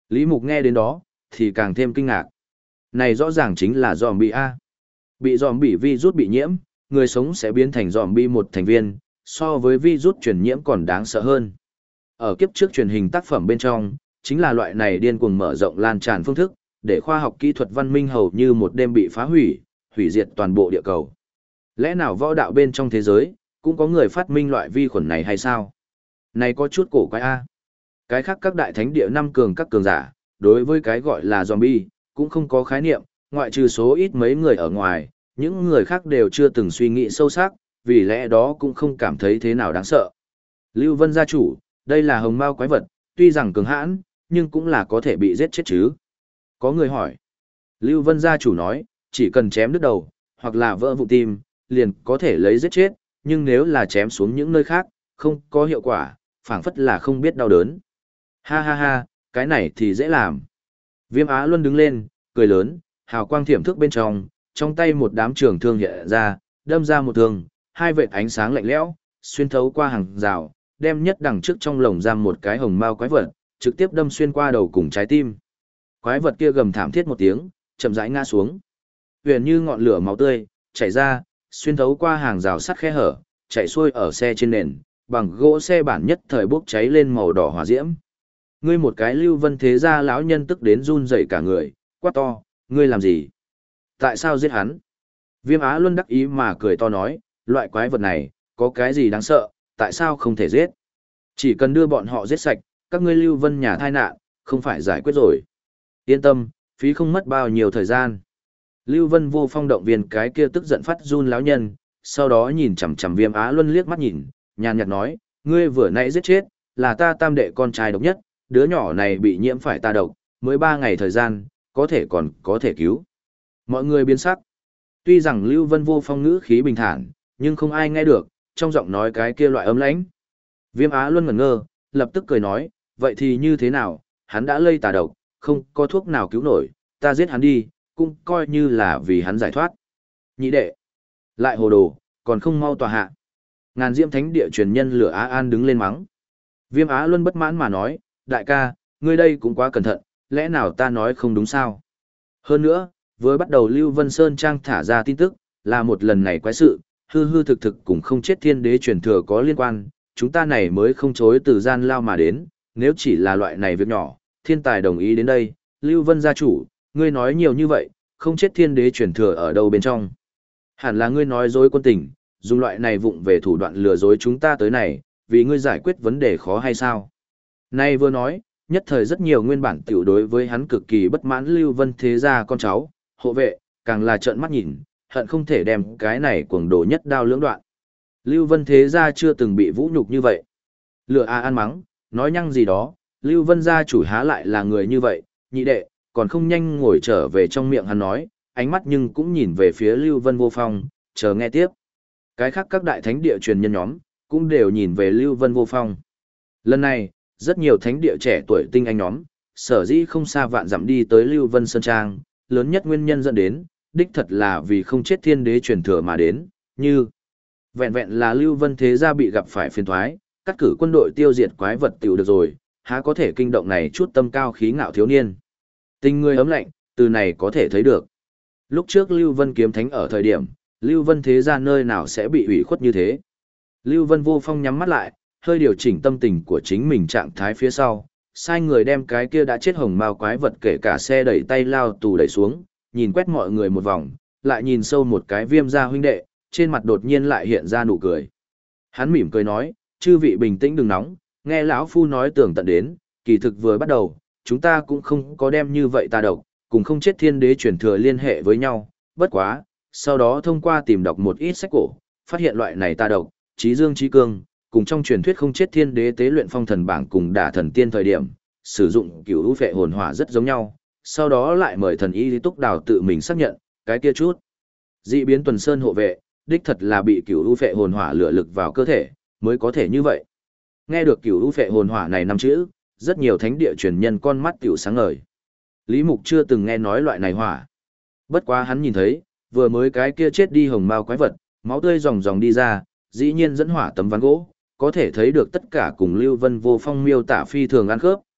Lý Mục nghe đến đó, thì càng thêm kinh ngạc. Này rõ ràng chính là zombie A. Bị zombie virus bị nhiễm, người sống sẽ biến thành zombie một thành viên, so với virus truyền nhiễm còn đáng sợ hơn. Ở kiếp trước truyền hình tác phẩm bên trong, chính là loại này điên cuồng mở rộng lan tràn phương thức, để khoa học kỹ thuật văn minh hầu như một đêm bị phá hủy, hủy diệt toàn bộ địa cầu. Lẽ nào võ đạo bên trong thế giới, cũng có người phát minh loại vi khuẩn này hay sao? Này có chút cổ quái A. Cái khác các đại thánh địa năm cường các cường giả, đối với cái gọi là zombie, cũng không có khái niệm, ngoại trừ số ít mấy người ở ngoài, những người khác đều chưa từng suy nghĩ sâu sắc, vì lẽ đó cũng không cảm thấy thế nào đáng sợ. Lưu Vân gia chủ, đây là hồng mao quái vật, tuy rằng cường hãn, nhưng cũng là có thể bị giết chết chứ. Có người hỏi. Lưu Vân gia chủ nói, chỉ cần chém đứt đầu, hoặc là vỡ vụn tim, liền có thể lấy giết chết, nhưng nếu là chém xuống những nơi khác, không có hiệu quả, phảng phất là không biết đau đớn. Ha ha ha, cái này thì dễ làm. Viêm Á Luân đứng lên, cười lớn, hào quang thiểm thước bên trong tay một đám trường thương hiện ra, đâm ra một thương, hai vệt ánh sáng lạnh lẽo, xuyên thấu qua hàng rào, đem nhất đằng trước trong lồng giam một cái hồng mao quái vật, trực tiếp đâm xuyên qua đầu cùng trái tim. Quái vật kia gầm thảm thiết một tiếng, chậm rãi ngã xuống. Huyền như ngọn lửa máu tươi, chảy ra, xuyên thấu qua hàng rào sắt khe hở, chạy xuôi ở xe trên nền, bằng gỗ xe bản nhất thời bốc cháy lên màu đỏ hỏa diễm. Ngươi một cái Lưu Vân thế gia lão nhân tức đến run rẩy cả người, quát to, ngươi làm gì? Tại sao giết hắn? Viêm Á Luân đắc ý mà cười to nói, loại quái vật này, có cái gì đáng sợ, tại sao không thể giết? Chỉ cần đưa bọn họ giết sạch, các ngươi Lưu Vân nhà thai nạn, không phải giải quyết rồi. Yên tâm, phí không mất bao nhiêu thời gian. Lưu Vân Vô Phong động viên cái kia tức giận phát run lão nhân, sau đó nhìn chằm chằm Viêm Á Luân liếc mắt nhìn, nhàn nhạt nói, ngươi vừa nãy giết chết, là ta tam đệ con trai độc nhất, đứa nhỏ này bị nhiễm phải ta độc, mới 3 ngày thời gian, có thể còn có thể cứu. Mọi người biến sắc. Tuy rằng Lưu Vân Vô Phong ngữ khí bình thản, nhưng không ai nghe được, trong giọng nói cái kia loại ấm lãnh. Viêm Á Luân ngẩn ngơ, lập tức cười nói, vậy thì như thế nào, hắn đã lây tà độc, không có thuốc nào cứu nổi, ta giết hắn đi, cũng coi như là vì hắn giải thoát. Nhị đệ, lại hồ đồ, còn không mau tòa hạ. Ngàn Diễm Thánh địa truyền nhân Lửa Á An đứng lên mắng. Viêm Á Luân bất mãn mà nói, đại ca, ngươi đây cũng quá cẩn thận, lẽ nào ta nói không đúng sao? Hơn nữa, với bắt đầu Lưu Vân Sơn Trang thả ra tin tức, là một lần này quái sự, hư hư thực thực cùng không chết thiên đế truyền thừa có liên quan, chúng ta này mới không chối từ gian lao mà đến, nếu chỉ là loại này việc nhỏ, thiên tài đồng ý đến đây, Lưu Vân gia chủ, ngươi nói nhiều như vậy, không chết thiên đế truyền thừa ở đâu bên trong. Hẳn là ngươi nói dối quân tình, dùng loại này vụng về thủ đoạn lừa dối chúng ta tới này, vì ngươi giải quyết vấn đề khó hay sao? Nay vừa nói, nhất thời rất nhiều nguyên bản tiểu đối với hắn cực kỳ bất mãn Lưu Vân thế gia con cháu, hộ vệ, càng là trợn mắt nhìn, hận không thể đem cái này cuồng đồ nhất đao lưỡng đoạn. Lưu Vân thế gia chưa từng bị vũ nhục như vậy. Lừa A An mắng, nói nhăng gì đó, Lưu Vân gia chủ há lại là người như vậy, nhị đệ, còn không nhanh ngồi trở về trong miệng hắn nói, ánh mắt nhưng cũng nhìn về phía Lưu Vân Vô Phong, chờ nghe tiếp. Cái khác các đại thánh địa truyền nhân nhóm, cũng đều nhìn về Lưu Vân Vô Phong. Lần này, rất nhiều thánh địa trẻ tuổi tinh anh nhóm, sở dĩ không xa vạn dặm đi tới Lưu Vân Sơn Trang, lớn nhất nguyên nhân dẫn đến, đích thật là vì không chết thiên đế truyền thừa mà đến, như vẹn vẹn là Lưu Vân thế gia bị gặp phải phiền toái, cắt cử quân đội tiêu diệt quái vật tiểu được rồi, há có thể kinh động này chút tâm cao khí ngạo thiếu niên. Tình người ấm lạnh, từ này có thể thấy được. Lúc trước Lưu Vân kiếm thánh ở thời điểm, Lưu Vân thế gia nơi nào sẽ bị ủy khuất như thế. Lưu Vân Vô Phong nhắm mắt lại, hơi điều chỉnh tâm tình của chính mình trạng thái phía sau, sai người đem cái kia đã chết hồng mao quái vật kể cả xe đẩy tay lao tù đẩy xuống, nhìn quét mọi người một vòng, lại nhìn sâu một cái Viêm gia huynh đệ, trên mặt đột nhiên lại hiện ra nụ cười. Hắn mỉm cười nói, chư vị bình tĩnh đừng nóng, nghe lão phu nói tường tận đến, kỳ thực vừa bắt đầu, chúng ta cũng không có đem như vậy tà độc, cùng không chết thiên đế truyền thừa liên hệ với nhau, bất quá, sau đó thông qua tìm đọc một ít sách cổ, phát hiện loại này tà độc, trí dương trí cương, cùng trong truyền thuyết không chết thiên đế tế luyện phong thần bảng cùng đả thần tiên thời điểm, sử dụng cửu u phệ hồn hỏa rất giống nhau, sau đó lại mời thần y lý túc đào tự mình xác nhận, cái kia chút. Dị biến tuần sơn hộ vệ, đích thật là bị cửu u phệ hồn hỏa lửa lực vào cơ thể, mới có thể như vậy. Nghe được cửu u phệ hồn hỏa này năm chữ, rất nhiều thánh địa truyền nhân con mắt tiểu sáng ngời. Lý Mục chưa từng nghe nói loại này hỏa. Bất quá hắn nhìn thấy, vừa mới cái kia chết đi hồng mao quái vật, máu tươi ròng ròng đi ra, dĩ nhiên dẫn hỏa tấm ván gỗ, có thể thấy được tất cả cùng Lưu Vân Vô Phong miêu tả phi thường ăn khớp,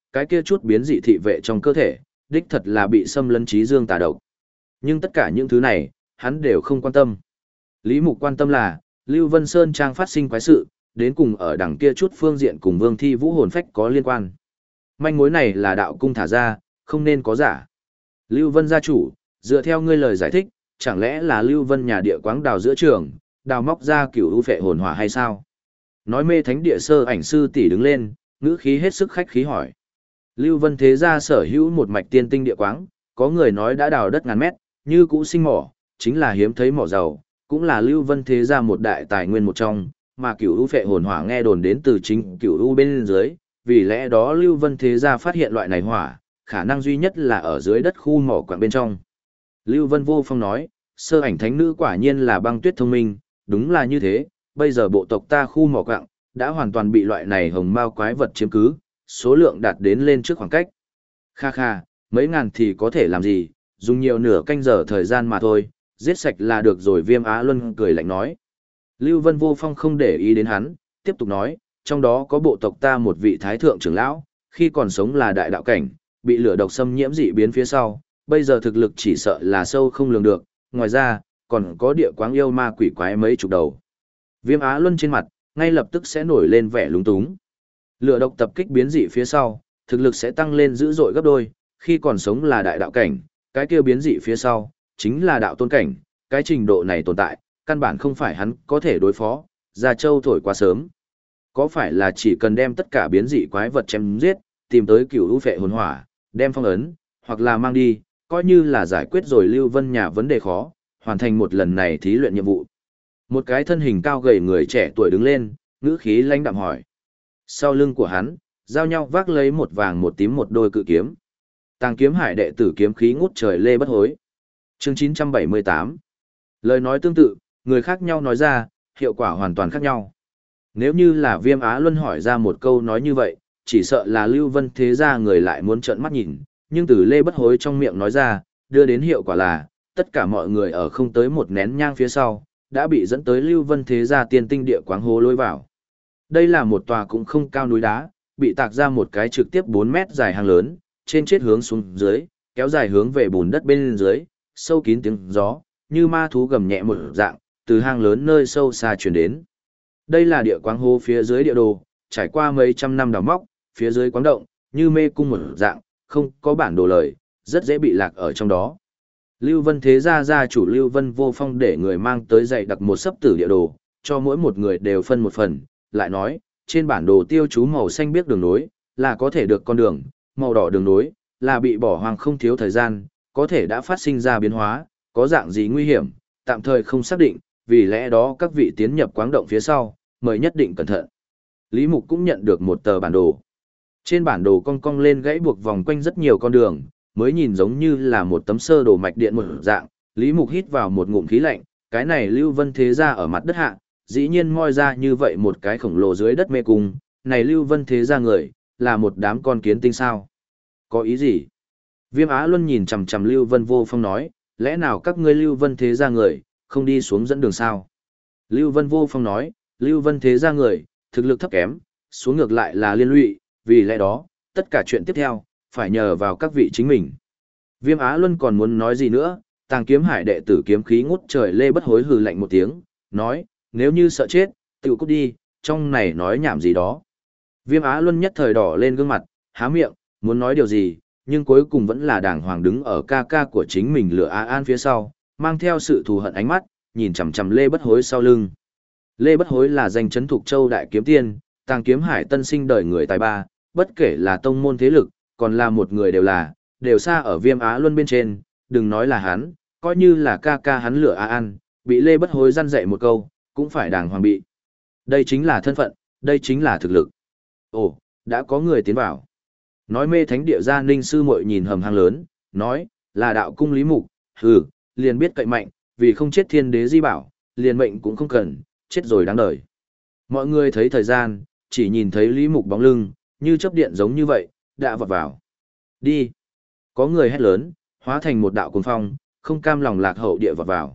cái kia chút biến dị thị vệ trong cơ thể, đích thật là bị xâm lấn trí dương tà độc. Nhưng tất cả những thứ này, hắn đều không quan tâm. Lý Mục quan tâm là, Lưu Vân Sơn Trang phát sinh quái sự, đến cùng ở đằng kia chút phương diện cùng Vương Thi Vũ hồn phách có liên quan. Manh mối này là đạo cung thả ra, không nên có giả. Lưu Vân gia chủ, dựa theo ngươi lời giải thích, chẳng lẽ là Lưu Vân nhà địa quáng đào giữa trường, đào móc ra cửu u phệ hồn hỏa hay sao? Nói mê thánh địa sơ ảnh sư tỷ đứng lên, ngữ khí hết sức khách khí hỏi. Lưu Vân thế gia sở hữu một mạch tiên tinh địa quáng, có người nói đã đào đất ngàn mét, như cũ sinh mỏ, chính là hiếm thấy mỏ dầu, cũng là Lưu Vân thế gia một đại tài nguyên một trong, mà cửu u phệ hồn hỏa nghe đồn đến từ chính cửu u bên dưới, vì lẽ đó Lưu Vân thế gia phát hiện loại này hỏa, khả năng duy nhất là ở dưới đất khu mỏ quặng bên trong. Lưu Vân Vô Phong nói, sơ ảnh thánh nữ quả nhiên là băng tuyết thông minh, đúng là như thế, bây giờ bộ tộc ta khu mỏ quặng, đã hoàn toàn bị loại này hồng mao quái vật chiếm cứ, số lượng đạt đến lên trước khoảng cách. Kha kha, mấy ngàn thì có thể làm gì, dùng nhiều nửa canh giờ thời gian mà thôi, giết sạch là được rồi. Viêm Á Luân cười lạnh nói. Lưu Vân Vô Phong không để ý đến hắn, tiếp tục nói, trong đó có bộ tộc ta một vị thái thượng trưởng lão, khi còn sống là đại đạo cảnh, bị lửa độc xâm nhiễm dị biến phía sau, bây giờ thực lực chỉ sợ là sâu không lường được, ngoài ra, còn có địa quáng yêu ma quỷ quái mấy chục đầu. Viêm Á Luân trên mặt, ngay lập tức sẽ nổi lên vẻ lúng túng. Lửa độc tập kích biến dị phía sau, thực lực sẽ tăng lên dữ dội gấp đôi, khi còn sống là đại đạo cảnh, cái kia biến dị phía sau, chính là đạo tôn cảnh, cái trình độ này tồn tại, căn bản không phải hắn có thể đối phó, Gia Châu thổi quá sớm. Có phải là chỉ cần đem tất cả biến dị quái vật chém giết, tìm tới cửu u phệ hồn hỏa, đem phong ấn, hoặc là mang đi, coi như là giải quyết rồi Lưu Vân nhà vấn đề khó, hoàn thành một lần này thí luyện nhiệm vụ. Một cái thân hình cao gầy người trẻ tuổi đứng lên, ngữ khí lãnh đạm hỏi. Sau lưng của hắn, giao nhau vác lấy một vàng một tím một đôi cự kiếm. Tàng Kiếm Hải đệ tử kiếm khí ngút trời lê bất hối. Chương 978. Lời nói tương tự, người khác nhau nói ra, hiệu quả hoàn toàn khác nhau. Nếu như là Viêm Á Luân hỏi ra một câu nói như vậy, chỉ sợ là Lưu Vân thế gia người lại muốn trợn mắt nhìn, nhưng từ lê bất hối trong miệng nói ra, đưa đến hiệu quả là, tất cả mọi người ở không tới một nén nhang phía sau, đã bị dẫn tới Lưu Vân thế gia tiên tinh địa quáng hố lối vào. Đây là một tòa cũng không cao núi đá, bị tạc ra một cái trực tiếp 4 mét dài hang lớn, trên chết hướng xuống dưới, kéo dài hướng về bùn đất bên dưới, sâu kín tiếng gió, như ma thú gầm nhẹ một dạng, từ hang lớn nơi sâu xa truyền đến. Đây là địa quáng hố phía dưới địa đồ, trải qua mấy trăm năm đào móc, phía dưới quáng động, như mê cung một dạng, không có bản đồ lời, rất dễ bị lạc ở trong đó. Lưu Vân thế gia gia chủ Lưu Vân Vô Phong để người mang tới dạy đặt một sấp tử địa đồ, cho mỗi một người đều phân một phần, lại nói, trên bản đồ tiêu chú màu xanh biếc đường nối, là có thể được con đường, màu đỏ đường nối, là bị bỏ hoang không thiếu thời gian, có thể đã phát sinh ra biến hóa, có dạng gì nguy hiểm, tạm thời không xác định, vì lẽ đó các vị tiến nhập quáng động phía sau, mời nhất định cẩn thận. Lý Mục cũng nhận được một tờ bản đồ. Trên bản đồ cong cong lên gãy buộc vòng quanh rất nhiều con đường, mới nhìn giống như là một tấm sơ đồ mạch điện một dạng. Lý Mục hít vào một ngụm khí lạnh, cái này Lưu Vân thế gia ở mặt đất hạ, dĩ nhiên moi ra như vậy một cái khổng lồ dưới đất mê cung, này Lưu Vân thế gia người, là một đám con kiến tinh sao. Có ý gì? Viêm Á Luân nhìn chằm chằm Lưu Vân Vô Phong nói, lẽ nào các ngươi Lưu Vân thế gia người, không đi xuống dẫn đường sao? Lưu Vân Vô Phong nói, Lưu Vân thế gia người, thực lực thấp kém, xuống ngược lại là liên lụy, vì lẽ đó, tất cả chuyện tiếp theo, phải nhờ vào các vị chính mình. Viêm Á Luân còn muốn nói gì nữa, Tàng Kiếm Hải đệ tử kiếm khí ngút trời lê bất hối hừ lạnh một tiếng, nói, nếu như sợ chết, tự cút đi, trong này nói nhảm gì đó. Viêm Á Luân nhất thời đỏ lên gương mặt, há miệng, muốn nói điều gì, nhưng cuối cùng vẫn là đàng hoàng đứng ở ca ca của chính mình lửa Á An phía sau, mang theo sự thù hận ánh mắt, nhìn chằm chằm Lê Bất Hối sau lưng. Lê Bất Hối là danh chấn thuộc châu đại kiếm tiên, Tàng Kiếm Hải tân sinh đời người tài ba, bất kể là tông môn thế lực, còn là một người đều xa ở Viêm Á Luân bên trên, đừng nói là hắn, coi như là ca ca hắn lửa Á An, bị Lê Bất Hối răn dạy một câu, cũng phải đàng hoàng bị. Đây chính là thân phận, đây chính là thực lực. Ồ, đã có người tiến vào. Nói mê thánh địa gia ninh sư muội nhìn hầm hang lớn, nói, là đạo cung Lý Mục, hừ, liền biết cậy mạnh, vì không chết thiên đế di bảo, liền mệnh cũng không cần, chết rồi đáng đời. Mọi người thấy thời gian, chỉ nhìn thấy Lý Mục bóng lưng, như chớp điện giống như vậy, đã vọt vào. Đi. Có người hét lớn, hóa thành một đạo cuồng phong, không cam lòng lạc hậu địa vọt vào.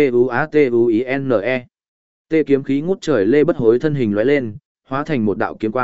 T-E-Z-U-I-N-C-U-A-T-U-I-N-E. Tê kiếm khí ngút trời lê bất hối thân hình lóe lên, hóa thành một đạo kiếm quang,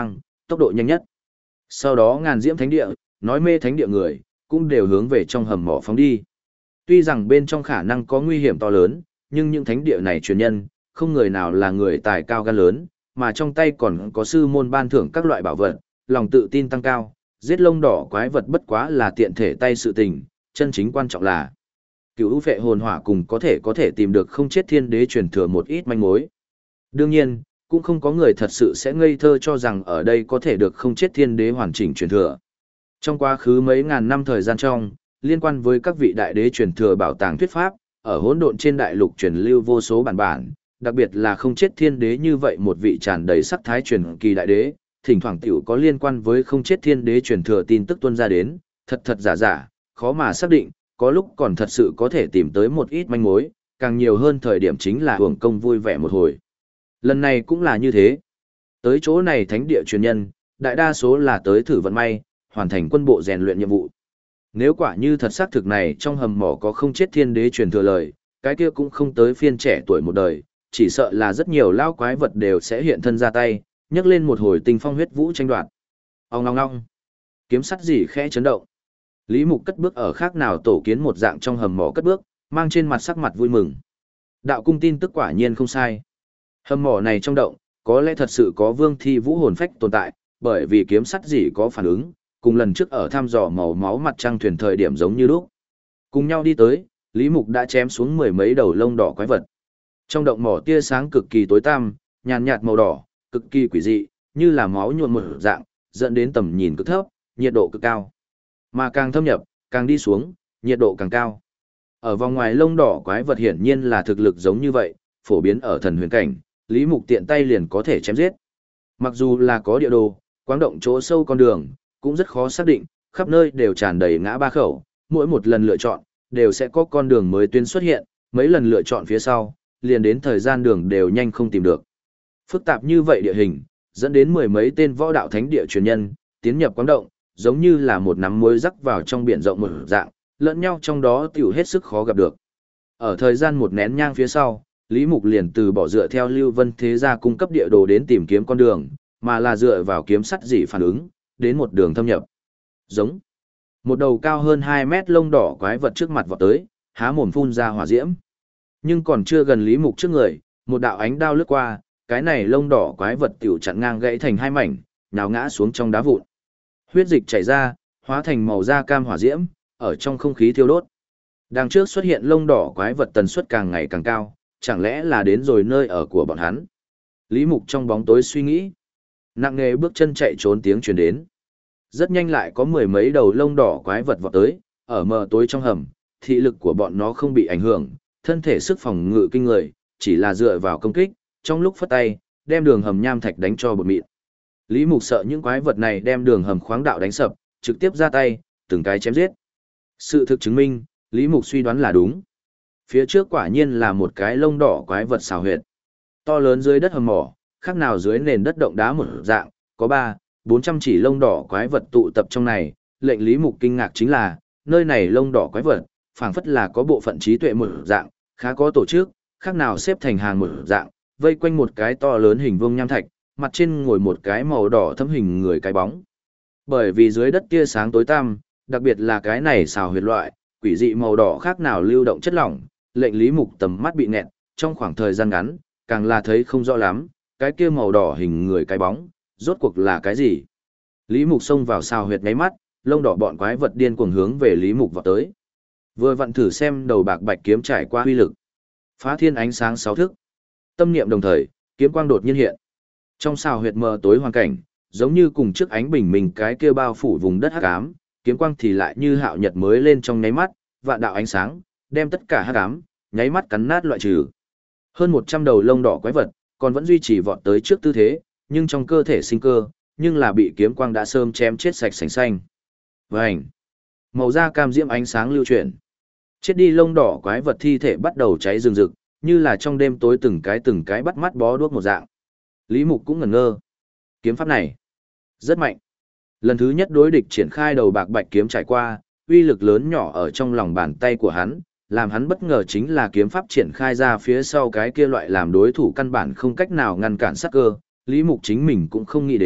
tốc độ nhanh nhất. Sau đó ngàn diễm thánh địa, nói mê thánh địa người, cũng đều hướng về trong hầm mỏ phóng đi. Tuy rằng bên trong khả năng có nguy hiểm to lớn, nhưng những thánh địa này truyền nhân, không người nào là người tài cao gan lớn, mà trong tay còn có sư môn ban thưởng các loại bảo vật, lòng tự tin tăng cao, giết lông đỏ quái vật bất quá là tiện thể tay sự tình, chân chính quan trọng là Cửu U Phệ Hồn Hỏa cùng có thể tìm được không chết thiên đế truyền thừa một ít manh mối. Đương nhiên, cũng không có người thật sự sẽ ngây thơ cho rằng ở đây có thể được không chết thiên đế hoàn chỉnh truyền thừa. Trong quá khứ mấy ngàn năm thời gian trong, liên quan với các vị đại đế truyền thừa bảo tàng thuyết pháp, ở hỗn độn trên đại lục truyền lưu vô số bản bản, đặc biệt là không chết thiên đế như vậy một vị tràn đầy sắc thái truyền kỳ đại đế, thỉnh thoảng tiểu có liên quan với không chết thiên đế truyền thừa tin tức tuôn ra đến, thật thật giả giả, khó mà xác định, có lúc còn thật sự có thể tìm tới một ít manh mối, càng nhiều hơn thời điểm chính là hưởng công vui vẻ một hồi. Lần này cũng là như thế. Tới chỗ này thánh địa truyền nhân, đại đa số là tới thử vận may, hoàn thành quân bộ rèn luyện nhiệm vụ. Nếu quả như thật xác thực này trong hầm mỏ có không chết thiên đế truyền thừa lời, cái kia cũng không tới phiên trẻ tuổi một đời, chỉ sợ là rất nhiều lao quái vật đều sẽ hiện thân ra tay, nhấc lên một hồi tinh phong huyết vũ tranh đoạt. Ong ong ong. Kiếm sắt gì khẽ chấn động. Lý Mục cất bước ở khác nào tổ kiến một dạng trong hầm mỏ cất bước, mang trên mặt sắc mặt vui mừng. Đạo cung tin tức quả nhiên không sai. Hầm mỏ này trong động, có lẽ thật sự có vương thi vũ hồn phách tồn tại, bởi vì kiếm sắt gì có phản ứng, cùng lần trước ở thăm dò màu máu mặt trăng thuyền thời điểm giống như lúc. Cùng nhau đi tới, Lý Mục đã chém xuống mười mấy đầu lông đỏ quái vật. Trong động mỏ tia sáng cực kỳ tối tăm, nhàn nhạt màu đỏ, cực kỳ quỷ dị, như là máu nhuộm một dạng, dẫn đến tầm nhìn cực thấp, nhiệt độ cực cao. Mà càng thâm nhập, càng đi xuống, nhiệt độ càng cao. Ở vòng ngoài lông đỏ quái vật hiển nhiên là thực lực giống như vậy, phổ biến ở thần huyền cảnh, Lý Mục tiện tay liền có thể chém giết. Mặc dù là có địa đồ, quáng động chỗ sâu con đường, cũng rất khó xác định, khắp nơi đều tràn đầy ngã ba khẩu, mỗi một lần lựa chọn, đều sẽ có con đường mới tuyến xuất hiện, mấy lần lựa chọn phía sau, liền đến thời gian đường đều nhanh không tìm được. Phức tạp như vậy địa hình, dẫn đến mười mấy tên võ đạo thánh địa truyền nhân, tiến nhập quáng động, giống như là một nắm muối rắc vào trong biển rộng một dạng, lẫn nhau trong đó tiểu hết sức khó gặp được. Ở thời gian một nén nhang phía sau, Lý Mục liền từ bỏ dựa theo Lưu Vân Thế Gia cung cấp địa đồ đến tìm kiếm con đường, mà là dựa vào kiếm sắt dị phản ứng, đến một đường thâm nhập. Giống. Một đầu cao hơn 2 mét lông đỏ quái vật trước mặt vọt tới, há mồm phun ra hỏa diễm. Nhưng còn chưa gần Lý Mục trước người, một đạo ánh đao lướt qua, cái này lông đỏ quái vật tiểu chặn ngang gãy thành hai mảnh, nhào ngã xuống trong đá vụn. Huyết dịch chảy ra, hóa thành màu da cam hỏa diễm, ở trong không khí thiêu đốt. Đằng trước xuất hiện lông đỏ quái vật tần suất càng ngày càng cao, chẳng lẽ là đến rồi nơi ở của bọn hắn. Lý Mục trong bóng tối suy nghĩ. Nặng nề bước chân chạy trốn tiếng truyền đến. Rất nhanh lại có mười mấy đầu lông đỏ quái vật vọt tới, ở mờ tối trong hầm, thị lực của bọn nó không bị ảnh hưởng, thân thể sức phòng ngự kinh người, chỉ là dựa vào công kích, trong lúc phất tay, đem đường hầm nham thạch đánh cho bột mịn. Lý Mục sợ những quái vật này đem đường hầm khoáng đạo đánh sập, trực tiếp ra tay, từng cái chém giết. Sự thực chứng minh, Lý Mục suy đoán là đúng. Phía trước quả nhiên là một cái lông đỏ quái vật xào huyệt. To lớn dưới đất hầm mỏ, khác nào dưới nền đất động đá một dạng, có 300-400 chỉ lông đỏ quái vật tụ tập trong này. Lệnh Lý Mục kinh ngạc chính là, nơi này lông đỏ quái vật, phảng phất là có bộ phận trí tuệ một dạng, khá có tổ chức, khác nào xếp thành hàng một dạng, vây quanh một cái to lớn hình vuông nham thạch, mặt trên ngồi một cái màu đỏ thâm hình người cái bóng. Bởi vì dưới đất tia sáng tối tăm, đặc biệt là cái này xào huyệt loại, quỷ dị màu đỏ khác nào lưu động chất lỏng, lệnh Lý Mục tầm mắt bị nẹt, trong khoảng thời gian ngắn, càng là thấy không rõ lắm, cái kia màu đỏ hình người cái bóng, rốt cuộc là cái gì. Lý Mục xông vào xào huyệt ngáy mắt, lông đỏ bọn quái vật điên cuồng hướng về Lý Mục vào tới. Vừa vặn thử xem đầu bạc bạch kiếm trải qua huy lực. Phá thiên ánh sáng sáu thức. Tâm niệm đồng thời, kiếm quang đột nhiên hiện. Trong xào huyệt mờ tối hoàn cảnh, giống như cùng trước ánh bình minh cái kia bao phủ vùng đất hắc ám, kiếm quang thì lại như hạo nhật mới lên trong nháy mắt, vạn đạo ánh sáng, đem tất cả hắc ám, nháy mắt cắn nát loại trừ. Hơn 100 đầu lông đỏ quái vật, còn vẫn duy trì vọt tới trước tư thế, nhưng trong cơ thể sinh cơ, nhưng là bị kiếm quang đã sớm chém chết sạch sành xanh. Vành. Màu da cam diễm ánh sáng lưu chuyển. Chết đi lông đỏ quái vật thi thể bắt đầu cháy rừng rực, như là trong đêm tối từng cái bắt mắt bó đuốc một dạng. Lý Mục cũng ngẩn ngơ. Kiếm pháp này rất mạnh. Lần thứ nhất đối địch triển khai đầu bạc bạch kiếm trải qua, uy lực lớn nhỏ ở trong lòng bàn tay của hắn, làm hắn bất ngờ chính là kiếm pháp triển khai ra phía sau cái kia loại làm đối thủ căn bản không cách nào ngăn cản sát cơ. Lý Mục chính mình cũng không nghĩ đến,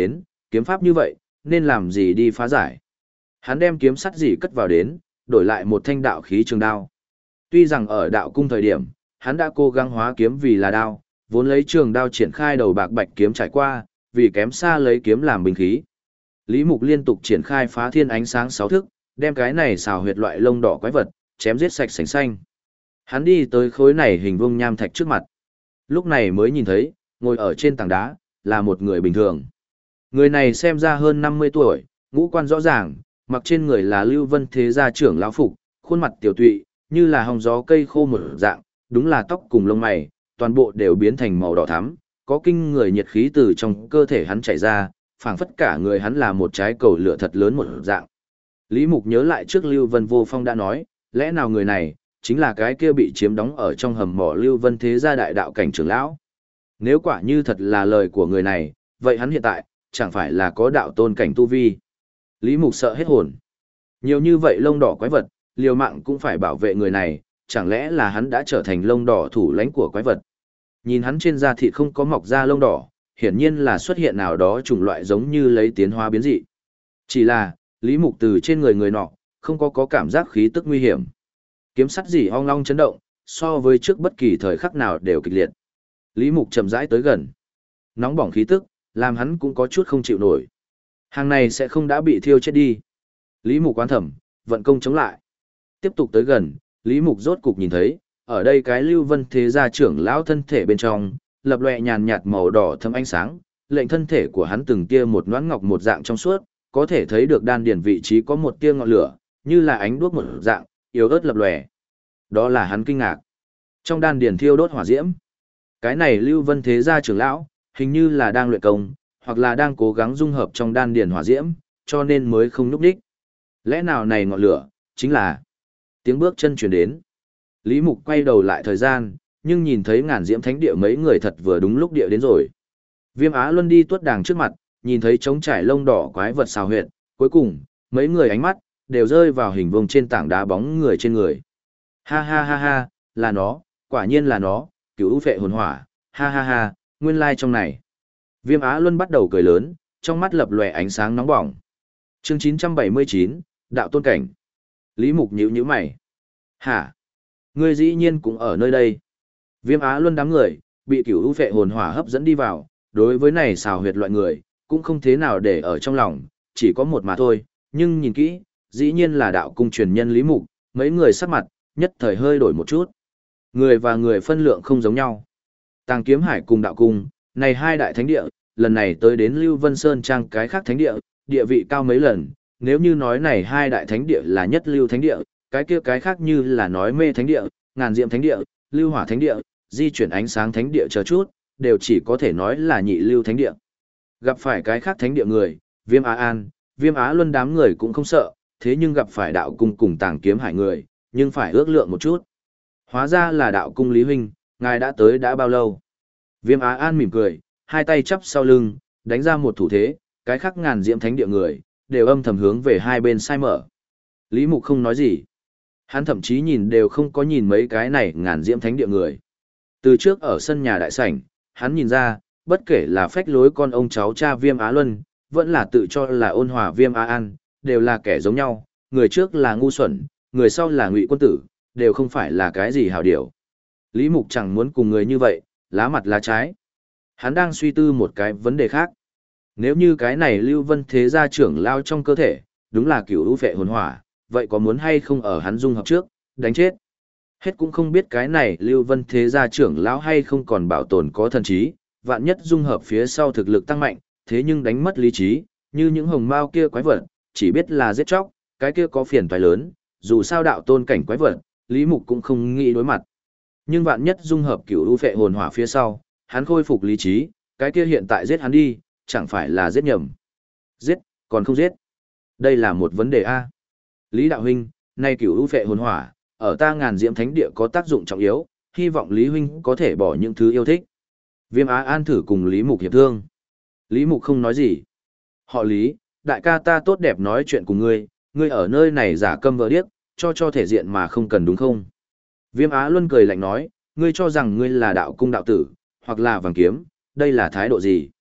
kiếm pháp như vậy, nên làm gì đi phá giải. Hắn đem kiếm sắt gì cất vào đến, đổi lại một thanh đạo khí trường đao. Tuy rằng ở đạo cung thời điểm, hắn đã cố gắng hóa kiếm vì là đao, vốn lấy trường đao triển khai đầu bạc bạch kiếm trải qua, vì kém xa lấy kiếm làm binh khí. Lý Mục liên tục triển khai phá thiên ánh sáng 6 thức, đem cái này xào huyệt loại lông đỏ quái vật, chém giết sạch sành xanh. Hắn đi tới khối này hình vuông nham thạch trước mặt. Lúc này mới nhìn thấy, ngồi ở trên tảng đá, là một người bình thường. Người này xem ra hơn 50 tuổi, ngũ quan rõ ràng, mặc trên người là Lưu Vân Thế gia trưởng lão phục, khuôn mặt tiểu tụy, như là hong gió cây khô một dạng, đúng là tóc cùng lông mày, toàn bộ đều biến thành màu đỏ thắm, có kinh người nhiệt khí từ trong cơ thể hắn chảy ra, phảng phất cả người hắn là một trái cầu lửa thật lớn một dạng. Lý Mục nhớ lại trước Lưu Vân Vô Phong đã nói, lẽ nào người này chính là cái kia bị chiếm đóng ở trong hầm mỏ Lưu Vân Thế gia đại đạo cảnh trưởng lão? Nếu quả như thật là lời của người này, vậy hắn hiện tại chẳng phải là có đạo tôn cảnh tu vi? Lý Mục sợ hết hồn. Nhiều như vậy lông đỏ quái vật, liều mạng cũng phải bảo vệ người này, chẳng lẽ là hắn đã trở thành lông đỏ thủ lãnh của quái vật? Nhìn hắn trên da thịt không có mọc da lông đỏ, hiển nhiên là xuất hiện nào đó chủng loại giống như lấy tiến hóa biến dị. Chỉ là, Lý Mục từ trên người nọ, không có cảm giác khí tức nguy hiểm. Kiếm sắt gì ong long chấn động, so với trước bất kỳ thời khắc nào đều kịch liệt. Lý Mục chậm rãi tới gần. Nóng bỏng khí tức, làm hắn cũng có chút không chịu nổi. Hàng này sẽ không đã bị thiêu chết đi. Lý Mục quán thẩm, vận công chống lại. Tiếp tục tới gần, Lý Mục rốt cục nhìn thấy, ở đây cái Lưu Vân Thế gia trưởng lão thân thể bên trong, lập lòe nhàn nhạt màu đỏ thâm ánh sáng, lệnh thân thể của hắn từng tia một loãng ngọc một dạng trong suốt, có thể thấy được đan điền vị trí có một tia ngọn lửa, như là ánh đuốc một dạng, yếu ớt lập lòe. Đó là hắn kinh ngạc. Trong đan điền thiêu đốt hỏa diễm. Cái này Lưu Vân Thế gia trưởng lão, hình như là đang luyện công, hoặc là đang cố gắng dung hợp trong đan điền hỏa diễm, cho nên mới không núp đích. Lẽ nào này ngọn lửa, chính là... Tiếng bước chân truyền đến. Lý Mục quay đầu lại thời gian, nhưng nhìn thấy Ngàn Diễm Thánh Địa mấy người thật vừa đúng lúc địa đến rồi. Viêm Á Luân đi tuốt đàng trước mặt, nhìn thấy trống trải lông đỏ quái vật xào huyệt, cuối cùng, mấy người ánh mắt, đều rơi vào hình vuông trên tảng đá bóng người trên người. Ha ha ha ha, là nó, quả nhiên là nó, Cửu Phệ Hồn Hỏa, ha ha ha, nguyên lai trong này. Viêm Á Luân bắt đầu cười lớn, trong mắt lập lòe ánh sáng nóng bỏng. Chương 979, Đạo Tôn Cảnh. Lý Mục nhíu mày. Hả? Ngươi dĩ nhiên cũng ở nơi đây. Viêm Á Luân đám người, bị Cửu Phệ Hồn Hỏa hấp dẫn đi vào, đối với này xào huyệt loại người, cũng không thế nào để ở trong lòng, chỉ có một mà thôi, nhưng nhìn kỹ, dĩ nhiên là đạo cung truyền nhân Lý Mục, mấy người sắc mặt, nhất thời hơi đổi một chút. Người và người phân lượng không giống nhau. Tàng Kiếm Hải cùng đạo cung, này hai đại thánh địa, lần này tới đến Lưu Vân Sơn Trang cái khác thánh địa, địa vị cao mấy lần, nếu như nói này hai đại thánh địa là nhất lưu thánh địa, cái kia cái khác như là nói Mê Thánh Địa, Ngàn Diệm Thánh Địa, Lưu Hỏa Thánh Địa, Di Chuyển Ánh Sáng Thánh Địa chờ chút, đều chỉ có thể nói là nhị lưu thánh địa. Gặp phải cái khác thánh địa người, Viêm Á An, Viêm Á Luân đám người cũng không sợ, thế nhưng gặp phải đạo cung cùng Tàng Kiếm Hải người, nhưng phải ước lượng một chút. Hóa ra là đạo cung Lý huynh, ngài đã tới đã bao lâu? Viêm Á An mỉm cười, hai tay chắp sau lưng, đánh ra một thủ thế, cái khác Ngàn Diệm Thánh Địa người, đều âm thầm hướng về hai bên sai mở. Lý Mục không nói gì. Hắn thậm chí nhìn đều không có nhìn mấy cái này Ngàn Diệm Thánh Địa người. Từ trước ở sân nhà đại sảnh, hắn nhìn ra, bất kể là phách lối con ông cháu cha Viêm Á Luân, vẫn là tự cho là ôn hòa Viêm Á An, đều là kẻ giống nhau, người trước là ngu xuẩn, người sau là ngụy quân tử, đều không phải là cái gì hảo điều. Lý Mục chẳng muốn cùng người như vậy, lá mặt lá trái. Hắn đang suy tư một cái vấn đề khác. Nếu như cái này Lưu Vân Thế gia trưởng lao trong cơ thể, đúng là Cửu Phệ Hồn Hỏa, vậy có muốn hay không ở hắn dung hợp trước, đánh chết? Hết cũng không biết cái này Lưu Vân Thế gia trưởng lão hay không còn bảo tồn có thần trí, vạn nhất dung hợp phía sau thực lực tăng mạnh, thế nhưng đánh mất lý trí, như những hồng mao kia quái vật, chỉ biết là giết chóc, cái kia có phiền toái lớn, dù sao đạo tôn cảnh quái vật, Lý Mục cũng không nghĩ đối mặt. Nhưng vạn nhất dung hợp Cửu Phệ Hồn Hỏa phía sau, hắn khôi phục lý trí, cái kia hiện tại giết hắn đi, chẳng phải là giết nhầm. Giết, còn không giết. Đây là một vấn đề A. Lý Đạo Huynh, nay Cửu Phệ Hồn Hỏa, ở ta Ngàn Diệm Thánh Địa có tác dụng trọng yếu, hy vọng Lý Huynh có thể bỏ những thứ yêu thích. Viêm Á An thử cùng Lý Mục hiệp thương. Lý Mục không nói gì. Họ Lý, đại ca ta tốt đẹp nói chuyện cùng ngươi, ngươi ở nơi này giả câm vờ điếc, cho thể diện mà không cần đúng không? Viêm Á Luân cười lạnh nói, ngươi cho rằng ngươi là đạo cung đạo tử, hoặc là vàng kiếm, đây là thái độ gì?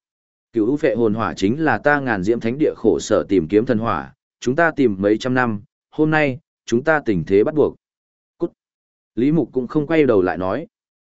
Cửu u phệ hồn hỏa chính là ta ngàn diễm thánh địa khổ sở tìm kiếm thần hỏa, chúng ta tìm mấy trăm năm, hôm nay, chúng ta tình thế bắt buộc. Cút. Lý Mục cũng không quay đầu lại nói.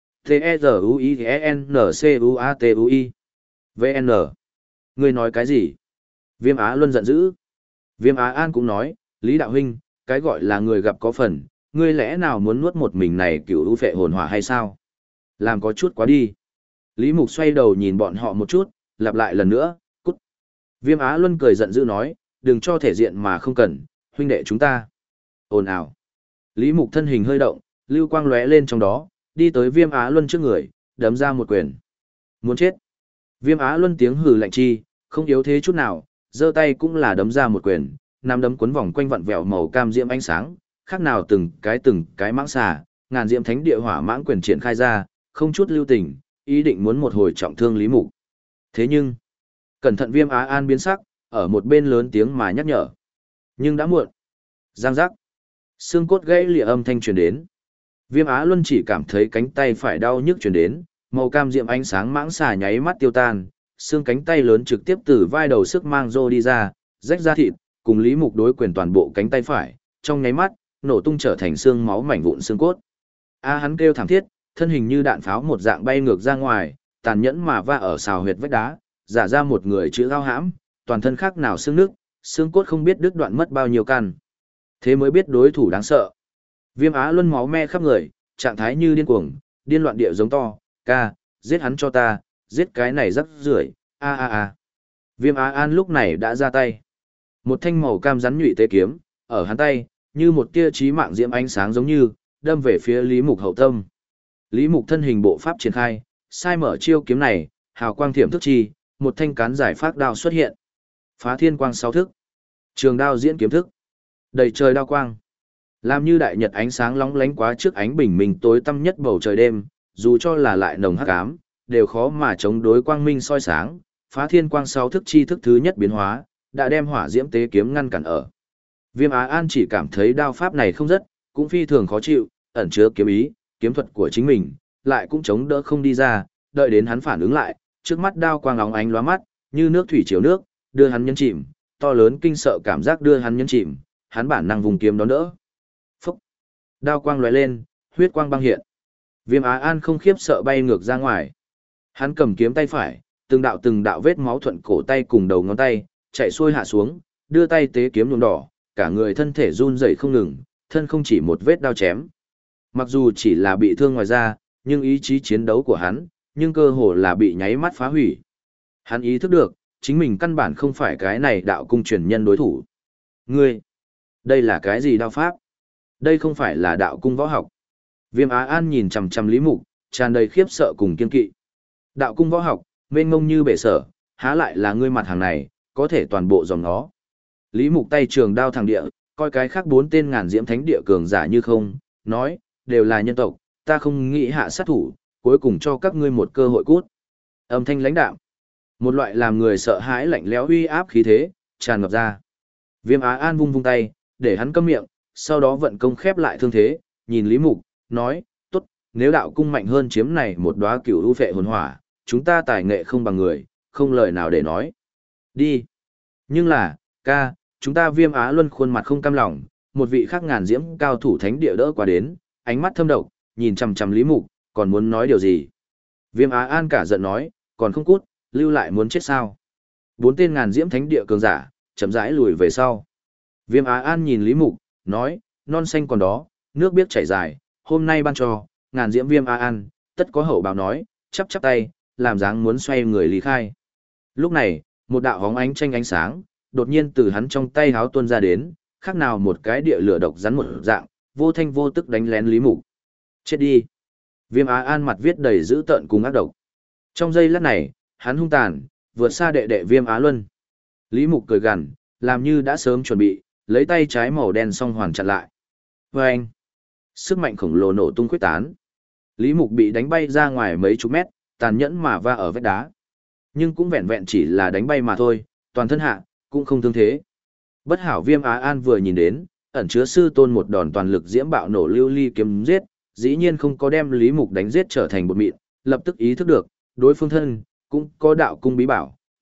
T-E-Z-U-I-N-C-U-A-T-U-I. VN. Ngươi nói cái gì? Viêm Á Luân giận dữ. Viêm Á An cũng nói, Lý Đạo Huynh, cái gọi là người gặp có phần, ngươi lẽ nào muốn nuốt một mình này cửu u phệ hồn hỏa hay sao? Làm có chút quá đi. Lý Mục xoay đầu nhìn bọn họ một chút, lặp lại lần nữa, cút. Viêm Á Luân cười giận dữ nói, đừng cho thể diện mà không cần, huynh đệ chúng ta. Ồn ào. Lý Mục thân hình hơi động, lưu quang lóe lên trong đó, đi tới Viêm Á Luân trước người, đấm ra một quyền. Muốn chết. Viêm Á Luân tiếng hừ lạnh chi, không yếu thế chút nào, giơ tay cũng là đấm ra một quyền, nắm đấm cuốn vòng quanh vặn vẹo màu cam diễm ánh sáng, khác nào từng cái mãng xà, ngàn diễm thánh địa hỏa mãng quyền triển khai ra, không chút lưu tình, ý định muốn một hồi trọng thương Lý Mục. Thế nhưng, cẩn thận Viêm Á An biến sắc, ở một bên lớn tiếng mà nhắc nhở. Nhưng đã muộn. Giang giác. Xương cốt gãy lìa âm thanh truyền đến. Viêm Á Luân chỉ cảm thấy cánh tay phải đau nhức truyền đến, màu cam diệm ánh sáng mãng xà nháy mắt tiêu tan, xương cánh tay lớn trực tiếp từ vai đầu sức mang rô đi ra, rách ra thịt, cùng Lý Mục đối quyền toàn bộ cánh tay phải, trong nháy mắt, nổ tung trở thành xương máu mảnh vụn xương cốt. Hắn kêu thảm thiết, thân hình như đạn pháo một dạng bay ngược ra ngoài, tàn nhẫn mà va ở xào huyệt vách đá, giả ra một người chữ ao hãm, toàn thân khác nào xương nước, xương cốt không biết đứt đoạn mất bao nhiêu căn. Thế mới biết đối thủ đáng sợ. Viêm Á Luân máu me khắp người, trạng thái như điên cuồng, điên loạn địa giống to, ca, giết hắn cho ta, giết cái này rắc rưởi, a. Viêm Á An lúc này đã ra tay. Một thanh màu cam rắn nhụy tế kiếm, ở hắn tay, như một tia chí mạng diễm ánh sáng giống như, đâm về phía Lý Mục hậu tâm. Lý Mục thân hình bộ pháp triển khai, sai mở chiêu kiếm này, hào quang thiểm thức chi, một thanh cán giải phát đao xuất hiện. Phá thiên quang sáu thức. Trường đao diễn kiếm thức. Đầy trời đao quang. Làm như đại nhật ánh sáng lóng lánh quá trước ánh bình minh tối tăm nhất bầu trời đêm, dù cho là lại nồng hắc ám, đều khó mà chống đối quang minh soi sáng. Phá thiên quang sáu thức chi thức thứ nhất biến hóa, đã đem hỏa diễm tế kiếm ngăn cản ở. Viêm Á An chỉ cảm thấy đao pháp này không rất, cũng phi thường khó chịu, ẩn chứa kiếm ý, kiếm thuật của chính mình, lại cũng chống đỡ không đi ra, đợi đến hắn phản ứng lại, trước mắt đao quang óng ánh lóa mắt, như nước thủy chiều nước, đưa hắn nhấn chìm, to lớn kinh sợ cảm giác đưa hắn nhấn chìm, hắn bản năng vùng kiếm đón đỡ. Phúc! Đao quang lóe lên, huyết quang băng hiện. Viêm Á An không khiếp sợ bay ngược ra ngoài. Hắn cầm kiếm tay phải, từng đạo vết máu thuận cổ tay cùng đầu ngón tay, chạy xuôi hạ xuống, đưa tay tế kiếm nhuộm đỏ, cả người thân thể run rẩy không ngừng, thân không chỉ một vết đao chém. Mặc dù chỉ là bị thương ngoài da, nhưng ý chí chiến đấu của hắn, nhưng cơ hồ là bị nháy mắt phá hủy. Hắn ý thức được, chính mình căn bản không phải cái này đạo cung truyền nhân đối thủ. Ngươi, đây là cái gì đao pháp? Đây không phải là đạo cung võ học. Viêm Á An nhìn chằm chằm Lý Mục, tràn đầy khiếp sợ cùng kiên kỵ. Đạo cung võ học, mênh mông như bể sở, há lại là ngươi mặt hàng này, có thể toàn bộ dòng nó. Lý Mục tay trường đao thẳng địa, coi cái khác 4 tên ngàn diễm thánh địa cường giả như không, nói, đều là nhân tộc, ta không nghĩ hạ sát thủ, cuối cùng cho các ngươi một cơ hội cút. Âm thanh lãnh đạm, một loại làm người sợ hãi lạnh lẽo uy áp khí thế, tràn ngập ra. Viêm Á An vung tay, để hắn câm miệng, sau đó vận công khép lại thương thế, nhìn Lý Mục, nói, tốt, nếu đạo cung mạnh hơn chiếm này một đóa cửu u phệ hồn hỏa, chúng ta tài nghệ không bằng người, không lời nào để nói. Đi. Nhưng là, ca, chúng ta Viêm Á Luân khuôn mặt không cam lòng, một vị khác ngàn diễm cao thủ thánh địa đỡ qua đến, ánh mắt thâm độc, nhìn chằm chằm Lý Mục, còn muốn nói điều gì. Viêm Á An cả giận nói, còn không cút, lưu lại muốn chết sao. 4 tên ngàn diễm thánh địa cường giả, chậm rãi lùi về sau. Viêm Á An nhìn Lý Mục, nói, non xanh còn đó, nước biết chảy dài, hôm nay ban cho, ngàn diễm Viêm Á An, tất có hậu báo nói, chắp chắp tay, làm dáng muốn xoay người lý khai. Lúc này, một đạo hóng ánh tranh ánh sáng, đột nhiên từ hắn trong tay háo tuôn ra đến, khác nào một cái địa lửa độc rắn một dạng, vô thanh vô tức đánh lén Lý Mục. Chết đi. Viêm Á An mặt viết đầy dữ tợn cùng ác độc. Trong giây lát này, hắn hung tàn, vượt xa đệ đệ Viêm Á Luân. Lý Mục cười gằn, làm như đã sớm chuẩn bị, lấy tay trái màu đen song hoàn chặn lại. Vâng! Sức mạnh khổng lồ nổ tung quyết tán. Lý Mục bị đánh bay ra ngoài mấy chục mét, tàn nhẫn mà va ở vách đá. Nhưng cũng vẹn vẹn chỉ là đánh bay mà thôi, toàn thân hạ, cũng không thương thế. Bất hảo Viêm Á An vừa nhìn đến, ẩn chứa sư tôn một đòn toàn lực diễm bạo nổ lưu ly kiếm giết, dĩ nhiên không có đem Lý Mục đánh giết trở thành bột mịn, lập tức ý thức được, đối phương thân, cũng có đạo cung bí bảo,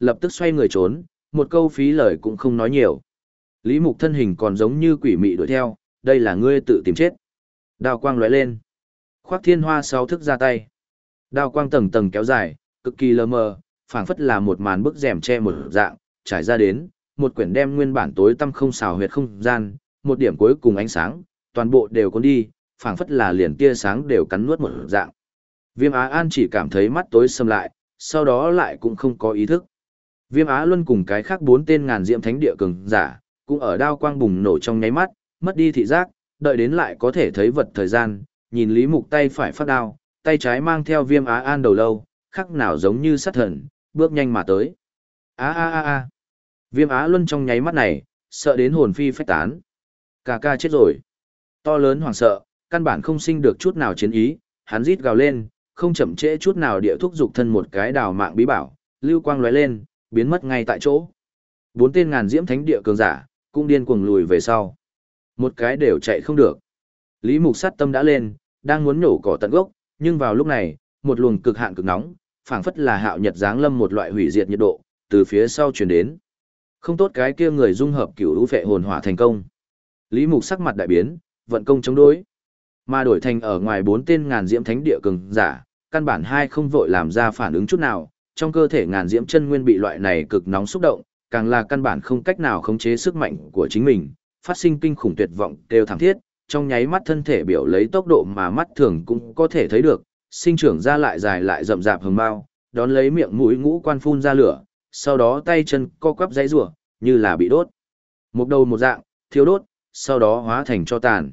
lập tức xoay người trốn, một câu phí lời cũng không nói nhiều. Lý Mục thân hình còn giống như quỷ mị đuổi theo, đây là ngươi tự tìm chết. Đao quang lóe lên. Khoác Thiên Hoa sáu thức ra tay. Đao quang tầng tầng kéo dài, cực kỳ lờ mờ, phảng phất là một màn bức rèm che một dạng, trải ra đến, một quyển đem nguyên bản tối tăm không xào huyệt không gian, một điểm cuối cùng ánh sáng, toàn bộ đều cuốn đi, phảng phất là liền tia sáng đều cắn nuốt một dạng. Viêm Á An chỉ cảm thấy mắt tối sầm lại, sau đó lại cũng không có ý thức. Viêm Á Luân cùng cái khác 4 tên ngàn diệm thánh địa cường giả, cũng ở đao quang bùng nổ trong nháy mắt, mất đi thị giác, đợi đến lại có thể thấy vật thời gian, nhìn Lý Mục tay phải phát đao, tay trái mang theo Viêm Á An đầu lâu, khắc nào giống như sát thần, bước nhanh mà tới. A. Viêm Á Luân trong nháy mắt này, sợ đến hồn phi phách tán. Ca chết rồi. To lớn hoảng sợ, căn bản không sinh được chút nào chiến ý, hắn rít gào lên, không chậm trễ chút nào địa thúc dục thân một cái đào mạng bí bảo, lưu quang lóe lên, biến mất ngay tại chỗ. 4 tên ngàn diễm thánh địa cường giả, cũng điên cuồng lùi về sau. Một cái đều chạy không được. Lý Mục sát tâm đã lên, đang muốn nhổ cỏ tận gốc, nhưng vào lúc này, một luồng cực hạn cực nóng, phảng phất là hạo nhật giáng lâm một loại hủy diệt nhiệt độ, từ phía sau truyền đến. Không tốt, cái kia người dung hợp cửu lũ phệ hồn hỏa thành công. Lý Mục sắc mặt đại biến, vận công chống đối. Mà đổi thành ở ngoài 4 tên ngàn diễm thánh địa cường giả, căn bản hai không vội làm ra phản ứng chút nào, trong cơ thể ngàn diễm chân nguyên bị loại này cực nóng xúc động, càng là căn bản không cách nào khống chế sức mạnh của chính mình, phát sinh kinh khủng tuyệt vọng đều thảm thiết, trong nháy mắt thân thể biểu lấy tốc độ mà mắt thường cũng có thể thấy được, sinh trưởng ra lại dài lại rậm rạp hừng bao, đón lấy miệng mũi ngũ quan phun ra lửa, sau đó tay chân co quắp giãy giụa, như là bị đốt. Một đầu một dạng, thiêu đốt, sau đó hóa thành tro tàn.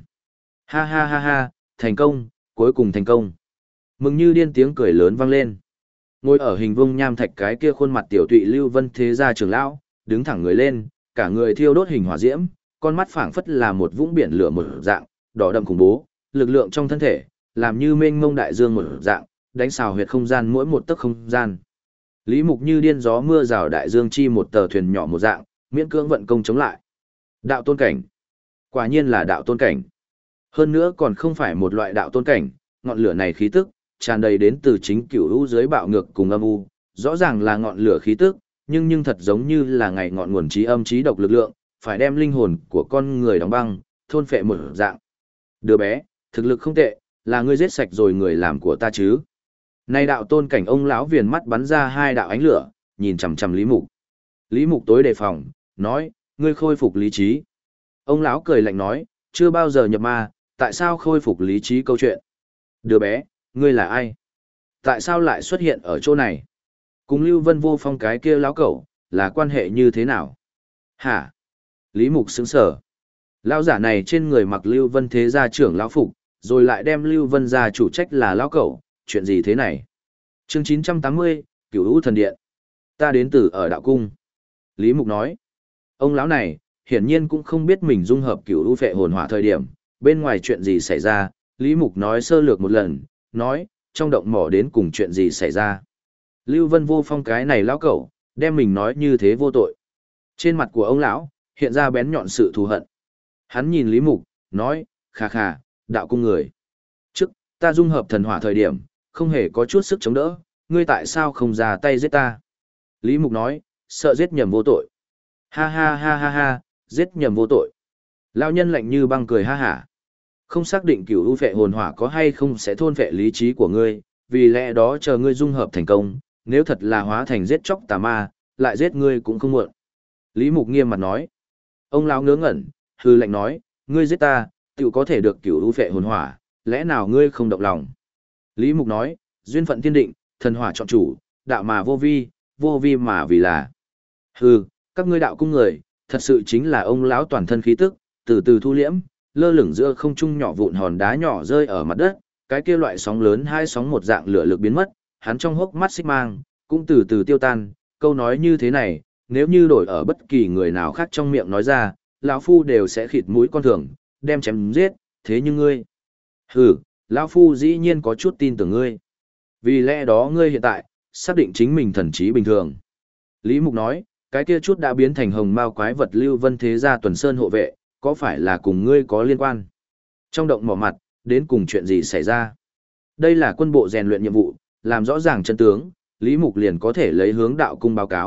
Ha, thành công, cuối cùng thành công. Mừng như điên tiếng cười lớn vang lên. Ngồi ở hình vuông nham thạch cái kia khuôn mặt tiểu tụy Lưu Vân Thế Gia trưởng lão, đứng thẳng người lên, cả người thiêu đốt hình hỏa diễm, con mắt phảng phất là một vũng biển lửa một dạng, đỏ đậm khủng bố, lực lượng trong thân thể, làm như mênh mông đại dương một dạng, đánh xào huyệt không gian mỗi một tấc không gian. Lý Mục như điên gió mưa rào đại dương chi một tờ thuyền nhỏ một dạng, miễn cưỡng vận công chống lại. Đạo tôn cảnh. Quả nhiên là đạo tôn cảnh. Hơn nữa còn không phải một loại đạo tôn cảnh, ngọn lửa này khí tức, tràn đầy đến từ chính cửu u dưới bạo ngược cùng âm u, rõ ràng là ngọn lửa khí tức, nhưng thật giống như là ngày ngọn nguồn trí âm trí độc lực lượng, phải đem linh hồn của con người đóng băng, thôn phệ một dạng. Đứa bé, thực lực không tệ, là ngươi giết sạch rồi người làm của ta chứ. Nay đạo tôn cảnh, ông lão viền mắt bắn ra 2 đạo ánh lửa, nhìn chằm chằm Lý Mục. Lý Mục tối đề phòng, nói, ngươi khôi phục lý trí. Ông lão cười lạnh nói, chưa bao giờ nhập ma, tại sao khôi phục lý trí câu chuyện? Đứa bé, ngươi là ai? Tại sao lại xuất hiện ở chỗ này? Cùng Lưu Vân Vô Phong cái kia lão cẩu, là quan hệ như thế nào? Hả? Lý Mục sững sờ. Lão giả này trên người mặc Lưu Vân Thế Gia trưởng lão phục, rồi lại đem Lưu Vân gia chủ trách là lão cẩu, chuyện gì thế này? Chương 980, Cửu Vũ Thần Điện. Ta đến từ ở đạo cung. Lý Mục nói. Ông lão này, hiển nhiên cũng không biết mình dung hợp Cửu Vũ phệ hồn hỏa thời điểm, bên ngoài chuyện gì xảy ra. Lý Mục nói sơ lược một lần, nói, trong động mỏ đến cùng chuyện gì xảy ra. Lưu Vân Vô Phong cái này lão cẩu, đem mình nói như thế vô tội. Trên mặt của ông lão, hiện ra bén nhọn sự thù hận. Hắn nhìn Lý Mục, nói, khà, đạo cung người. Trước, ta dung hợp thần hỏa thời điểm, không hề có chút sức chống đỡ, ngươi tại sao không ra tay giết ta? Lý Mục nói, sợ giết nhầm vô tội. Ha, giết nhầm vô tội. Lão nhân lạnh như băng cười ha hả. Không xác định cửu u phệ hồn hỏa có hay không sẽ thôn phệ lý trí của ngươi, vì lẽ đó chờ ngươi dung hợp thành công, nếu thật là hóa thành giết chóc tà ma, lại giết ngươi cũng không muộn. Lý Mục nghiêm mặt nói. Ông lão ngớ ngẩn, hư lạnh nói, ngươi giết ta, tự có thể được cửu u phệ hồn hỏa, lẽ nào ngươi không động lòng? Lý Mục nói, duyên phận thiên định, thần hỏa chọn chủ, đạo mà vô vi mà vì là. Hừ, các ngươi đạo cung người, thật sự chính là ông lão toàn thân khí tức, từ từ thu liễm, lơ lửng giữa không trung nhỏ vụn hòn đá nhỏ rơi ở mặt đất, cái kia loại sóng lớn hai sóng một dạng lửa lực biến mất, hắn trong hốc mắt xích mang, cũng từ từ tiêu tan, câu nói như thế này, nếu như đổi ở bất kỳ người nào khác trong miệng nói ra, lão phu đều sẽ khịt mũi con thường, đem chém giết, thế nhưng ngươi. Hừ, lão phu dĩ nhiên có chút tin tưởng ngươi. Vì lẽ đó ngươi hiện tại, xác định chính mình thần trí bình thường. Lý Mục nói, cái kia chút đã biến thành hồng mao quái vật Lưu Vân Thế Gia tuần sơn hộ vệ, có phải là cùng ngươi có liên quan? Trong động mỏ mặt, đến cùng chuyện gì xảy ra? Đây là quân bộ rèn luyện nhiệm vụ, làm rõ ràng chân tướng, Lý Mục liền có thể lấy hướng đạo cung báo cáo,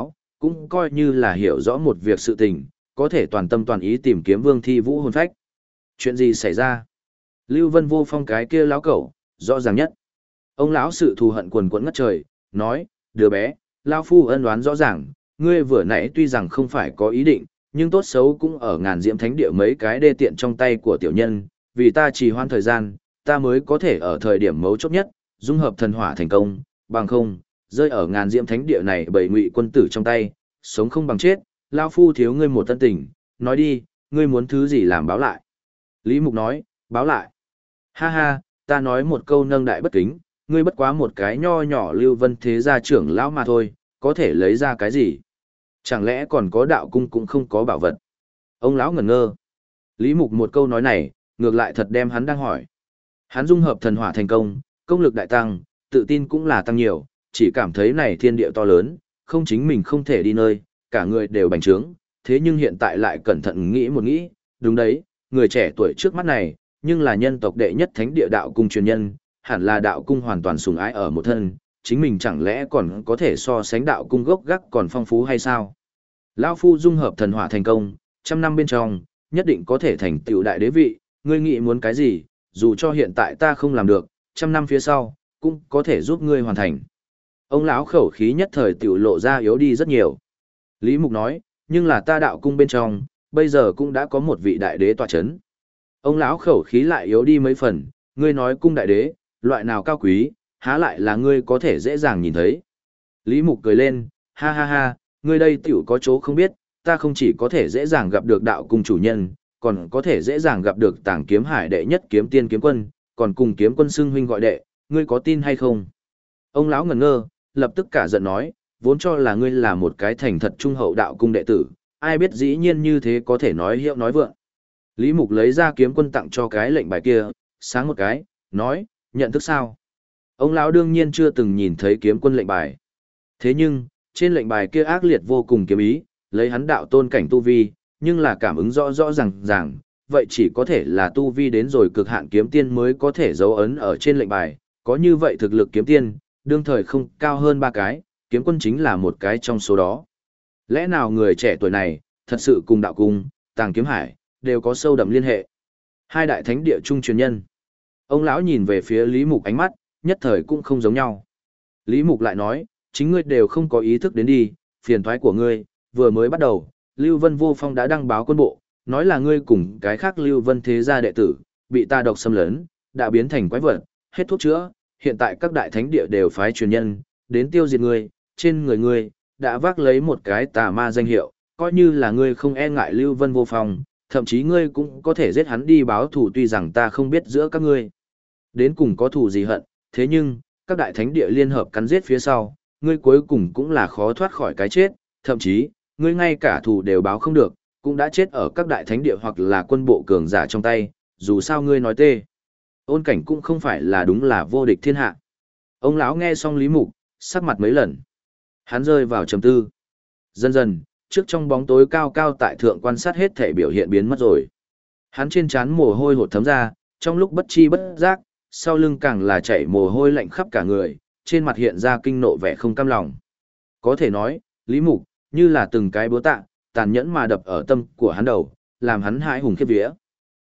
cũng coi như là hiểu rõ một việc sự tình, có thể toàn tâm toàn ý tìm kiếm Vương Thi Vũ hồn phách. Chuyện gì xảy ra? Lưu Vân Vô Phong cái kia lão cẩu, rõ ràng nhất. Ông lão sự thù hận quần quẫn ngất trời, nói, đứa bé, lão phu ân oán rõ ràng, ngươi vừa nãy tuy rằng không phải có ý định, nhưng tốt xấu cũng ở ngàn diễm thánh địa mấy cái đê tiện trong tay của tiểu nhân, vì ta trì hoãn thời gian, ta mới có thể ở thời điểm mấu chốt nhất, dung hợp thần hỏa thành công, bằng không, rơi ở ngàn diễm thánh địa này bởi ngụy quân tử trong tay, sống không bằng chết, lão phu thiếu ngươi một tân tình, nói đi, ngươi muốn thứ gì làm báo lại. Lý Mục nói, báo lại. Ha ha, ta nói một câu nâng đại bất kính, ngươi bất quá một cái nho nhỏ Lưu Vân thế gia trưởng lão mà thôi, có thể lấy ra cái gì? Chẳng lẽ còn có đạo cung cũng không có bảo vật? Ông lão ngẩn ngơ. Lý Mục một câu nói này, ngược lại thật đem hắn đang hỏi. Hắn dung hợp thần hỏa thành công, công lực đại tăng, tự tin cũng là tăng nhiều, chỉ cảm thấy này thiên địa to lớn, không chính mình không thể đi nơi, cả người đều bành trướng, thế nhưng hiện tại lại cẩn thận nghĩ một nghĩ, đúng đấy, người trẻ tuổi trước mắt này, nhưng là nhân tộc đệ nhất thánh địa đạo cung truyền nhân, hẳn là đạo cung hoàn toàn sùng ái ở một thân, chính mình chẳng lẽ còn có thể so sánh đạo cung gốc gác còn phong phú hay sao? Lão phu dung hợp thần hỏa thành công, trăm năm bên trong, nhất định có thể thành tựu đại đế vị, ngươi nghĩ muốn cái gì, dù cho hiện tại ta không làm được, trăm năm phía sau, cũng có thể giúp ngươi hoàn thành. Ông lão khẩu khí nhất thời tiểu lộ ra yếu đi rất nhiều. Lý Mục nói, nhưng là ta đạo cung bên trong, bây giờ cũng đã có một vị đại đế tọa chấn. Ông lão khẩu khí lại yếu đi mấy phần, ngươi nói cung đại đế, loại nào cao quý, há lại là ngươi có thể dễ dàng nhìn thấy. Lý Mục cười lên, ha ha ha, ngươi đây tiểu có chỗ không biết, ta không chỉ có thể dễ dàng gặp được đạo cung chủ nhân, còn có thể dễ dàng gặp được Tàng Kiếm Hải đệ nhất kiếm tiên kiếm quân, còn cùng kiếm quân xưng huynh gọi đệ, ngươi có tin hay không? Ông lão ngẩn ngơ, lập tức cả giận nói, vốn cho là ngươi là một cái thành thật trung hậu đạo cung đệ tử, ai biết dĩ nhiên như thế có thể nói hiệu nói vượng. Lý Mục lấy ra kiếm quân tặng cho cái lệnh bài kia, sáng một cái, nói, nhận thức sao? Ông lão đương nhiên chưa từng nhìn thấy kiếm quân lệnh bài. Thế nhưng, trên lệnh bài kia ác liệt vô cùng kiếm ý, lấy hắn đạo tôn cảnh tu vi, nhưng là cảm ứng rõ rõ ràng, vậy chỉ có thể là tu vi đến rồi cực hạn kiếm tiên mới có thể dấu ấn ở trên lệnh bài, có như vậy thực lực kiếm tiên, đương thời không cao hơn ba cái, kiếm quân chính là một cái trong số đó. Lẽ nào người trẻ tuổi này, thật sự cùng đạo cung, Tàng Kiếm Hải, đều có sâu đậm liên hệ. Hai đại thánh địa trung truyền nhân. Ông lão nhìn về phía Lý Mục ánh mắt, nhất thời cũng không giống nhau. Lý Mục lại nói, chính ngươi đều không có ý thức đến đi, phiền toái của ngươi, vừa mới bắt đầu, Lưu Vân Vô Phong đã đăng báo quân bộ, nói là ngươi cùng cái khác Lưu Vân thế gia đệ tử, bị ta độc xâm lấn, đã biến thành quái vật, hết thuốc chữa, hiện tại các đại thánh địa đều phái truyền nhân, đến tiêu diệt ngươi, trên người ngươi, đã vác lấy một cái tà ma danh hiệu, coi như là ngươi không e ngại Lưu Vân Vô Phong, thậm chí ngươi cũng có thể giết hắn đi báo thù tuy rằng ta không biết giữa các ngươi. Đến cùng có thù gì hận, thế nhưng, các đại thánh địa liên hợp cắn giết phía sau, ngươi cuối cùng cũng là khó thoát khỏi cái chết, thậm chí, ngươi ngay cả thù đều báo không được, cũng đã chết ở các đại thánh địa hoặc là quân bộ cường giả trong tay, dù sao ngươi nói tê. Ôn cảnh cũng không phải là đúng là vô địch thiên hạ. Ông lão nghe xong Lý Mục, sắc mặt mấy lần. Hắn rơi vào trầm tư. Dần dần, trước trong bóng tối cao cao tại thượng quan sát hết thể biểu hiện biến mất rồi. Hắn trên trán mồ hôi hột thấm ra, trong lúc bất chi bất giác, sau lưng càng là chảy mồ hôi lạnh khắp cả người, trên mặt hiện ra kinh nộ vẻ không cam lòng. Có thể nói, Lý Mục, như là từng cái búa tạ, tàn nhẫn mà đập ở tâm của hắn đầu, làm hắn hãi hùng khiếp vía.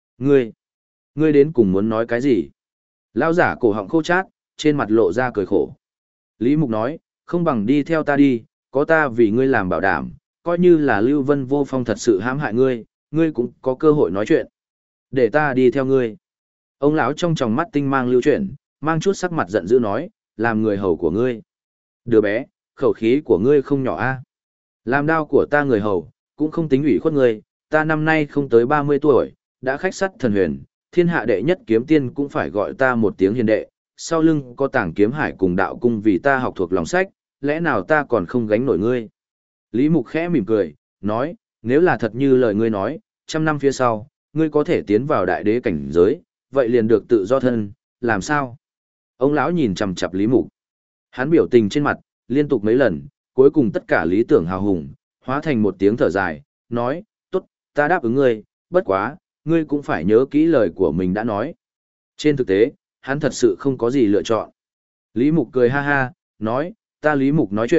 Ngươi đến cùng muốn nói cái gì? Lão giả cổ họng khô chát, trên mặt lộ ra cười khổ. Lý Mục nói, không bằng đi theo ta đi, có ta vì ngươi làm bảo đảm, coi như là Lưu Vân Vô Phong thật sự hãm hại ngươi, ngươi cũng có cơ hội nói chuyện. Để ta đi theo ngươi. Ông lão trong tròng mắt tinh mang lưu chuyển, mang chút sắc mặt giận dữ nói, làm người hầu của ngươi. Đứa bé, khẩu khí của ngươi không nhỏ a. Làm đao của ta người hầu, cũng không tính ủy khuất ngươi, ta năm nay không tới 30 tuổi, đã khách sắt thần huyền, thiên hạ đệ nhất kiếm tiên cũng phải gọi ta một tiếng hiền đệ, sau lưng có Tàng Kiếm Hải cùng đạo cung vì ta học thuộc lòng sách, lẽ nào ta còn không gánh nổi ngươi. Lý Mục khẽ mỉm cười, nói, nếu là thật như lời ngươi nói, trăm năm phía sau, ngươi có thể tiến vào đại đế cảnh giới, vậy liền được tự do thân, làm sao? Ông lão nhìn chằm chằm Lý Mục. Hắn biểu tình trên mặt, liên tục mấy lần, cuối cùng tất cả lý tưởng hào hùng, hóa thành một tiếng thở dài, nói, tốt, ta đáp ứng ngươi, bất quá, ngươi cũng phải nhớ kỹ lời của mình đã nói. Trên thực tế, hắn thật sự không có gì lựa chọn. Lý Mục cười ha ha, nói, ta Lý Mục nói chuyện,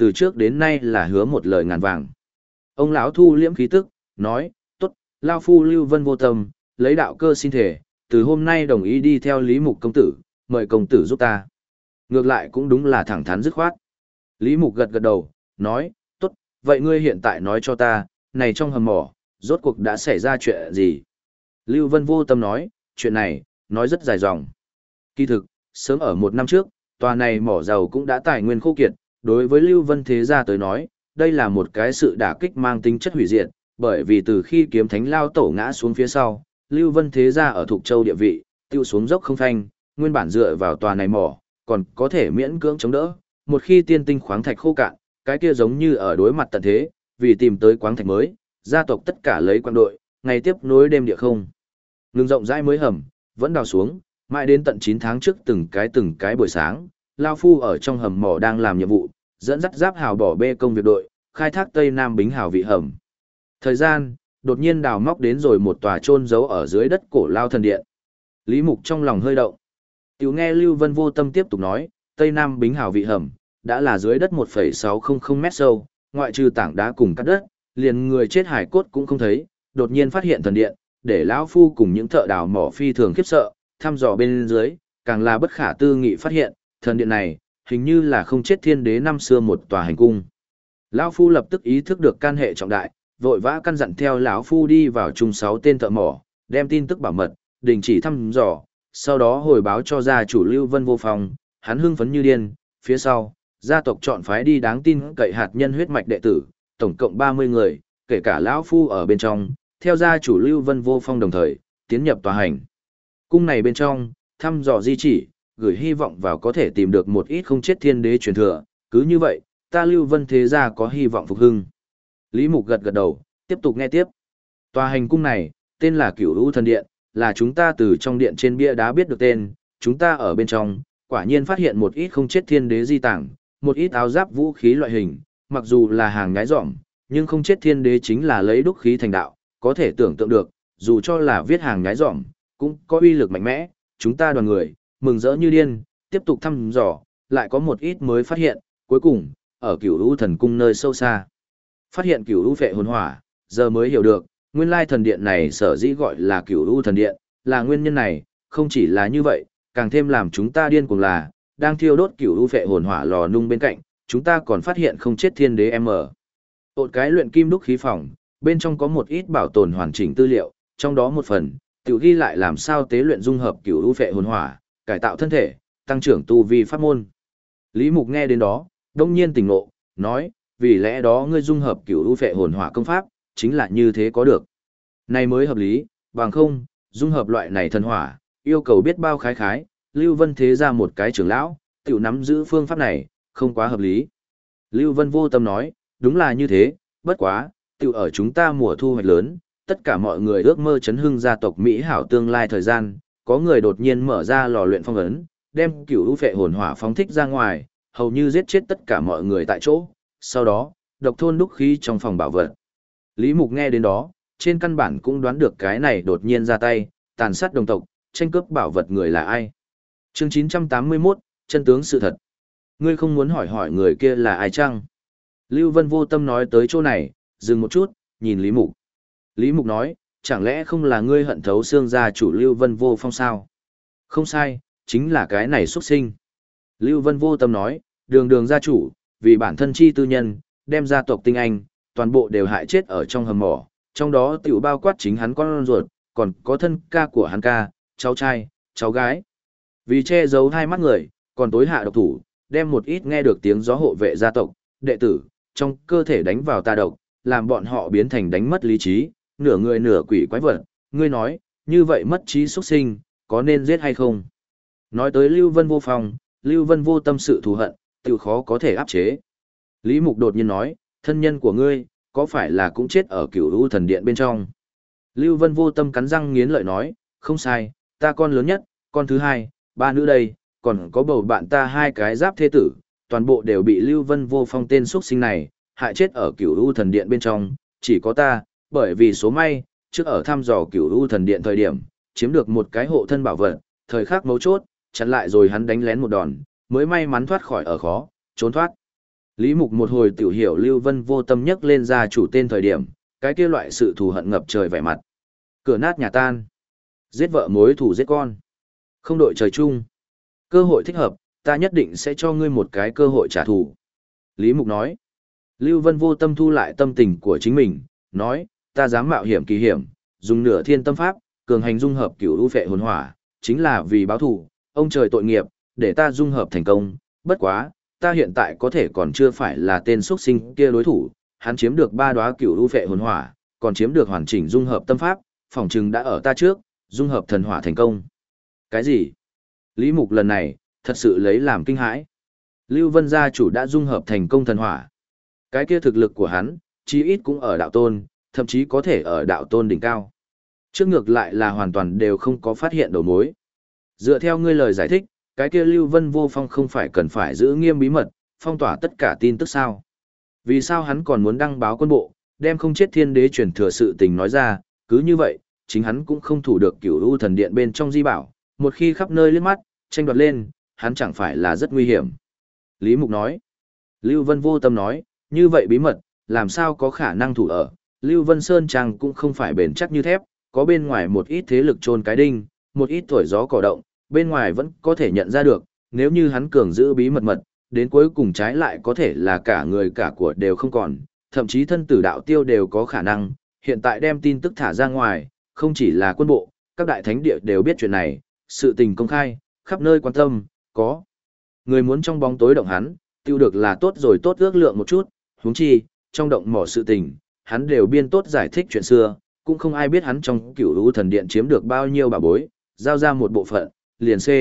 từ trước đến nay là hứa một lời ngàn vàng. Ông lão thu liễm khí tức, nói, tốt, lao phu Lưu Vân vô tâm, lấy đạo cơ xin thể, từ hôm nay đồng ý đi theo Lý Mục công tử, mời công tử giúp ta. Ngược lại cũng đúng là thẳng thắn dứt khoát. Lý Mục gật gật đầu, nói, tốt, vậy ngươi hiện tại nói cho ta, này trong hầm mỏ, rốt cuộc đã xảy ra chuyện gì? Lưu Vân vô tâm nói, chuyện này, nói rất dài dòng. Kỳ thực, sớm ở 1 năm trước, tòa này mỏ dầu cũng đã tài nguyên khô kiệt, đối với Lưu Vân thế gia tới nói, đây là một cái sự đả kích mang tính chất hủy diệt, bởi vì từ khi kiếm thánh lao tổ ngã xuống phía sau, Lưu Vân thế gia ở Thục Châu địa vị, tiêu xuống dốc không phanh, nguyên bản dựa vào tòa này mỏ, còn có thể miễn cưỡng chống đỡ, một khi tiên tinh khoáng thạch khô cạn, cái kia giống như ở đối mặt tận thế, vì tìm tới khoáng thạch mới, gia tộc tất cả lấy quân đội, ngày tiếp nối đêm địa không. Ngừng rộng rãi mới hầm, vẫn đào xuống, mãi đến tận 9 tháng trước từng cái buổi sáng, Lao Phu ở trong hầm mỏ đang làm nhiệm vụ, dẫn dắt giáp hào bỏ bê công việc đội, khai thác Tây Nam Bính hào vị hầm. Thời gian, đột nhiên đào móc đến rồi một tòa chôn giấu ở dưới đất cổ lao thần điện. Lý Mục trong lòng hơi động. Tiểu nghe Lưu Vân vô tâm tiếp tục nói, Tây Nam Bính hào vị hầm, đã là dưới đất 1,600 mét sâu, ngoại trừ tảng đá cùng cắt đất, liền người chết hải cốt cũng không thấy, đột nhiên phát hiện thần điện, để lão phu cùng những thợ đào mỏ phi thường khiếp sợ, thăm dò bên dưới, càng là bất khả tư nghị phát hiện, thần điện này, hình như là không chết thiên đế năm xưa một tòa hành cung. Lão phu lập tức ý thức được can hệ trọng đại, vội vã căn dặn theo lão phu đi vào chung 6 tên thợ mỏ, đem tin tức bảo mật, đình chỉ thăm dò, sau đó hồi báo cho gia chủ Lưu Vân vô phòng, hắn hưng phấn như điên, phía sau, gia tộc chọn phái đi đáng tin cậy hạt nhân huyết mạch đệ tử, tổng cộng 30 người, kể cả lão phu ở bên trong, theo gia chủ Lưu Vân vô phong đồng thời, tiến nhập tòa hành. Cung này bên trong, thăm dò di chỉ, gửi hy vọng vào có thể tìm được một ít không chết thiên đế truyền thừa, cứ như vậy, ta Lưu Vân thế gia có hy vọng phục hưng. Lý Mục gật gật đầu, tiếp tục nghe tiếp. Tòa hành cung này, tên là Cửu Vũ Thần Điện, là chúng ta từ trong điện trên bia đá biết được tên, chúng ta ở bên trong, quả nhiên phát hiện một ít không chết thiên đế di tàng, một ít áo giáp vũ khí loại hình, mặc dù là hàng nhái dỏm, nhưng không chết thiên đế chính là lấy đúc khí thành đạo, có thể tưởng tượng được, dù cho là viết hàng nhái dỏm, cũng có uy lực mạnh mẽ, chúng ta đoàn người, mừng rỡ như điên, tiếp tục thăm dò, lại có một ít mới phát hiện, cuối cùng, ở Cửu Vũ Thần Cung nơi sâu xa. Phát hiện Cửu Vũ Phệ Hồn Hỏa, giờ mới hiểu được, nguyên lai thần điện này sở dĩ gọi là Cửu Vũ Thần Điện, là nguyên nhân này, không chỉ là như vậy, càng thêm làm chúng ta điên cuồng là, đang thiêu đốt Cửu Vũ Phệ Hồn Hỏa lò nung bên cạnh, chúng ta còn phát hiện không chết thiên đế M. Một cái luyện kim đúc khí phòng, bên trong có một ít bảo tồn hoàn chỉnh tư liệu, trong đó một phần, tự ghi lại làm sao tế luyện dung hợp Cửu Vũ Phệ Hồn Hỏa, cải tạo thân thể, tăng trưởng tu vi pháp môn. Lý Mục nghe đến đó, đông nhiên tỉnh ngộ, nói, vì lẽ đó ngươi dung hợp Cửu Vũ Phệ Hồn Hỏa công pháp, chính là như thế có được. Này mới hợp lý, bằng không, dung hợp loại này thần hỏa, yêu cầu biết bao khái khái, Lưu Vân thế ra một cái trưởng lão, tiểu nắm giữ phương pháp này, không quá hợp lý. Lưu Vân vô tâm nói, đúng là như thế, bất quá, tiểu ở chúng ta mùa thu hoạch lớn, tất cả mọi người ước mơ chấn hưng gia tộc Mỹ hảo tương lai thời gian, có người đột nhiên mở ra lò luyện phong ấn, đem Cửu Vũ Phệ Hồn Hỏa phóng thích ra ngoài, hầu như giết chết tất cả mọi người tại chỗ, sau đó, độc thôn đúc khí trong phòng bảo vật. Lý Mục nghe đến đó, trên căn bản cũng đoán được cái này đột nhiên ra tay, tàn sát đồng tộc, tranh cướp bảo vật người là ai. Chương 981, chân tướng sự thật. Ngươi không muốn hỏi hỏi người kia là ai chăng? Lưu Vân vô tâm nói tới chỗ này, dừng một chút, nhìn Lý Mục. Lý Mục nói, chẳng lẽ không là ngươi hận thấu xương gia chủ Lưu Vân vô phong sao? Không sai, chính là cái này xuất sinh. Lưu Vân vô tâm nói, đường đường gia chủ, vì bản thân chi tư nhân, đem gia tộc tinh anh, toàn bộ đều hại chết ở trong hầm mỏ, trong đó tiểu bao quát chính hắn con ruột, còn có thân ca của hắn ca, cháu trai, cháu gái. Vì che giấu hai mắt người, còn tối hạ độc thủ, đem một ít nghe được tiếng gió hộ vệ gia tộc, đệ tử, trong cơ thể đánh vào tà độc, làm bọn họ biến thành đánh mất lý trí, nửa người nửa quỷ quái vật. Ngươi nói, như vậy mất trí xuất sinh, có nên giết hay không? Nói tới Lưu Vân vô phong, Lưu Vân vô tâm sự thù hận, tự khó có thể áp chế. Lý Mục đột nhiên nói, thân nhân của ngươi, có phải là cũng chết ở Cửu Vũ Thần Điện bên trong? Lưu Vân vô tâm cắn răng nghiến lợi nói, không sai, ta con lớn nhất, con thứ hai, ba nữ đây, còn có bầu bạn ta hai cái giáp thế tử, toàn bộ đều bị Lưu Vân vô phong tên xuất sinh này, hại chết ở Cửu Vũ Thần Điện bên trong, chỉ có ta, bởi vì số may, trước ở thăm dò Cửu Vũ Thần Điện thời điểm, chiếm được một cái hộ thân bảo vật, thời khắc mấu chốt, chặn lại rồi hắn đánh lén một đòn, mới may mắn thoát khỏi ở khó, trốn thoát. Lý Mục một hồi tiểu hiểu Lưu Vân Vô Tâm nhắc lên gia chủ tên thời điểm, cái kia loại sự thù hận ngập trời vẻ mặt. Cửa nát nhà tan. Giết vợ mối thù giết con. Không đội trời chung. Cơ hội thích hợp, ta nhất định sẽ cho ngươi một cái cơ hội trả thù. Lý Mục nói. Lưu Vân Vô Tâm thu lại tâm tình của chính mình, nói, ta dám mạo hiểm kỳ hiểm, dùng nửa thiên tâm pháp, cường hành dung hợp cửu u phệ hồn hỏa, chính là vì báo thù, ông trời tội nghiệp, để ta dung hợp thành công, bất quá, ta hiện tại có thể còn chưa phải là tên xuất sinh kia đối thủ, hắn chiếm được 3 đóa cửu u phệ hồn hỏa, còn chiếm được hoàn chỉnh dung hợp tâm pháp, phỏng chừng đã ở ta trước, dung hợp thần hỏa thành công. Cái gì? Lý Mục lần này, thật sự lấy làm kinh hãi. Lưu Vân gia chủ đã dung hợp thành công thần hỏa. Cái kia thực lực của hắn, chí ít cũng ở đạo tôn, thậm chí có thể ở đạo tôn đỉnh cao. Trước ngược lại là hoàn toàn đều không có phát hiện đầu mối. Dựa theo ngươi lời giải thích, cái kia Lưu Vân Vô Phong không phải cần phải giữ nghiêm bí mật, phong tỏa tất cả tin tức sao? Vì sao hắn còn muốn đăng báo quân bộ, đem không chết thiên đế truyền thừa sự tình nói ra, cứ như vậy, chính hắn cũng không thủ được cửu u thần điện bên trong di bảo, một khi khắp nơi liếc mắt, tranh đoạt lên, hắn chẳng phải là rất nguy hiểm. Lý Mục nói. Lưu Vân Vô Tâm nói, như vậy bí mật, làm sao có khả năng thủ ở, Lưu Vân Sơn Trang cũng không phải bền chắc như thép, có bên ngoài một ít thế lực trôn cái đinh, một ít thổi gió cỏ động, bên ngoài vẫn có thể nhận ra được, nếu như hắn cường giữ bí mật mật, đến cuối cùng trái lại có thể là cả người cả của đều không còn, thậm chí thân tử đạo tiêu đều có khả năng, hiện tại đem tin tức thả ra ngoài, không chỉ là quân bộ, các đại thánh địa đều biết chuyện này, sự tình công khai, khắp nơi quan tâm, có người muốn trong bóng tối động hắn, tiêu được là tốt rồi tốt ước lượng một chút, huống chi, trong động mỏ sự tình, hắn đều biên tốt giải thích chuyện xưa, cũng không ai biết hắn trong cửu u thần điện chiếm được bao nhiêu bảo bối, giao ra một bộ phận, liền C.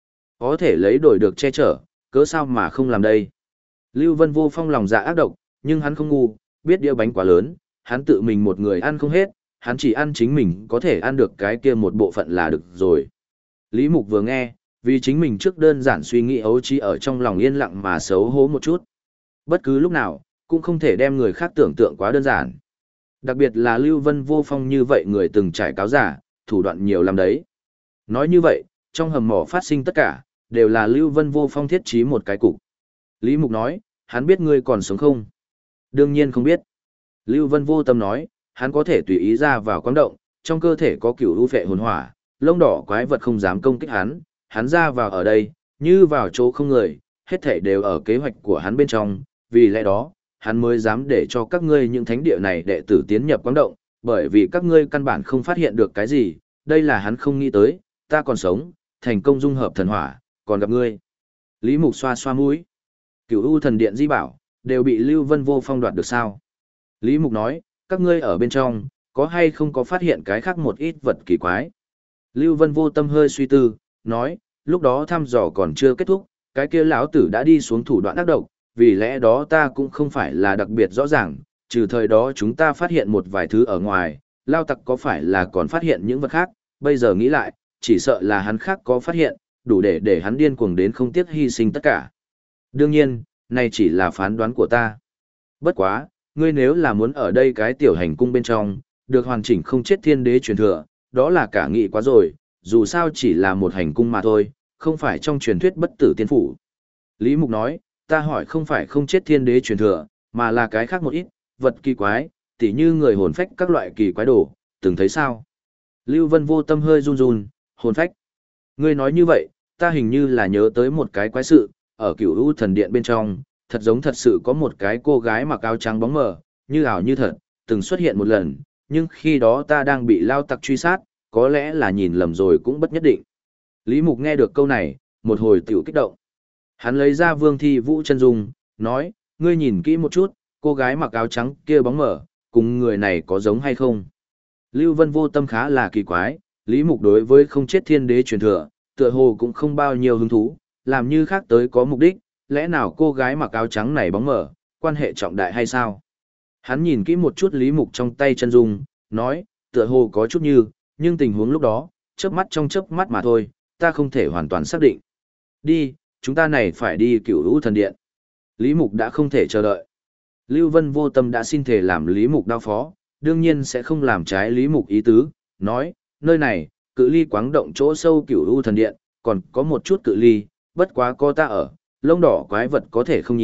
Có thể lấy đổi được che chở, cớ sao mà không làm đây. Lưu Vân Vô Phong lòng dạ ác độc, nhưng hắn không ngu, biết đĩa bánh quá lớn, hắn tự mình một người ăn không hết, hắn chỉ ăn chính mình có thể ăn được cái kia một bộ phận là được rồi. Lý Mục vừa nghe, vì chính mình trước đơn giản suy nghĩ ấu trí ở trong lòng yên lặng mà xấu hổ một chút. Bất cứ lúc nào, cũng không thể đem người khác tưởng tượng quá đơn giản. Đặc biệt là Lưu Vân Vô Phong như vậy người từng trải cáo giả, thủ đoạn nhiều lắm đấy. Nói như vậy, trong hầm mỏ phát sinh tất cả, đều là Lưu Vân Vô Phong thiết trí một cái cục. Lý Mục nói, hắn biết ngươi còn sống không? Đương nhiên không biết. Lưu Vân Vô Tâm nói, hắn có thể tùy ý ra vào quang động, trong cơ thể có cửu u phệ hồn hỏa, lông đỏ quái vật không dám công kích hắn ra vào ở đây, như vào chỗ không người, hết thảy đều ở kế hoạch của hắn bên trong, vì lẽ đó, hắn mới dám để cho các ngươi những thánh địa này đệ tử tiến nhập quang động, bởi vì các ngươi căn bản không phát hiện được cái gì, đây là hắn không nghĩ tới, ta còn sống, thành công dung hợp thần hỏa, còn gặp ngươi. Lý Mục xoa xoa mũi. Cửu u thần điện di bảo, đều bị Lưu Vân Vô Phong đoạt được sao? Lý Mục nói, các ngươi ở bên trong, có hay không có phát hiện cái khác một ít vật kỳ quái? Lưu Vân Vô Tâm hơi suy tư, nói, lúc đó thăm dò còn chưa kết thúc, cái kia lão tử đã đi xuống thủ đoạn ác độc, vì lẽ đó ta cũng không phải là đặc biệt rõ ràng, trừ thời đó chúng ta phát hiện một vài thứ ở ngoài, lao tặc có phải là còn phát hiện những vật khác, bây giờ nghĩ lại, chỉ sợ là hắn khác có phát hiện, đủ để hắn điên cuồng đến không tiếc hy sinh tất cả. Đương nhiên, này chỉ là phán đoán của ta. Bất quá, ngươi nếu là muốn ở đây cái tiểu hành cung bên trong, được hoàn chỉnh không chết thiên đế truyền thừa, đó là cả nghị quá rồi, dù sao chỉ là một hành cung mà thôi, không phải trong truyền thuyết bất tử tiên phủ. Lý Mục nói, ta hỏi không phải không chết thiên đế truyền thừa, mà là cái khác một ít, vật kỳ quái, tỉ như người hồn phách các loại kỳ quái đồ, từng thấy sao? Lưu Vân Vô Tâm hơi run run, hồn phách. Ngươi nói như vậy, ta hình như là nhớ tới một cái quái sự, ở cửu u thần điện bên trong, thật giống thật sự có một cái cô gái mặc áo trắng bóng mờ, như ảo như thật, từng xuất hiện một lần, nhưng khi đó ta đang bị lao tặc truy sát, có lẽ là nhìn lầm rồi cũng bất nhất định. Lý Mục nghe được câu này, một hồi tiểu kích động. Hắn lấy ra Vương Thi Vũ chân dung, nói, ngươi nhìn kỹ một chút, cô gái mặc áo trắng kia bóng mờ, cùng người này có giống hay không? Lưu Vân Vô Tâm khá là kỳ quái, Lý Mục đối với không chết thiên đế truyền thừa, tựa hồ cũng không bao nhiêu hứng thú, làm như khác tới có mục đích, lẽ nào cô gái mặc áo trắng này bóng mờ, quan hệ trọng đại hay sao? Hắn nhìn kỹ một chút Lý Mục trong tay chân dung, nói, tựa hồ có chút như, nhưng tình huống lúc đó, chớp mắt trong chớp mắt mà thôi, ta không thể hoàn toàn xác định. Đi, chúng ta này phải đi Cửu Vũ thần điện. Lý Mục đã không thể chờ đợi. Lưu Vân Vô Tâm đã xin thể làm Lý Mục đao phó, đương nhiên sẽ không làm trái Lý Mục ý tứ, nói, nơi này, cự ly quáng động chỗ sâu Cửu U thần điện, còn có một chút cự ly, bất quá có ta ở, lông đỏ quái vật có thể không nhìn,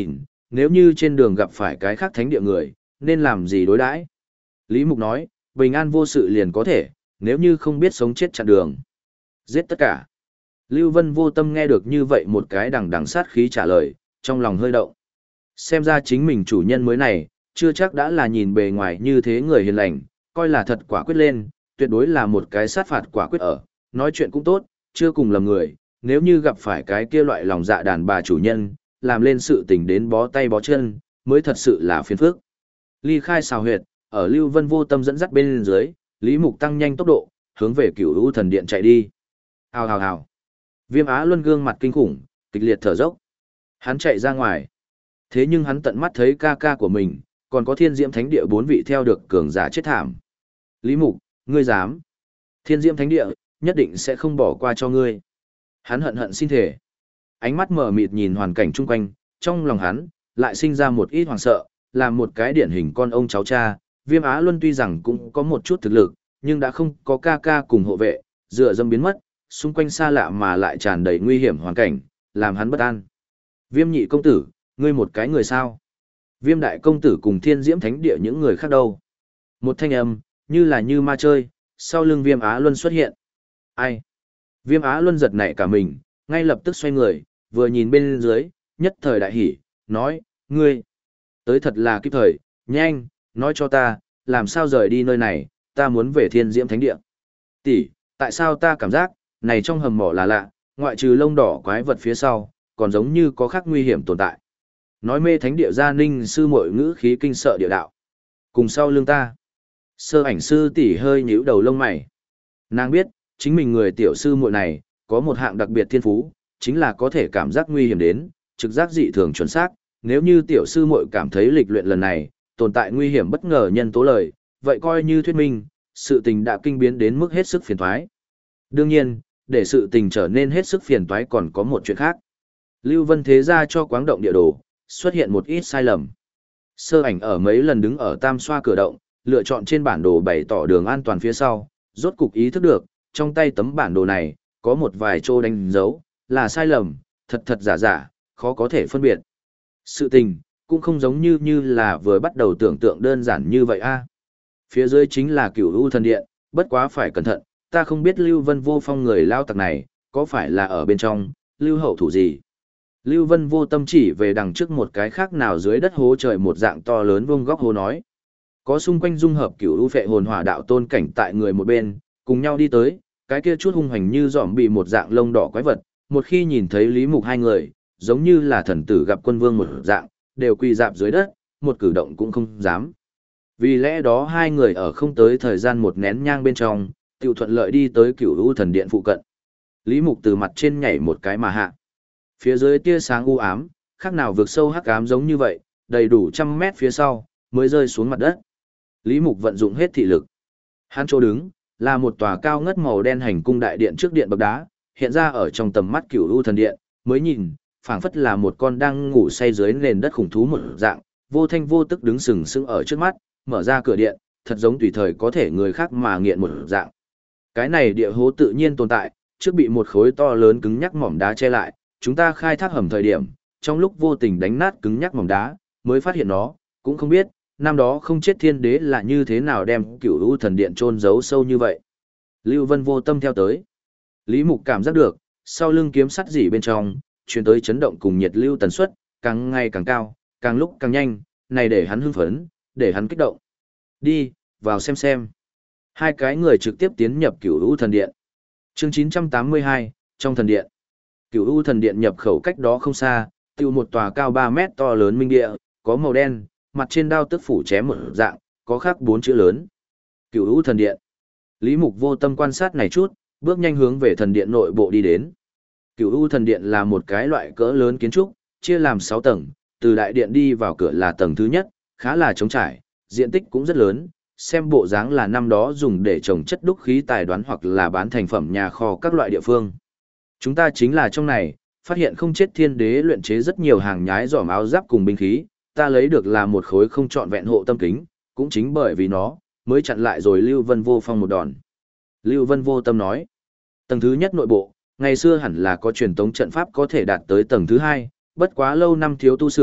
nếu như trên đường gặp phải cái khác thánh địa người, nên làm gì đối đãi? Lý Mục nói, bình an vô sự liền có thể, nếu như không biết sống chết chặn đường. Giết tất cả. Lưu Vân Vô Tâm nghe được như vậy một cái đằng đằng sát khí trả lời, trong lòng hơi động. Xem ra chính mình chủ nhân mới này, chưa chắc đã là nhìn bề ngoài như thế người hiền lành, coi là thật quả quyết lên, tuyệt đối là một cái sát phạt quả quyết ở, nói chuyện cũng tốt, chưa cùng lầm người, nếu như gặp phải cái kia loại lòng dạ đàn bà chủ nhân, làm lên sự tình đến bó tay bó chân, mới thật sự là phiền phức. Ly khai xào huyệt, ở Lưu Vân Vô Tâm dẫn dắt bên dưới, Lý Mục tăng nhanh tốc độ, hướng về Cửu U Thần Điện chạy đi. Hào hào hào. Viêm Á Luân gương mặt kinh khủng, kịch liệt thở dốc. Hắn chạy ra ngoài. Thế nhưng hắn tận mắt thấy ca ca của mình, còn có Thiên Diễm Thánh Địa 4 vị theo được cường giả chết thảm. Lý Mục, ngươi dám? Thiên Diễm Thánh Địa nhất định sẽ không bỏ qua cho ngươi. Hắn hận hận xin thể. Ánh mắt mở mịt nhìn hoàn cảnh chung quanh, trong lòng hắn lại sinh ra một ít hoảng sợ, là một cái điển hình con ông cháu cha. Viêm Á Luân tuy rằng cũng có một chút thực lực, nhưng đã không có ca ca cùng hộ vệ, dựa dẫm biến mất, xung quanh xa lạ mà lại tràn đầy nguy hiểm hoàn cảnh, làm hắn bất an. Viêm nhị công tử, ngươi một cái người sao? Viêm đại công tử cùng Thiên Diễm Thánh Địa những người khác đâu? Một thanh âm, như là như ma chơi, sau lưng Viêm Á Luân xuất hiện. Ai? Viêm Á Luân giật nảy cả mình, ngay lập tức xoay người, vừa nhìn bên dưới, nhất thời đại hỉ, nói, ngươi, tới thật là kịp thời, nhanh, nói cho ta, làm sao rời đi nơi này, ta muốn về Thiên Diễm Thánh Địa. Tỷ, tại sao ta cảm giác, này trong hầm mỏ là lạ, ngoại trừ lông đỏ quái vật phía sau, còn giống như có khác nguy hiểm tồn tại. Nói mê thánh địa gia ninh sư muội ngữ khí kinh sợ địa đạo. Cùng sau lưng ta. Sơ ảnh sư tỷ hơi nhíu đầu lông mày. Nàng biết, chính mình người tiểu sư muội này, có một hạng đặc biệt thiên phú, chính là có thể cảm giác nguy hiểm đến, trực giác dị thường chuẩn xác. Nếu như tiểu sư muội cảm thấy lịch luyện lần này, tồn tại nguy hiểm bất ngờ nhân tố lời, vậy coi như thuyết minh, sự tình đã kinh biến đến mức hết sức phiền toái. Đương nhiên, để sự tình trở nên hết sức phiền toái còn có một chuyện khác. Lưu Vân Thế gia cho quáng động địa đồ, xuất hiện một ít sai lầm. Sơ ảnh ở mấy lần đứng ở tam xoa cửa động, lựa chọn trên bản đồ bày tỏ đường an toàn phía sau, rốt cục ý thức được, trong tay tấm bản đồ này, có một vài chỗ đánh dấu, là sai lầm, thật thật giả giả, khó có thể phân biệt. Sự tình, cũng không giống như là vừa bắt đầu tưởng tượng đơn giản như vậy a. Phía dưới chính là Cửu U Thần Điện, bất quá phải cẩn thận, ta không biết Lưu Vân Vô Phong người lao tặc này, có phải là ở bên trong, Lưu hậu thủ gì. Lưu Vân Vô Tâm chỉ về đằng trước một cái khác nào dưới đất hố trời một dạng to lớn vuông góc hố nói. Có xung quanh dung hợp Cửu U Phệ Hồn Hỏa Đạo Tôn cảnh tại người một bên, cùng nhau đi tới, cái kia chút hung hành như dòm bị một dạng lông đỏ quái vật, một khi nhìn thấy Lý Mục hai người, giống như là thần tử gặp quân vương một dạng, đều quỳ dạp dưới đất, một cử động cũng không dám. Vì lẽ đó hai người ở không tới thời gian một nén nhang bên trong, tiểu thuận lợi đi tới Cửu U Thần Điện phụ cận. Lý Mục từ mặt trên nhảy một cái mà hạ. Phía dưới tia sáng u ám, khác nào vực sâu hắc ám giống như vậy, đầy đủ trăm mét phía sau, mới rơi xuống mặt đất. Lý Mục vận dụng hết thị lực. Hắn chỗ đứng, là một tòa cao ngất màu đen hành cung đại điện trước điện bậc đá, hiện ra ở trong tầm mắt Cửu U Thần Điện, mới nhìn, phảng phất là một con đang ngủ say dưới nền đất khủng thú một dạng, vô thanh vô tức đứng sừng sững ở trước mắt, mở ra cửa điện, thật giống tùy thời có thể người khác mà nghiện một dạng. Cái này địa hố tự nhiên tồn tại, trước bị một khối to lớn cứng nhắc mỏm đá che lại, chúng ta khai thác hầm thời điểm, trong lúc vô tình đánh nát cứng nhắc mỏm đá, mới phát hiện nó, cũng không biết, năm đó không chết thiên đế là như thế nào đem Cửu U Thần Điện chôn giấu sâu như vậy. Lưu Vân Vô Tâm theo tới. Lý Mục cảm giác được, sau lưng kiếm sắt dỉ bên trong, truyền tới chấn động cùng nhiệt lưu tần suất, càng ngày càng cao, càng lúc càng nhanh, này để hắn hưng phấn, để hắn kích động. Đi, vào xem. Hai cái người trực tiếp tiến nhập Cửu U Thần Điện. Chương 982, trong thần điện. Cửu U Thần Điện nhập khẩu cách đó không xa, tiêu một tòa cao 3 mét to lớn minh địa, có màu đen, mặt trên đao tức phủ chém một dạng, có khắc 4 chữ lớn. Cửu U Thần Điện. Lý Mục vô tâm quan sát này chút, bước nhanh hướng về thần điện nội bộ đi đến. Cửu U Thần Điện là một cái loại cỡ lớn kiến trúc, chia làm 6 tầng, từ đại điện đi vào cửa là tầng thứ nhất, khá là trống trải, diện tích cũng rất lớn, xem bộ dáng là năm đó dùng để trồng chất đúc khí tài đoán hoặc là bán thành phẩm nhà kho các loại địa phương. Chúng ta chính là trong này, phát hiện không chết thiên đế luyện chế rất nhiều hàng nhái giỏm áo giáp cùng binh khí, ta lấy được là một khối không trọn vẹn hộ tâm kính, cũng chính bởi vì nó, mới chặn lại rồi Lưu Vân Vô Phong một đòn. Lưu Vân Vô Tâm nói, tầng thứ nhất nội bộ, ngày xưa hẳn là có truyền tống trận pháp có thể đạt tới tầng thứ hai, bất quá lâu năm thiếu tu sửa,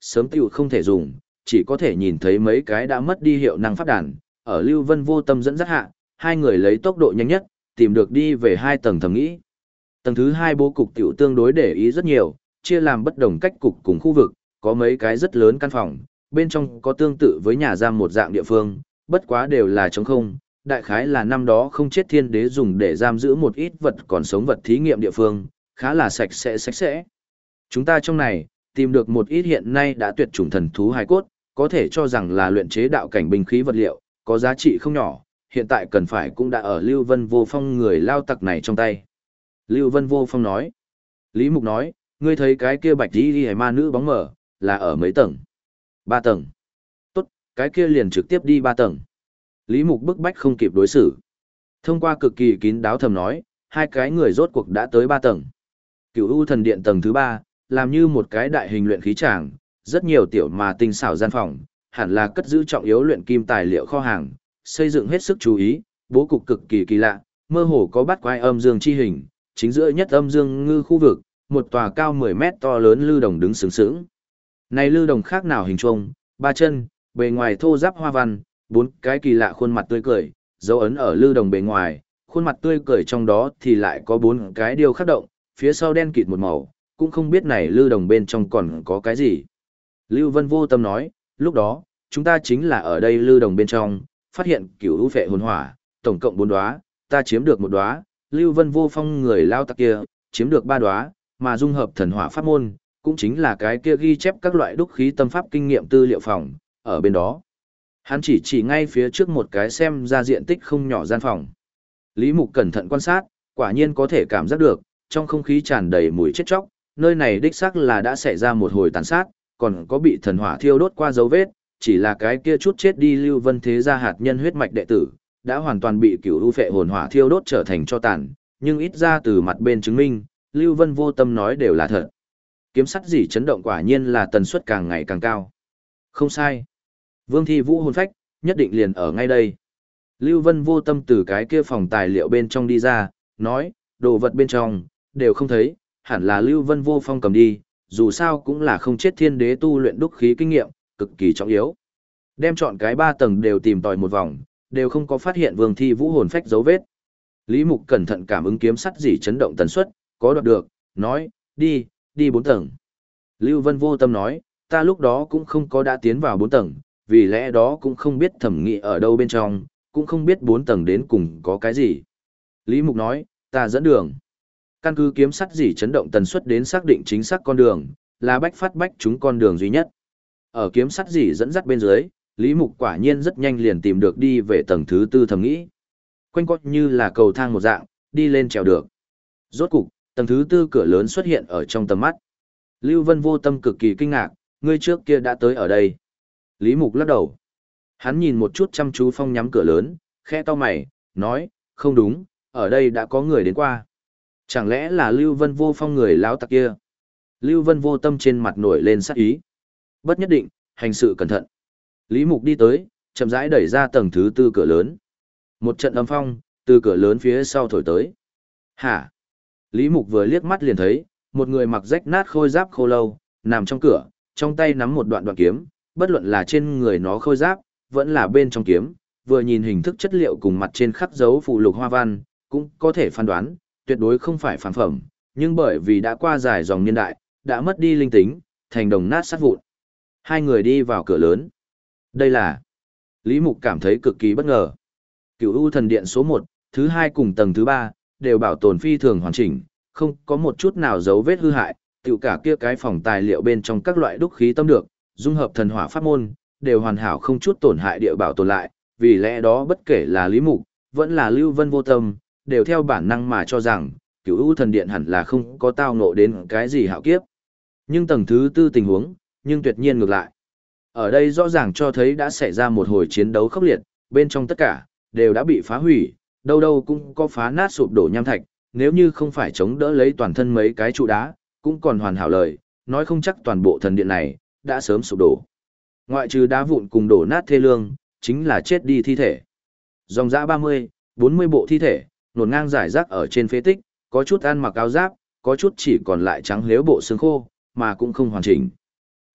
sớm tiểu không thể dùng, chỉ có thể nhìn thấy mấy cái đã mất đi hiệu năng pháp đàn, ở Lưu Vân Vô Tâm dẫn dắt hạ, hai người lấy tốc độ nhanh nhất, tìm được đi về 2 tầng thẩm nghĩ. Tầng thứ 2 bố cục tiểu tương đối để ý rất nhiều, chia làm bất đồng cách cục cùng khu vực, có mấy cái rất lớn căn phòng, bên trong có tương tự với nhà giam một dạng địa phương, bất quá đều là trống không, đại khái là năm đó không chết thiên đế dùng để giam giữ một ít vật còn sống vật thí nghiệm địa phương, khá là sạch sẽ. Chúng ta trong này, tìm được một ít hiện nay đã tuyệt chủng thần thú hài cốt, có thể cho rằng là luyện chế đạo cảnh binh khí vật liệu, có giá trị không nhỏ, hiện tại cần phải cũng đã ở Lưu Vân Vô Phong người lao tặc này trong tay. Lưu Vân Vô Phong nói. Lý Mục nói, ngươi thấy cái kia bạch y hài ma nữ bóng mở, là ở mấy tầng? 3 tầng. Tốt, cái kia liền trực tiếp đi 3 tầng. Lý Mục bức bách không kịp đối xử. Thông qua cực kỳ kín đáo thầm nói, hai cái người rốt cuộc đã tới 3 tầng. Cửu U thần điện tầng thứ 3, làm như một cái đại hình luyện khí tràng, rất nhiều tiểu mà tinh xảo gian phòng, hẳn là cất giữ trọng yếu luyện kim tài liệu kho hàng, xây dựng hết sức chú ý, bố cục cực kỳ kỳ lạ, mơ hồ có bát quái âm dương chi hình, chính giữa nhất âm dương ngư khu vực, một tòa cao 10 mét to lớn lư đồng đứng sướng sướng. Này lư đồng khác nào hình chuông, 3 chân, bề ngoài thô ráp hoa văn, 4 cái kỳ lạ khuôn mặt tươi cười, dấu ấn ở lư đồng bề ngoài, khuôn mặt tươi cười trong đó thì lại có 4 cái điêu khắc động, phía sau đen kịt một màu, cũng không biết này lư đồng bên trong còn có cái gì. Lưu Vân Vô Tâm nói, lúc đó, chúng ta chính là ở đây lư đồng bên trong, phát hiện cửu u phệ hồn hỏa, tổng cộng 4 đóa, ta chiếm được 1 đóa, Lưu Vân Vô Phong người lao tặc kia, chiếm được 3 đóa, mà dung hợp thần hỏa pháp môn, cũng chính là cái kia ghi chép các loại đúc khí tâm pháp kinh nghiệm tư liệu phòng, ở bên đó. Hắn chỉ ngay phía trước một cái xem ra diện tích không nhỏ gian phòng. Lý Mục cẩn thận quan sát, quả nhiên có thể cảm giác được, trong không khí tràn đầy mùi chết chóc, nơi này đích xác là đã xảy ra một hồi tàn sát, còn có bị thần hỏa thiêu đốt qua dấu vết, chỉ là cái kia chút chết đi Lưu Vân thế gia hạt nhân huyết mạch đệ tử, đã hoàn toàn bị cửu u phệ hồn hỏa thiêu đốt trở thành tro tàn, nhưng ít ra từ mặt bên chứng minh, Lưu Vân Vô Tâm nói đều là thật. Kiếm sắt gì chấn động quả nhiên là tần suất càng ngày càng cao. Không sai. Vương Thi Vũ hồn phách, nhất định liền ở ngay đây. Lưu Vân Vô Tâm từ cái kia phòng tài liệu bên trong đi ra, nói, đồ vật bên trong, đều không thấy, hẳn là Lưu Vân Vô Phong cầm đi, dù sao cũng là không chết thiên đế tu luyện đúc khí kinh nghiệm, cực kỳ trọng yếu. Đem chọn cái 3 tầng đều tìm tòi một vòng, đều không có phát hiện Vương Thi Vũ hồn phách dấu vết. Lý Mục cẩn thận cảm ứng kiếm sắt gì chấn động tần suất, có đoạt được, nói, đi 4 tầng. Lưu Vân Vô Tâm nói, ta lúc đó cũng không có đã tiến vào 4 tầng, vì lẽ đó cũng không biết thẩm nghị ở đâu bên trong, cũng không biết 4 tầng đến cùng có cái gì. Lý Mục nói, ta dẫn đường. Căn cứ kiếm sắt gì chấn động tần suất đến xác định chính xác con đường, là bách phát bách chúng con đường duy nhất. Ở kiếm sắt gì dẫn dắt bên dưới, Lý Mục quả nhiên rất nhanh liền tìm được đi về tầng thứ 4 thẩm nghĩ. Quanh quất như là cầu thang một dạng, đi lên trèo được. Rốt cục, tầng thứ 4 cửa lớn xuất hiện ở trong tầm mắt. Lưu Vân Vô Tâm cực kỳ kinh ngạc, ngươi trước kia đã tới ở đây. Lý Mục lắc đầu. Hắn nhìn một chút chăm chú Phong nhắm cửa lớn, khẽ cau mày, nói, không đúng, ở đây đã có người đến qua. Chẳng lẽ là Lưu Vân Vô Phong người láo tặc kia? Lưu Vân Vô Tâm trên mặt nổi lên sắc ý. Bất nhất định, hành sự cẩn thận. Lý Mục đi tới, chậm rãi đẩy ra tầng thứ 4 cửa lớn. Một trận âm phong, từ cửa lớn phía sau thổi tới. Hả? Lý Mục vừa liếc mắt liền thấy, một người mặc rách nát khôi giáp khô lâu, nằm trong cửa, trong tay nắm một đoạn kiếm, bất luận là trên người nó khôi giáp, vẫn là bên trong kiếm, vừa nhìn hình thức chất liệu cùng mặt trên khắc dấu phụ lục hoa văn, cũng có thể phán đoán, tuyệt đối không phải phản phẩm, nhưng bởi vì đã qua dài dòng niên đại, đã mất đi linh tính, thành đồng nát sát vụn. Hai người đi vào cửa lớn. Đây là... Lý Mục cảm thấy cực kỳ bất ngờ. Cửu U thần điện số 1, thứ 2 cùng tầng thứ 3, đều bảo tồn phi thường hoàn chỉnh, không có một chút nào dấu vết hư hại, tiểu cả kia cái phòng tài liệu bên trong các loại đúc khí tâm được, dung hợp thần hỏa pháp môn, đều hoàn hảo không chút tổn hại địa bảo tồn lại, vì lẽ đó bất kể là Lý Mục, vẫn là Lưu Vân Vô Tâm, đều theo bản năng mà cho rằng, Cửu U thần điện hẳn là không có tao ngộ đến cái gì hạo kiếp. Nhưng tầng thứ 4 tình huống, nhưng tuyệt nhiên ngược lại. Ở đây rõ ràng cho thấy đã xảy ra một hồi chiến đấu khốc liệt, bên trong tất cả, đều đã bị phá hủy, đâu đâu cũng có phá nát sụp đổ nham thạch, nếu như không phải chống đỡ lấy toàn thân mấy cái trụ đá, cũng còn hoàn hảo lời, nói không chắc toàn bộ thần điện này, đã sớm sụp đổ. Ngoại trừ đá vụn cùng đổ nát thê lương, chính là chết đi thi thể. Dòng dã 30, 40 bộ thi thể, nổn ngang rải rác ở trên phế tích, có chút ăn mặc áo giáp, có chút chỉ còn lại trắng lếu bộ xương khô, mà cũng không hoàn chỉnh.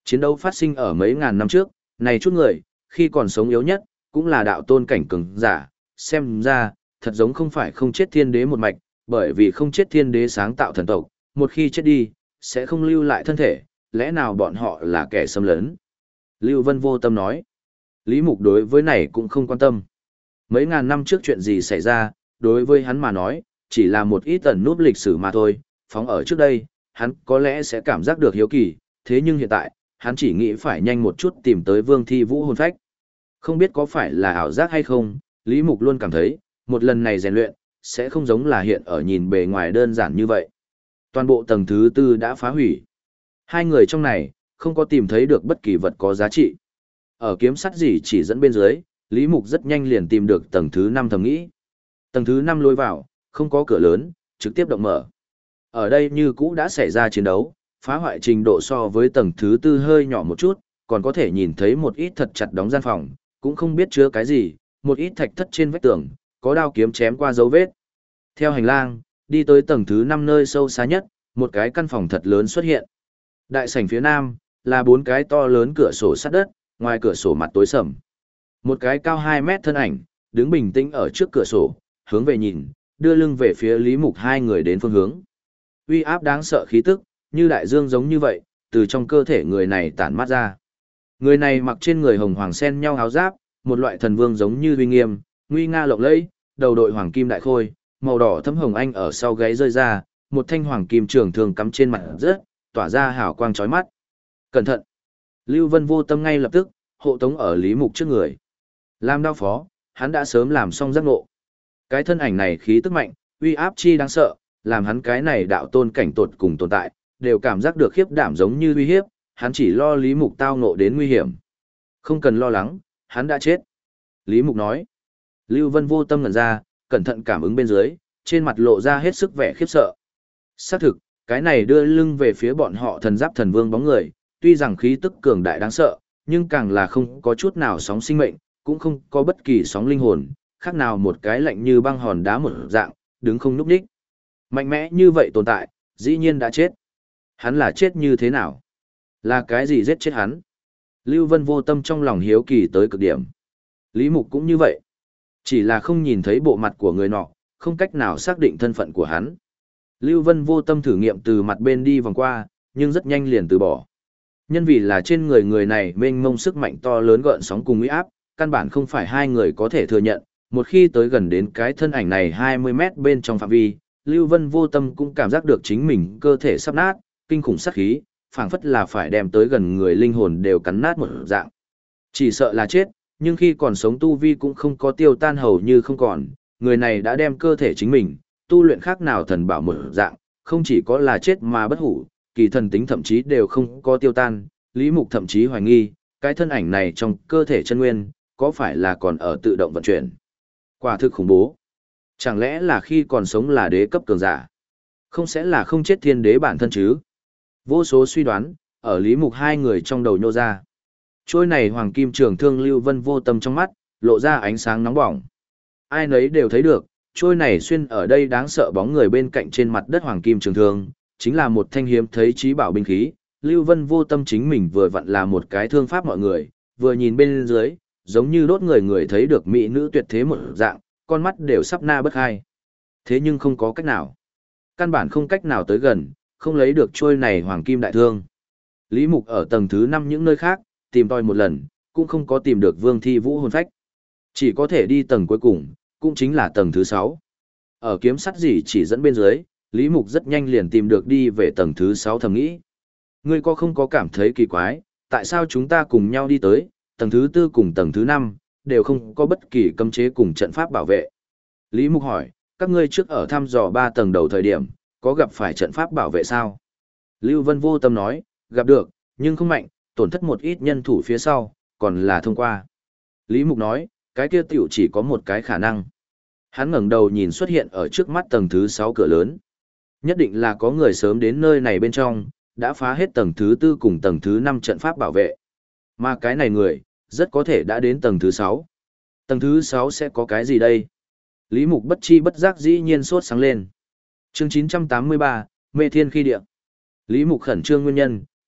Chiến đấu phát sinh ở mấy ngàn năm trước, này chút người, khi còn sống yếu nhất, cũng là đạo tôn cảnh cường giả, xem ra, thật giống không phải không chết thiên đế một mạch, bởi vì không chết thiên đế sáng tạo thần tộc, một khi chết đi, sẽ không lưu lại thân thể, lẽ nào bọn họ là kẻ xâm lấn? Lưu Vân vô tâm nói. Lý Mục đối với này cũng không quan tâm. Mấy ngàn năm trước chuyện gì xảy ra, đối với hắn mà nói, chỉ là một ít ẩn núp lịch sử mà thôi, phóng ở trước đây, hắn có lẽ sẽ cảm giác được hiếu kỳ, thế nhưng hiện tại, hắn chỉ nghĩ phải nhanh một chút tìm tới Vương Thi Vũ hồn phách. Không biết có phải là ảo giác hay không, Lý Mục luôn cảm thấy, một lần này rèn luyện, sẽ không giống là hiện ở nhìn bề ngoài đơn giản như vậy. Toàn bộ tầng thứ tư đã phá hủy. Hai người trong này, không có tìm thấy được bất kỳ vật có giá trị. Ở kiếm sắt gì chỉ dẫn bên dưới, Lý Mục rất nhanh liền tìm được tầng thứ 5 thầm nghĩ. Tầng thứ 5 lối vào, không có cửa lớn, trực tiếp động mở. Ở đây như cũ đã xảy ra chiến đấu, phá hoại trình độ so với tầng thứ 4 hơi nhỏ một chút, còn có thể nhìn thấy một ít thật chặt đóng gian phòng, cũng không biết chứa cái gì, một ít thạch thất trên vách tường, có đao kiếm chém qua dấu vết. Theo hành lang, đi tới tầng thứ 5 nơi sâu xa nhất, một cái căn phòng thật lớn xuất hiện. Đại sảnh phía nam, là 4 cái to lớn cửa sổ sắt đất, ngoài cửa sổ mặt tối sầm. Một cái cao 2 mét thân ảnh, đứng bình tĩnh ở trước cửa sổ, hướng về nhìn, đưa lưng về phía Lý Mục hai người đến phương hướng. Uy áp đáng sợ khí tức, như đại dương giống như vậy, từ trong cơ thể người này tản mát ra. Người này mặc trên người hồng hoàng sen nhau áo giáp, một loại thần vương giống như uy nghiêm, nguy nga lộng lẫy, đầu đội hoàng kim đại khôi, màu đỏ thấm hồng anh ở sau gáy rơi ra, một thanh hoàng kim trường thường cắm trên mặt rất, tỏa ra hào quang chói mắt. Cẩn thận! Lưu Vân vô tâm ngay lập tức, hộ tống ở Lý Mục trước người. Làm đao phó, hắn đã sớm làm xong giác ngộ. Cái thân ảnh này khí tức mạnh, uy áp chi đáng sợ, làm hắn cái này đạo tôn cảnh tột cùng tồn tại, đều cảm giác được khiếp đảm giống như uy hiếp, hắn chỉ lo Lý Mục tao ngộ đến nguy hiểm. Không cần lo lắng, hắn đã chết. Lý Mục nói. Lưu Vân vô tâm ngẩn ra, cẩn thận cảm ứng bên dưới, trên mặt lộ ra hết sức vẻ khiếp sợ. Xác thực, cái này đưa lưng về phía bọn họ thần giáp thần vương bóng người, tuy rằng khí tức cường đại đáng sợ, nhưng càng là không có chút nào sóng sinh mệnh, cũng không có bất kỳ sóng linh hồn, khác nào một cái lạnh như băng hòn đá một dạng, đứng không nhúc nhích. Mạnh mẽ như vậy tồn tại, dĩ nhiên đã chết. Hắn là chết như thế nào? Là cái gì giết chết hắn? Lưu Vân vô tâm trong lòng hiếu kỳ tới cực điểm. Lý Mục cũng như vậy. Chỉ là không nhìn thấy bộ mặt của người nọ, không cách nào xác định thân phận của hắn. Lưu Vân vô tâm thử nghiệm từ mặt bên đi vòng qua, nhưng rất nhanh liền từ bỏ. Nhân vì là trên người người này mênh mông sức mạnh to lớn gợn sóng cùng uy áp, căn bản không phải hai người có thể thừa nhận. Một khi tới gần đến cái thân ảnh này 20 mét bên trong phạm vi, Lưu Vân vô tâm cũng cảm giác được chính mình cơ thể sắp nát, kinh khủng sát khí, phảng phất là phải đem tới gần người linh hồn đều cắn nát một dạng. Chỉ sợ là chết, nhưng khi còn sống tu vi cũng không có tiêu tan hầu như không còn, người này đã đem cơ thể chính mình, tu luyện khác nào thần bảo một dạng, không chỉ có là chết mà bất hủ, kỳ thần tính thậm chí đều không có tiêu tan, Lý Mục thậm chí hoài nghi, cái thân ảnh này trong cơ thể chân nguyên, có phải là còn ở tự động vận chuyển. Quả thực khủng bố. Chẳng lẽ là khi còn sống là đế cấp cường giả? Không sẽ là không chết thiên đế bản thân chứ? Vô số suy đoán, ở Lý Mục hai người trong đầu nhô ra. Trôi này hoàng kim trường thương Lưu Vân vô tâm trong mắt, lộ ra ánh sáng nóng bỏng. Ai nấy đều thấy được, trôi này xuyên ở đây đáng sợ bóng người bên cạnh trên mặt đất hoàng kim trường thương, chính là một thanh hiếm thấy trí bảo binh khí. Lưu Vân vô tâm chính mình vừa vặn là một cái thương pháp mọi người, vừa nhìn bên dưới, giống như đốt người người thấy được mỹ nữ tuyệt thế một dạng, con mắt đều sắp na bất hai. Thế nhưng không có cách nào. Căn bản không cách nào tới gần, không lấy được trôi này hoàng kim đại thương. Lý Mục ở tầng thứ 5 những nơi khác, tìm tòi một lần, cũng không có tìm được Vương Thi Vũ hồn phách. Chỉ có thể đi tầng cuối cùng, cũng chính là tầng thứ 6. Ở kiếm sắt gì chỉ dẫn bên dưới, Lý Mục rất nhanh liền tìm được đi về tầng thứ 6 thầm nghĩ. Ngươi có không có cảm thấy kỳ quái, tại sao chúng ta cùng nhau đi tới, tầng thứ 4 cùng tầng thứ 5, đều không có bất kỳ cấm chế cùng trận pháp bảo vệ. Lý Mục hỏi, các ngươi trước ở thăm dò 3 tầng đầu thời điểm, có gặp phải trận pháp bảo vệ sao? Lưu Vân vô tâm nói, gặp được, nhưng không mạnh, tổn thất một ít nhân thủ phía sau, còn là thông qua. Lý Mục nói, cái kia tiểu chỉ có một cái khả năng. Hắn ngẩng đầu nhìn xuất hiện ở trước mắt tầng thứ 6 cửa lớn. Nhất định là có người sớm đến nơi này bên trong, đã phá hết tầng thứ 4 cùng tầng thứ 5 trận pháp bảo vệ. Mà cái này người, rất có thể đã đến tầng thứ 6. Tầng thứ 6 sẽ có cái gì đây? Lý Mục bất chi bất giác dĩ nhiên sốt sáng lên. Chương 983, Mê Thiên Khi Địa. Lý Mục khẩn trương nguyên nhân,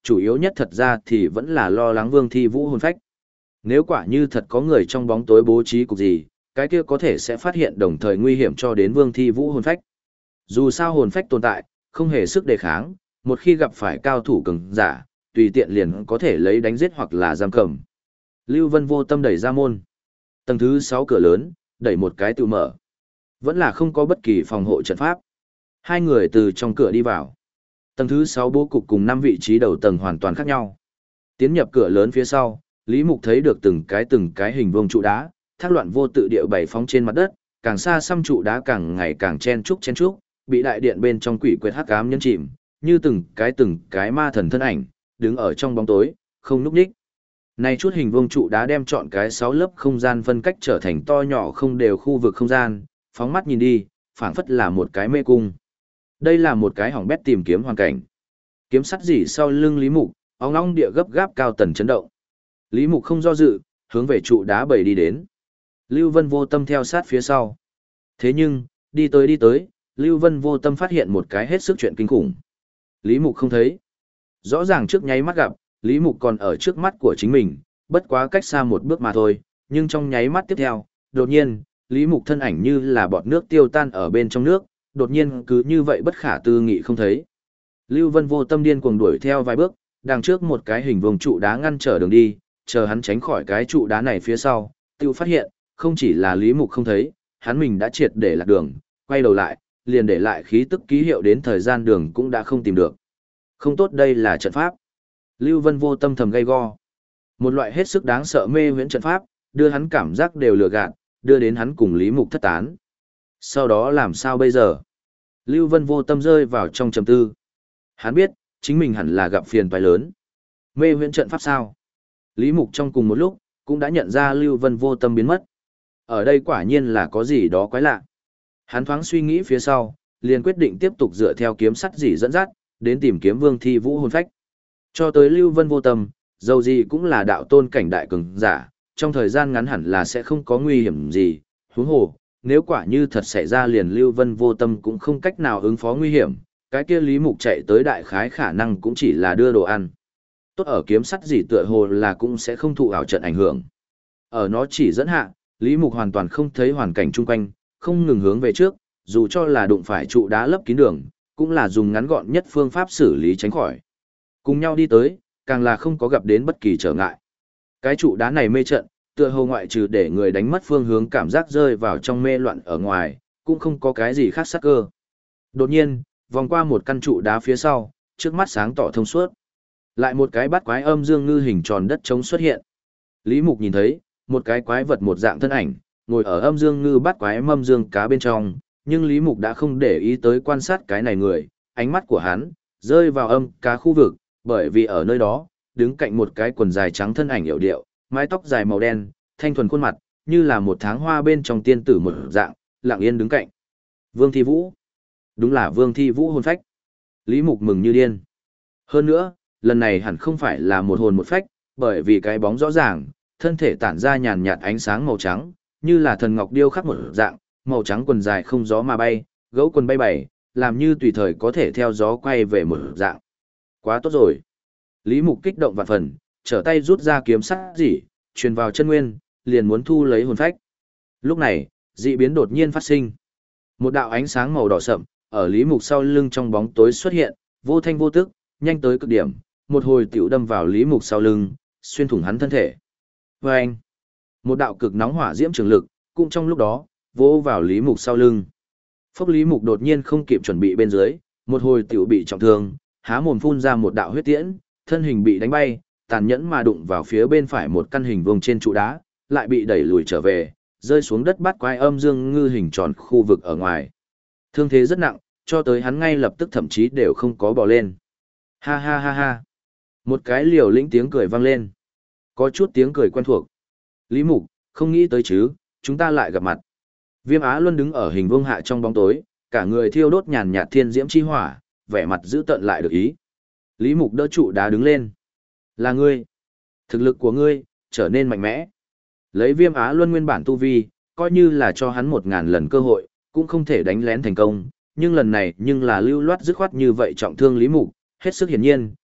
chủ yếu nhất thật ra thì vẫn là lo lắng Vương Thi Vũ hồn phách. Nếu quả như thật có người trong bóng tối bố trí cục gì, cái kia có thể sẽ phát hiện đồng thời nguy hiểm cho đến Vương Thi Vũ hồn phách. Dù sao hồn phách tồn tại, không hề sức đề kháng, một khi gặp phải cao thủ cường giả, tùy tiện liền có thể lấy đánh giết hoặc là giam cầm. Lưu Vân vô tâm đẩy ra môn. Tầng thứ 6 cửa lớn, đẩy một cái tự mở. Vẫn là không có bất kỳ phòng hộ trận pháp. Hai người từ trong cửa đi vào. Tầng thứ 6 bố cục cùng 5 vị trí đầu tầng hoàn toàn khác nhau. Tiến nhập cửa lớn phía sau, Lý Mục thấy được từng cái hình vuông trụ đá, thác loạn vô tự địa bày phóng trên mặt đất, càng xa xăm trụ đá càng ngày càng chen trúc, bị đại điện bên trong quỷ quyệt hắc ám nhấn chìm, như từng cái ma thần thân ảnh, đứng ở trong bóng tối, không núp đích. Này chút hình vuông trụ đá đem chọn cái 6 lớp không gian phân cách trở thành to nhỏ không đều khu vực không gian, phóng mắt nhìn đi, phảng phất là một cái mê cung. Đây là một cái hỏng bét tìm kiếm hoàn cảnh. Kiếm sắt rỉ sau lưng Lý Mục, óng ong địa gấp gáp cao tần chấn động. Lý Mục không do dự, hướng về trụ đá bầy đi đến. Lưu Vân vô tâm theo sát phía sau. Thế nhưng, đi tới, Lưu Vân vô tâm phát hiện một cái hết sức chuyện kinh khủng. Lý Mục không thấy. Rõ ràng trước nháy mắt gặp, Lý Mục còn ở trước mắt của chính mình, bất quá cách xa một bước mà thôi, nhưng trong nháy mắt tiếp theo, đột nhiên, Lý Mục thân ảnh như là bọt nước tiêu tan ở bên trong nước, đột nhiên cứ như vậy bất khả tư nghị không thấy. Lưu Vân vô tâm điên cuồng đuổi theo vài bước, đằng trước một cái hình vuông trụ đá ngăn trở đường đi, chờ hắn tránh khỏi cái trụ đá này phía sau, tiêu phát hiện, không chỉ là Lý Mục không thấy, hắn mình đã triệt để lạc đường, quay đầu lại, liền để lại khí tức ký hiệu đến thời gian đường cũng đã không tìm được. Không tốt, đây là trận pháp. Lưu Vân vô tâm thầm gay go. Một loại hết sức đáng sợ mê huyễn trận pháp, đưa hắn cảm giác đều lừa gạt, đưa đến hắn cùng Lý Mục thất tán. Sau đó làm sao bây giờ? Lưu Vân vô tâm rơi vào trong trầm tư. Hắn biết, chính mình hẳn là gặp phiền toái lớn. Mê huyễn trận pháp sao? Lý Mục trong cùng một lúc, cũng đã nhận ra Lưu Vân vô tâm biến mất. Ở đây quả nhiên là có gì đó quái lạ. Hắn thoáng suy nghĩ phía sau, liền quyết định tiếp tục dựa theo kiếm sắt dỉ dẫn dắt, đến tìm kiếm Vương Thi Vũ hồn phách. Cho tới Lưu Vân vô tâm, dầu gì cũng là đạo tôn cảnh đại cường giả, trong thời gian ngắn hẳn là sẽ không có nguy hiểm gì. Huống hồ, nếu quả như thật xảy ra liền Lưu Vân vô tâm cũng không cách nào ứng phó nguy hiểm, cái kia Lý Mục chạy tới đại khái khả năng cũng chỉ là đưa đồ ăn. Tốt ở kiếm sắt dỉ tựa hồ là cũng sẽ không thụ ảo trận ảnh hưởng. Ở nó chỉ dẫn hạ, Lý Mục hoàn toàn không thấy hoàn cảnh chung quanh, không ngừng hướng về trước, dù cho là đụng phải trụ đá lấp kín đường, cũng là dùng ngắn gọn nhất phương pháp xử lý tránh khỏi. Cùng nhau đi tới, càng là không có gặp đến bất kỳ trở ngại. Cái trụ đá này mê trận, tựa hồ ngoại trừ để người đánh mất phương hướng cảm giác rơi vào trong mê loạn ở ngoài, cũng không có cái gì khác sắc cơ. Đột nhiên, vòng qua một căn trụ đá phía sau, trước mắt sáng tỏ thông suốt. Lại một cái bát quái âm dương ngư hình tròn đất trống xuất hiện. Lý Mục nhìn thấy, một cái quái vật một dạng thân ảnh, ngồi ở âm dương ngư bát quái mâm dương cá bên trong, nhưng Lý Mục đã không để ý tới quan sát cái này người, ánh mắt của hắn rơi vào âm cá khu vực, bởi vì ở nơi đó, đứng cạnh một cái quần dài trắng thân ảnh yểu điệu, mái tóc dài màu đen, thanh thuần khuôn mặt, như là một tháng hoa bên trong tiên tử một dạng, lặng yên đứng cạnh. Vương Thi Vũ. Đúng là Vương Thi Vũ hồn phách. Lý Mục mừng như điên. Hơn nữa, lần này hẳn không phải là một hồn một phách, bởi vì cái bóng rõ ràng, thân thể tản ra nhàn nhạt ánh sáng màu trắng, như là thần ngọc điêu khắc một dạng, màu trắng quần dài không gió mà bay, gấu quần bay bày, làm như tùy thời có thể theo gió quay về một dạng. Quá tốt rồi. Lý Mục kích động vạn phần, trở tay rút ra kiếm sắt dỉ, truyền vào chân nguyên, liền muốn thu lấy hồn phách. Lúc này, dị biến đột nhiên phát sinh. Một đạo ánh sáng màu đỏ sậm, ở Lý Mục sau lưng trong bóng tối xuất hiện, vô thanh vô tức, nhanh tới cực điểm, một hồi tiểu đâm vào Lý Mục sau lưng, xuyên thủng hắn thân thể. Và anh, một đạo cực nóng hỏa diễm trường lực, cũng trong lúc đó, vỗ vào Lý Mục sau lưng. Phốc Lý Mục đột nhiên không kịp chuẩn bị bên dưới, một hồi tiểu bị trọng thương, há mồm phun ra một đạo huyết tiễn, thân hình bị đánh bay, tàn nhẫn mà đụng vào phía bên phải một căn hình vuông trên trụ đá, lại bị đẩy lùi trở về, rơi xuống đất bắt quái âm dương ngư hình tròn khu vực ở ngoài. Thương thế rất nặng, cho tới hắn ngay lập tức thậm chí đều không có bò lên. Ha ha ha ha. Một cái liều lĩnh tiếng cười vang lên. Có chút tiếng cười quen thuộc. Lý Mục, không nghĩ tới chứ, chúng ta lại gặp mặt. Viêm Á Luân đứng ở hình vuông hạ trong bóng tối, cả người thiêu đốt nhàn nhạt thiên diễm chi hỏa, vẻ mặt giữ tợn lại được ý. Lý Mục đỡ trụ đá đứng lên. Là ngươi. Thực lực của ngươi, trở nên mạnh mẽ. Lấy Viêm Á Luân nguyên bản tu vi, coi như là cho hắn 1000 lần cơ hội, cũng không thể đánh lén thành công. Nhưng lần này nhưng là lưu loát dứt khoát như vậy trọng thương Lý Mục, hết sức hiển nhiên,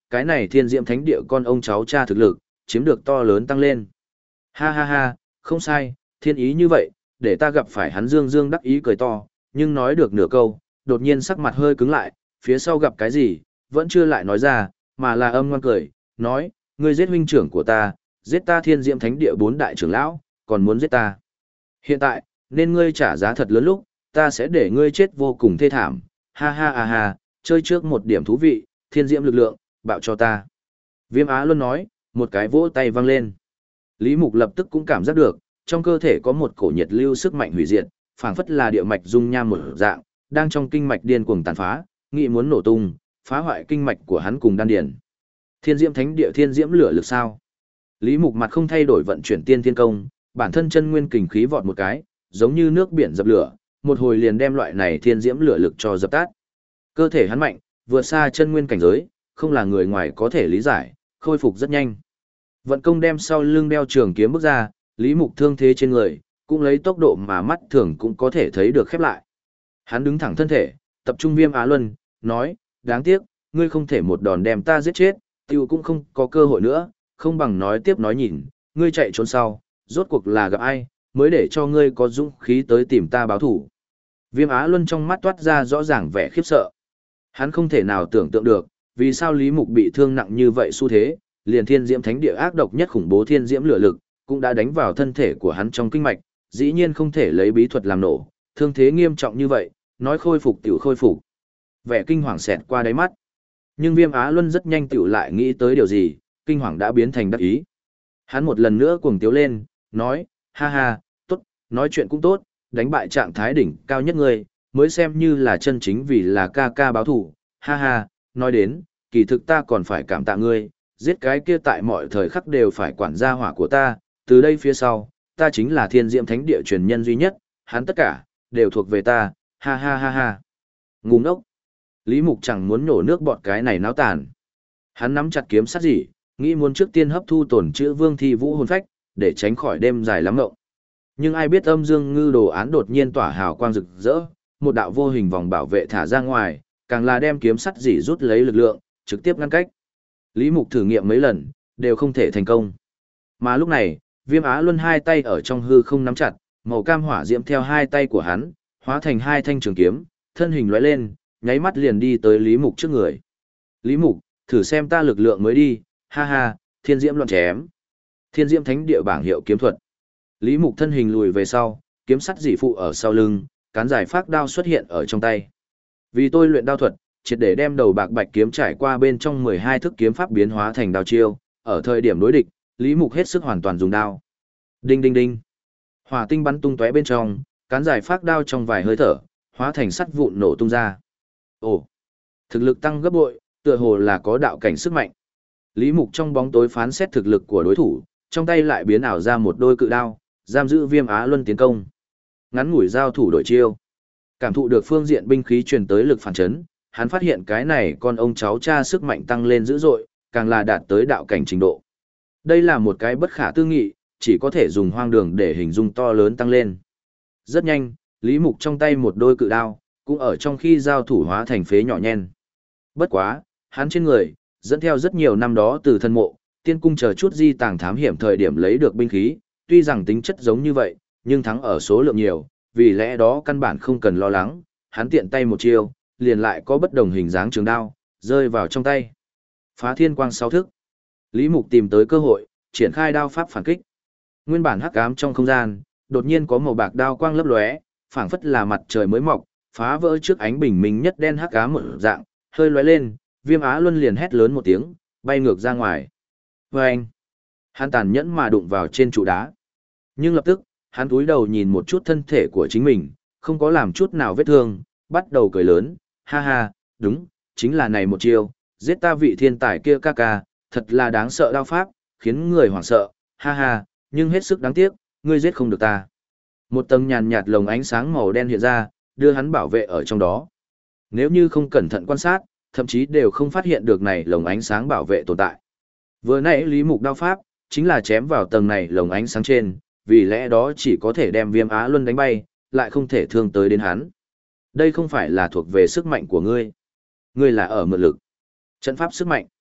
cái này thiên diễm thánh địa con ông cháu cha thực lực, chiếm được to lớn tăng lên. Ha ha ha, không sai, thiên ý như vậy, để ta gặp phải hắn dương dương đắc ý cười to, nhưng nói được nửa câu, đột nhiên sắc mặt hơi cứng lại, phía sau gặp cái gì, vẫn chưa lại nói ra, mà là âm ngoan cười, nói, ngươi giết huynh trưởng của ta, giết ta thiên diễm thánh địa 4 đại trưởng lão, còn muốn giết ta. Hiện tại, nên ngươi trả giá thật lớn lúc, ta sẽ để ngươi chết vô cùng thê thảm, ha ha ha ha, chơi trước một điểm thú vị, thiên diễm lực lượng, bạo cho ta. Viêm Á Luân nói, một cái vỗ tay vang lên. Lý Mục lập tức cũng cảm giác được, trong cơ thể có một cổ nhiệt lưu sức mạnh hủy diệt, phảng phất là địa mạch dung nham một dạng, đang trong kinh mạch điên cuồng tàn phá, nghĩ muốn nổ tung, phá hoại kinh mạch của hắn cùng đan điền. Thiên Diễm Thánh Địa thiên diễm lửa lực sao? Lý Mục mặt không thay đổi vận chuyển tiên thiên công, bản thân chân nguyên kình khí vọt một cái, giống như nước biển dập lửa, một hồi liền đem loại này thiên diễm lửa lực cho dập tắt. Cơ thể hắn mạnh, vượt xa chân nguyên cảnh giới, không là người ngoài có thể lý giải, khôi phục rất nhanh. Vận công đem sau lưng đeo trường kiếm bước ra, Lý Mục thương thế trên người, cũng lấy tốc độ mà mắt thường cũng có thể thấy được khép lại. Hắn đứng thẳng thân thể, tập trung Viêm Á Luân, nói, đáng tiếc, ngươi không thể một đòn đem ta giết chết, tiêu cũng không có cơ hội nữa, không bằng nói tiếp nói nhìn, ngươi chạy trốn sau, rốt cuộc là gặp ai, mới để cho ngươi có dũng khí tới tìm ta báo thủ. Viêm Á Luân trong mắt toát ra rõ ràng vẻ khiếp sợ. Hắn không thể nào tưởng tượng được, vì sao Lý Mục bị thương nặng như vậy xu thế, liền thiên diễm thánh địa ác độc nhất khủng bố thiên diễm lửa lực, cũng đã đánh vào thân thể của hắn trong kinh mạch, dĩ nhiên không thể lấy bí thuật làm nổ, thương thế nghiêm trọng như vậy, nói khôi phục tiểu khôi phục. Vẻ kinh hoàng xẹt qua đáy mắt. Nhưng Viêm Á Luân rất nhanh tiểu lại nghĩ tới điều gì, kinh hoàng đã biến thành đắc ý. Hắn một lần nữa cuồng tiếu lên, nói, ha ha, tốt, nói chuyện cũng tốt, đánh bại trạng thái đỉnh cao nhất ngươi, mới xem như là chân chính vì là ca ca báo thủ, ha ha, nói đến, kỳ thực ta còn phải cảm tạ ngươi, giết cái kia tại mọi thời khắc đều phải quản gia hỏa của ta, từ đây phía sau, ta chính là thiên diễm thánh địa truyền nhân duy nhất, hắn tất cả, đều thuộc về ta, ha ha ha ha. Ngu ngốc. Lý Mục chẳng muốn nổ nước bọt cái này náo tàn. Hắn nắm chặt kiếm sắt gì, nghĩ muốn trước tiên hấp thu tổn chữa Vương Thi Vũ hồn phách, để tránh khỏi đêm dài lắm ngộng. Nhưng ai biết âm dương ngư đồ án đột nhiên tỏa hào quang rực rỡ, một đạo vô hình vòng bảo vệ thả ra ngoài, càng là đem kiếm sắt gì rút lấy lực lượng, trực tiếp ngăn cách. Lý Mục thử nghiệm mấy lần, đều không thể thành công. Mà lúc này, Viêm Á Luân hai tay ở trong hư không nắm chặt, màu cam hỏa diễm theo hai tay của hắn, hóa thành hai thanh trường kiếm, thân hình lóe lên, nháy mắt liền đi tới Lý Mục trước người. Lý Mục, thử xem ta lực lượng mới đi, ha ha, thiên diễm loạn chém. Thiên diễm thánh địa bảng hiệu kiếm thuật. Lý Mục thân hình lùi về sau, kiếm sắt dị phụ ở sau lưng, cán giải phác đao xuất hiện ở trong tay. Vì tôi luyện đao thuật, triệt để đem đầu bạc bạch kiếm trải qua bên trong 12 thức kiếm pháp biến hóa thành đao chiêu, ở thời điểm đối địch, Lý Mục hết sức hoàn toàn dùng đao. Đinh đinh đinh. Hỏa tinh bắn tung tóe bên trong, cán giải phác đao trong vài hơi thở, hóa thành sắt vụn nổ tung ra. Ồ, thực lực tăng gấp bội, tựa hồ là có đạo cảnh sức mạnh. Lý Mục trong bóng tối phán xét thực lực của đối thủ, trong tay lại biến ảo ra một đôi cự đao, giam giữ Viêm Á Luân tiến công. Ngắn ngủi giao thủ đổi chiêu. Cảm thụ được phương diện binh khí truyền tới lực phản chấn, hắn phát hiện cái này con ông cháu cha sức mạnh tăng lên dữ dội, càng là đạt tới đạo cảnh trình độ. Đây là một cái bất khả tư nghị, chỉ có thể dùng hoang đường để hình dung to lớn tăng lên. Rất nhanh, Lý Mục trong tay một đôi cự đao, cũng ở trong khi giao thủ hóa thành phế nhỏ nhen. Bất quá, hắn trên người, dẫn theo rất nhiều năm đó từ thân mộ, tiên cung chờ chút di tàng thám hiểm thời điểm lấy được binh khí, tuy rằng tính chất giống như vậy, nhưng thắng ở số lượng nhiều, vì lẽ đó căn bản không cần lo lắng, hắn tiện tay một chiêu, liền lại có bất đồng hình dáng trường đao, rơi vào trong tay. Phá thiên quang sáu thức. Lý Mục tìm tới cơ hội, triển khai đao pháp phản kích. Nguyên bản hắc ám trong không gian, đột nhiên có màu bạc đao quang lấp lóe, phảng phất là mặt trời mới mọc, phá vỡ trước ánh bình minh nhất đen hắc ám một dạng, hơi lóe lên, Viêm Á Luân liền hét lớn một tiếng, bay ngược ra ngoài. Vâng! Hắn tàn nhẫn mà đụng vào trên trụ đá. Nhưng lập tức, hắn cúi đầu nhìn một chút thân thể của chính mình, không có làm chút nào vết thương, bắt đầu cười lớn, ha ha, đúng, chính là này một chiêu, giết ta vị thiên tài kia ca ca, thật là đáng sợ đao pháp, khiến người hoảng sợ, ha ha, nhưng hết sức đáng tiếc, ngươi giết không được ta. Một tầng nhàn nhạt lồng ánh sáng màu đen hiện ra, đưa hắn bảo vệ ở trong đó. Nếu như không cẩn thận quan sát, thậm chí đều không phát hiện được này lồng ánh sáng bảo vệ tồn tại. Vừa nãy Lý Mục đao pháp, chính là chém vào tầng này lồng ánh sáng trên, vì lẽ đó chỉ có thể đem Viêm Á Luân đánh bay, lại không thể thương tới đến hắn. Đây không phải là thuộc về sức mạnh của ngươi. Ngươi là ở mượn lực. Trận pháp sức mạnh.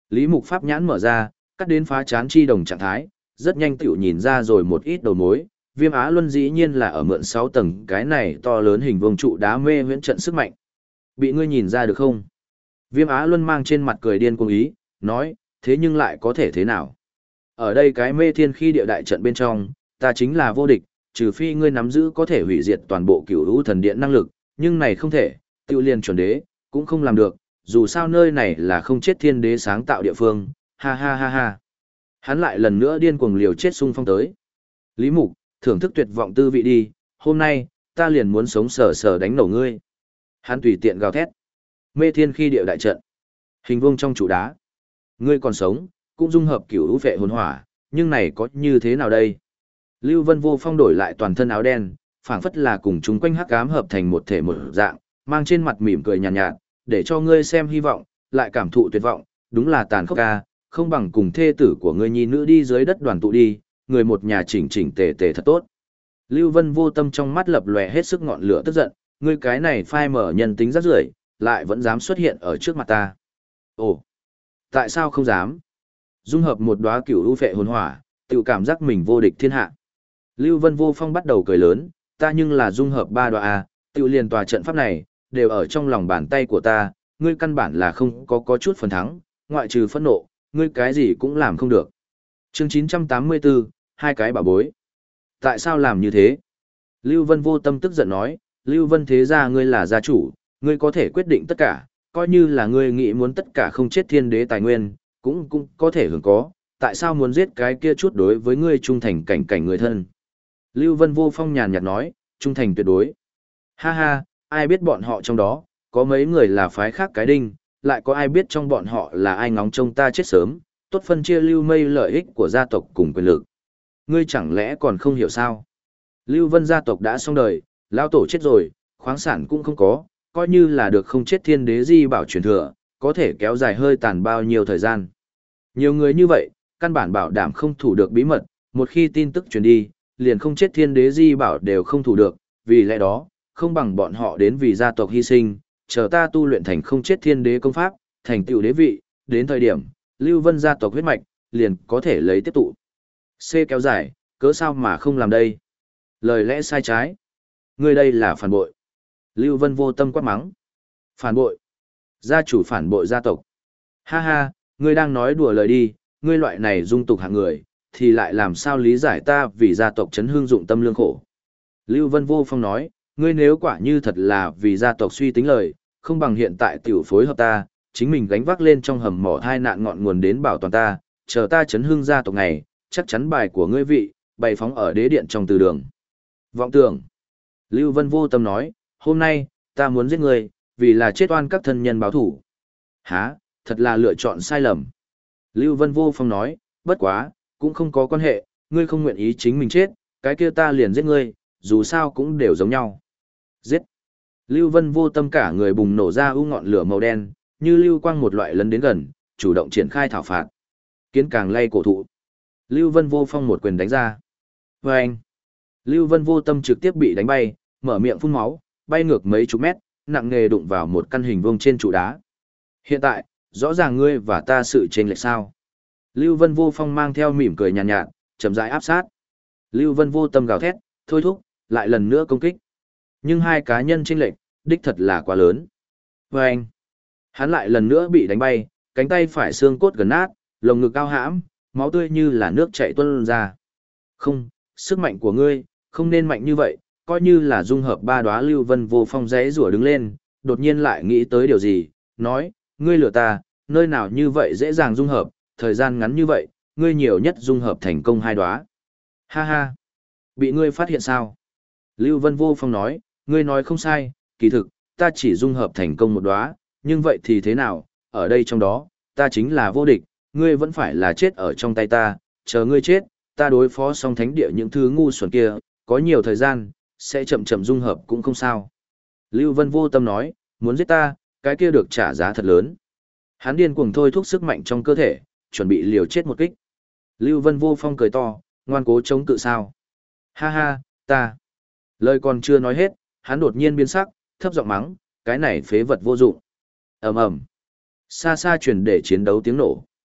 Lý Mục pháp nhãn mở ra, cắt đến phá chán chi đồng trạng thái, rất nhanh tiểu nhìn ra rồi một ít đầu mối. Viêm Á Luân dĩ nhiên là ở mượn 6 tầng cái này to lớn hình vuông trụ đá mê huyễn trận sức mạnh. Bị ngươi nhìn ra được không? Viêm Á Luân mang trên mặt cười điên cuồng ý, nói, thế nhưng lại có thể thế nào? Ở đây cái mê thiên khi địa đại trận bên trong, ta chính là vô địch, trừ phi ngươi nắm giữ có thể hủy diệt toàn bộ cửu lũ thần điện năng lực, nhưng này không thể, tiêu liền chuẩn đế, cũng không làm được, dù sao nơi này là không chết thiên đế sáng tạo địa phương, ha ha ha ha. Hắn lại lần nữa điên cuồng liều chết xung phong tới. Lý Mục, thưởng thức tuyệt vọng tư vị đi, hôm nay, ta liền muốn sống sờ sờ đánh nổ ngươi. Hắn tùy tiện gào thét. Mê thiên khi địa đại trận. Hình vuông trong trụ đá. Ngươi còn sống, cũng dung hợp cửu lũ vệ hồn hỏa, nhưng này có như thế nào đây? Lưu Vân Vô Phong đổi lại toàn thân áo đen, phảng phất là cùng chúng quanh hắc ám hợp thành một thể một dạng, mang trên mặt mỉm cười nhàn nhạt, để cho ngươi xem hy vọng, lại cảm thụ tuyệt vọng, đúng là tàn khốc ca, không bằng cùng thê tử của ngươi nhi nữ đi dưới đất đoàn tụ đi, người một nhà chỉnh chỉnh tề tề thật tốt. Lưu Vân Vô Tâm trong mắt lập lòe hết sức ngọn lửa tức giận, ngươi cái này phai mở nhân tính rất rưởi, lại vẫn dám xuất hiện ở trước mặt ta. Ồ, tại sao không dám? Dung hợp một đóa cửu u phệ hồn hỏa, tự cảm giác mình vô địch thiên hạ. Lưu Vân Vô Phong bắt đầu cười lớn, ta nhưng là dung hợp ba đóa a, tự liền tòa trận pháp này, đều ở trong lòng bàn tay của ta, ngươi căn bản là không có chút phần thắng, ngoại trừ phẫn nộ, ngươi cái gì cũng làm không được. Chương 984, hai cái bảo bối. Tại sao làm như thế? Lưu Vân Vô Tâm tức giận nói, Lưu Vân thế gia ngươi là gia chủ, ngươi có thể quyết định tất cả, coi như là ngươi nghĩ muốn tất cả không chết thiên đế tài nguyên, cũng có thể hưởng có, tại sao muốn giết cái kia chút đối với ngươi trung thành cảnh người thân? Lưu Vân Vô Phong nhàn nhạt nói, trung thành tuyệt đối. Ha ha, ai biết bọn họ trong đó, có mấy người là phái khác cái đinh, lại có ai biết trong bọn họ là ai ngóng trông ta chết sớm, tốt phân chia Lưu Mây lợi ích của gia tộc cùng quyền lực. Ngươi chẳng lẽ còn không hiểu sao? Lưu Vân gia tộc đã xong đời, lão tổ chết rồi, khoáng sản cũng không có, coi như là được không chết thiên đế di bảo truyền thừa, có thể kéo dài hơi tàn bao nhiêu thời gian. Nhiều người như vậy, căn bản bảo đảm không thủ được bí mật, một khi tin tức truyền đi, liền không chết thiên đế di bảo đều không thủ được, vì lẽ đó, không bằng bọn họ đến vì gia tộc hy sinh, chờ ta tu luyện thành không chết thiên đế công pháp, thành tựu đế vị, đến thời điểm, Lưu Vân gia tộc huyết mạch, liền có thể lấy tiếp tụ. C kéo dài, cớ sao mà không làm đây? Lời lẽ sai trái. Ngươi đây là phản bội. Lưu Vân Vô Tâm quát mắng. Phản bội. Gia chủ phản bội gia tộc. Ha ha, ngươi đang nói đùa lời đi, ngươi loại này dung tục hạng người, thì lại làm sao lý giải ta vì gia tộc chấn hương dụng tâm lương khổ. Lưu Vân Vô Phong nói, ngươi nếu quả như thật là vì gia tộc suy tính lời, không bằng hiện tại tiểu phối hợp ta, chính mình gánh vác lên trong hầm mỏ thai nạn ngọn nguồn đến bảo toàn ta, chờ ta chấn hương gia tộc này, chắc chắn bài của ngươi vị, bày phóng ở đế điện trong từ đường. Vọng tưởng. Lưu Vân Vô Tâm nói, hôm nay, ta muốn giết ngươi, vì là chết oan các thân nhân báo thủ. Hả, thật là lựa chọn sai lầm. Lưu Vân Vô Phong nói, bất quá, cũng không có quan hệ, ngươi không nguyện ý chính mình chết, cái kia ta liền giết ngươi, dù sao cũng đều giống nhau. Giết. Lưu Vân Vô Tâm cả người bùng nổ ra u ngọn lửa màu đen, như lưu quang một loại lấn đến gần, chủ động triển khai thảo phạt. Kiến càng lay cổ thụ. Lưu Vân Vô Phong một quyền đánh ra. Và anh. Lưu Vân Vô Tâm trực tiếp bị đánh bay, mở miệng phun máu, bay ngược mấy chục mét, nặng nề đụng vào một căn hình vuông trên trụ đá. Hiện tại, rõ ràng ngươi và ta sự chênh lệch sao? Lưu Vân Vô Phong mang theo mỉm cười nhàn nhạt, chậm rãi áp sát. Lưu Vân Vô Tâm gào thét, thôi thúc, lại lần nữa công kích. Nhưng hai cá nhân chênh lệch, đích thật là quá lớn. Và anh, hắn lại lần nữa bị đánh bay, cánh tay phải xương cốt gần nát, lồng ngực cao hãm, máu tươi như là nước chảy tuôn ra. Không, sức mạnh của ngươi, không nên mạnh như vậy, coi như là dung hợp ba đóa. Lưu Vân Vô Phong rẽ rủa đứng lên, đột nhiên lại nghĩ tới điều gì, nói, ngươi lừa ta, nơi nào như vậy dễ dàng dung hợp, thời gian ngắn như vậy, ngươi nhiều nhất dung hợp thành công hai đóa. Ha ha, bị ngươi phát hiện sao? Lưu Vân Vô Phong nói, ngươi nói không sai, kỳ thực, ta chỉ dung hợp thành công một đóa, nhưng vậy thì thế nào, ở đây trong đó, ta chính là vô địch, ngươi vẫn phải là chết ở trong tay ta, chờ ngươi chết, ta đối phó xong thánh địa những thứ ngu xuẩn kia, có nhiều thời gian, sẽ chậm chậm dung hợp cũng không sao. Lưu Vân Vô Tâm nói, muốn giết ta, cái kia được trả giá thật lớn. Hắn điên cuồng thôi thúc sức mạnh trong cơ thể, chuẩn bị liều chết một kích. Lưu Vân Vô Phong cười to, ngoan cố chống cự sao. Ha ha, ta. Lời còn chưa nói hết, hắn đột nhiên biến sắc, thấp giọng mắng, cái này phế vật vô dụng. Ầm ầm. Xa xa truyền để chiến đấu tiếng nổ.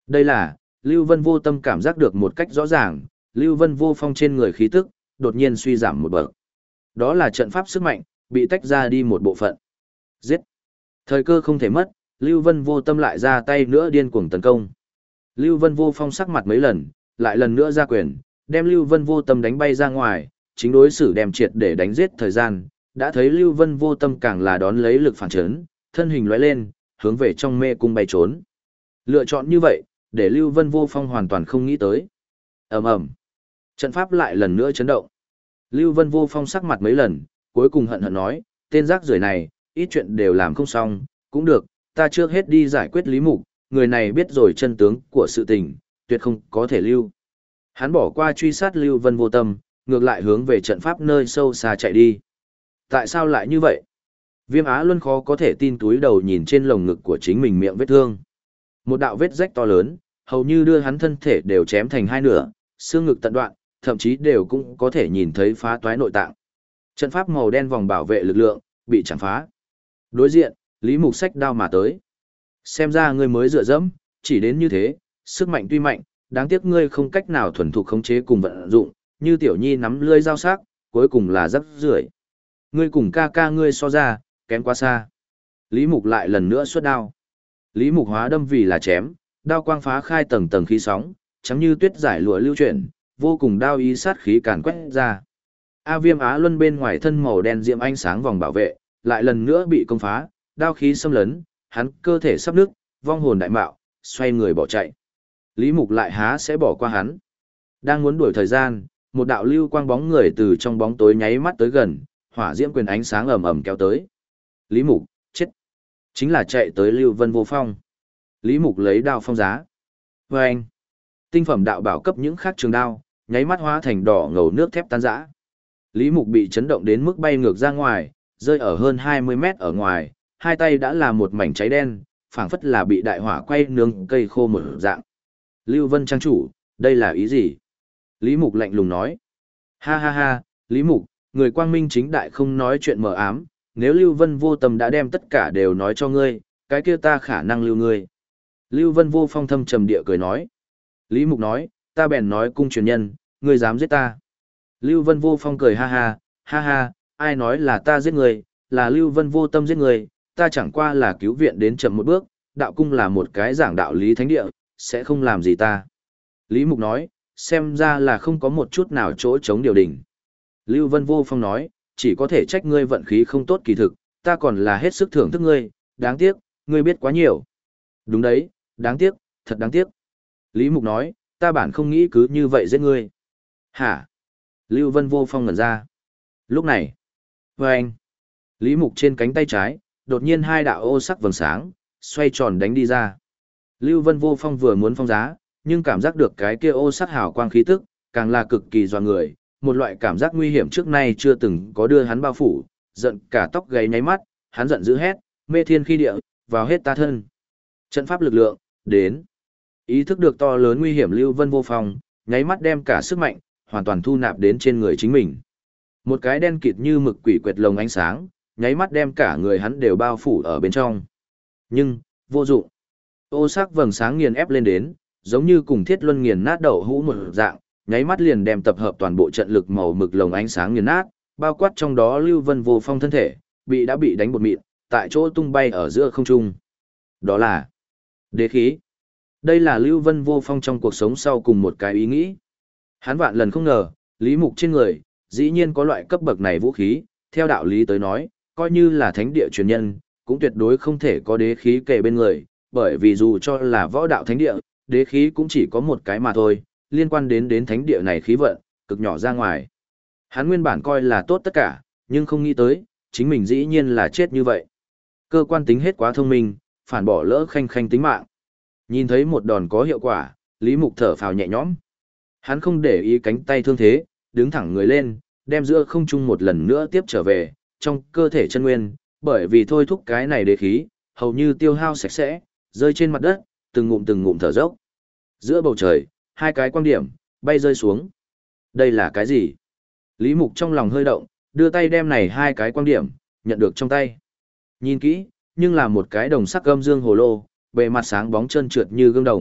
Đây là, Lưu Vân Vô Tâm cảm giác được một cách rõ ràng, Lưu Vân Vô Phong trên người khí tức, đột nhiên suy giảm một bậc. Đó là trận pháp sức mạnh, bị tách ra đi một bộ phận. Giết! Thời cơ không thể mất, Lưu Vân Vô Tâm lại ra tay nữa điên cuồng tấn công. Lưu Vân Vô Phong sắc mặt mấy lần, lại lần nữa ra quyền, đem Lưu Vân Vô Tâm đánh bay ra ngoài, chính đối xử đem triệt để đánh giết thời gian, đã thấy Lưu Vân Vô Tâm càng là đón lấy lực phản chấn, thân hình lóe lên, hướng về trong mê cung bay trốn. Lựa chọn như vậy, để Lưu Vân Vô Phong hoàn toàn không nghĩ tới. Ầm ầm, trận pháp lại lần nữa chấn động. Lưu Vân Vô Phong sắc mặt mấy lần, cuối cùng hận hận nói, tên rác rưởi này, ít chuyện đều làm không xong, cũng được, ta trước hết đi giải quyết Lý Mục, người này biết rồi chân tướng của sự tình, tuyệt không có thể lưu. Hắn bỏ qua truy sát Lưu Vân Vô Tâm, ngược lại hướng về trận pháp nơi sâu xa chạy đi. Tại sao lại như vậy? Viêm Á Luân khó có thể tin túi đầu nhìn trên lồng ngực của chính mình miệng vết thương. Một đạo vết rách to lớn, hầu như đưa hắn thân thể đều chém thành hai nửa, xương ngực tận đoạn, thậm chí đều cũng có thể nhìn thấy phá toái nội tạng. Trận pháp màu đen vòng bảo vệ lực lượng, bị chạm phá. Đối diện, Lý Mục xách đao mà tới. Xem ra ngươi mới dựa dẫm, chỉ đến như thế, sức mạnh tuy mạnh, đáng tiếc ngươi không cách nào thuần thục khống chế cùng vận dụng, như tiểu nhi nắm lưỡi dao sắc, cuối cùng là rất rưởi. Ngươi cùng ca ca ngươi so ra, kém quá xa. Lý Mục lại lần nữa xuất đao. Lý Mục hóa đâm vì là chém, đao quang phá khai tầng tầng khí sóng, trắng như tuyết giải lụa lưu chuyển, vô cùng đao ý sát khí càn quét ra. A Viêm Á Luân bên ngoài thân màu đen diễm ánh sáng vòng bảo vệ, lại lần nữa bị công phá, đao khí xâm lấn, hắn cơ thể sắp nứt, vong hồn đại mạo, xoay người bỏ chạy. Lý Mục lại há sẽ bỏ qua hắn. Đang muốn đuổi thời gian, một đạo lưu quang bóng người từ trong bóng tối nháy mắt tới gần, hỏa diễm quyền ánh sáng ầm ầm kéo tới. Lý Mục, chết. Chính là chạy tới Lưu Vân Vô Phong. Lý Mục lấy đao phong giá. Và anh, tinh phẩm đạo bảo cấp những khác trường đao, nháy mắt hóa thành đỏ ngầu nước thép tan rã. Lý Mục bị chấn động đến mức bay ngược ra ngoài, rơi ở hơn 20 mét ở ngoài, hai tay đã là một mảnh cháy đen, phảng phất là bị đại hỏa quay nướng cây khô một dạng. Lưu Vân trang chủ, đây là ý gì? Lý Mục lạnh lùng nói. Ha ha ha, Lý Mục, người quang minh chính đại không nói chuyện mờ ám, nếu Lưu Vân Vô Tâm đã đem tất cả đều nói cho ngươi, cái kia ta khả năng lưu ngươi. Lưu Vân Vô Phong thâm trầm địa cười nói. Lý Mục nói, ta bèn nói cung truyền nhân, ngươi dám giết ta. Lưu Vân Vô Phong cười ha ha, ai nói là ta giết người, là Lưu Vân Vô Tâm giết người, ta chẳng qua là cứu viện đến chậm một bước, đạo cung là một cái giảng đạo lý thánh địa, sẽ không làm gì ta. Lý Mục nói, xem ra là không có một chút nào chỗ chống điều đình. Lưu Vân Vô Phong nói, chỉ có thể trách ngươi vận khí không tốt kỳ thực, ta còn là hết sức thưởng thức ngươi, đáng tiếc, ngươi biết quá nhiều. Đúng đấy, đáng tiếc, thật đáng tiếc. Lý Mục nói, ta bản không nghĩ cứ như vậy giết ngươi. Hả? Lưu Vân Vô Phong ngẩn ra. Lúc này, vâng, Lý Mục trên cánh tay trái, đột nhiên hai đạo ô sắc vầng sáng, xoay tròn đánh đi ra. Lưu Vân Vô Phong vừa muốn phong giá, nhưng cảm giác được cái kia ô sắc hào quang khí tức, càng là cực kỳ dọa người, một loại cảm giác nguy hiểm trước nay chưa từng có đưa hắn bao phủ, giận cả tóc gáy nháy mắt, hắn giận dữ hét, mê thiên khi địa, vào hết ta thân. Trận pháp lực lượng, đến. Ý thức được to lớn nguy hiểm Lưu Vân Vô Phong, nháy mắt đem cả sức mạnh, hoàn toàn thu nạp đến trên người chính mình. Một cái đen kịt như mực quỷ quệt lồng ánh sáng, nháy mắt đem cả người hắn đều bao phủ ở bên trong. Nhưng, vô dụng. Ô sắc vầng sáng nghiền ép lên đến, giống như cùng thiết luân nghiền nát đậu hũ một dạng, nháy mắt liền đem tập hợp toàn bộ trận lực màu mực lồng ánh sáng nghiền nát, bao quát trong đó Lưu Vân Vô Phong thân thể, đã bị đánh bột mịn, tại chỗ tung bay ở giữa không trung. Đó là đế khí. Đây là Lưu Vân Vô Phong trong cuộc sống sau cùng một cái ý nghĩ. Hắn vạn lần không ngờ, Lý Mục trên người, dĩ nhiên có loại cấp bậc này vũ khí, theo đạo lý tới nói, coi như là thánh địa truyền nhân, cũng tuyệt đối không thể có đế khí kề bên người, bởi vì dù cho là võ đạo thánh địa, đế khí cũng chỉ có một cái mà thôi, liên quan đến thánh địa này khí vận, cực nhỏ ra ngoài. Hắn nguyên bản coi là tốt tất cả, nhưng không nghĩ tới, chính mình dĩ nhiên là chết như vậy. Cơ quan tính hết quá thông minh, phản bỏ lỡ khanh khanh tính mạng. Nhìn thấy một đòn có hiệu quả, Lý Mục thở phào nhẹ nhõm. Hắn không để ý cánh tay thương thế, đứng thẳng người lên, đem giữa không trung một lần nữa tiếp trở về, trong cơ thể chân nguyên, bởi vì thôi thúc cái này đế khí, hầu như tiêu hao sạch sẽ, rơi trên mặt đất, từng ngụm thở dốc. Giữa bầu trời, hai cái quang điểm, bay rơi xuống. Đây là cái gì? Lý Mục trong lòng hơi động, đưa tay đem này hai cái quang điểm, nhận được trong tay. Nhìn kỹ, nhưng là một cái đồng sắc gâm dương hồ lô, bề mặt sáng bóng trơn trượt như gương đồng,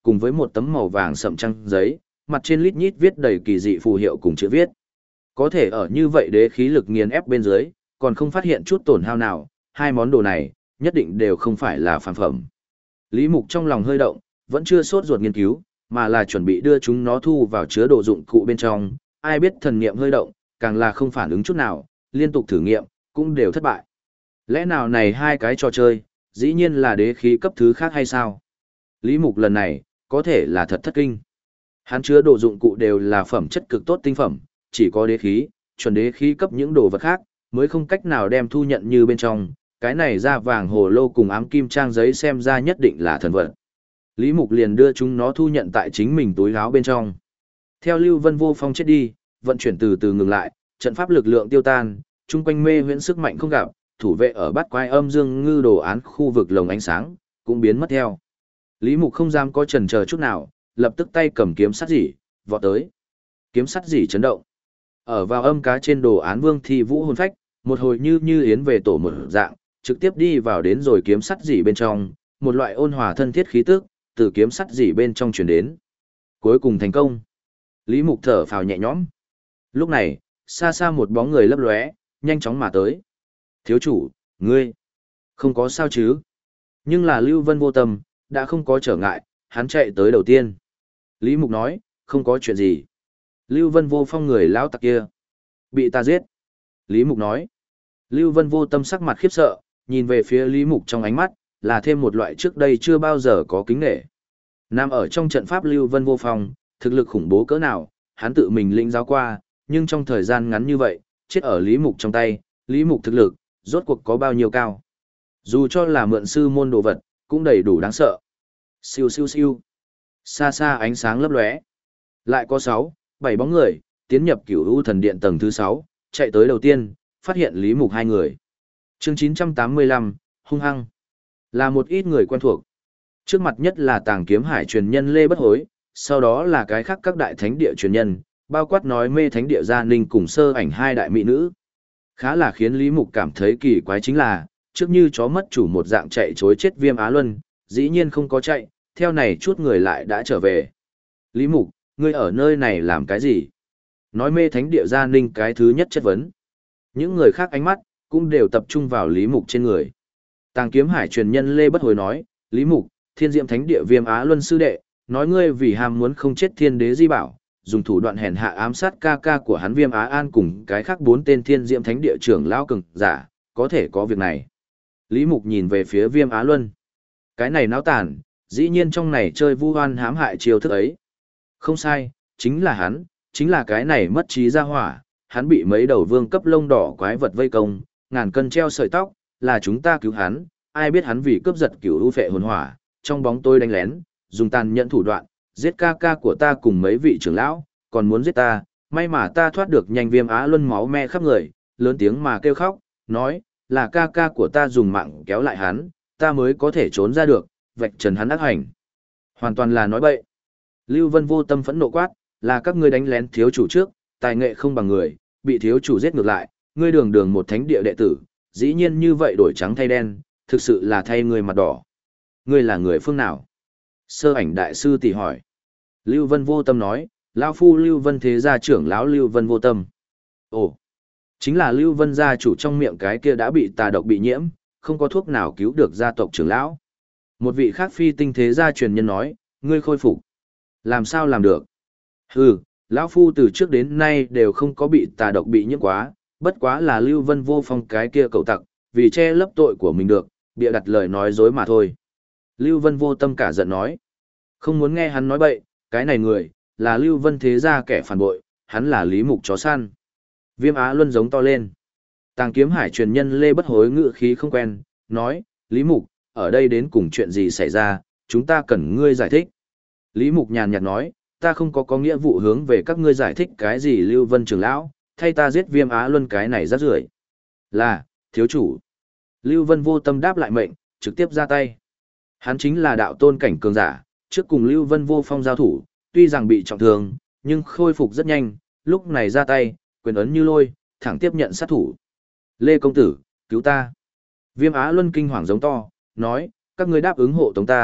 cùng với một tấm màu vàng sậm trăng giấy, mặt trên lít nhít viết đầy kỳ dị phù hiệu cùng chữ viết. Có thể ở như vậy đế khí lực nghiền ép bên dưới, còn không phát hiện chút tổn hao nào, hai món đồ này, nhất định đều không phải là phàm phẩm. Lý Mục trong lòng hơi động, vẫn chưa sốt ruột nghiên cứu, mà là chuẩn bị đưa chúng nó thu vào chứa đồ dụng cụ bên trong, ai biết thần niệm hơi động, càng là không phản ứng chút nào, liên tục thử nghiệm, cũng đều thất bại. Lẽ nào này hai cái trò chơi, dĩ nhiên là đế khí cấp thứ khác hay sao? Lý Mục lần này, có thể là thật thất kinh. Hắn chứa đồ dụng cụ đều là phẩm chất cực tốt tinh phẩm, chỉ có đế khí, chuẩn đế khí cấp những đồ vật khác, mới không cách nào đem thu nhận như bên trong, cái này ra vàng hồ lô cùng ám kim trang giấy xem ra nhất định là thần vật. Lý Mục liền đưa chúng nó thu nhận tại chính mình túi áo bên trong. Theo Lưu Vân Vô Phong chết đi, vận chuyển từ từ ngừng lại, trận pháp lực lượng tiêu tan, chung quanh mê huyễn sức mạnh không gặp, thủ vệ ở bát quái âm dương ngư đồ án khu vực lồng ánh sáng, cũng biến mất theo. Lý Mục không dám có chần chờ chút nào, lập tức tay cầm kiếm sắt dỉ, vọt tới. Kiếm sắt dỉ chấn động. Ở vào âm cá trên đồ án Vương Thi Vũ hồn phách, một hồi như yến về tổ một dạng, trực tiếp đi vào đến rồi kiếm sắt dỉ bên trong, một loại ôn hòa thân thiết khí tức từ kiếm sắt dỉ bên trong truyền đến. Cuối cùng thành công. Lý Mục thở phào nhẹ nhõm. Lúc này, xa xa một bóng người lấp lóe, nhanh chóng mà tới. Thiếu chủ, ngươi, không có sao chứ? Nhưng là Lưu Vân Vô Tâm, đã không có trở ngại, hắn chạy tới đầu tiên. Lý Mục nói, không có chuyện gì. Lưu Vân Vô Phong người lão tặc kia, bị ta giết. Lý Mục nói, Lưu Vân Vô Tâm sắc mặt khiếp sợ, nhìn về phía Lý Mục trong ánh mắt, là thêm một loại trước đây chưa bao giờ có kính nể. Nằm ở trong trận pháp Lưu Vân Vô Phong, thực lực khủng bố cỡ nào, hắn tự mình lĩnh giáo qua, nhưng trong thời gian ngắn như vậy, chết ở Lý Mục trong tay, Lý Mục thực lực, rốt cuộc có bao nhiêu cao. Dù cho là mượn sư môn đồ vật, cũng đầy đủ đáng sợ. Siêu siêu siêu. Xa xa ánh sáng lấp lóe. Lại có 6, 7 bóng người, tiến nhập Cửu U Thần Điện tầng thứ 6, chạy tới đầu tiên, phát hiện Lý Mục hai người. Chương 985, hung hăng. Là một ít người quen thuộc. Trước mặt nhất là Tàng Kiếm Hải truyền nhân Lê Bất Hối, sau đó là cái khác các đại thánh địa truyền nhân, bao quát nói mê thánh địa Gia Ninh cùng Sơ Ảnh hai đại mỹ nữ. Khá là khiến Lý Mục cảm thấy kỳ quái chính là, trước như chó mất chủ một dạng chạy chối chết Viêm Á Luân, dĩ nhiên không có chạy, theo này chút người lại đã trở về. Lý Mục, ngươi ở nơi này làm cái gì? Nói mê thánh địa Gia Ninh cái thứ nhất chất vấn. Những người khác ánh mắt, cũng đều tập trung vào Lý Mục trên người. Tàng Kiếm Hải truyền nhân Lê Bất Hối nói, Lý Mục, Thiên Diệm Thánh địa Viêm Á Luân sư đệ, nói ngươi vì ham muốn không chết Thiên Đế Di Bảo, dùng thủ đoạn hèn hạ ám sát ca ca của hắn Viêm Á An cùng cái khác 4 tên Thiên Diệm Thánh địa trưởng lão cường giả, có thể có việc này. Lý Mục nhìn về phía Viêm Á Luân. Cái này náo tàn, dĩ nhiên trong này chơi vu oan hãm hại chiêu thức ấy. Không sai, chính là hắn, chính là cái này mất trí ra hỏa, hắn bị mấy đầu vương cấp lông đỏ quái vật vây công, ngàn cân treo sợi tóc, là chúng ta cứu hắn, ai biết hắn vì cướp giật Cửu U Phệ hồn hỏa, trong bóng tối đánh lén, dùng tàn nhẫn thủ đoạn, giết ca ca của ta cùng mấy vị trưởng lão, còn muốn giết ta, may mà ta thoát được nhanh. Viêm Á Luân máu me khắp người, lớn tiếng mà kêu khóc, nói, là ca ca của ta dùng mạng kéo lại hắn, ta mới có thể trốn ra được, vạch trần hắn ác hành. Hoàn toàn là nói bậy. Lưu Vân Vô Tâm phẫn nộ quát, là các ngươi đánh lén thiếu chủ trước, tài nghệ không bằng người, bị thiếu chủ giết ngược lại, ngươi đường đường một thánh địa đệ tử, dĩ nhiên như vậy đổi trắng thay đen, thực sự là thay người mặt đỏ. Ngươi là người phương nào? Sơ Ảnh đại sư tỷ hỏi. Lưu Vân Vô Tâm nói, lão phu Lưu Vân thế gia trưởng lão Lưu Vân Vô Tâm. Ồ, chính là Lưu Vân gia chủ trong miệng cái kia đã bị tà độc bị nhiễm, không có thuốc nào cứu được gia tộc trưởng lão. Một vị khác phi tinh thế gia truyền nhân nói, ngươi khôi phục. Làm sao làm được? Hừ, lão phu từ trước đến nay đều không có bị tà độc bị nhiễm quá, bất quá là Lưu Vân Vô Phong cái kia cậu tặc, vì che lấp tội của mình được, bịa đặt lời nói dối mà thôi. Lưu Vân Vô Tâm cả giận nói, không muốn nghe hắn nói bậy, cái này người, là Lưu Vân thế gia kẻ phản bội, hắn là Lý Mục chó săn. Viêm Á Luân giống to lên. Tàng Kiếm Hải truyền nhân Lê Bất Hối ngự khí không quen, nói, Lý Mục, ở đây đến cùng chuyện gì xảy ra, chúng ta cần ngươi giải thích. Lý Mục nhàn nhạt nói, ta không có nghĩa vụ hướng về các ngươi giải thích cái gì Lưu Vân trưởng lão, thay ta giết Viêm Á Luân cái này rác rưởi. Là, thiếu chủ. Lưu Vân Vô Tâm đáp lại mệnh, trực tiếp ra tay. Hắn chính là đạo tôn cảnh cường giả, trước cùng Lưu Vân Vô Phong giao thủ, tuy rằng bị trọng thương, nhưng khôi phục rất nhanh, lúc này ra tay, quyền ấn như lôi, thẳng tiếp nhận sát thủ. Lê công tử, cứu ta. Viêm Á Luân kinh hoàng giống to, nói, các ngươi đáp ứng hộ tống ta,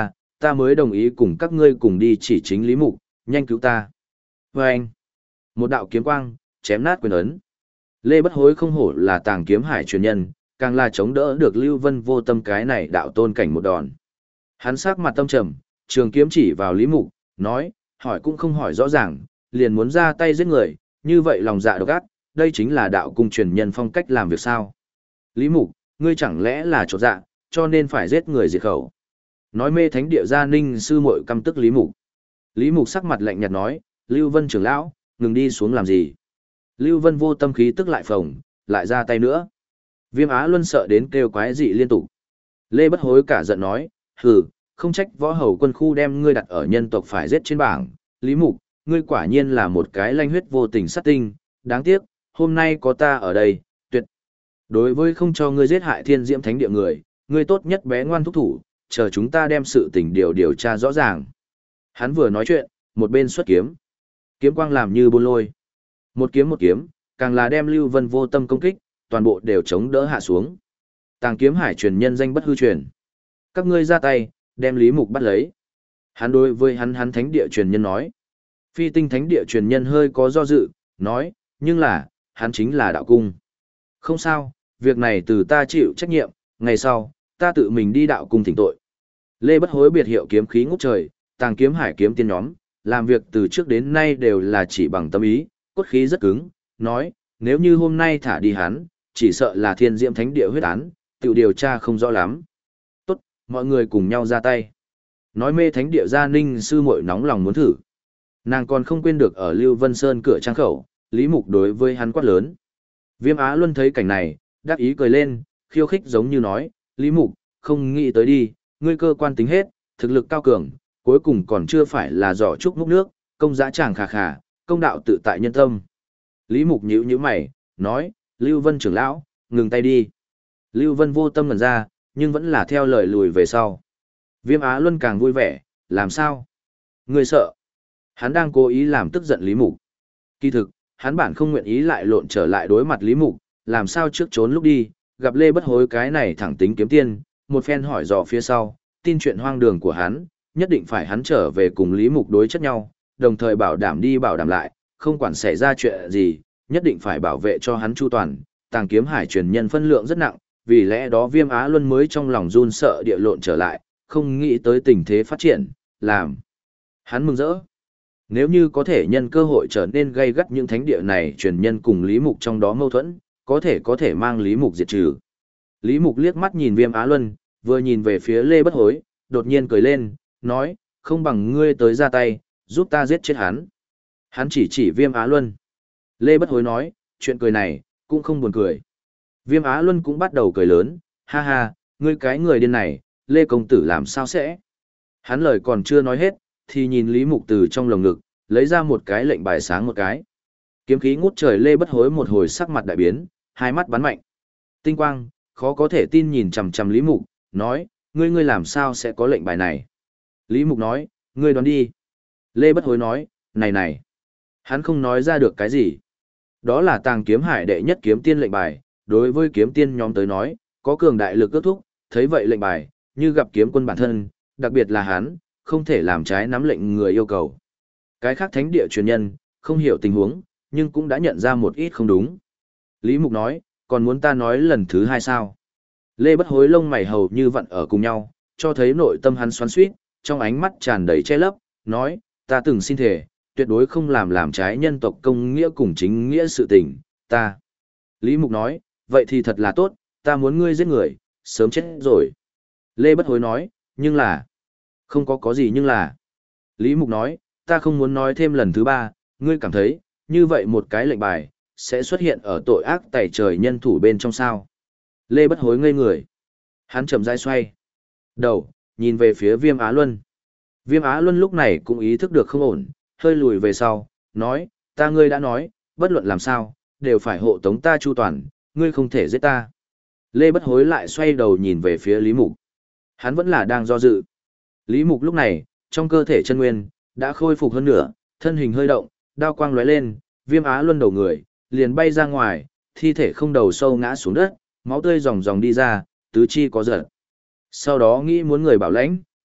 ta mới đồng ý cùng các ngươi cùng đi chỉ chính Lý Mục, nhanh cứu ta. Và anh, một đạo kiếm quang, chém nát quyền ấn. Lê Bất Hối không hổ là Tàng Kiếm Hải truyền nhân, càng là chống đỡ được Lưu Vân Vô Tâm cái này đạo tôn cảnh một đòn. Hắn sắc mặt tâm trầm, trường kiếm chỉ vào Lý Mục, nói, hỏi cũng không hỏi rõ ràng, liền muốn ra tay giết người, như vậy lòng dạ độc ác, đây chính là đạo cung truyền nhân phong cách làm việc sao. Lý Mục, ngươi chẳng lẽ là chột dạ, cho nên phải giết người diệt khẩu. Nói mê thánh địa gia ninh sư muội căm tức Lý Mục. Lý Mục sắc mặt lạnh nhạt nói, Lưu Vân trưởng lão, ngừng đi xuống làm gì. Lưu Vân Vô Tâm khí tức lại phồng, lại ra tay nữa. Viêm Á Luân sợ đến kêu quái dị liên tục. Lê Bất Hối cả giận nói, hừ, không trách võ hầu quân khu đem ngươi đặt ở nhân tộc phải giết trên bảng. Lý Mục, ngươi quả nhiên là một cái lanh huyết vô tình sát tinh, đáng tiếc, hôm nay có ta ở đây, tuyệt. Đối với không cho ngươi giết hại thiên diễm thánh địa người, ngươi tốt nhất bé ngoan thúc thủ, chờ chúng ta đem sự tình điều tra rõ ràng. Hắn vừa nói chuyện, một bên xuất kiếm. Kiếm quang làm như bôn lôi. Một kiếm, càng là đem Lưu Vân Vô Tâm công kích, toàn bộ đều chống đỡ hạ xuống. Tàng Kiếm Hải truyền nhân danh bất hư truyền. Các ngươi ra tay, đem Lý Mục bắt lấy. Hắn đối với hắn thánh địa truyền nhân nói. Phi Tinh thánh địa truyền nhân hơi có do dự, nói, nhưng là, hắn chính là đạo cung. Không sao, việc này từ ta chịu trách nhiệm, ngày sau, ta tự mình đi đạo cung thỉnh tội. Lê Bất Hối biệt hiệu kiếm khí ngút trời, Tàng Kiếm Hải kiếm tiên nhóm, làm việc từ trước đến nay đều là chỉ bằng tâm ý, cốt khí rất cứng, nói, nếu như hôm nay thả đi hắn, chỉ sợ là thiên diễm thánh địa huyết án, tự điều tra không rõ lắm. Tốt, mọi người cùng nhau ra tay. Nói mê thánh địa gia ninh sư muội nóng lòng muốn thử. Nàng còn không quên được ở Lưu Vân Sơn cửa trang khẩu, Lý Mục đối với hắn quát lớn. Viêm Á Luân thấy cảnh này, đắc ý cười lên, khiêu khích giống như nói, Lý Mục, không nghĩ tới đi, ngươi cơ quan tính hết, thực lực cao cường, cuối cùng còn chưa phải là giỏ trúc múc nước, công giá chàng khà khà, công đạo tự tại nhân tâm. Lý Mục nhíu nhíu mày, nói, Lưu Vân trưởng lão, ngừng tay đi. Lưu Vân Vô Tâm ngẩn ra, nhưng vẫn là theo lời lùi về sau. Viêm Á Luân càng vui vẻ, làm sao? Ngươi sợ. Hắn đang cố ý làm tức giận Lý Mục. Kỳ thực, hắn bản không nguyện ý lại lộn trở lại đối mặt Lý Mục, làm sao trước trốn lúc đi, gặp Lê Bất Hối cái này thẳng tính kiếm tiên, một phen hỏi dò phía sau, tin chuyện hoang đường của hắn, nhất định phải hắn trở về cùng Lý Mục đối chất nhau, đồng thời bảo đảm đi bảo đảm lại, không quản xảy ra chuyện gì, nhất định phải bảo vệ cho hắn chu toàn. Tàng Kiếm Hải truyền nhân phân lượng rất nặng, vì lẽ đó Viêm Á Luân mới trong lòng run sợ địa lộn trở lại, không nghĩ tới tình thế phát triển, làm hắn mừng rỡ. Nếu như có thể nhân cơ hội trở nên gây gắt những thánh địa này truyền nhân cùng Lý Mục trong đó mâu thuẫn, có thể mang Lý Mục diệt trừ. Lý Mục liếc mắt nhìn Viêm Á Luân, vừa nhìn về phía Lê Bất Hối, đột nhiên cười lên, nói, không bằng ngươi tới ra tay, giúp ta giết chết hắn. Hắn chỉ Viêm Á Luân. Lê Bất Hối nói, chuyện cười này, cũng không buồn cười. Viêm Á Luân cũng bắt đầu cười lớn, ha ha, ngươi cái người điên này, Lê Công Tử làm sao sẽ? Hắn lời còn chưa nói hết, thì nhìn Lý Mục từ trong lồng ngực, lấy ra một cái lệnh bài sáng một cái. Kiếm khí ngút trời Lê Bất Hối một hồi sắc mặt đại biến, hai mắt bắn mạnh. Tinh quang, khó có thể tin nhìn chằm chằm Lý Mục, nói, ngươi làm sao sẽ có lệnh bài này? Lý Mục nói, ngươi đoán đi. Lê Bất Hối nói, này. Hắn không nói ra được cái gì. Đó là Tàng Kiếm Hải đệ nhất kiếm tiên lệnh bài, đối với kiếm tiên nhóm tới nói, có cường đại lực ước thúc, thấy vậy lệnh bài, như gặp kiếm quân bản thân, đặc biệt là hắn, không thể làm trái nắm lệnh người yêu cầu. Cái khác thánh địa truyền nhân, không hiểu tình huống, nhưng cũng đã nhận ra một ít không đúng. Lý Mục nói, còn muốn ta nói lần thứ hai sao? Lê Bất Hối lông mày hầu như vặn ở cùng nhau, cho thấy nội tâm hắn xoắn xuýt, trong ánh mắt tràn đầy che lấp, nói, ta từng xin thề, tuyệt đối không làm trái nhân tộc công nghĩa cùng chính nghĩa sự tình, ta. Lý Mục nói, vậy thì thật là tốt, ta muốn ngươi giết người, sớm chết rồi. Lê Bất Hối nói, nhưng là, không có gì nhưng là. Lý Mục nói, ta không muốn nói thêm lần thứ ba, ngươi cảm thấy, như vậy một cái lệnh bài, sẽ xuất hiện ở tội ác tày trời nhân thủ bên trong sao. Lê Bất Hối ngây người. Hắn chậm rãi xoay đầu, nhìn về phía Viêm Á Luân. Viêm Á Luân lúc này cũng ý thức được không ổn, hơi lùi về sau, nói, ngươi đã nói, bất luận làm sao, đều phải hộ tống ta chu toàn, ngươi không thể giết ta. Lê Bất Hối lại xoay đầu nhìn về phía Lý Mục. Hắn vẫn là đang do dự. Lý Mục lúc này, trong cơ thể chân nguyên, đã khôi phục hơn nửa, thân hình hơi động, đao quang lóe lên, Viêm Á Luân đầu người, liền bay ra ngoài, thi thể không đầu sâu ngã xuống đất, máu tươi ròng ròng đi ra, tứ chi có giật. Sau đó nghĩ muốn người bảo lãnh,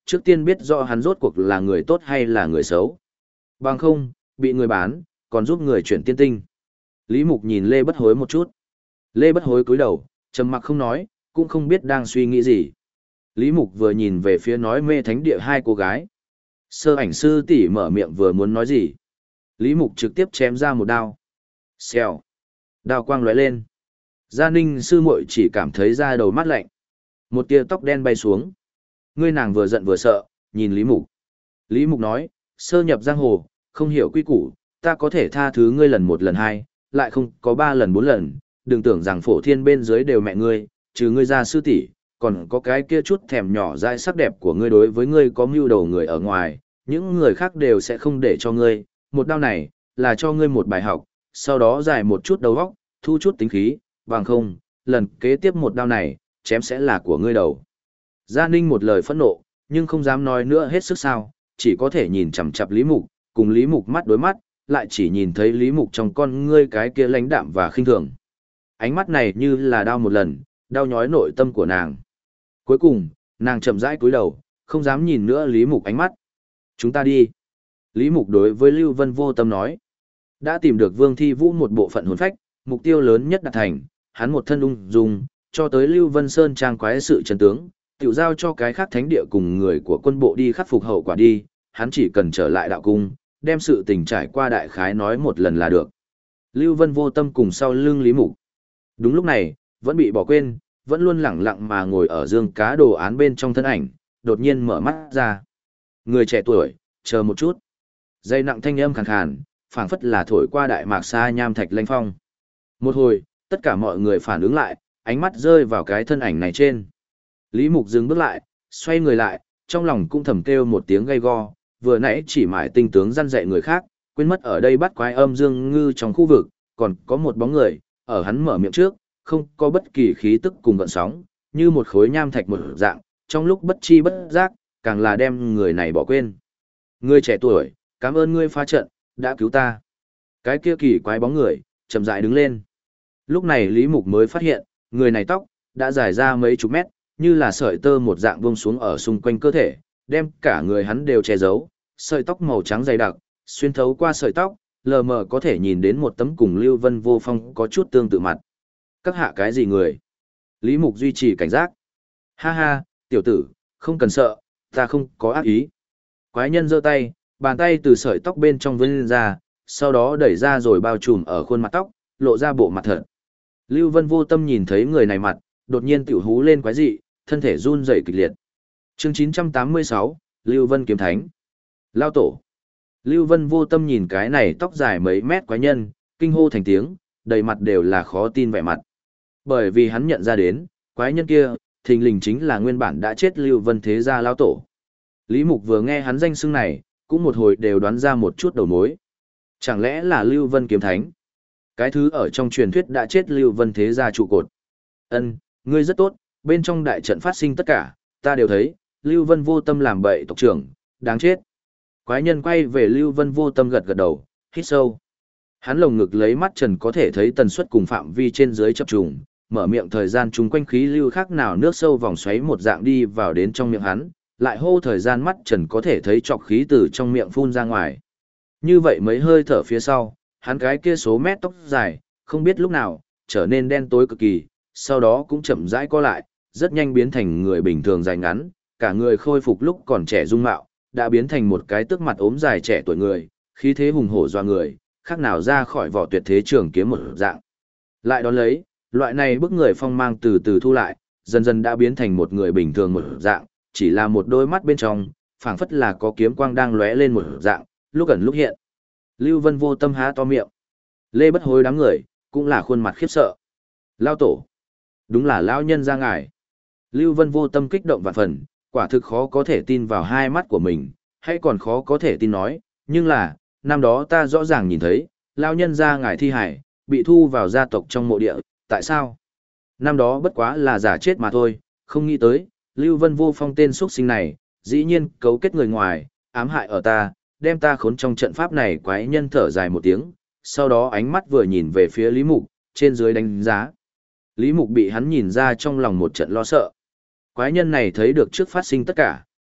trước tiên biết rõ hắn rốt cuộc là người tốt hay là người xấu. Bằng không, bị người bán, còn giúp người chuyển tiên tinh. Lý Mục nhìn Lê Bất Hối một chút. Lê Bất Hối cúi đầu, trầm mặc không nói, cũng không biết đang suy nghĩ gì. Lý Mục vừa nhìn về phía nói mê thánh địa hai cô gái. Sơ ảnh sư tỷ mở miệng vừa muốn nói gì. Lý Mục trực tiếp chém ra một đao. Xèo. Đao quang lóe lên. Gia Ninh sư muội chỉ cảm thấy da đầu mát lạnh. Một tia tóc đen bay xuống. Ngươi nàng vừa giận vừa sợ, nhìn Lý Mục. Lý Mục nói, sơ nhập giang hồ, không hiểu quy củ, ta có thể tha thứ ngươi lần một lần hai, lại không có ba lần bốn lần, đừng tưởng rằng phổ thiên bên dưới đều mẹ ngươi, trừ ngươi ra sư tỷ, còn có cái kia chút thèm nhỏ dai sắc đẹp của ngươi đối với ngươi có mưu đồ người ở ngoài, những người khác đều sẽ không để cho ngươi, một đao này, là cho ngươi một bài học, sau đó giải một chút đầu óc, thu chút tính khí, bằng không, lần kế tiếp một đao này, chém sẽ là của ngươi đầu. Gia Ninh một lời phẫn nộ, nhưng không dám nói nữa hết sức sao, chỉ có thể nhìn chằm chằm Lý Mục, cùng Lý Mục mắt đối mắt, lại chỉ nhìn thấy Lý Mục trong con ngươi cái kia lãnh đạm và khinh thường. Ánh mắt này như là đau một lần, đau nhói nội tâm của nàng. Cuối cùng, nàng chậm rãi cúi đầu, không dám nhìn nữa Lý Mục ánh mắt. Chúng ta đi. Lý Mục đối với Lưu Vân Vô Tâm nói. Đã tìm được Vương Thi Vũ một bộ phận hồn phách, mục tiêu lớn nhất đạt thành, hắn một thân ung dung, cho tới Lưu Vân Sơn trang quái sự chân tướng, tiểu giao cho cái khác thánh địa cùng người của quân bộ đi khắc phục hậu quả đi, hắn chỉ cần trở lại đạo cung, đem sự tình trải qua đại khái nói một lần là được. Lưu Vân Vô Tâm cùng sau lưng Lý Mục. Đúng lúc này, vẫn bị bỏ quên, vẫn luôn lẳng lặng mà ngồi ở dương cá đồ án bên trong thân ảnh, đột nhiên mở mắt ra. Người trẻ tuổi, chờ một chút. Dây nặng thanh âm khàn khàn, phảng phất là thổi qua đại mạc xa nham thạch lanh phong. Một hồi, tất cả mọi người phản ứng lại, ánh mắt rơi vào cái thân ảnh này trên. Lý Mục dừng bước lại, xoay người lại, trong lòng cũng thầm kêu một tiếng gay go, vừa nãy chỉ mải tinh tướng răn dạy người khác, quên mất ở đây bắt quái âm dương ngư trong khu vực, còn có một bóng người, ở hắn mở miệng trước, không có bất kỳ khí tức cùng gợn sóng, như một khối nham thạch một dạng, trong lúc bất chi bất giác, càng là đem người này bỏ quên. Người trẻ tuổi, cảm ơn ngươi phá trận, đã cứu ta. Cái kia kỳ quái bóng người, chậm rãi đứng lên. Lúc này Lý Mục mới phát hiện, người này tóc, đã dài ra mấy chục mét, như là sợi tơ một dạng buông xuống ở xung quanh cơ thể, đem cả người hắn đều che giấu, sợi tóc màu trắng dày đặc, xuyên thấu qua sợi tóc, lờ mờ có thể nhìn đến một tấm cùng Lưu Vân Vô Phong có chút tương tự mặt. Các hạ cái gì người? Lý Mục duy trì cảnh giác. Ha ha, tiểu tử, không cần sợ, ta không có ác ý. Quái nhân giơ tay, bàn tay từ sợi tóc bên trong vươn ra, sau đó đẩy ra rồi bao trùm ở khuôn mặt tóc, lộ ra bộ mặt thật. Lưu Vân Vô Tâm nhìn thấy người này mặt, đột nhiên tiểu hú lên quái dị, thân thể run rẩy kịch liệt. Chương 986, Lưu Vân Kiếm Thánh. Lao tổ. Lưu Vân Vô Tâm nhìn cái này tóc dài mấy mét quái nhân, kinh hô thành tiếng, đầy mặt đều là khó tin vẻ mặt. Bởi vì hắn nhận ra đến, quái nhân kia, thình lình chính là nguyên bản đã chết Lưu Vân Thế Gia Lao tổ. Lý Mục vừa nghe hắn danh xưng này, cũng một hồi đều đoán ra một chút đầu mối. Chẳng lẽ là Lưu Vân Kiếm Thánh? Cái thứ ở trong truyền thuyết đã chết Lưu Vân Thế Gia trụ cột. Ân, ngươi rất tốt, bên trong đại trận phát sinh tất cả, ta đều thấy, Lưu Vân Vô Tâm làm bậy tộc trưởng, đáng chết. Quái nhân quay về Lưu Vân Vô Tâm gật gật đầu, hít sâu. Hắn lồng ngực lấy mắt trần có thể thấy tần suất cùng phạm vi trên dưới chập trùng, mở miệng thời gian chung quanh khí lưu khác nào nước sâu vòng xoáy một dạng đi vào đến trong miệng hắn, lại hô thời gian mắt trần có thể thấy trọc khí từ trong miệng phun ra ngoài. Như vậy mấy hơi thở phía sau, hắn cái kia số mét tóc dài, không biết lúc nào, trở nên đen tối cực kỳ, sau đó cũng chậm rãi co lại, rất nhanh biến thành người bình thường dài ngắn, cả người khôi phục lúc còn trẻ dung mạo, đã biến thành một cái tước mặt ốm dài trẻ tuổi người, khí thế hùng hổ doa người, khác nào ra khỏi vỏ tuyệt thế trường kiếm một dạng. Lại đón lấy, loại này bức người phong mang từ từ thu lại, dần dần đã biến thành một người bình thường một dạng, chỉ là một đôi mắt bên trong, phảng phất là có kiếm quang đang lóe lên một dạng, lúc ẩn lúc hiện. Lưu Vân Vô Tâm há to miệng. Lê Bất Hối đám người, cũng là khuôn mặt khiếp sợ. Lao tổ. Đúng là lão nhân ra ngài. Lưu Vân Vô Tâm kích động vạn phần, quả thực khó có thể tin vào hai mắt của mình, hay còn khó có thể tin nói, nhưng là, năm đó ta rõ ràng nhìn thấy, lão nhân ra ngài thi hải, bị thu vào gia tộc trong mộ địa, tại sao? Năm đó bất quá là giả chết mà thôi, không nghĩ tới, Lưu Vân Vô Phong tên xuất sinh này, dĩ nhiên cấu kết người ngoài, ám hại ở ta, đem ta khốn trong trận pháp này. Quái nhân thở dài một tiếng, sau đó ánh mắt vừa nhìn về phía Lý Mục, trên dưới đánh giá. Lý Mục bị hắn nhìn ra trong lòng một trận lo sợ. Quái nhân này thấy được trước phát sinh tất cả,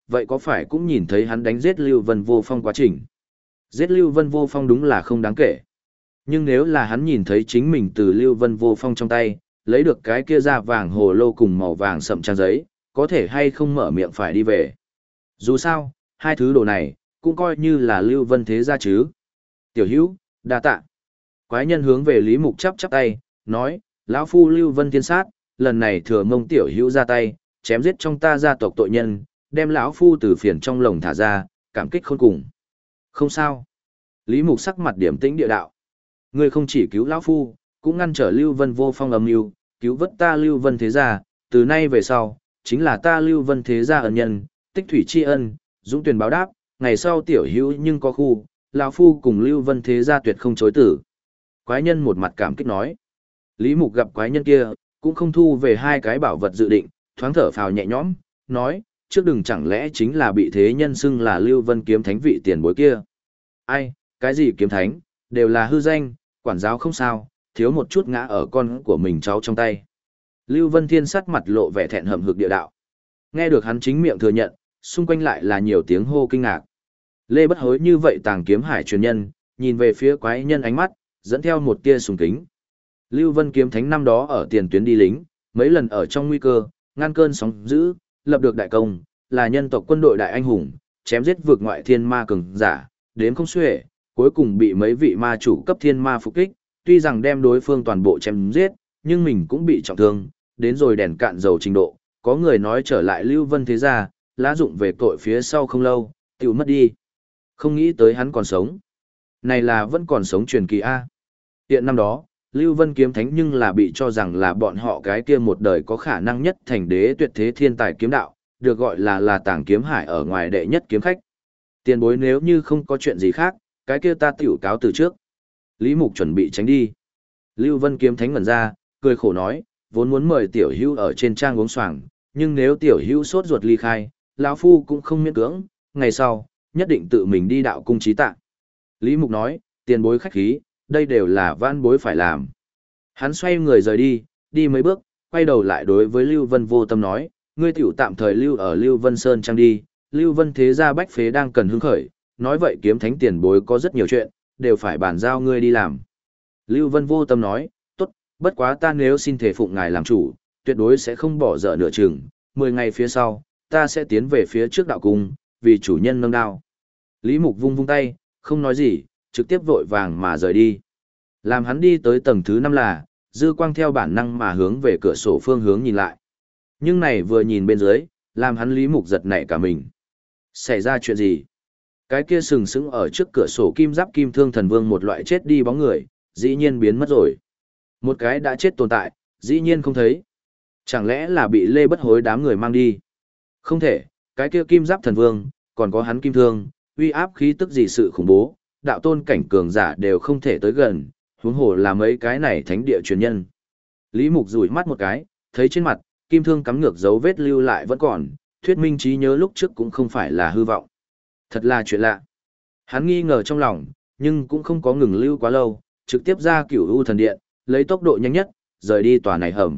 vậy có phải cũng nhìn thấy hắn đánh giết Lưu Vân Vô Phong quá trình? Giết Lưu Vân Vô Phong đúng là không đáng kể. Nhưng nếu là hắn nhìn thấy chính mình từ Lưu Vân Vô Phong trong tay, lấy được cái kia da vàng hồ lô cùng màu vàng sậm trang giấy, có thể hay không mở miệng phải đi về. Dù sao, hai thứ đồ này, cũng coi như là Lưu Vân thế gia chứ. Tiểu hữu, đa tạ. Quái nhân hướng về Lý Mục chắp chắp tay, nói, lão phu Lưu Vân thiên sát, lần này thừa mông tiểu hữu ra tay, chém giết trong ta gia tộc tội nhân, đem lão phu từ phiền trong lồng thả ra, cảm kích khôn cùng. Không sao. Lý Mục sắc mặt điểm tĩnh địa đạo. Ngươi không chỉ cứu lão phu, cũng ngăn trở Lưu Vân Vô Phong âm mưu, cứu vớt ta Lưu Vân thế gia, từ nay về sau, chính là ta Lưu Vân thế gia ân nhân, tích thủy tri ân, dũng tuyển báo đáp, ngày sau tiểu hữu nhưng có khu, lão phu cùng Lưu Vân thế gia tuyệt không chối tử. Quái nhân một mặt cảm kích nói. Lý Mục gặp quái nhân kia, cũng không thu về hai cái bảo vật dự định, thoáng thở phào nhẹ nhõm, nói, trước đừng chẳng lẽ chính là bị thế nhân xưng là Lưu Vân kiếm thánh vị tiền bối kia. Ai, cái gì kiếm thánh, đều là hư danh, quản giáo không sao, thiếu một chút ngã ở con của mình cháu trong tay. Lưu Vân Thiên sắt mặt lộ vẻ thẹn hậm hực địa đạo. Nghe được hắn chính miệng thừa nhận, xung quanh lại là nhiều tiếng hô kinh ngạc. Lê Bất Hối như vậy tàng kiếm hải truyền nhân, nhìn về phía quái nhân ánh mắt, dẫn theo một tia sùng kính. Lưu Vân kiếm thánh năm đó ở tiền tuyến đi lính, mấy lần ở trong nguy cơ, ngăn cơn sóng dữ, lập được đại công, là nhân tộc quân đội đại anh hùng, chém giết vượt ngoại thiên ma cường giả, đến không xuể, cuối cùng bị mấy vị ma chủ cấp thiên ma phục kích, tuy rằng đem đối phương toàn bộ chém giết, nhưng mình cũng bị trọng thương, đến rồi đèn cạn dầu trình độ, có người nói trở lại Lưu Vân thế gia, lá dụng về tội phía sau không lâu, tiểu mất đi. Không nghĩ tới hắn còn sống. Này là vẫn còn sống truyền kỳ A. Hiện năm đó, Lưu Vân kiếm thánh nhưng là bị cho rằng là bọn họ cái kia một đời có khả năng nhất thành đế tuyệt thế thiên tài kiếm đạo, được gọi là tàng kiếm hải ở ngoài đệ nhất kiếm khách. Tiền bối nếu như không có chuyện gì khác, cái kia ta tiểu cáo từ trước. Lý Mục chuẩn bị tránh đi. Lưu Vân kiếm thánh ngẩn ra, cười khổ nói, vốn muốn mời tiểu hữu ở trên trang uống xoàng, nhưng nếu tiểu hữu sốt ruột ly khai, lão phu cũng không miễn cưỡng, ngày sau, nhất định tự mình đi đạo cung trí tạ. Lý Mục nói, tiền bối khách khí, đây đều là van bối phải làm. Hắn xoay người rời đi, đi mấy bước, quay đầu lại đối với Lưu Vân Vô Tâm nói, ngươi tiểu tạm thời lưu ở Lưu Vân Sơn Trang đi, Lưu Vân thế gia bách phế đang cần hứng khởi, nói vậy kiếm thánh tiền bối có rất nhiều chuyện, đều phải bàn giao ngươi đi làm. Lưu Vân Vô Tâm nói, tốt, bất quá ta nếu xin thể phụng ngài làm chủ, tuyệt đối sẽ không bỏ dở nửa chừng, 10 ngày phía sau, ta sẽ tiến về phía trước đạo cung, vì chủ nhân nâng đao. Lý Mục vung vung tay, không nói gì, trực tiếp vội vàng mà rời đi. Làm hắn đi tới tầng thứ 5 là, dư quang theo bản năng mà hướng về cửa sổ phương hướng nhìn lại. Nhưng này vừa nhìn bên dưới, làm hắn Lý Mục giật nảy cả mình. Xảy ra chuyện gì? Cái kia sừng sững ở trước cửa sổ kim giáp kim thương thần vương một loại chết đi bóng người, dĩ nhiên biến mất rồi. Một cái đã chết tồn tại, dĩ nhiên không thấy. Chẳng lẽ là bị Lê Bất Hối đám người mang đi? Không thể, cái kia kim giáp thần vương, còn có hắn kim thương, uy áp khí tức gì sự khủng bố, đạo tôn cảnh cường giả đều không thể tới gần, huống hồ là mấy cái này thánh địa truyền nhân. Lý Mục rủi mắt một cái, thấy trên mặt, kim thương cắm ngược dấu vết lưu lại vẫn còn, thuyết minh trí nhớ lúc trước cũng không phải là hư vọng. Thật là chuyện lạ. Hắn nghi ngờ trong lòng, nhưng cũng không có ngừng lưu quá lâu, trực tiếp ra Cửu U thần điện, lấy tốc độ nhanh nhất, rời đi tòa này hầm.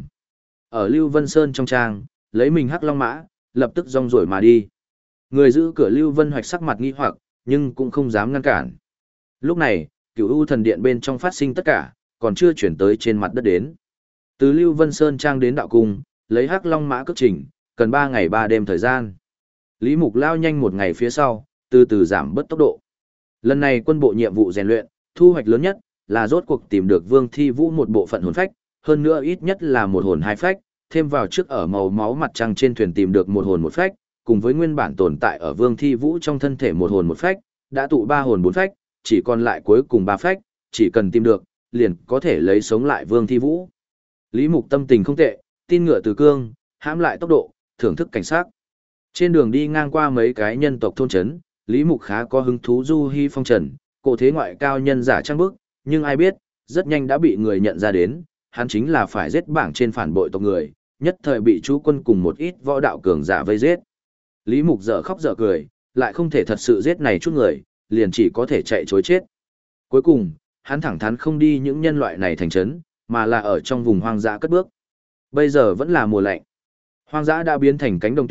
Ở Lưu Vân Sơn trong trang, lấy mình hắc long mã, lập tức rong ruổi mà đi. Người giữ cửa Lưu Vân Hoạch sắc mặt nghi hoặc, nhưng cũng không dám ngăn cản. Lúc này, Cửu U thần điện bên trong phát sinh tất cả, còn chưa chuyển tới trên mặt đất đến. Từ Lưu Vân Sơn trang đến đạo cung, lấy hắc long mã cước trình, cần 3 ngày 3 đêm thời gian. Lý Mục lao nhanh một ngày phía sau, từ từ giảm bớt tốc độ. Lần này quân bộ nhiệm vụ rèn luyện, thu hoạch lớn nhất là rốt cuộc tìm được Vương Thi Vũ một bộ phận hồn phách, hơn nữa ít nhất là một hồn 2 phách, thêm vào trước ở màu máu mặt trăng trên thuyền tìm được một hồn 1 phách, cùng với nguyên bản tồn tại ở Vương Thi Vũ trong thân thể một hồn 1 phách, đã tụ 3 hồn 4 phách, chỉ còn lại cuối cùng 3 phách, chỉ cần tìm được, liền có thể lấy sống lại Vương Thi Vũ. Lý Mục tâm tình không tệ, tin ngựa từ cương, hãm lại tốc độ, thưởng thức cảnh sát. Trên đường đi ngang qua mấy cái nhân tộc thôn trấn, Lý Mục khá có hứng thú du hi phong trần, cổ thế ngoại cao nhân giả trang bức, nhưng ai biết, rất nhanh đã bị người nhận ra đến, hắn chính là phải giết bảng trên phản bội tộc người, nhất thời bị chú quân cùng một ít võ đạo cường giả vây giết. Lý Mục dở khóc dở cười, lại không thể thật sự giết này chút người, liền chỉ có thể chạy chối chết. Cuối cùng, hắn thẳng thắn không đi những nhân loại này thành trấn, mà là ở trong vùng hoang dã cất bước. Bây giờ vẫn là mùa lạnh. Hoang dã đã biến thành cánh đồng tuyết,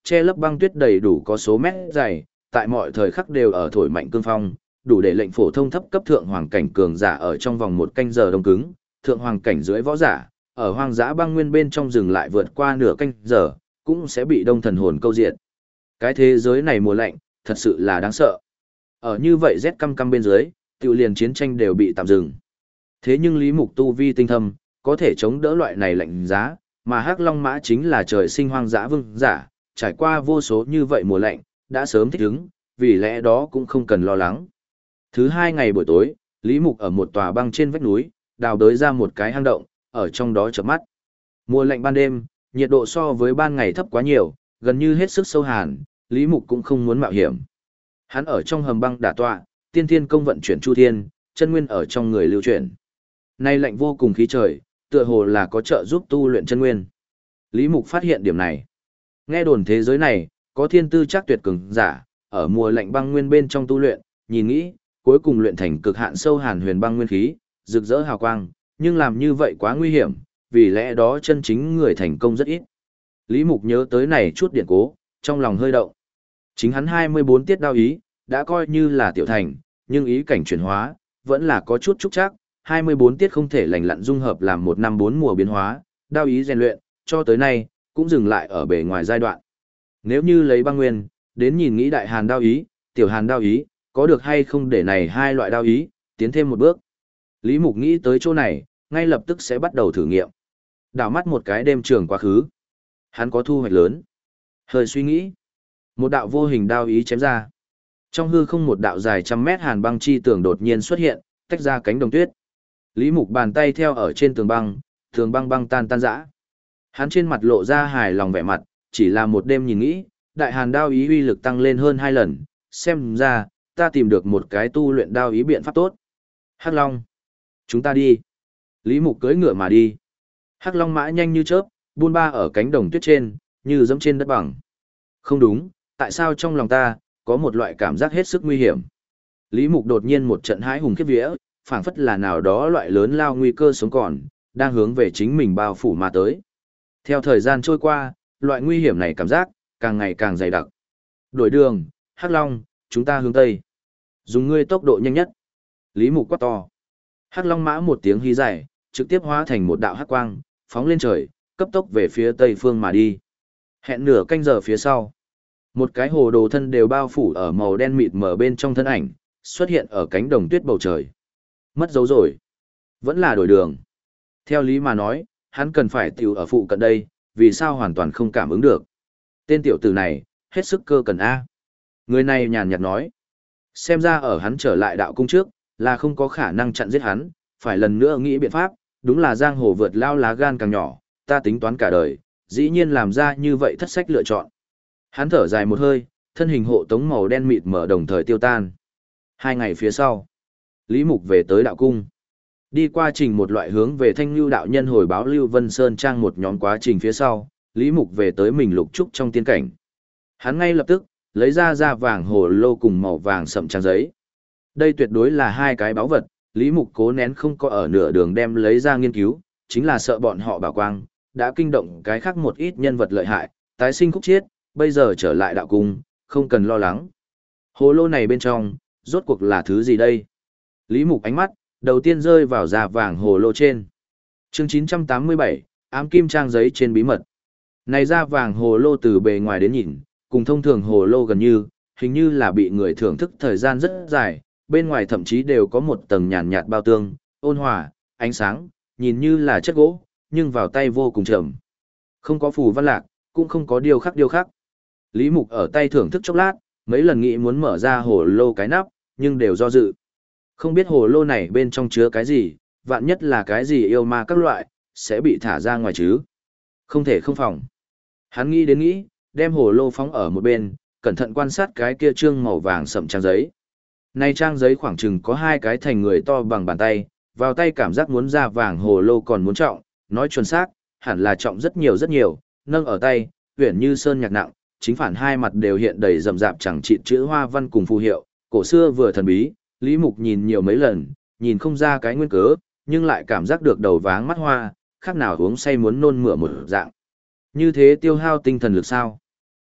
che lấp băng tuyết đầy đủ có số mét dày, tại mọi thời khắc đều ở thổi mạnh cương phong, đủ để lệnh phổ thông thấp cấp thượng hoàng cảnh cường giả ở trong vòng 1 canh giờ đông cứng, thượng hoàng cảnh dưới võ giả, ở hoang dã băng nguyên bên trong rừng lại vượt qua nửa canh giờ, cũng sẽ bị đông thần hồn câu diệt. Cái thế giới này mùa lạnh, thật sự là đáng sợ. Ở như vậy rét căm căm bên dưới, tiểu liền chiến tranh đều bị tạm dừng. Thế nhưng Lý Mục tu vi tinh thâm, có thể chống đỡ loại này lạnh giá, mà Hắc Long Mã chính là trời sinh hoang dã vương giả, trải qua vô số như vậy mùa lạnh, đã sớm thích ứng, vì lẽ đó cũng không cần lo lắng. Thứ 2 ngày buổi tối, Lý Mục ở một tòa băng trên vách núi, đào đới ra một cái hang động, ở trong đó chợp mắt. Mùa lạnh ban đêm, nhiệt độ so với ban ngày thấp quá nhiều, gần như hết sức sâu hàn, Lý Mục cũng không muốn mạo hiểm. Hắn ở trong hầm băng đả tọa, tiên thiên công vận chuyển chu thiên, chân nguyên ở trong người lưu chuyển. Nay lạnh vô cùng khí trời, tựa hồ là có trợ giúp tu luyện chân nguyên. Lý Mục phát hiện điểm này. Nghe đồn thế giới này, có thiên tư chắc tuyệt cường giả, ở mùa lạnh băng nguyên bên trong tu luyện, nhìn nghĩ, cuối cùng luyện thành cực hạn sâu hàn huyền băng nguyên khí, rực rỡ hào quang, nhưng làm như vậy quá nguy hiểm, vì lẽ đó chân chính người thành công rất ít. Lý Mục nhớ tới này chút điện cố, trong lòng hơi động. Chính hắn 24 tiết đao ý, đã coi như là tiểu thành, nhưng ý cảnh chuyển hóa, vẫn là có chút trúc chắc, 24 tiết không thể lành lặn dung hợp làm 1 năm 4 mùa biến hóa, đao ý rèn luyện, cho tới nay, cũng dừng lại ở bề ngoài giai đoạn. Nếu như lấy băng nguyên, đến nhìn nghĩ đại hàn đao ý, tiểu hàn đao ý, có được hay không để này hai loại đao ý, tiến thêm một bước. Lý Mục nghĩ tới chỗ này, ngay lập tức sẽ bắt đầu thử nghiệm. Đảo mắt một cái đêm trường quá khứ. Hắn có thu hoạch lớn. Hơi suy nghĩ. Một đạo vô hình đao ý chém ra. Trong hư không một đạo dài trăm mét hàn băng chi tường đột nhiên xuất hiện, tách ra cánh đồng tuyết. Lý Mục bàn tay theo ở trên tường băng băng tan rã. Hắn trên mặt lộ ra hài lòng vẻ mặt, chỉ là một đêm nhìn nghĩ, đại hàn đao ý uy lực tăng lên hơn 2 lần, xem ra, ta tìm được một cái tu luyện đao ý biện pháp tốt. Hắc Long, chúng ta đi. Lý Mục cưỡi ngựa mà đi. Hắc Long mã nhanh như chớp, buôn ba ở cánh đồng tuyết trên, như dẫm trên đất bằng. Không đúng, tại sao trong lòng ta, có một loại cảm giác hết sức nguy hiểm. Lý Mục đột nhiên một trận hãi hùng khiếp vía, phảng phất là nào đó loại lớn lao nguy cơ sống còn, đang hướng về chính mình bao phủ mà tới. Theo thời gian trôi qua, loại nguy hiểm này cảm giác, càng ngày càng dày đặc. Đổi đường, Hắc Long, chúng ta hướng Tây. Dùng ngươi tốc độ nhanh nhất. Lý Mục quát to. Hắc Long mã một tiếng hí dài, trực tiếp hóa thành một đạo hắc quang, phóng lên trời, cấp tốc về phía Tây phương mà đi. Hẹn nửa canh giờ phía sau. Một cái hồ đồ thân đều bao phủ ở màu đen mịt mờ bên trong thân ảnh, xuất hiện ở cánh đồng tuyết bầu trời. Mất dấu rồi. Vẫn là đổi đường. Theo lý mà nói, hắn cần phải tiểu ở phụ cận đây, vì sao hoàn toàn không cảm ứng được. Tên tiểu tử này, hết sức cơ cần A. Người này nhàn nhạt nói. Xem ra ở hắn trở lại đạo cung trước, là không có khả năng chặn giết hắn, phải lần nữa nghĩ biện pháp, đúng là giang hồ vượt lao lá gan càng nhỏ, ta tính toán cả đời, dĩ nhiên làm ra như vậy thất sách lựa chọn. Hắn thở dài một hơi, thân hình hộ tống màu đen mịt mở đồng thời tiêu tan. 2 ngày phía sau, Lý Mục về tới đạo cung. Đi qua trình một loại hướng về Thanh Nhu đạo nhân hồi báo Lưu Vân Sơn trang một nhóm quá trình phía sau, Lý Mục về tới mình lục trúc trong tiên cảnh. Hắn ngay lập tức lấy ra vàng hồ lô cùng màu vàng sậm trang giấy. Đây tuyệt đối là 2 cái báu vật, Lý Mục cố nén không có ở nửa đường đem lấy ra nghiên cứu, chính là sợ bọn họ bảo quang, đã kinh động cái khác một ít nhân vật lợi hại, tái sinh khúc chiết, bây giờ trở lại đạo cung, không cần lo lắng. Hồ lô này bên trong, rốt cuộc là thứ gì đây? Lý Mục ánh mắt, đầu tiên rơi vào da vàng hồ lô trên. Chương 987, ám kim trang giấy trên bí mật. Này da vàng hồ lô từ bề ngoài đến nhìn, cùng thông thường hồ lô gần như, hình như là bị người thưởng thức thời gian rất dài, bên ngoài thậm chí đều có một tầng nhàn nhạt bao tương, ôn hòa, ánh sáng, nhìn như là chất gỗ, nhưng vào tay vô cùng trầm. Không có phù văn lạc, cũng không có điêu khắc. Lý Mục ở tay thưởng thức chốc lát, mấy lần nghĩ muốn mở ra hồ lô cái nắp, nhưng đều do dự. Không biết hồ lô này bên trong chứa cái gì, vạn nhất là cái gì yêu ma các loại, sẽ bị thả ra ngoài chứ. Không thể không phòng. Hắn nghĩ đến nghĩ, đem hồ lô phóng ở một bên, cẩn thận quan sát cái kia trương màu vàng sậm trang giấy. Này trang giấy khoảng chừng có 2 cái thành người to bằng bàn tay, vào tay cảm giác muốn ra vàng hồ lô còn muốn trọng, nói chuẩn xác, hẳn là trọng rất nhiều, nâng ở tay, uyển như sơn nhạc nặng, chính phản hai mặt đều hiện đầy rậm rạp chẳng chịt chữ hoa văn cùng phù hiệu, cổ xưa vừa thần bí, Lý Mục nhìn nhiều mấy lần, nhìn không ra cái nguyên cớ, nhưng lại cảm giác được đầu váng mắt hoa, khác nào uống say muốn nôn mửa một dạng. Như thế tiêu hao tinh thần lực sao?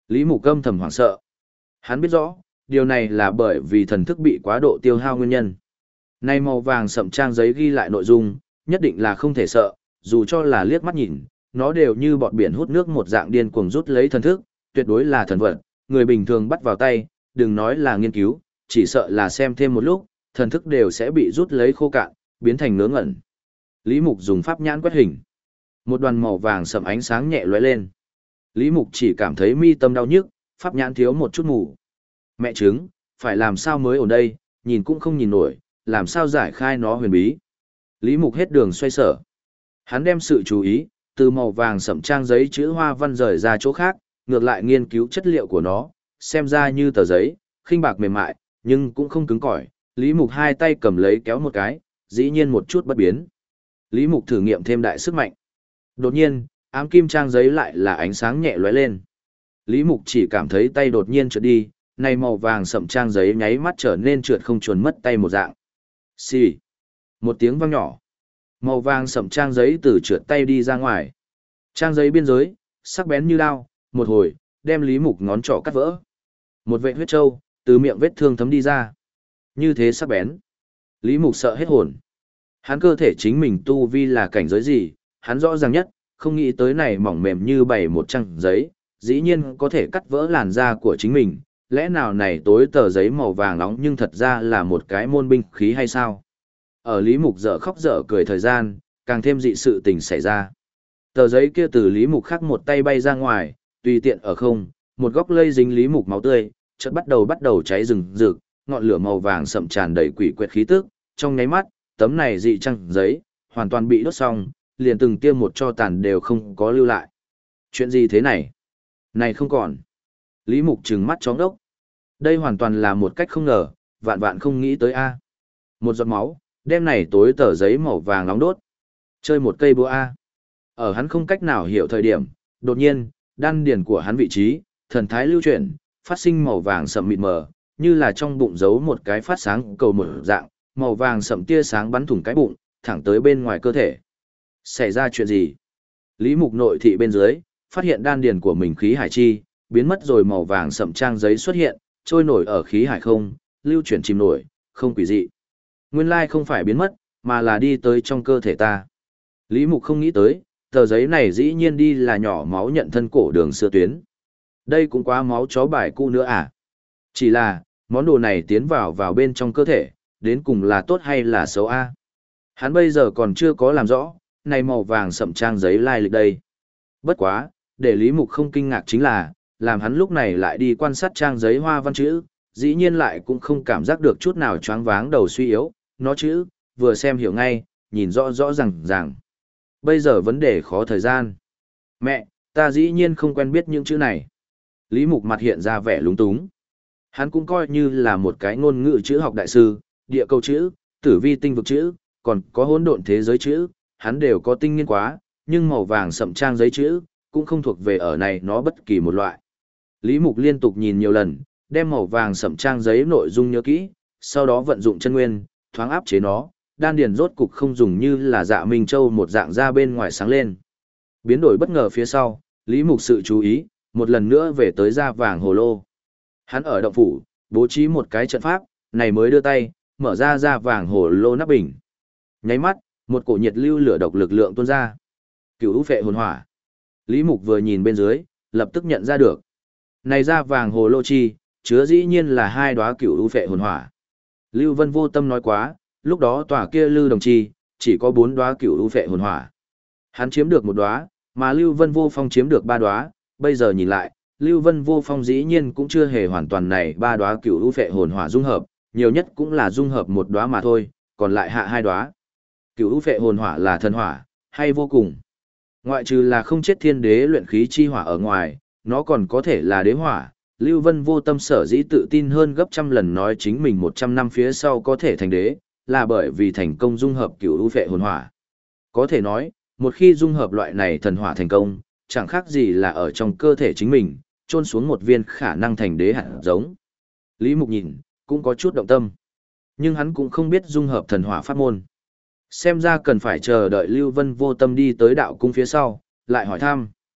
Lý Mục âm thầm hoảng sợ. Hắn biết rõ, điều này là bởi vì thần thức bị quá độ tiêu hao nguyên nhân. Nay màu vàng sậm trang giấy ghi lại nội dung, nhất định là không thể sợ, dù cho là liếc mắt nhìn, nó đều như bọt biển hút nước một dạng điên cuồng rút lấy thần thức, tuyệt đối là thần vật, người bình thường bắt vào tay, đừng nói là nghiên cứu, chỉ sợ là xem thêm một lúc, thần thức đều sẽ bị rút lấy khô cạn, biến thành ngớ ngẩn. Lý Mục dùng pháp nhãn quét hình. Một đoàn màu vàng sậm ánh sáng nhẹ lóe lên. Lý Mục chỉ cảm thấy mi tâm đau nhức, pháp nhãn thiếu một chút mù. Mẹ trứng, phải làm sao mới ở đây, nhìn cũng không nhìn nổi, làm sao giải khai nó huyền bí. Lý Mục hết đường xoay sở. Hắn đem sự chú ý, từ màu vàng sậm trang giấy chữ hoa văn rời ra chỗ khác, ngược lại nghiên cứu chất liệu của nó, xem ra như tờ giấy, khinh bạc mềm mại, nhưng cũng không cứng cỏi. Lý Mục hai tay cầm lấy kéo một cái, dĩ nhiên một chút bất biến. Lý Mục thử nghiệm thêm đại sức mạnh. Đột nhiên, ám kim trang giấy lại là ánh sáng nhẹ lóe lên. Lý Mục chỉ cảm thấy tay đột nhiên trượt đi, này màu vàng sậm trang giấy nháy mắt trở nên trượt không chuẩn mất tay một dạng. Xì. Một tiếng vang nhỏ. Màu vàng sậm trang giấy từ trượt tay đi ra ngoài. Trang giấy biên giới, sắc bén như đao, một hồi, đem Lý Mục ngón trỏ cắt vỡ. Một vệt huyết trâu, từ miệng vết thương thấm đi ra. Như thế sắc bén. Lý Mục sợ hết hồn. Hắn cơ thể chính mình tu vi là cảnh giới gì, hắn rõ ràng nhất, không nghĩ tới này mỏng mềm như bày một trang giấy, dĩ nhiên có thể cắt vỡ làn da của chính mình. Lẽ nào này tối tờ giấy màu vàng nóng nhưng thật ra là một cái môn binh khí hay sao? Ở Lý Mục dở khóc dở cười thời gian, càng thêm dị sự tình xảy ra. Tờ giấy kia từ Lý Mục khắc một tay bay ra ngoài, tùy tiện ở không, một góc lây dính Lý Mục máu tươi, chợt bắt đầu cháy rừng rực, ngọn lửa màu vàng sậm tràn đầy quỷ quyệt khí tức, trong nháy mắt, tấm này dị trang giấy hoàn toàn bị đốt xong, liền từng tiêm một cho tàn đều không có lưu lại. Chuyện gì thế này? Này không còn. Lý Mục trừng mắt chóng đốc. Đây hoàn toàn là một cách không ngờ, vạn vạn không nghĩ tới a. Một giọt máu, đem này tối tờ giấy màu vàng nóng đốt. Chơi một cây búa a. Ở hắn không cách nào hiểu thời điểm, đột nhiên, đan điền của hắn vị trí, thần thái lưu chuyển, phát sinh màu vàng sậm mịt mờ, như là trong bụng giấu một cái phát sáng cầu một dạng, màu vàng sậm tia sáng bắn thủng cái bụng, thẳng tới bên ngoài cơ thể. Xảy ra chuyện gì? Lý Mục nội thị bên dưới, phát hiện đan điền của mình khí hải chi, biến mất rồi màu vàng sậm trang giấy xuất hiện, trôi nổi ở khí hải không, lưu chuyển chìm nổi, không quỷ dị. Nguyên lai không phải biến mất, mà là đi tới trong cơ thể ta. Lý Mục không nghĩ tới, tờ giấy này dĩ nhiên đi là nhỏ máu nhận thân cổ đường xưa tuyến. Đây cũng quá máu chó bài cũ nữa à? Chỉ là, món đồ này tiến vào bên trong cơ thể, đến cùng là tốt hay là xấu a? Hắn bây giờ còn chưa có làm rõ, này màu vàng sậm trang giấy lai lịch đây. Bất quá, để Lý Mục không kinh ngạc chính là, làm hắn lúc này lại đi quan sát trang giấy hoa văn chữ, dĩ nhiên lại cũng không cảm giác được chút nào choáng váng đầu suy yếu, nó chữ, vừa xem hiểu ngay, nhìn rõ rõ ràng. Bây giờ vấn đề khó thời gian. Mẹ, ta dĩ nhiên không quen biết những chữ này. Lý Mục mặt hiện ra vẻ lúng túng. Hắn cũng coi như là một cái ngôn ngữ chữ học đại sư, địa cầu chữ, tử vi tinh vực chữ, còn có hỗn độn thế giới chữ, hắn đều có tinh nghiên quá, nhưng màu vàng sậm trang giấy chữ, cũng không thuộc về ở này nó bất kỳ một loại. Lý Mục liên tục nhìn nhiều lần, đem màu vàng sậm trang giấy nội dung nhớ kỹ, sau đó vận dụng chân nguyên, thoáng áp chế nó, đan điền rốt cục không dùng như là dạ minh châu một dạng ra bên ngoài sáng lên. Biến đổi bất ngờ phía sau, Lý Mục sự chú ý, một lần nữa về tới da vàng hồ lô. Hắn ở động phủ, bố trí một cái trận pháp, này mới đưa tay, mở ra da vàng hồ lô nắp bình. Nháy mắt, một cổ nhiệt lưu lửa độc lực lượng tuôn ra. Cửu u phệ hồn hỏa. Lý Mục vừa nhìn bên dưới, lập tức nhận ra được. Này da vàng hồ lô chi, chứa dĩ nhiên là hai đóa cửu u phệ hồn hỏa. Lưu Vân vô tâm nói quá, lúc đó tòa kia Lưu Đồng Chi, chỉ có 4 đóa cửu u phệ hồn hỏa. Hắn chiếm được 1 đóa, mà Lưu Vân Vô Phong chiếm được 3 đóa, bây giờ nhìn lại, Lưu Vân Vô Phong dĩ nhiên cũng chưa hề hoàn toàn này 3 đóa cửu u phệ hồn hỏa dung hợp, nhiều nhất cũng là dung hợp 1 đóa mà thôi, còn lại hạ 2 đóa. Cửu u phệ hồn hỏa là thần hỏa, hay vô cùng. Ngoại trừ là không chết thiên đế luyện khí chi hỏa ở ngoài, nó còn có thể là đế hỏa. Lưu Vân Vô Tâm sở dĩ tự tin hơn gấp trăm lần nói chính mình 100 năm phía sau có thể thành đế, là bởi vì thành công dung hợp cửu u phệ hồn hỏa. Có thể nói, một khi dung hợp loại này thần hỏa thành công, chẳng khác gì là ở trong cơ thể chính mình, chôn xuống một viên khả năng thành đế hạt giống. Lý Mục nhìn, cũng có chút động tâm. Nhưng hắn cũng không biết dung hợp thần hỏa pháp môn. Xem ra cần phải chờ đợi Lưu Vân Vô Tâm đi tới đạo cung phía sau, lại hỏi thăm.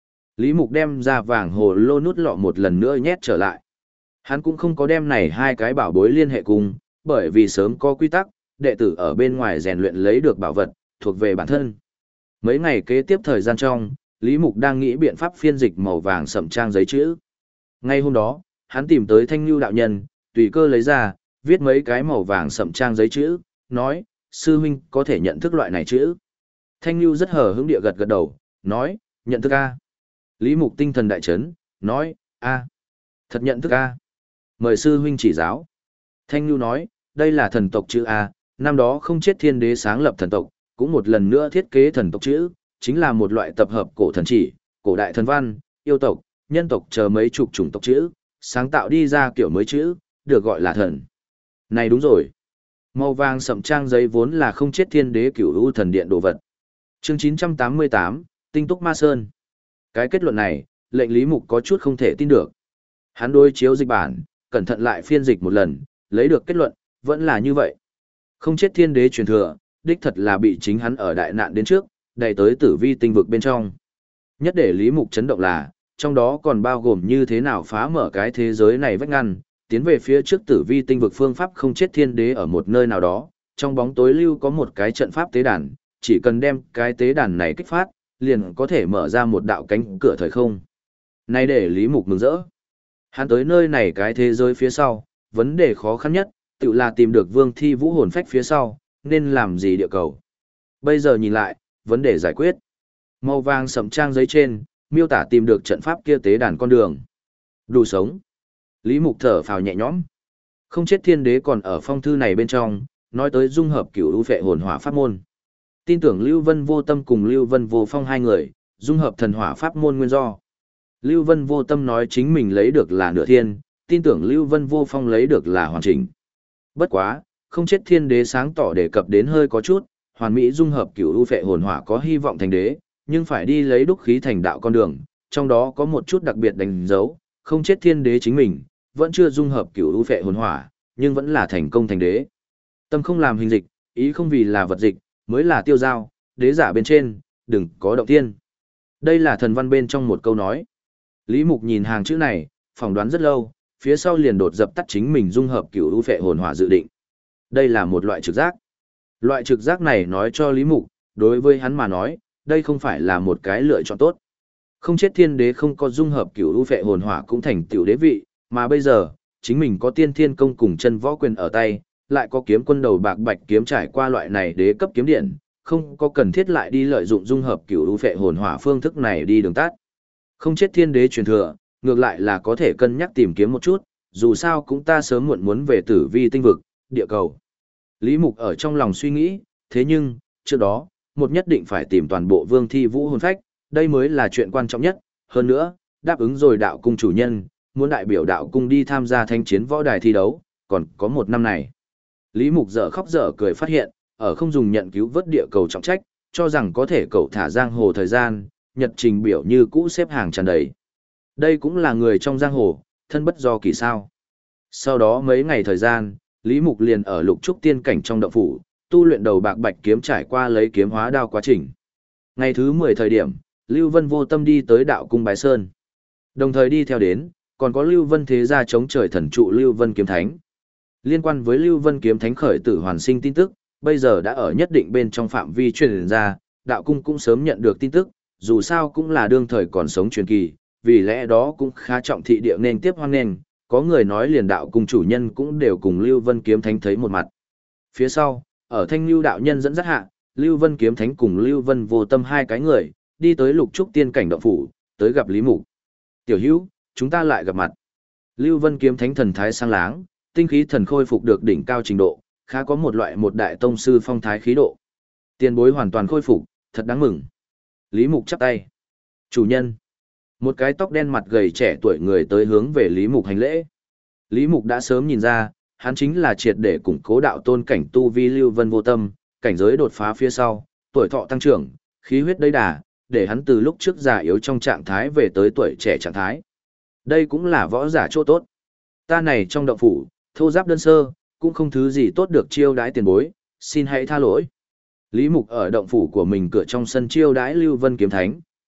Lý Mục đem ra vàng hồ lô nút lọ một lần nữa nhét trở lại. Hắn cũng không có đem này hai cái bảo bối liên hệ cùng, bởi vì sớm có quy tắc, đệ tử ở bên ngoài rèn luyện lấy được bảo vật, thuộc về bản thân. Mấy ngày kế tiếp thời gian trong, Lý Mục đang nghĩ biện pháp phiên dịch màu vàng sậm trang giấy chữ. Ngay hôm đó, hắn tìm tới Thanh Nhu đạo nhân, tùy cơ lấy ra, viết mấy cái màu vàng sậm trang giấy chữ, nói, sư huynh có thể nhận thức loại này chữ. Thanh Nhu rất hờ hững địa gật gật đầu, nói, nhận thức A. Lý Mục tinh thần đại chấn, nói, A. Thật nhận thức A. Mời sư huynh chỉ giáo. Thanh Nhu nói, đây là thần tộc chữ A, năm đó không chết thiên đế sáng lập thần tộc, cũng một lần nữa thiết kế thần tộc chữ, chính là một loại tập hợp cổ thần chỉ, cổ đại thần văn, yêu tộc, nhân tộc chờ mấy chục chủng tộc chữ, sáng tạo đi ra kiểu mới chữ, được gọi là thần. Này đúng rồi. Màu vàng sậm trang giấy vốn là không chết thiên đế cửu u thần điện đồ vật. Chương 988, Tinh túc ma sơn. Cái kết luận này, lệnh Lý Mục có chút không thể tin được. Hắn đối chiếu dịch bản, cẩn thận lại phiên dịch một lần, lấy được kết luận, vẫn là như vậy. Không chết thiên đế truyền thừa, đích thật là bị chính hắn ở đại nạn đến trước, đẩy tới tử vi tinh vực bên trong. Nhất để Lý Mục chấn động là, trong đó còn bao gồm như thế nào phá mở cái thế giới này vách ngăn, tiến về phía trước tử vi tinh vực phương pháp không chết thiên đế ở một nơi nào đó, trong bóng tối lưu có một cái trận pháp tế đàn, chỉ cần đem cái tế đàn này kích phát, liền có thể mở ra một đạo cánh cửa thời không. Này để Lý Mục mừng rỡ. Hắn tới nơi này cái thế giới phía sau, vấn đề khó khăn nhất, tự là tìm được Vương Thi Vũ hồn phách phía sau, nên làm gì địa cầu. Bây giờ nhìn lại, vấn đề giải quyết. Màu vàng sậm trang giấy trên, miêu tả tìm được trận pháp kia tế đàn con đường. Đủ sống. Lý Mục thở phào nhẹ nhõm. Không chết thiên đế còn ở phong thư này bên trong, nói tới dung hợp cửu u phệ hồn hỏa pháp môn. Tin tưởng Lưu Vân Vô Tâm cùng Lưu Vân Vô Phong hai người, dung hợp thần hỏa pháp môn nguyên do. Lưu Vân Vô Tâm nói chính mình lấy được là nửa thiên, tin tưởng Lưu Vân Vô Phong lấy được là hoàn chỉnh. Bất quá, không chết thiên đế sáng tỏ đề cập đến hơi có chút, hoàn mỹ dung hợp cửu u phệ hồn hỏa có hy vọng thành đế, nhưng phải đi lấy đúc khí thành đạo con đường, trong đó có một chút đặc biệt đánh dấu, không chết thiên đế chính mình, vẫn chưa dung hợp cửu u phệ hồn hỏa, nhưng vẫn là thành công thành đế. Tâm không làm hình dịch, ý không vì là vật dịch, mới là tiêu giao, đế giả bên trên, đừng có động tiên. Đây là thần văn bên trong một câu nói. Lý Mục nhìn hàng chữ này, phỏng đoán rất lâu, phía sau liền đột dập tắt chính mình dung hợp cửu u phệ hồn hỏa dự định. Đây là một loại trực giác. Loại trực giác này nói cho Lý Mục, đối với hắn mà nói, đây không phải là một cái lựa chọn tốt. Không chết thiên đế không có dung hợp cửu u phệ hồn hỏa cũng thành tiểu đế vị, mà bây giờ, chính mình có tiên thiên công cùng chân võ quyền ở tay, lại có kiếm quân đầu bạc bạch kiếm trải qua loại này đế cấp kiếm điện, không có cần thiết lại đi lợi dụng dung hợp cửu u phệ hồn hỏa phương thức này đi đường tắt. Không chết thiên đế truyền thừa, ngược lại là có thể cân nhắc tìm kiếm một chút, dù sao cũng ta sớm muộn muốn về tử vi tinh vực, địa cầu. Lý Mục ở trong lòng suy nghĩ, thế nhưng, trước đó, một nhất định phải tìm toàn bộ Vương Thi Vũ hồn phách, đây mới là chuyện quan trọng nhất, hơn nữa, đáp ứng rồi đạo cung chủ nhân, muốn đại biểu đạo cung đi tham gia thanh chiến võ đài thi đấu, còn có một năm này. Lý Mục dở khóc dở cười phát hiện, ở không dùng nhận cứu vớt địa cầu trọng trách, cho rằng có thể cậu thả giang hồ thời gian, nhật trình biểu như cũ xếp hàng tràn đầy. Đây cũng là người trong giang hồ, thân bất do kỳ sao. Sau đó mấy ngày thời gian, Lý Mục liền ở lục trúc tiên cảnh trong động phủ, tu luyện đầu bạc bạch kiếm trải qua lấy kiếm hóa đao quá trình. Ngày thứ 10 thời điểm, Lưu Vân Vô Tâm đi tới đạo cung Bái Sơn. Đồng thời đi theo đến, còn có Lưu Vân thế gia chống trời thần trụ Lưu Vân kiếm thánh. Liên quan với Lưu Vân kiếm thánh khởi tử hoàn sinh tin tức, bây giờ đã ở nhất định bên trong phạm vi truyền ra, đạo cung cũng sớm nhận được tin tức, dù sao cũng là đương thời còn sống truyền kỳ, vì lẽ đó cũng khá trọng thị địa nên tiếp hoan nghênh, có người nói liền đạo cung chủ nhân cũng đều cùng Lưu Vân kiếm thánh thấy một mặt. Phía sau, ở Thanh Lưu đạo nhân dẫn dắt hạ, Lưu Vân kiếm thánh cùng Lưu Vân Vô Tâm hai cái người, đi tới lục trúc tiên cảnh động phủ, tới gặp Lý Mục. Tiểu hữu, chúng ta lại gặp mặt. Lưu Vân kiếm thánh thần thái sang láng, tinh khí thần khôi phục được đỉnh cao trình độ, khá có một loại một đại tông sư phong thái khí độ. Tiền bối hoàn toàn khôi phục, thật đáng mừng. Lý Mục chắp tay. Chủ nhân. Một cái tóc đen mặt gầy trẻ tuổi người tới hướng về Lý Mục hành lễ. Lý Mục đã sớm nhìn ra, hắn chính là triệt để củng cố đạo tôn cảnh tu vi Lưu Vân Vô Tâm, cảnh giới đột phá phía sau, tuổi thọ tăng trưởng, khí huyết đầy đà, để hắn từ lúc trước già yếu trong trạng thái về tới tuổi trẻ trạng thái. Đây cũng là võ giả chỗ tốt. Ta này trong động phủ, thô giáp đơn sơ, cũng không thứ gì tốt được chiêu đãi tiền bối, xin hãy tha lỗi. Lý Mục ở động phủ của mình cửa trong sân chiêu đãi Lưu Vân kiếm thánh,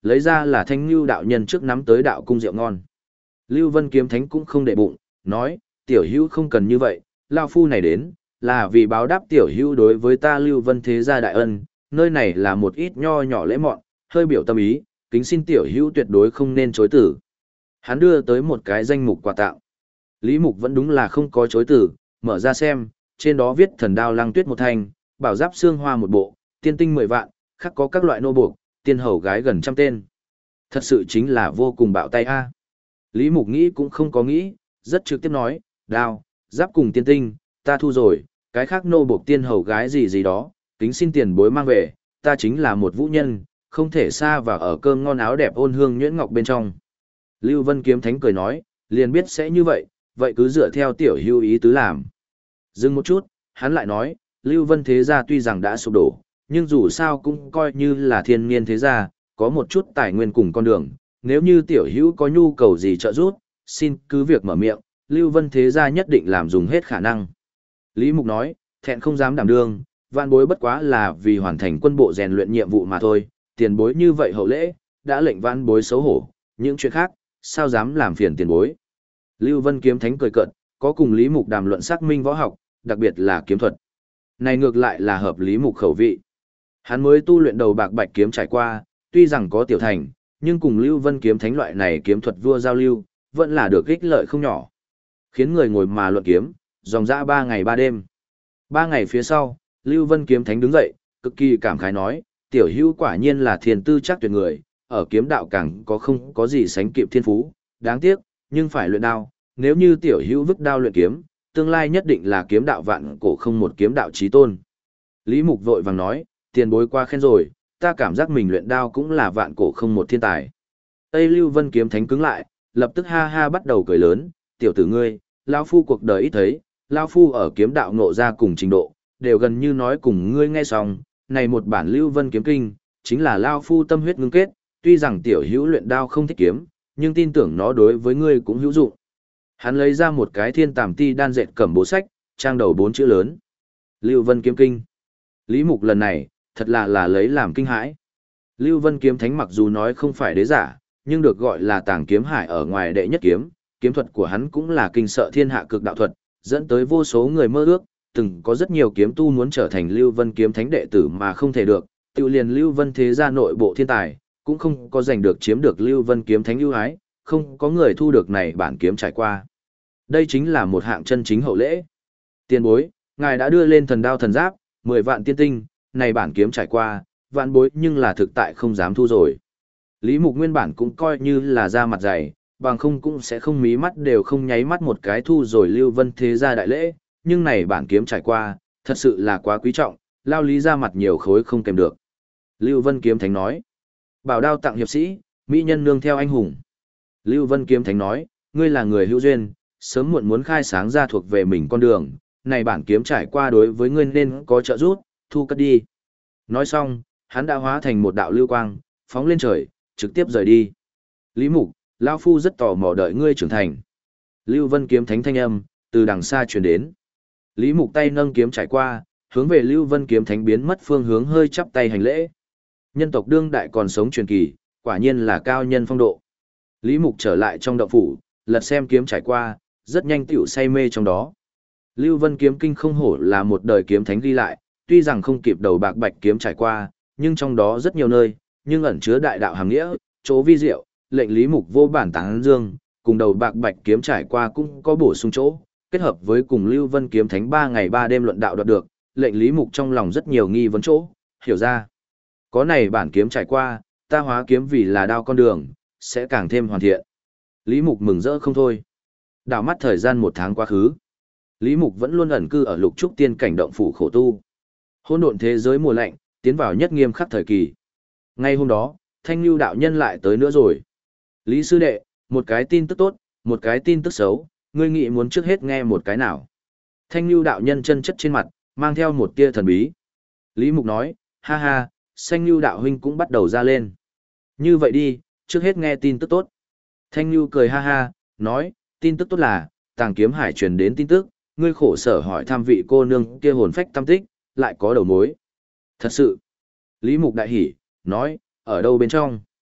lấy ra là Thanh Lưu đạo nhân trước nắm tới đạo cung rượu ngon. Lưu Vân Kiếm Thánh cũng không để bụng, nói, tiểu hữu không cần như vậy, lao phu này đến, là vì báo đáp tiểu hữu đối với ta Lưu Vân thế gia đại ân, nơi này là một ít nho nhỏ lễ mọn, hơi biểu tâm ý, kính xin tiểu hữu tuyệt đối không nên chối từ. Hắn đưa tới một cái danh mục quà tặng. Lý Mục vẫn đúng là không có chối từ, mở ra xem, trên đó viết thần đao lăng tuyết một thanh, bảo giáp xương hoa một bộ, tiên tinh 10 vạn, khác có các loại nô buộc, tiên hầu gái gần 100 tên. Thật sự chính là vô cùng bạo tay a. Lý Mục nghĩ cũng không có nghĩ, rất trực tiếp nói, đao, giáp cùng tiên tinh, ta thu rồi, cái khác nô buộc tiên hầu gái gì gì đó, kính xin tiền bối mang về, ta chính là một vũ nhân, không thể xa vào ở cơm ngon áo đẹp ôn hương nhuyễn ngọc bên trong. Lưu Vân Kiếm Thánh cười nói, liền biết sẽ như vậy, vậy cứ dựa theo tiểu hưu ý tứ làm. Dừng một chút, hắn lại nói, Lưu Vân thế gia tuy rằng đã sụp đổ, nhưng dù sao cũng coi như là thiên niên thế gia, có một chút tài nguyên cùng con đường, nếu như tiểu hữu có nhu cầu gì trợ giúp, xin cứ việc mở miệng, Lưu Vân thế gia nhất định làm dùng hết khả năng. Lý Mục nói, thẹn không dám đảm đương, vạn bối bất quá là vì hoàn thành quân bộ rèn luyện nhiệm vụ mà thôi, tiền bối như vậy hậu lễ, đã lệnh vạn bối xấu hổ, những chuyện khác, sao dám làm phiền tiền bối. Lưu Vân Kiếm Thánh cười cợt, có cùng Lý Mục đàm luận xác minh võ học, đặc biệt là kiếm thuật. Này ngược lại là hợp Lý Mục khẩu vị. Hắn mới tu luyện đầu bạc bạch kiếm trải qua, tuy rằng có tiểu thành, nhưng cùng Lưu Vân Kiếm Thánh loại này kiếm thuật vua giao lưu, vẫn là được ích lợi không nhỏ. Khiến người ngồi mà luận kiếm, dòng dã 3 ngày 3 đêm. 3 ngày phía sau, Lưu Vân Kiếm Thánh đứng dậy, cực kỳ cảm khái nói, tiểu hữu quả nhiên là thiên tư chắc tuyệt người, ở kiếm đạo càng có không có gì sánh kịp thiên phú, đáng tiếc, nhưng phải luyện đao, nếu như tiểu hữu vứt đao luyện kiếm, tương lai nhất định là kiếm đạo vạn cổ không một kiếm đạo chí tôn. Lý Mục vội vàng nói, tiền bối qua khen rồi, ta cảm giác mình luyện đao cũng là vạn cổ không một thiên tài. Tây Lưu Vân Kiếm Thánh cứng lại, lập tức ha ha bắt đầu cười lớn, tiểu tử ngươi, lão phu cuộc đời ít thấy, lão phu ở kiếm đạo ngộ ra cùng trình độ, đều gần như nói cùng ngươi nghe xong, này một bản Lưu Vân Kiếm Kinh, chính là lão phu tâm huyết ngưng kết, tuy rằng tiểu hữu luyện đao không thích kiếm, nhưng tin tưởng nó đối với ngươi cũng hữu dụng. Hắn lấy ra một cái thiên tàm ti đan dệt cẩm bố sách, trang đầu 4 chữ lớn. Lưu Vân Kiếm Kinh. Lý Mục lần này, thật là lấy làm kinh hãi. Lưu Vân Kiếm Thánh mặc dù nói không phải đế giả, nhưng được gọi là tàng kiếm hải ở ngoài đệ nhất kiếm, kiếm thuật của hắn cũng là kinh sợ thiên hạ cực đạo thuật, dẫn tới vô số người mơ ước, từng có rất nhiều kiếm tu muốn trở thành Lưu Vân Kiếm Thánh đệ tử mà không thể được, tự liền Lưu Vân thế gia nội bộ thiên tài, cũng không có giành được chiếm được Lưu Vân Kiếm Thánh ưu ái, không có người thu được này bản kiếm trải qua. Đây chính là một hạng chân chính hậu lễ. Tiền bối, ngài đã đưa lên thần đao thần giáp, 10 vạn tiên tinh, này bản kiếm trải qua, vạn bối nhưng là thực tại không dám thu rồi. Lý Mục nguyên bản cũng coi như là ra mặt dày, bằng không cũng sẽ không mí mắt đều không nháy mắt một cái thu rồi Lưu Vân thế gia đại lễ, nhưng này bản kiếm trải qua, thật sự là quá quý trọng, lao lý ra mặt nhiều khối không kèm được. Lưu Vân Kiếm Thánh nói, bảo đao tặng hiệp sĩ, mỹ nhân nương theo anh hùng. Lưu Vân Kiếm Thánh nói, ngươi là người hữu duyên, sớm muộn muốn khai sáng ra thuộc về mình con đường, này bản kiếm trải qua đối với ngươi nên có trợ giúp, thu cất đi. Nói xong, hắn đã hóa thành một đạo lưu quang, phóng lên trời, trực tiếp rời đi. Lý Mục, lão phu rất tò mò đợi ngươi trưởng thành. Lưu Vân Kiếm Thánh thanh âm từ đằng xa truyền đến. Lý Mục tay nâng kiếm trải qua, hướng về Lưu Vân Kiếm Thánh biến mất phương hướng hơi chắp tay hành lễ. Nhân tộc đương đại còn sống truyền kỳ, quả nhiên là cao nhân phong độ. Lý Mục trở lại trong động phủ, lật xem kiếm trải qua, rất nhanh tiểu say mê trong đó. Lưu Vân Kiếm Kinh không hổ là một đời kiếm thánh ghi lại, tuy rằng không kịp đầu bạc bạch kiếm trải qua, nhưng trong đó rất nhiều nơi, nhưng ẩn chứa đại đạo hàm nghĩa, chỗ vi diệu, lệnh Lý Mục vô bản tán dương, cùng đầu bạc bạch kiếm trải qua cũng có bổ sung chỗ, kết hợp với cùng Lưu Vân Kiếm Thánh 3 ngày 3 đêm luận đạo đoạt được, lệnh Lý Mục trong lòng rất nhiều nghi vấn chỗ, hiểu ra. Có này bản kiếm trải qua, ta hóa kiếm vì là đao con đường, sẽ càng thêm hoàn thiện. Lý Mục mừng rỡ không thôi. Đảo mắt thời gian 1 tháng quá khứ. Lý Mục vẫn luôn ẩn cư ở Lục Trúc Tiên cảnh động phủ khổ tu. Hỗn độn thế giới mùa lạnh, tiến vào nhất nghiêm khắc thời kỳ. Ngay hôm đó, Thanh Nhu đạo nhân lại tới nữa rồi. Lý sư đệ, một cái tin tức tốt, một cái tin tức xấu, ngươi nghĩ muốn trước hết nghe một cái nào? Thanh Nhu đạo nhân chân chất trên mặt, mang theo một tia thần bí. Lý Mục nói, ha ha, Thanh Nhu đạo huynh cũng bắt đầu ra lên. Như vậy đi, trước hết nghe tin tức tốt. Thanh Nhu cười ha ha, nói, tin tức tốt là, Tàng Kiếm Hải truyền đến tin tức, ngươi khổ sở hỏi thăm vị cô nương kia hồn phách tâm tích, lại có đầu mối. Thật sự. Lý Mục đại hỉ, nói, ở đâu bên trong?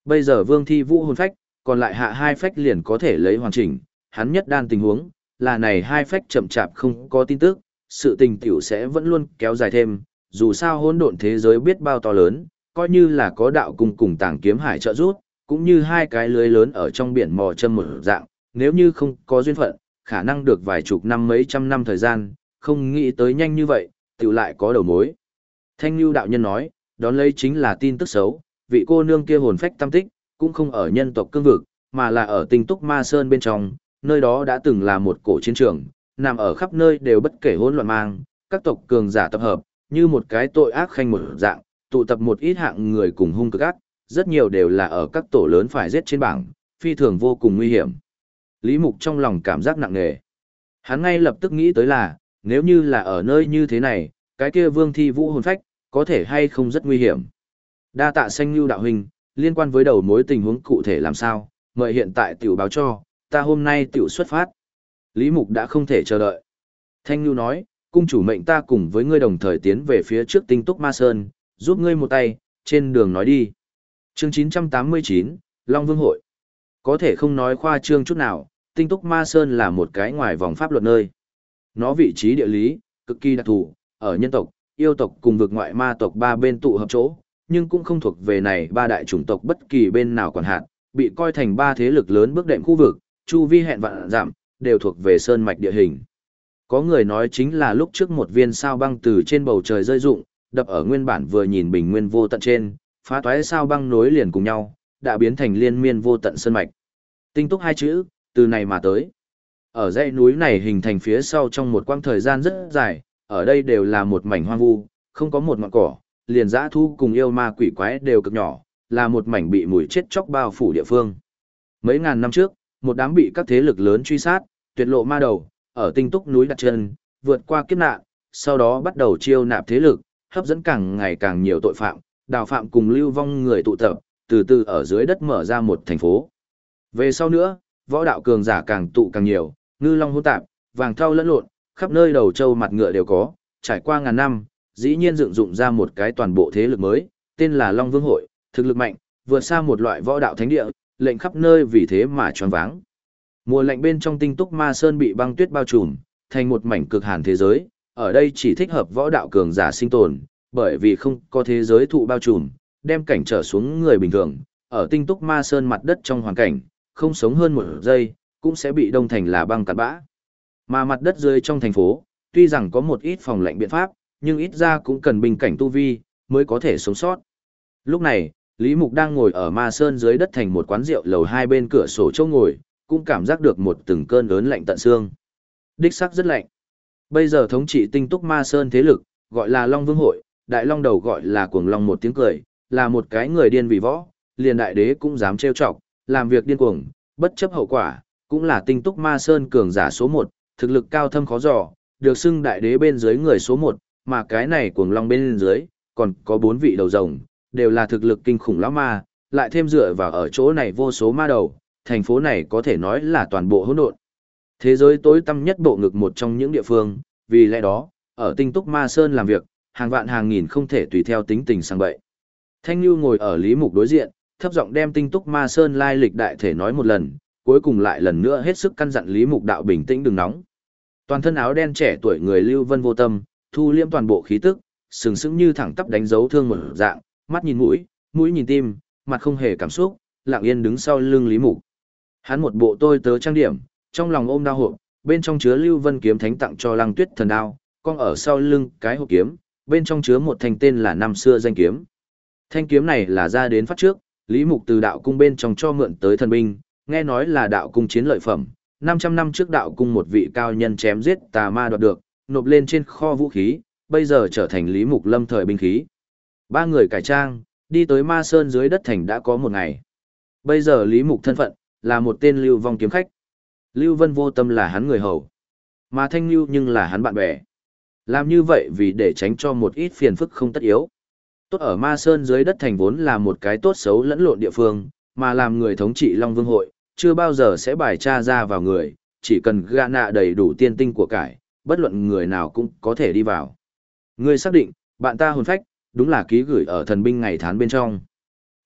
Bây giờ Vương Thi Vũ hồn phách, còn lại hạ hai phách liền có thể lấy hoàn chỉnh, hắn nhất đan tình huống, là này hai phách chậm chạp không có tin tức, sự tình tiểu sẽ vẫn luôn kéo dài thêm, dù sao hỗn độn thế giới biết bao to lớn, coi như là có đạo cung cùng tàng kiếm hải trợ giúp, cũng như hai cái lưới lớn ở trong biển mò châm một dạng, nếu như không có duyên phận, khả năng được vài chục năm mấy trăm năm thời gian, không nghĩ tới nhanh như vậy, tiểu lại có đầu mối. Thanh Nhu đạo nhân nói, đón lấy chính là tin tức xấu, vị cô nương kia hồn phách tâm tích, cũng không ở nhân tộc cương vực, mà là ở Tinh Túc Ma Sơn bên trong, nơi đó đã từng là một cổ chiến trường, nằm ở khắp nơi đều bất kể hỗn loạn mang, các tộc cường giả tập hợp, như một cái tội ác khanh một dạng, tụ tập một ít hạng người cùng hung cực ác, rất nhiều đều là ở các tổ lớn phải giết trên bảng, phi thường vô cùng nguy hiểm. Lý Mục trong lòng cảm giác nặng nề. Hắn ngay lập tức nghĩ tới là, nếu như là ở nơi như thế này, cái kia Vương Thi Vũ hồn phách, có thể hay không rất nguy hiểm. Đa tạ Xanh Nưu đạo huynh, liên quan với đầu mối tình huống cụ thể làm sao, mời hiện tại tiểu báo cho, ta hôm nay tiểu xuất phát. Lý Mục đã không thể chờ đợi. Thanh Nưu nói, cung chủ mệnh ta cùng với ngươi đồng thời tiến về phía trước Tinh Túc Ma Sơn, giúp ngươi một tay, trên đường nói đi. Chương 989, Long Vương Hội. Có thể không nói khoa trương chút nào, Tinh Túc Ma Sơn là một cái ngoài vòng pháp luật nơi. Nó vị trí địa lý, cực kỳ đặc thù, ở nhân tộc, yêu tộc cùng vực ngoại ma tộc ba bên tụ hợp chỗ, nhưng cũng không thuộc về này ba đại chủng tộc bất kỳ bên nào quản hạt, bị coi thành ba thế lực lớn bước đệm khu vực, chu vi hẹn vạn dặm, đều thuộc về sơn mạch địa hình. Có người nói chính là lúc trước một viên sao băng từ trên bầu trời rơi rụng, đập ở nguyên bản vừa nhìn bình nguyên vô tận trên, phá toái sao băng nối liền cùng nhau, đã biến thành liên miên vô tận sơn mạch. Tinh Túc hai chữ, từ này mà tới. Ở dãy núi này hình thành phía sau trong một quãng thời gian rất dài, ở đây đều là một mảnh hoang vu, không có một ngọn cỏ, liền dã thu cùng yêu ma quỷ quái đều cực nhỏ, là một mảnh bị mùi chết chóc bao phủ địa phương. Mấy ngàn năm trước, một đám bị các thế lực lớn truy sát, tuyệt lộ ma đầu, ở Tinh Túc núi đặt chân, vượt qua kiếp nạn, sau đó bắt đầu chiêu nạp thế lực, hấp dẫn càng ngày càng nhiều tội phạm, đào phạm cùng lưu vong người tụ tập, từ từ ở dưới đất mở ra một thành phố. Về sau nữa, võ đạo cường giả càng tụ càng nhiều, ngư long hỗn tạp, vàng thau lẫn lộn, khắp nơi đầu trâu mặt ngựa đều có, trải qua ngàn năm, dĩ nhiên dựng dụng ra một cái toàn bộ thế lực mới, tên là Long Vương Hội, thực lực mạnh, vượt xa một loại võ đạo thánh địa, lệnh khắp nơi vì thế mà choáng váng. Mùa lạnh bên trong Tinh Túc Ma Sơn bị băng tuyết bao trùm, thành một mảnh cực hàn thế giới, ở đây chỉ thích hợp võ đạo cường giả sinh tồn, bởi vì không có thế giới thụ bao trùm, đem cảnh trở xuống người bình thường, ở Tinh Túc Ma Sơn mặt đất trong hoàn cảnh, không sống hơn một giây, cũng sẽ bị đông thành là băng cát bã. Mà mặt đất dưới trong thành phố, tuy rằng có một ít phòng lạnh biện pháp, nhưng ít ra cũng cần binh cảnh tu vi, mới có thể sống sót. Lúc này, Lý Mục đang ngồi ở Ma Sơn dưới đất thành một quán rượu lầu hai bên cửa sổ chỗ ngồi, cũng cảm giác được một từng cơn lớn lạnh tận xương. Đích xác rất lạnh. Bây giờ thống trị Tinh Túc Ma Sơn thế lực, gọi là Long Vương Hội, đại long đầu gọi là Cuồng Long một tiếng cười, là một cái người điên vì võ, liền đại đế cũng dám trêu chọc, làm việc điên cuồng, bất chấp hậu quả, cũng là Tinh Túc Ma Sơn cường giả số 1, thực lực cao thâm khó dò, được xưng đại đế bên dưới người số 1, mà cái này Cuồng Long bên dưới, còn có 4 vị đầu rồng, đều là thực lực kinh khủng lão ma, lại thêm dựa vào ở chỗ này vô số ma đầu, thành phố này có thể nói là toàn bộ hỗn độn. Thế giới tối tăm nhất bộ ngực một trong những địa phương, vì lẽ đó, ở Tinh Túc Ma Sơn làm việc, hàng vạn hàng nghìn không thể tùy theo tính tình sang bậy. Thanh Nhu ngồi ở Lý Mục đối diện, thấp giọng đem Tinh Túc Ma Sơn lai lịch đại thể nói một lần, cuối cùng lại lần nữa hết sức căn dặn Lý Mục đạo bình tĩnh đừng nóng. Toàn thân áo đen trẻ tuổi người Lưu Vân vô tâm, thu liễm toàn bộ khí tức, sừng sững như thẳng tắp đánh dấu thương một dạng, mắt nhìn mũi, mũi nhìn tim, mặt không hề cảm xúc, lặng yên đứng sau lưng Lý Mục. Hắn một bộ tôi tớ trang điểm, trong lòng ôm đao hộp, bên trong chứa Lưu Vân kiếm thánh tặng cho Lăng Tuyết thần đao, con ở sau lưng cái hộp kiếm, bên trong chứa một thanh tên là năm xưa danh kiếm. Thanh kiếm này là ra đến phát trước, Lý Mục từ đạo cung bên trong cho mượn tới thần binh, nghe nói là đạo cung chiến lợi phẩm, 500 năm trước đạo cung một vị cao nhân chém giết tà ma đoạt được, nộp lên trên kho vũ khí, bây giờ trở thành Lý Mục lâm thời binh khí. Ba người cải trang, đi tới Ma Sơn dưới đất thành đã có một ngày. Bây giờ Lý Mục thân phận, là một tên lưu vong kiếm khách. Lưu Vân vô tâm là hắn người hầu, mà Thanh Lưu nhưng là hắn bạn bè. Làm như vậy vì để tránh cho một ít phiền phức không tất yếu. Tốt ở Ma Sơn dưới đất thành vốn là một cái tốt xấu lẫn lộn địa phương, mà làm người thống trị Long Vương Hội, chưa bao giờ sẽ bài tra ra vào người, chỉ cần gạ nạ đầy đủ tiên tinh của cải, bất luận người nào cũng có thể đi vào. Ngươi xác định, bạn ta hồn phách, đúng là ký gửi ở thần binh ngày tháng bên trong.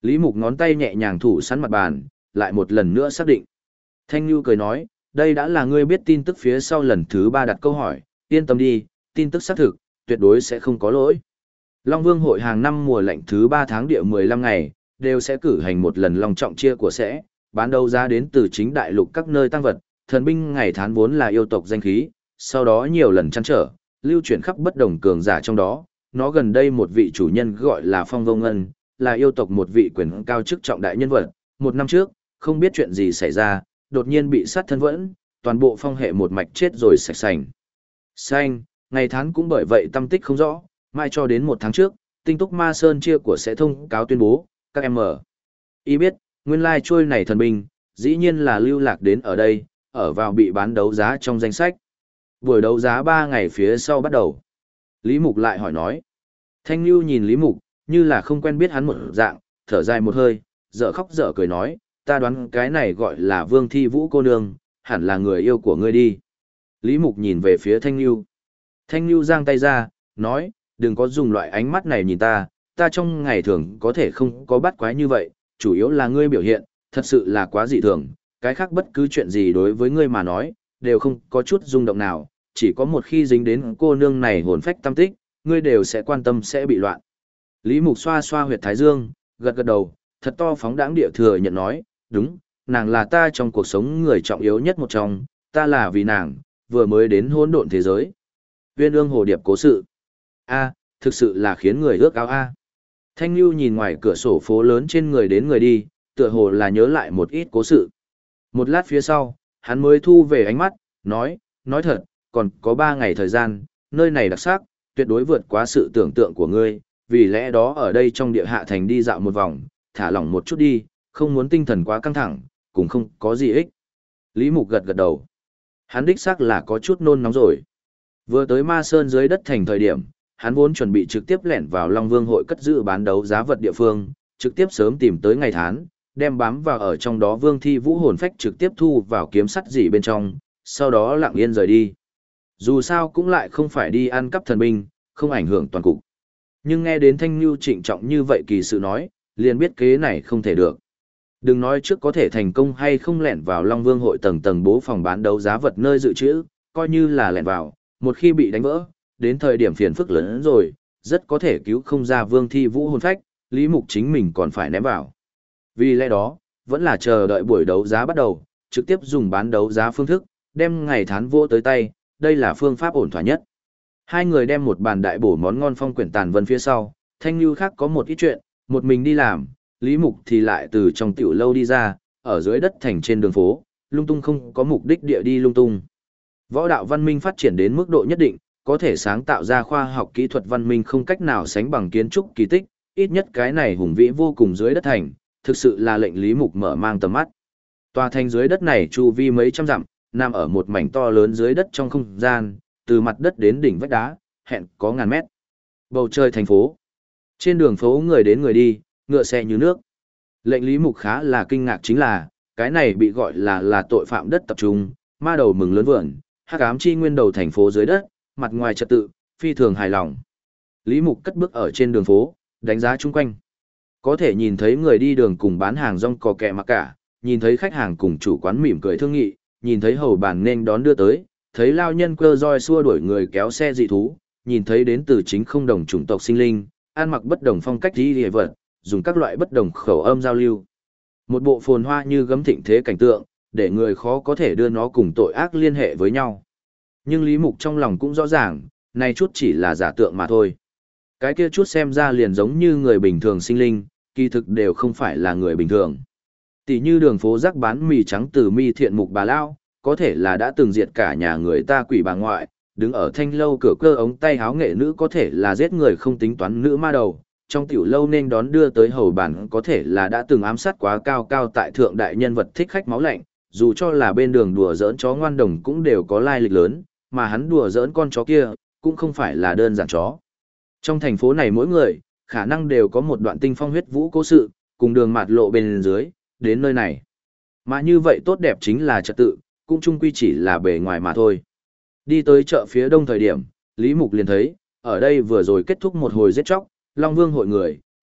Lý Mục ngón tay nhẹ nhàng thủ sẵn mặt bàn, lại một lần nữa xác định. Thanh Nhu cười nói, đây đã là ngươi biết tin tức phía sau lần thứ 3 đặt câu hỏi, yên tâm đi, tin tức xác thực, tuyệt đối sẽ không có lỗi. Long Vương hội hàng năm mùa lạnh thứ 3 tháng địa 15 ngày, đều sẽ cử hành một lần long trọng chia của sẽ, bán đấu giá đến từ chính đại lục các nơi tăng vật, thần binh ngày tháng vốn là yêu tộc danh khí, sau đó nhiều lần chăn trở, lưu chuyển khắp bất đồng cường giả trong đó, nó gần đây một vị chủ nhân gọi là Phong Vô Ngân, là yêu tộc một vị quyền cao chức trọng đại nhân vật, một năm trước, không biết chuyện gì xảy ra, đột nhiên bị sát thân vẫn, toàn bộ phong hệ một mạch chết rồi sạch sành. Xanh, ngày tháng cũng bởi vậy tâm tích không rõ, mai cho đến một tháng trước, tinh túc ma sơn chia của sẽ thông cáo tuyên bố, các em mở. Y biết, nguyên lai trôi này thần binh, dĩ nhiên là lưu lạc đến ở đây, ở vào bị bán đấu giá trong danh sách. Buổi đấu giá 3 ngày phía sau bắt đầu. Lý Mục lại hỏi nói. Thanh Nhu nhìn Lý Mục, như là không quen biết hắn một dạng, thở dài một hơi, dở khóc dở cười nói, ta đoán cái này gọi là Vương Thi Vũ cô nương, hẳn là người yêu của ngươi đi. Lý Mục nhìn về phía Thanh Nhu. Thanh Nhu giang tay ra, nói, đừng có dùng loại ánh mắt này nhìn ta, ta trong ngày thường có thể không có bắt quái như vậy, chủ yếu là ngươi biểu hiện, thật sự là quá dị thường, cái khác bất cứ chuyện gì đối với ngươi mà nói, đều không có chút rung động nào, chỉ có một khi dính đến cô nương này hồn phách tâm tích, ngươi đều sẽ quan tâm sẽ bị loạn. Lý Mục xoa xoa huyệt thái dương, gật gật đầu, thật to phóng đãng địa thừa nhận nói, đúng, nàng là ta trong cuộc sống người trọng yếu nhất một trong, ta là vì nàng, vừa mới đến hỗn độn thế giới. Uyên Ương Hồ Điệp cố sự. A, thực sự là khiến người ước ao a. Thanh Nhu nhìn ngoài cửa sổ phố lớn trên người đến người đi, tựa hồ là nhớ lại một ít cố sự. Một lát phía sau, hắn mới thu về ánh mắt, nói thật, còn có 3 ngày thời gian, nơi này đặc sắc, tuyệt đối vượt quá sự tưởng tượng của ngươi, vì lẽ đó ở đây trong địa hạ thành đi dạo một vòng, thả lỏng một chút đi, không muốn tinh thần quá căng thẳng, cũng không có gì ích. Lý Mục gật gật đầu. Hắn đích xác là có chút nôn nóng rồi. Vừa tới Ma Sơn dưới đất thành thời điểm, hắn vốn chuẩn bị trực tiếp lẻn vào Long Vương hội cất giữ bán đấu giá vật địa phương, trực tiếp sớm tìm tới ngày tháng, đem bám vào ở trong đó Vương Thi Vũ hồn phách trực tiếp thu vào kiếm sắt gì bên trong, sau đó lặng yên rời đi. Dù sao cũng lại không phải đi ăn cắp thần binh, không ảnh hưởng toàn cục. Nhưng nghe đến Thanh Nhu trịnh trọng như vậy kỳ sự nói, liền biết kế này không thể được. Đừng nói trước có thể thành công hay không lẻn vào Long Vương hội tầng tầng bố phòng bán đấu giá vật nơi dự trữ, coi như là lẻn vào, một khi bị đánh vỡ, đến thời điểm phiền phức lớn rồi, rất có thể cứu không ra Vương Thi Vũ hồn phách, Lý Mục chính mình còn phải ném vào. Vì lẽ đó, vẫn là chờ đợi buổi đấu giá bắt đầu, trực tiếp dùng bán đấu giá phương thức, đem ngày tháng vô tới tay, đây là phương pháp ổn thỏa nhất. Hai người đem một bàn đại bổ món ngon phong quyển tàn vân phía sau, Thanh Nhu khác có một ít chuyện, một mình đi làm, Lý Mục thì lại từ trong tiểu lâu đi ra, ở dưới đất thành trên đường phố, lung tung không có mục đích địa đi lung tung. Võ đạo văn minh phát triển đến mức độ nhất định, có thể sáng tạo ra khoa học kỹ thuật văn minh không cách nào sánh bằng kiến trúc kỳ tích, ít nhất cái này hùng vĩ vô cùng dưới đất thành, thực sự là lệnh Lý Mục mở mang tầm mắt. Tòa thành dưới đất này chu vi mấy trăm dặm, nằm ở một mảnh to lớn dưới đất trong không gian, từ mặt đất đến đỉnh vách đá, hẹn có ngàn mét. Bầu trời thành phố. Trên đường phố người đến người đi, ngựa xe như nước. Lệnh Lý Mục khá là kinh ngạc chính là, cái này bị gọi là tội phạm đất tập trung, ma đầu mừng lớn vườn, hắc ám chi nguyên đầu thành phố dưới đất, mặt ngoài trật tự, phi thường hài lòng. Lý Mục cất bước ở trên đường phố, đánh giá chung quanh. Có thể nhìn thấy người đi đường cùng bán hàng rong cò kẹ mặc cả, nhìn thấy khách hàng cùng chủ quán mỉm cười thương nghị, nhìn thấy hầu bàn nên đón đưa tới, thấy lao nhân cơ roi xua đuổi người kéo xe dị thú, nhìn thấy đến từ chính không đồng chủng tộc sinh linh, ăn mặc bất đồng phong cách đi địa vật, dùng các loại bất đồng khẩu âm giao lưu. Một bộ phồn hoa như gấm thịnh thế cảnh tượng, để người khó có thể đưa nó cùng tội ác liên hệ với nhau. Nhưng Lý Mục trong lòng cũng rõ ràng, này chút chỉ là giả tượng mà thôi. Cái kia chút xem ra liền giống như người bình thường sinh linh, kỳ thực đều không phải là người bình thường. Tỷ như đường phố rắc bán mì trắng từ mi thiện mục bà lao, có thể là đã từng diệt cả nhà người ta quỷ bà ngoại, đứng ở thanh lâu cửa cơ ống tay háo nghệ nữ có thể là giết người không tính toán nữ ma đầu, trong tiểu lâu nên đón đưa tới hầu bản có thể là đã từng ám sát quá cao cao tại thượng đại nhân vật thích khách máu lạnh, dù cho là bên đường đùa giỡn chó ngoan đồng cũng đều có lai lịch lớn, mà hắn đùa giỡn con chó kia, cũng không phải là đơn giản chó. Trong thành phố này mỗi người, khả năng đều có một đoạn tinh phong huyết vũ cố sự, cùng đường mạt lộ bên dưới, đến nơi này. Mà như vậy tốt đẹp chính là trật tự, cũng chung quy chỉ là bề ngoài mà thôi. Đi tới chợ phía đông thời điểm, Lý Mục liền thấy, ở đây vừa rồi kết thúc một hồi giết chóc, Long Vương hội người,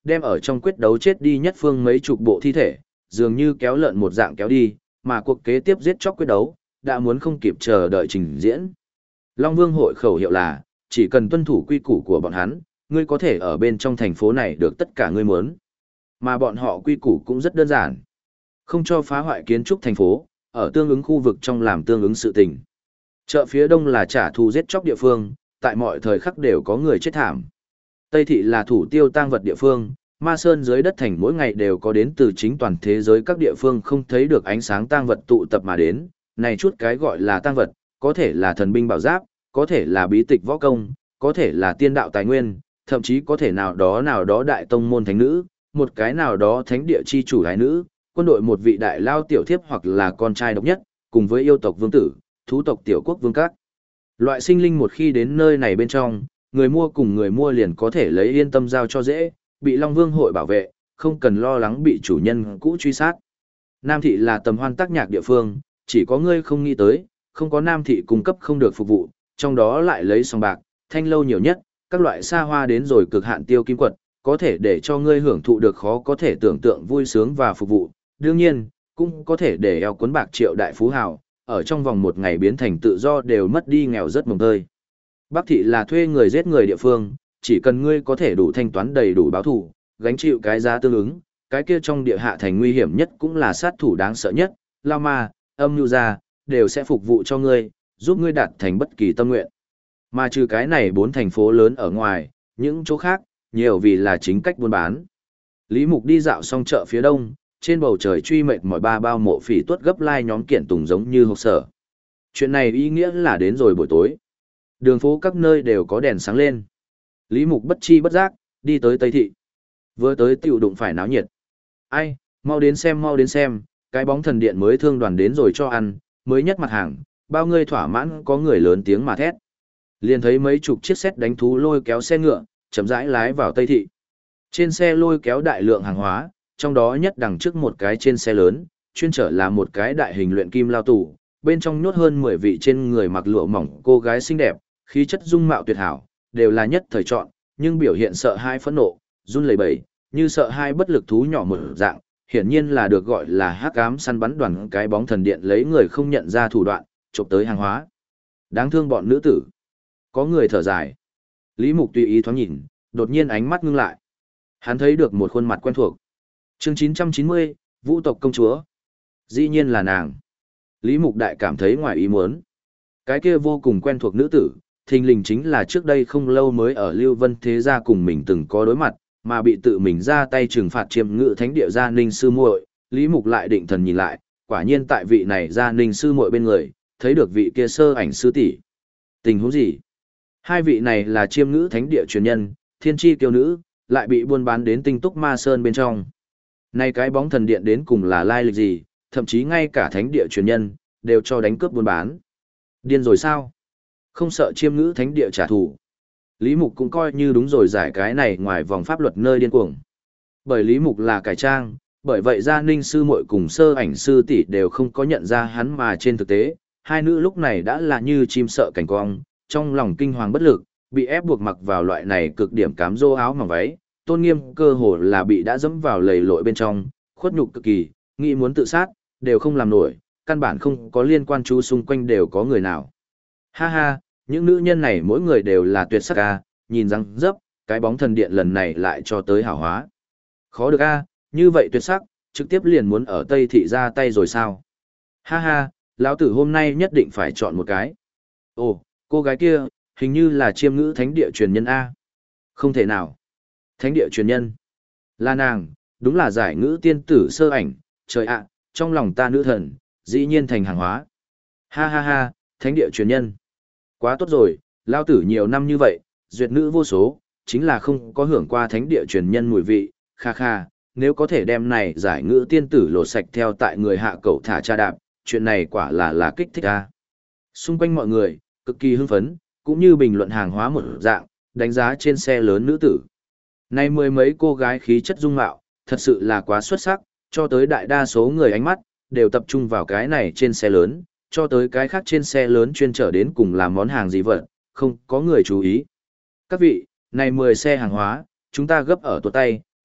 đem ở trong quyết đấu chết đi nhất phương mấy chục bộ thi thể, dường như kéo lợn một dạng kéo đi, mà cuộc kế tiếp giết chóc quyết đấu, đã muốn không kịp chờ đợi trình diễn. Long Vương hội khẩu hiệu là, chỉ cần tuân thủ quy củ của bọn hắn, ngươi có thể ở bên trong thành phố này được tất cả ngươi muốn. Mà bọn họ quy củ cũng rất đơn giản. Không cho phá hoại kiến trúc thành phố, ở tương ứng khu vực trong làm tương ứng sự tình. Chợ phía đông là trả thù giết chóc địa phương, tại mọi thời khắc đều có người chết thảm. Tây thị là thủ tiêu tang vật địa phương, Ma Sơn dưới đất thành mỗi ngày đều có đến từ chính toàn thế giới các địa phương không thấy được ánh sáng tang vật tụ tập mà đến, này chút cái gọi là tang vật, có thể là thần binh bảo giáp, có thể là bí tịch võ công, có thể là tiên đạo tài nguyên, thậm chí có thể nào đó đại tông môn thánh nữ, một cái nào đó thánh địa chi chủ gái nữ, quân đội một vị đại lao tiểu thiếp hoặc là con trai độc nhất, cùng với yêu tộc vương tử, thú tộc tiểu quốc vương các. Loại sinh linh một khi đến nơi này bên trong, người mua cùng người mua liền có thể lấy yên tâm giao cho dễ, bị Long Vương hội bảo vệ, không cần lo lắng bị chủ nhân cũ truy sát. Nam thị là tầm hoan tác nhạc địa phương, chỉ có ngươi không nghĩ tới, không có Nam thị cung cấp không được phục vụ, trong đó lại lấy sòng bạc, thanh lâu nhiều nhất, các loại xa hoa đến rồi cực hạn tiêu kim quật, có thể để cho ngươi hưởng thụ được khó có thể tưởng tượng vui sướng và phục vụ. Đương nhiên, cũng có thể để eo cuốn bạc triệu đại phú hào, ở trong vòng một ngày biến thành tự do đều mất đi nghèo rất mồng tơi. Bắc thị là thuê người giết người địa phương, chỉ cần ngươi có thể đủ thanh toán đầy đủ báo thủ, gánh chịu cái giá tương ứng, cái kia trong địa hạ thành nguy hiểm nhất cũng là sát thủ đáng sợ nhất, lao ma, âm nhu gia, đều sẽ phục vụ cho ngươi, giúp ngươi đạt thành bất kỳ tâm nguyện. Mà trừ cái này 4 thành phố lớn ở ngoài, những chỗ khác, nhiều vì là chính cách buôn bán. Lý Mục đi dạo xong chợ phía đông, trên bầu trời truy mệt mỏi ba bao mộ phỉ tuất gấp lai nhóm kiện tùng giống như hộp sở. Chuyện này ý nghĩa là đến rồi buổi tối. Đường phố các nơi đều có đèn sáng lên. Lý Mục bất chi bất giác, đi tới Tây Thị. Vừa tới tiểu đụng phải náo nhiệt. Ai, mau đến xem, cái bóng thần điện mới thương đoàn đến rồi cho ăn, mới nhất mặt hàng, bao ngươi thỏa mãn có người lớn tiếng mà thét. Liền thấy mấy chục chiếc sét đánh thú lôi kéo xe ngựa, chậm rãi lái vào Tây Thị. Trên xe lôi kéo đại lượng hàng hóa, trong đó nhất đằng trước một cái trên xe lớn, chuyên trở là một cái đại hình luyện kim lao tù, bên trong nhốt hơn 10 vị trên người mặc lụa mỏng cô gái xinh đẹp, khí chất dung mạo tuyệt hảo, đều là nhất thời chọn, nhưng biểu hiện sợ hãi phẫn nộ, run lẩy bẩy, như sợ hãi bất lực thú nhỏ một dạng, hiển nhiên là được gọi là hắc ám săn bắn đoàn cái bóng thần điện lấy người không nhận ra thủ đoạn, chụp tới hàng hóa. Đáng thương bọn nữ tử. Có người thở dài. Lý Mục tùy ý thoáng nhìn, đột nhiên ánh mắt ngưng lại. Hắn thấy được một khuôn mặt quen thuộc. Chương 990, Vũ tộc công chúa. Dĩ nhiên là nàng. Lý Mục đại cảm thấy ngoài ý muốn. Cái kia vô cùng quen thuộc nữ tử, thình lình chính là trước đây không lâu mới ở Lưu Vân Thế Gia cùng mình từng có đối mặt, mà bị tự mình ra tay trừng phạt Chiêm Ngự Thánh Địa Gia Ninh sư muội. Lý Mục lại định thần nhìn lại, quả nhiên tại vị này Gia Ninh sư muội bên người, thấy được vị kia Sơ Ảnh sư tỷ. Tình huống gì? Hai vị này là Chiêm Ngữ Thánh Địa truyền nhân, thiên chi kiêu nữ, lại bị buôn bán đến Tinh Túc Ma Sơn bên trong. Này cái bóng thần điện đến cùng là lai lịch gì, thậm chí ngay cả Thánh Địa truyền nhân đều cho đánh cướp buôn bán. Điên rồi sao? Không sợ Chiêm Ngữ Thánh Địa trả thù. Lý Mục cũng coi như đúng rồi giải cái này ngoài vòng pháp luật nơi điên cuồng. Bởi Lý Mục là cải trang, bởi vậy Gia Ninh sư muội cùng Sơ Ảnh sư tỷ đều không có nhận ra hắn, mà trên thực tế, hai nữ lúc này đã là như chim sợ cảnh cong, trong lòng kinh hoàng bất lực, bị ép buộc mặc vào loại này cực điểm cám dỗ áo mỏng váy, tôn nghiêm cơ hồ là bị đã dẫm vào lầy lội bên trong, khuất nhục cực kỳ, nghĩ muốn tự sát, đều không làm nổi, căn bản không có liên quan chú xung quanh đều có người nào. Ha ha, những nữ nhân này mỗi người đều là tuyệt sắc a, nhìn răng dấp, cái bóng thần điện lần này lại cho tới hảo hóa. Khó được a, như vậy tuyệt sắc, trực tiếp liền muốn ở Tây Thị ra tay rồi sao? Ha ha, lão tử hôm nay nhất định phải chọn một cái. Ồ, cô gái kia, hình như là Chiêm Ngữ Thánh Địa truyền nhân A. Không thể nào. Thánh Địa truyền nhân. Là nàng, đúng là giải ngữ tiên tử Sơ Ảnh, trời ạ, trong lòng ta nữ thần, dĩ nhiên thành hàng hóa. Ha ha ha, Thánh Địa truyền nhân. Quá tốt rồi, lao tử nhiều năm như vậy, duyệt nữ vô số, chính là không có hưởng qua Thánh Địa truyền nhân mùi vị, kha kha, nếu có thể đem này giải ngữ tiên tử lột sạch theo tại người hạ cậu thả cha đạp, chuyện này quả là kích thích a. Xung quanh mọi người, cực kỳ hưng phấn, cũng như bình luận hàng hóa một dạng, đánh giá trên xe lớn nữ tử. Nay mười mấy cô gái khí chất dung mạo, thật sự là quá xuất sắc, cho tới đại đa số người ánh mắt, đều tập trung vào cái này trên xe lớn, cho tới cái khác trên xe lớn chuyên trở đến cùng làm món hàng gì vậy, không có người chú ý. Các vị, này 10 xe hàng hóa, chúng ta gấp ở tuột tay,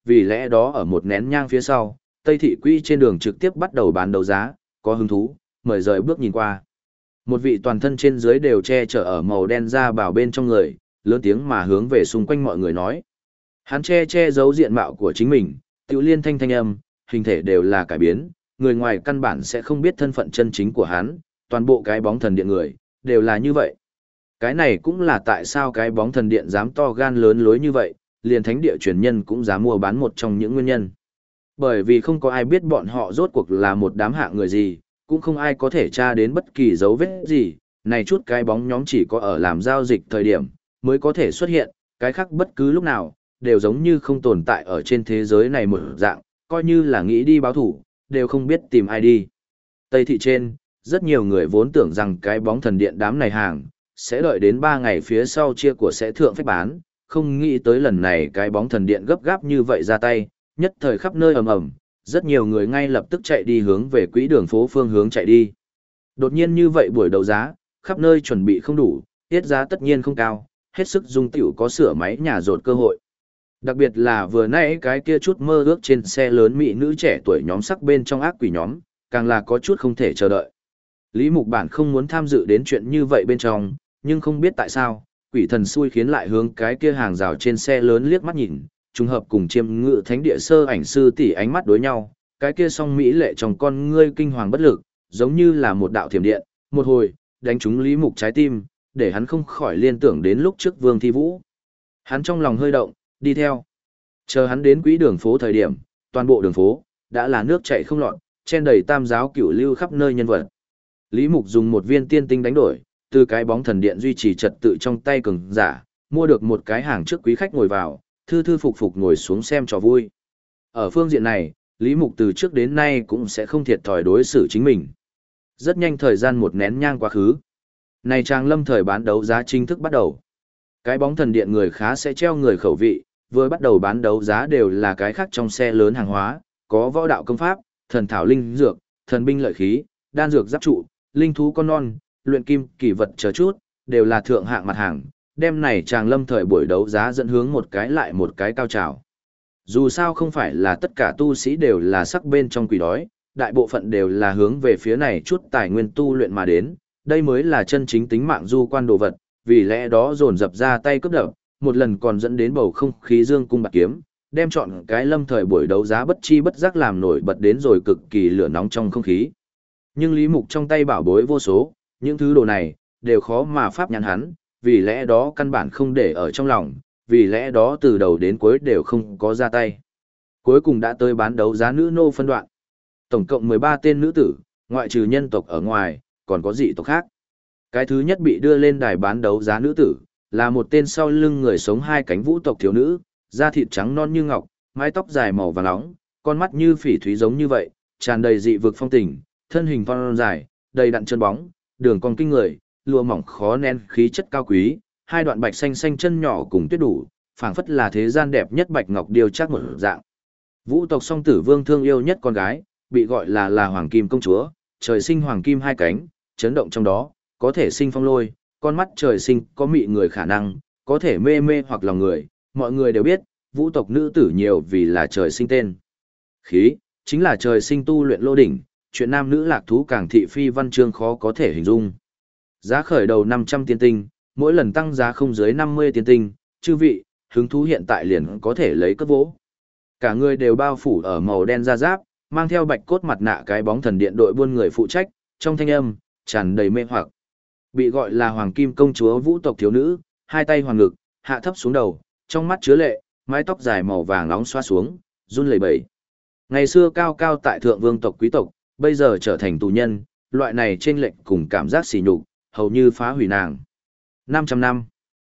vì lẽ đó ở một nén nhang phía sau, Tây Thị Quỹ trên đường trực tiếp bắt đầu bán đấu giá, có hứng thú, mời rời bước nhìn qua. Một vị toàn thân trên dưới đều che chở ở màu đen da bảo bên trong người, lớn tiếng mà hướng về xung quanh mọi người nói. Hắn che giấu diện mạo của chính mình, tiểu liên thanh thanh âm, hình thể đều là cải biến, người ngoài căn bản sẽ không biết thân phận chân chính của hắn, toàn bộ cái bóng thần điện người, đều là như vậy. Cái này cũng là tại sao cái bóng thần điện dám to gan lớn lối như vậy, liền thánh địa truyền nhân cũng dám mua bán một trong những nguyên nhân. Bởi vì không có ai biết bọn họ rốt cuộc là một đám hạng người gì, cũng không ai có thể tra đến bất kỳ dấu vết gì, này chút cái bóng nhóm chỉ có ở làm giao dịch thời điểm, mới có thể xuất hiện, cái khác bất cứ lúc nào, đều giống như không tồn tại ở trên thế giới này một dạng, coi như là nghĩ đi báo thủ, đều không biết tìm ai đi. Tây thị trên, rất nhiều người vốn tưởng rằng cái bóng thần điện đám này hàng, sẽ đợi đến 3 ngày phía sau chia của sẽ thượng phách bán, không nghĩ tới lần này cái bóng thần điện gấp gáp như vậy ra tay, nhất thời khắp nơi ầm ầm, rất nhiều người ngay lập tức chạy đi hướng về quỹ đường phố phương hướng chạy đi. Đột nhiên như vậy buổi đấu giá, khắp nơi chuẩn bị không đủ, tiết giá tất nhiên không cao, hết sức dung tiểu có sửa máy nhà rột cơ hội. Đặc biệt là vừa nãy cái kia chút mơ ước trên xe lớn mỹ nữ trẻ tuổi nhóm sắc bên trong ác quỷ nhóm, càng là có chút không thể chờ đợi. Lý Mục Bản không muốn tham dự đến chuyện như vậy bên trong, nhưng không biết tại sao, quỷ thần xui khiến lại hướng cái kia hàng rào trên xe lớn liếc mắt nhìn, trùng hợp cùng chiêm ngự thánh địa sơ ảnh sư tỷ ánh mắt đối nhau, cái kia song mỹ lệ trong con ngươi kinh hoàng bất lực, giống như là một đạo thiểm điện, một hồi, đánh trúng Lý Mục trái tim, để hắn không khỏi liên tưởng đến lúc trước Vương Thi Vũ. Hắn trong lòng hơi động, đi theo. Chờ hắn đến quỹ đường phố thời điểm, toàn bộ đường phố, đã là nước chảy không lọt, chen đầy tam giáo cửu lưu khắp nơi nhân vật. Lý Mục dùng một viên tiên tinh đánh đổi, từ cái bóng thần điện duy trì trật tự trong tay cường giả, mua được một cái hàng trước quý khách ngồi vào, thư thư phục phục ngồi xuống xem trò vui. Ở phương diện này, Lý Mục từ trước đến nay cũng sẽ không thiệt thòi đối xử chính mình. Rất nhanh thời gian một nén nhang quá khứ. Này trang lâm thời bán đấu giá chính thức bắt đầu. Cái bóng thần điện người khá sẽ treo người khẩu vị, vừa bắt đầu bán đấu giá đều là cái khác trong xe lớn hàng hóa, có võ đạo công pháp, thần thảo linh dược, thần binh lợi khí, đan dược giáp trụ, linh thú con non, luyện kim kỳ vật chờ chút, đều là thượng hạng mặt hàng, đêm này chàng lâm thời buổi đấu giá dẫn hướng một cái lại một cái cao trào. Dù sao không phải là tất cả tu sĩ đều là sắc bên trong quỷ đói, đại bộ phận đều là hướng về phía này chút tài nguyên tu luyện mà đến, đây mới là chân chính tính mạng du quan đồ vật, vì lẽ đó dồn dập ra tay cướp đập, một lần còn dẫn đến bầu không khí dương cung bạc kiếm, đem chọn cái lâm thời buổi đấu giá bất chi bất giác làm nổi bật đến rồi cực kỳ lửa nóng trong không khí. Nhưng Lý Mục trong tay bảo bối vô số, những thứ đồ này, đều khó mà pháp nhãn hắn, vì lẽ đó căn bản không để ở trong lòng, vì lẽ đó từ đầu đến cuối đều không có ra tay. Cuối cùng đã tới bán đấu giá nữ nô phân đoạn. Tổng cộng 13 tên nữ tử, ngoại trừ nhân tộc ở ngoài, còn có dị tộc khác. Cái thứ nhất bị đưa lên đài bán đấu giá nữ tử, là một tên sau lưng người sống hai cánh vũ tộc thiếu nữ, da thịt trắng non như ngọc, mái tóc dài màu vàng nóng, con mắt như phỉ thúy giống như vậy, tràn đầy dị vực phong tình, thân hình thon dài, đầy đặn chân bóng, đường cong kinh người, lụa mỏng khó nén khí chất cao quý, hai đoạn bạch xanh xanh chân nhỏ cùng tuyết đủ, phảng phất là thế gian đẹp nhất bạch ngọc điêu chắc một dạng. Vũ tộc song tử vương thương yêu nhất con gái, bị gọi là hoàng kim công chúa, trời sinh hoàng kim hai cánh, chấn động trong đó, có thể sinh phong lôi, con mắt trời sinh có mị người khả năng, có thể mê mê hoặc lòng người, mọi người đều biết, vũ tộc nữ tử nhiều vì là trời sinh tên. Khí, chính là trời sinh tu luyện lô đỉnh, chuyện nam nữ lạc thú càng thị phi văn chương khó có thể hình dung. Giá khởi đầu 500 tiên tinh, mỗi lần tăng giá không dưới 50 tiên tinh, chư vị, hứng thú hiện tại liền có thể lấy cất vỗ. Cả người đều bao phủ ở màu đen da giáp, mang theo bạch cốt mặt nạ cái bóng thần điện đội buôn người phụ trách, trong thanh âm, tràn đầy mê hoặc. Bị gọi là hoàng kim công chúa vũ tộc thiếu nữ, hai tay hoàng ngực, hạ thấp xuống đầu, trong mắt chứa lệ, mái tóc dài màu vàng nóng xoa xuống, run lẩy bẩy. Ngày xưa cao cao tại thượng vương tộc quý tộc, bây giờ trở thành tù nhân, loại này chênh lệch cùng cảm giác sỉ nhục, hầu như phá hủy nàng. 500 năm,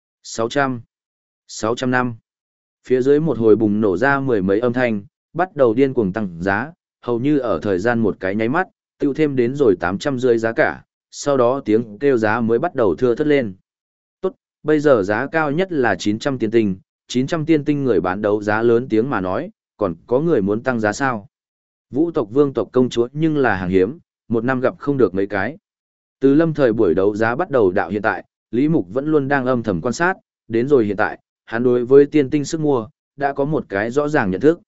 600 năm. Phía dưới một hồi bùng nổ ra mười mấy âm thanh, bắt đầu điên cuồng tăng giá, hầu như ở thời gian một cái nháy mắt, tiêu thêm đến rồi 800 rưỡi giá cả, sau đó tiếng kêu giá mới bắt đầu thưa thớt lên. Tốt, bây giờ giá cao nhất là 900 tiên tinh, 900 tiên tinh người bán đấu giá lớn tiếng mà nói, còn có người muốn tăng giá sao? Vũ tộc vương tộc công chúa nhưng là hàng hiếm, một năm gặp không được mấy cái. Từ lâm thời buổi đấu giá bắt đầu đạo hiện tại, Lý Mục vẫn luôn đang âm thầm quan sát, đến rồi hiện tại, hắn đối với tiên tinh sức mua, đã có một cái rõ ràng nhận thức.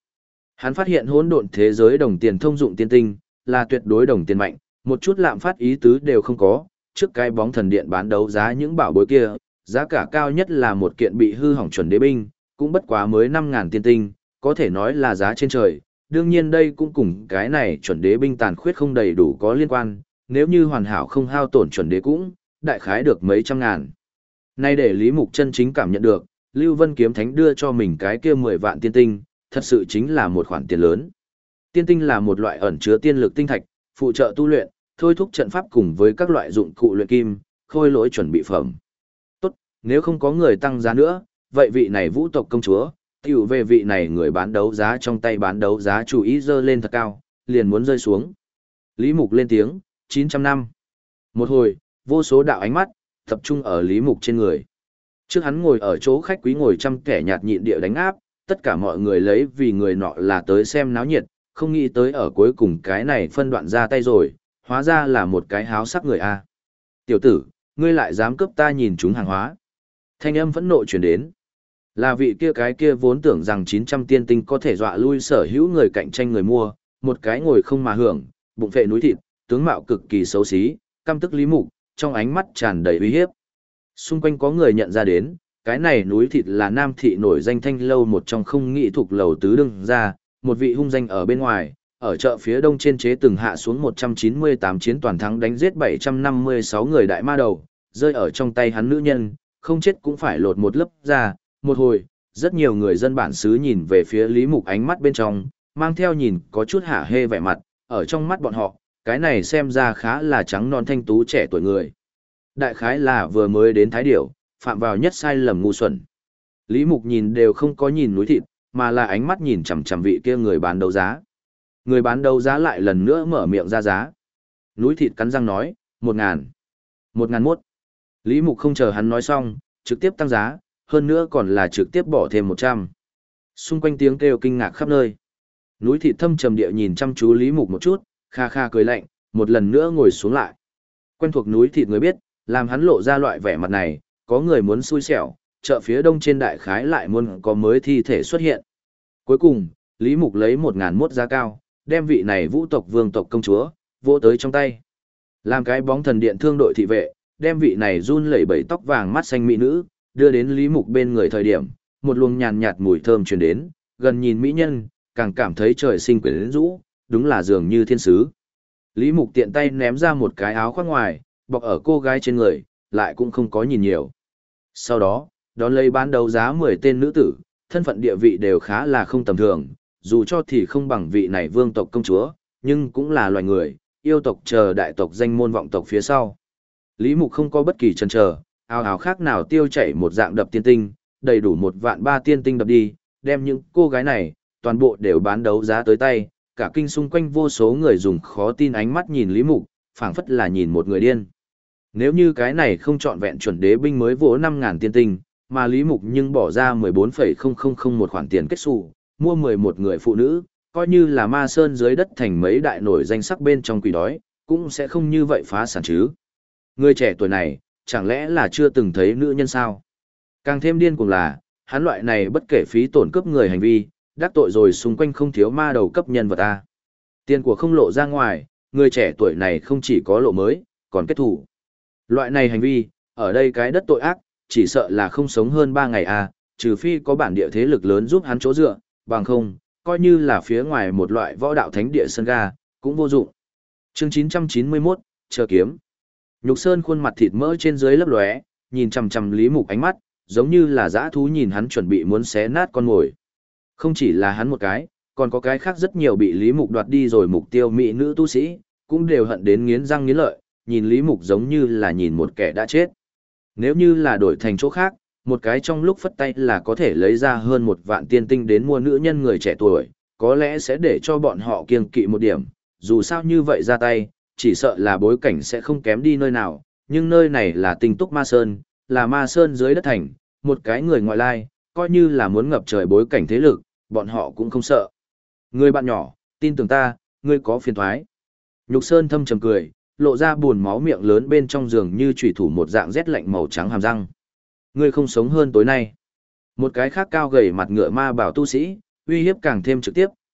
Hắn phát hiện hỗn độn thế giới đồng tiền thông dụng tiên tinh, là tuyệt đối đồng tiền mạnh, một chút lạm phát ý tứ đều không có, trước cái bóng thần điện bán đấu giá những bảo bối kia, giá cả cao nhất là một kiện bị hư hỏng chuẩn đế binh, cũng bất quá mới 5.000 tiên tinh, có thể nói là giá trên trời. Đương nhiên đây cũng cùng cái này chuẩn đế binh tàn khuyết không đầy đủ có liên quan, nếu như hoàn hảo không hao tổn chuẩn đế cũng, đại khái được mấy trăm ngàn. Nay để Lý Mục chân chính cảm nhận được, Lưu Vân Kiếm Thánh đưa cho mình cái kia 10 vạn tiên tinh, thật sự chính là một khoản tiền lớn. Tiên tinh là một loại ẩn chứa tiên lực tinh thạch, phụ trợ tu luyện, thôi thúc trận pháp cùng với các loại dụng cụ luyện kim, khôi lỗi chuẩn bị phẩm. Tốt, nếu không có người tăng giá nữa, vậy vị này vũ tộc công chúa, tiểu về vị này người bán đấu giá trong tay bán đấu giá chủ ý dơ lên thật cao, liền muốn rơi xuống. Lý Mục lên tiếng, 900 năm. Một hồi, vô số đạo ánh mắt, tập trung ở Lý Mục trên người. Trước hắn ngồi ở chỗ khách quý ngồi trăm kẻ nhạt nhịn địa đánh áp, tất cả mọi người lấy vì người nọ là tới xem náo nhiệt, không nghĩ tới ở cuối cùng cái này phân đoạn ra tay rồi, hóa ra là một cái háo sắc người A. Tiểu tử, ngươi lại dám cướp ta nhìn chúng hàng hóa. Thanh âm phẫn nộ truyền đến. Là vị kia cái kia vốn tưởng rằng 900 tiên tinh có thể dọa lui sở hữu người cạnh tranh người mua, một cái ngồi không mà hưởng, bụng phệ núi thịt, tướng mạo cực kỳ xấu xí, căm tức Lý Mục, trong ánh mắt tràn đầy uy hiếp. Xung quanh có người nhận ra đến, cái này núi thịt là nam thị nổi danh thanh lâu một trong không nghị thuộc lầu tứ đương ra, một vị hung danh ở bên ngoài, ở chợ phía đông trên chế từng hạ xuống 198 chiến toàn thắng đánh giết 756 người đại ma đầu, rơi ở trong tay hắn nữ nhân, không chết cũng phải lột một lớp ra. Một hồi, rất nhiều người dân bản xứ nhìn về phía Lý Mục ánh mắt bên trong, mang theo nhìn có chút hả hê vẻ mặt, ở trong mắt bọn họ, cái này xem ra khá là trắng non thanh tú trẻ tuổi người. Đại khái là vừa mới đến Thái Điểu, phạm vào nhất sai lầm ngu xuẩn. Lý Mục nhìn đều không có nhìn núi thịt, mà là ánh mắt nhìn chằm chằm vị kia người bán đấu giá. Người bán đấu giá lại lần nữa mở miệng ra giá. Núi thịt cắn răng nói, 1.000. 1.001. Lý Mục không chờ hắn nói xong, trực tiếp tăng giá, hơn nữa còn là trực tiếp bỏ thêm 100. Xung quanh tiếng kêu kinh ngạc khắp nơi. Núi thịt thâm trầm địa nhìn chăm chú Lý Mục một chút, kha kha cười lạnh, một lần nữa ngồi xuống lại. Quen thuộc núi thịt người biết, làm hắn lộ ra loại vẻ mặt này, có người muốn xui xẻo, chợ phía đông trên đại khái lại muốn có mới thi thể xuất hiện. Cuối cùng, Lý Mục lấy 1.001 giá cao, đem vị này vũ tộc vương tộc công chúa, vô tới trong tay. Làm cái bóng thần điện thương đội thị vệ, đem vị này run lẩy bẩy tóc vàng mắt xanh mỹ nữ, đưa đến Lý Mục bên người thời điểm, một luồng nhàn nhạt mùi thơm truyền đến, gần nhìn mỹ nhân, càng cảm thấy trời sinh quyến rũ, đúng là dường như thiên sứ. Lý Mục tiện tay ném ra một cái áo khoác ngoài, bọc ở cô gái trên người, lại cũng không có nhìn nhiều. Sau đó, đón lấy bán đấu giá 10 tên nữ tử, thân phận địa vị đều khá là không tầm thường, dù cho thì không bằng vị này vương tộc công chúa, nhưng cũng là loài người, yêu tộc chờ đại tộc danh môn vọng tộc phía sau. Lý Mục không có bất kỳ chần chờ, ào ào khác nào tiêu chảy một dạng đập tiên tinh, đầy đủ 1.300.000 tiên tinh đập đi, đem những cô gái này, toàn bộ đều bán đấu giá tới tay, cả kinh xung quanh vô số người dùng khó tin ánh mắt nhìn Lý Mục, phảng phất là nhìn một người điên. Nếu như cái này không chọn vẹn chuẩn đế binh mới vỗ 5.000 tiên tinh, mà Lý Mục nhưng bỏ ra 14,000 một khoản tiền kết xù, mua 11 người phụ nữ, coi như là ma sơn dưới đất thành mấy đại nổi danh sắc bên trong quỷ đói, cũng sẽ không như vậy phá sản chứ. Người trẻ tuổi này, chẳng lẽ là chưa từng thấy nữ nhân sao? Càng thêm điên cuồng là, hắn loại này bất kể phí tổn cướp người hành vi, đắc tội rồi xung quanh không thiếu ma đầu cấp nhân vật ta. Tiền của không lộ ra ngoài, người trẻ tuổi này không chỉ có lộ mới, còn kết thủ. Loại này hành vi, ở đây cái đất tội ác, chỉ sợ là không sống hơn 3 ngày à, trừ phi có bản địa thế lực lớn giúp hắn chỗ dựa, bằng không, coi như là phía ngoài một loại võ đạo thánh địa sân ga, cũng vô dụng. Chương 991, chờ kiếm. Nhục Sơn khuôn mặt thịt mỡ trên dưới lấp lóe, nhìn chằm chằm Lý Mục ánh mắt, giống như là dã thú nhìn hắn chuẩn bị muốn xé nát con mồi. Không chỉ là hắn một cái, còn có cái khác rất nhiều bị Lý Mục đoạt đi rồi mục tiêu mỹ nữ tu sĩ, cũng đều hận đến nghiến răng nghiến lợi, nhìn Lý Mục giống như là nhìn một kẻ đã chết. Nếu như là đổi thành chỗ khác, một cái trong lúc phất tay là có thể lấy ra hơn 1.000.000 tiên tinh đến mua nữ nhân người trẻ tuổi, có lẽ sẽ để cho bọn họ kiêng kỵ một điểm, dù sao như vậy ra tay, chỉ sợ là bối cảnh sẽ không kém đi nơi nào, nhưng nơi này là Tinh Túc Ma Sơn, là Ma Sơn dưới đất thành, một cái người ngoại lai, coi như là muốn ngập trời bối cảnh thế lực, bọn họ cũng không sợ. Người bạn nhỏ, tin tưởng ta, ngươi có phiền thoái. Nhục Sơn thâm trầm cười, lộ ra buồn máu miệng lớn bên trong giường như chủy thủ một dạng rét lạnh màu trắng hàm răng. Ngươi không sống hơn tối nay. Một cái khác cao gầy mặt ngựa ma bảo tu sĩ, uy hiếp càng thêm trực tiếp,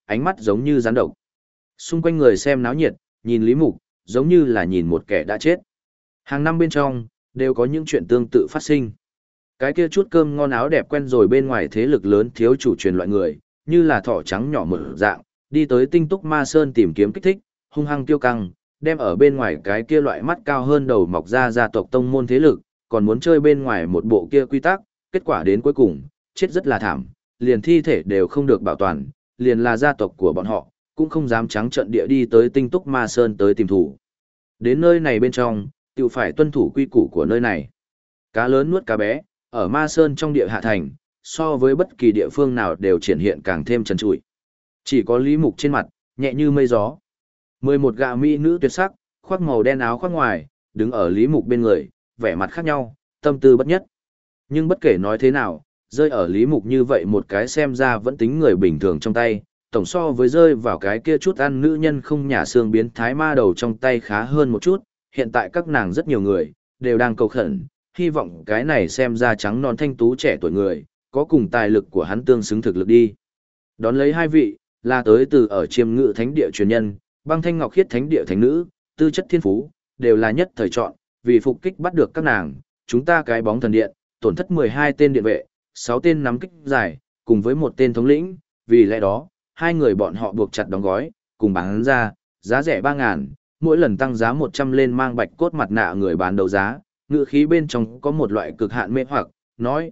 ánh mắt giống như rắn độc. Xung quanh người xem náo nhiệt, nhìn Lý Mục, giống như là nhìn một kẻ đã chết. Hàng năm bên trong, đều có những chuyện tương tự phát sinh. Cái kia chút cơm ngon áo đẹp quen rồi bên ngoài thế lực lớn thiếu chủ truyền loại người, như là thỏ trắng nhỏ mở dạng, đi tới Tinh Túc Ma Sơn tìm kiếm kích thích, hung hăng tiêu căng, đem ở bên ngoài cái kia loại mắt cao hơn đầu mọc ra gia tộc tông môn thế lực, còn muốn chơi bên ngoài một bộ kia quy tắc, kết quả đến cuối cùng, chết rất là thảm, liền thi thể đều không được bảo toàn, liền là gia tộc của bọn họ, cũng không dám trắng trợn địa đi tới Tinh Túc Ma Sơn tới tìm thủ. Đến nơi này bên trong, tự phải tuân thủ quy củ của nơi này. Cá lớn nuốt cá bé, ở Ma Sơn trong địa hạ thành, so với bất kỳ địa phương nào đều triển hiện càng thêm trần trụi. Chỉ có Lý Mục trên mặt, nhẹ như mây gió. 11 gạ mỹ nữ tuyệt sắc, khoác màu đen áo khoác ngoài, đứng ở Lý Mục bên người, vẻ mặt khác nhau, tâm tư bất nhất. Nhưng bất kể nói thế nào, rơi ở Lý Mục như vậy một cái xem ra vẫn tính người bình thường trong tay, tổng so với rơi vào cái kia chút ăn nữ nhân không nhả xương biến thái ma đầu trong tay khá hơn một chút. Hiện tại các nàng rất nhiều người, đều đang cầu khẩn, hy vọng cái này xem ra trắng non thanh tú trẻ tuổi người, có cùng tài lực của hắn tương xứng thực lực đi. Đón lấy hai vị, là tới từ ở Chiêm Ngự Thánh Địa truyền nhân, Băng Thanh Ngọc Khiết Thánh Địa thánh nữ, tư chất thiên phú, đều là nhất thời chọn, vì phục kích bắt được các nàng, chúng ta cái bóng thần điện, tổn thất 12 tên điện vệ, 6 tên nắm kích giải, cùng với một tên thống lĩnh, vì lẽ đó, hai người bọn họ buộc chặt đóng gói, cùng bán ra, giá rẻ 3.000, mỗi lần tăng giá 100 lên mang bạch cốt mặt nạ người bán đấu giá, ngữ khí bên trong có một loại cực hạn mê hoặc, nói,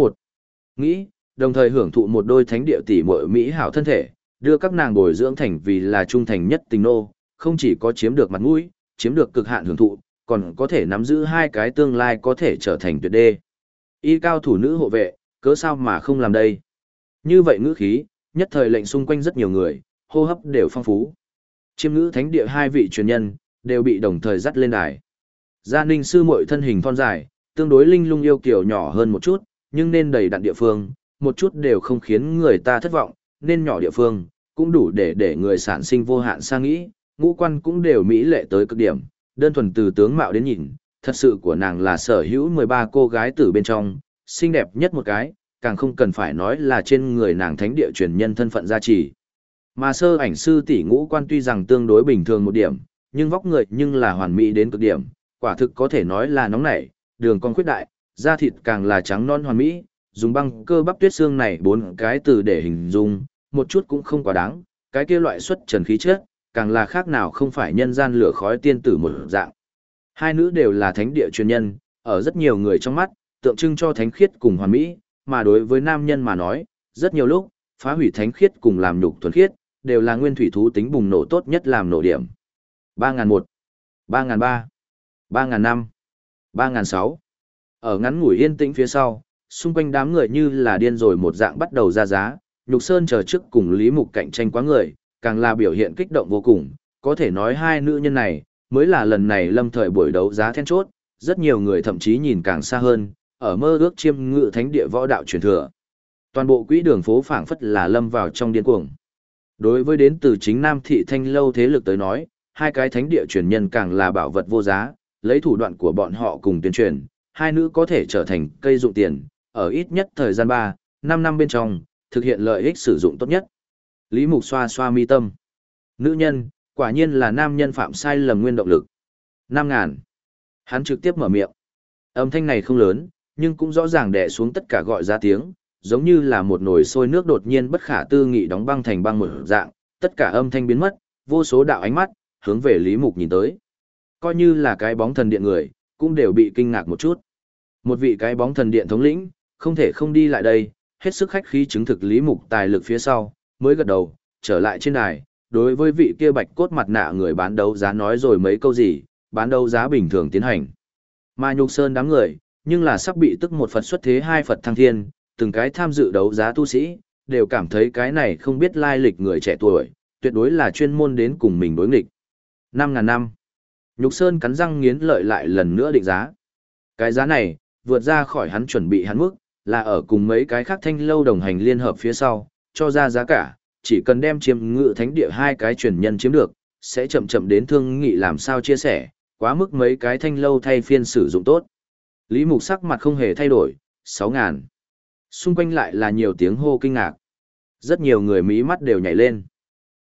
nghĩ, đồng thời hưởng thụ một đôi thánh địa tỷ muội mỹ hảo thân thể, đưa các nàng bồi dưỡng thành vì là trung thành nhất tình nô, không chỉ có chiếm được mặt mũi, chiếm được cực hạn hưởng thụ, còn có thể nắm giữ hai cái tương lai có thể trở thành tuyệt đê. Y cao thủ nữ hộ vệ, cớ sao mà không làm đây? Như vậy ngữ khí, nhất thời lệnh xung quanh rất nhiều người, hô hấp đều phong phú. Chiêm ngữ thánh địa hai vị truyền nhân, đều bị đồng thời dắt lên đài. Gia Ninh sư muội thân hình thon dài, tương đối linh lung yêu kiều nhỏ hơn một chút, nhưng nên đầy đặn địa phương, một chút đều không khiến người ta thất vọng, nên nhỏ địa phương, cũng đủ để người sản sinh vô hạn sang nghĩ, ngũ quan cũng đều mỹ lệ tới cực điểm, đơn thuần từ tướng mạo đến nhìn, thật sự của nàng là sở hữu 13 cô gái từ bên trong, xinh đẹp nhất một cái, càng không cần phải nói là trên người nàng thánh địa truyền nhân thân phận gia trì. Mà sơ ảnh sư tỷ ngũ quan tuy rằng tương đối bình thường một điểm, nhưng vóc người nhưng là hoàn mỹ đến cực điểm, quả thực có thể nói là nóng nảy, đường cong khuyết đại, da thịt càng là trắng non hoàn mỹ, dùng băng cơ bắp tuyết xương này bốn cái từ để hình dung, một chút cũng không quá đáng, cái kia loại xuất trần khí chất, càng là khác nào không phải nhân gian lửa khói tiên tử một dạng. Hai nữ đều là thánh địa truyền nhân, ở rất nhiều người trong mắt, tượng trưng cho thánh khiết cùng hoàn mỹ, mà đối với nam nhân mà nói, rất nhiều lúc, phá hủy thánh khiết cùng làm nhục thuần khiết, đều là nguyên thủy thú tính bùng nổ tốt nhất làm nổ điểm. 3.001, 3.003, 3.005, 3.006. Ở ngắn ngủi yên tĩnh phía sau, xung quanh đám người như là điên rồi một dạng bắt đầu ra giá, Nhục Sơn chờ trước cùng Lý Mục cạnh tranh quá người, càng là biểu hiện kích động vô cùng, có thể nói hai nữ nhân này, mới là lần này lâm thời buổi đấu giá then chốt, rất nhiều người thậm chí nhìn càng xa hơn, ở mơ ước Chiêm Ngự Thánh Địa võ đạo truyền thừa. Toàn bộ quỹ đường phố phảng phất là lâm vào trong điên cuồng. Đối với đến từ chính Nam Thị Thanh Lâu thế lực tới nói, hai cái thánh địa truyền nhân càng là bảo vật vô giá, lấy thủ đoạn của bọn họ cùng tuyên truyền, hai nữ có thể trở thành cây dụng tiền, ở ít nhất thời gian 3, 5 năm bên trong, thực hiện lợi ích sử dụng tốt nhất. Lý Mục xoa xoa mi tâm. Nữ nhân, quả nhiên là nam nhân phạm sai lầm nguyên động lực. 5.000. Hắn trực tiếp mở miệng. Âm thanh này không lớn, nhưng cũng rõ ràng đè xuống tất cả gọi ra tiếng, giống như là một nồi sôi nước đột nhiên bất khả tư nghị đóng băng thành băng một dạng, tất cả âm thanh biến mất, vô số đạo ánh mắt, hướng về Lý Mục nhìn tới. Coi như là cái bóng thần điện người, cũng đều bị kinh ngạc một chút. Một vị cái bóng thần điện thống lĩnh, không thể không đi lại đây, hết sức khách khí chứng thực Lý Mục tài lực phía sau, mới gật đầu, trở lại trên đài, đối với vị kia bạch cốt mặt nạ người bán đấu giá nói rồi mấy câu gì, bán đấu giá bình thường tiến hành. Mà Nhục Sơn đám người, nhưng là sắp bị tức một Phật xuất thế hai Phật thăng thiên, từng cái tham dự đấu giá tu sĩ, đều cảm thấy cái này không biết lai lịch người trẻ tuổi, tuyệt đối là chuyên môn đến cùng mình đối nghịch. 5.000 năm. Nhục Sơn cắn răng nghiến lợi lại lần nữa định giá. Cái giá này, vượt ra khỏi hắn chuẩn bị hắn mức, là ở cùng mấy cái khác thanh lâu đồng hành liên hợp phía sau, cho ra giá cả, chỉ cần đem Chiêm Ngự Thánh Địa hai cái truyền nhân chiếm được, sẽ chậm chậm đến thương nghị làm sao chia sẻ, quá mức mấy cái thanh lâu thay phiên sử dụng tốt. Lý Mục sắc mặt không hề thay đổi, 6.000. Xung quanh lại là nhiều tiếng hô kinh ngạc. Rất nhiều người mí mắt đều nhảy lên.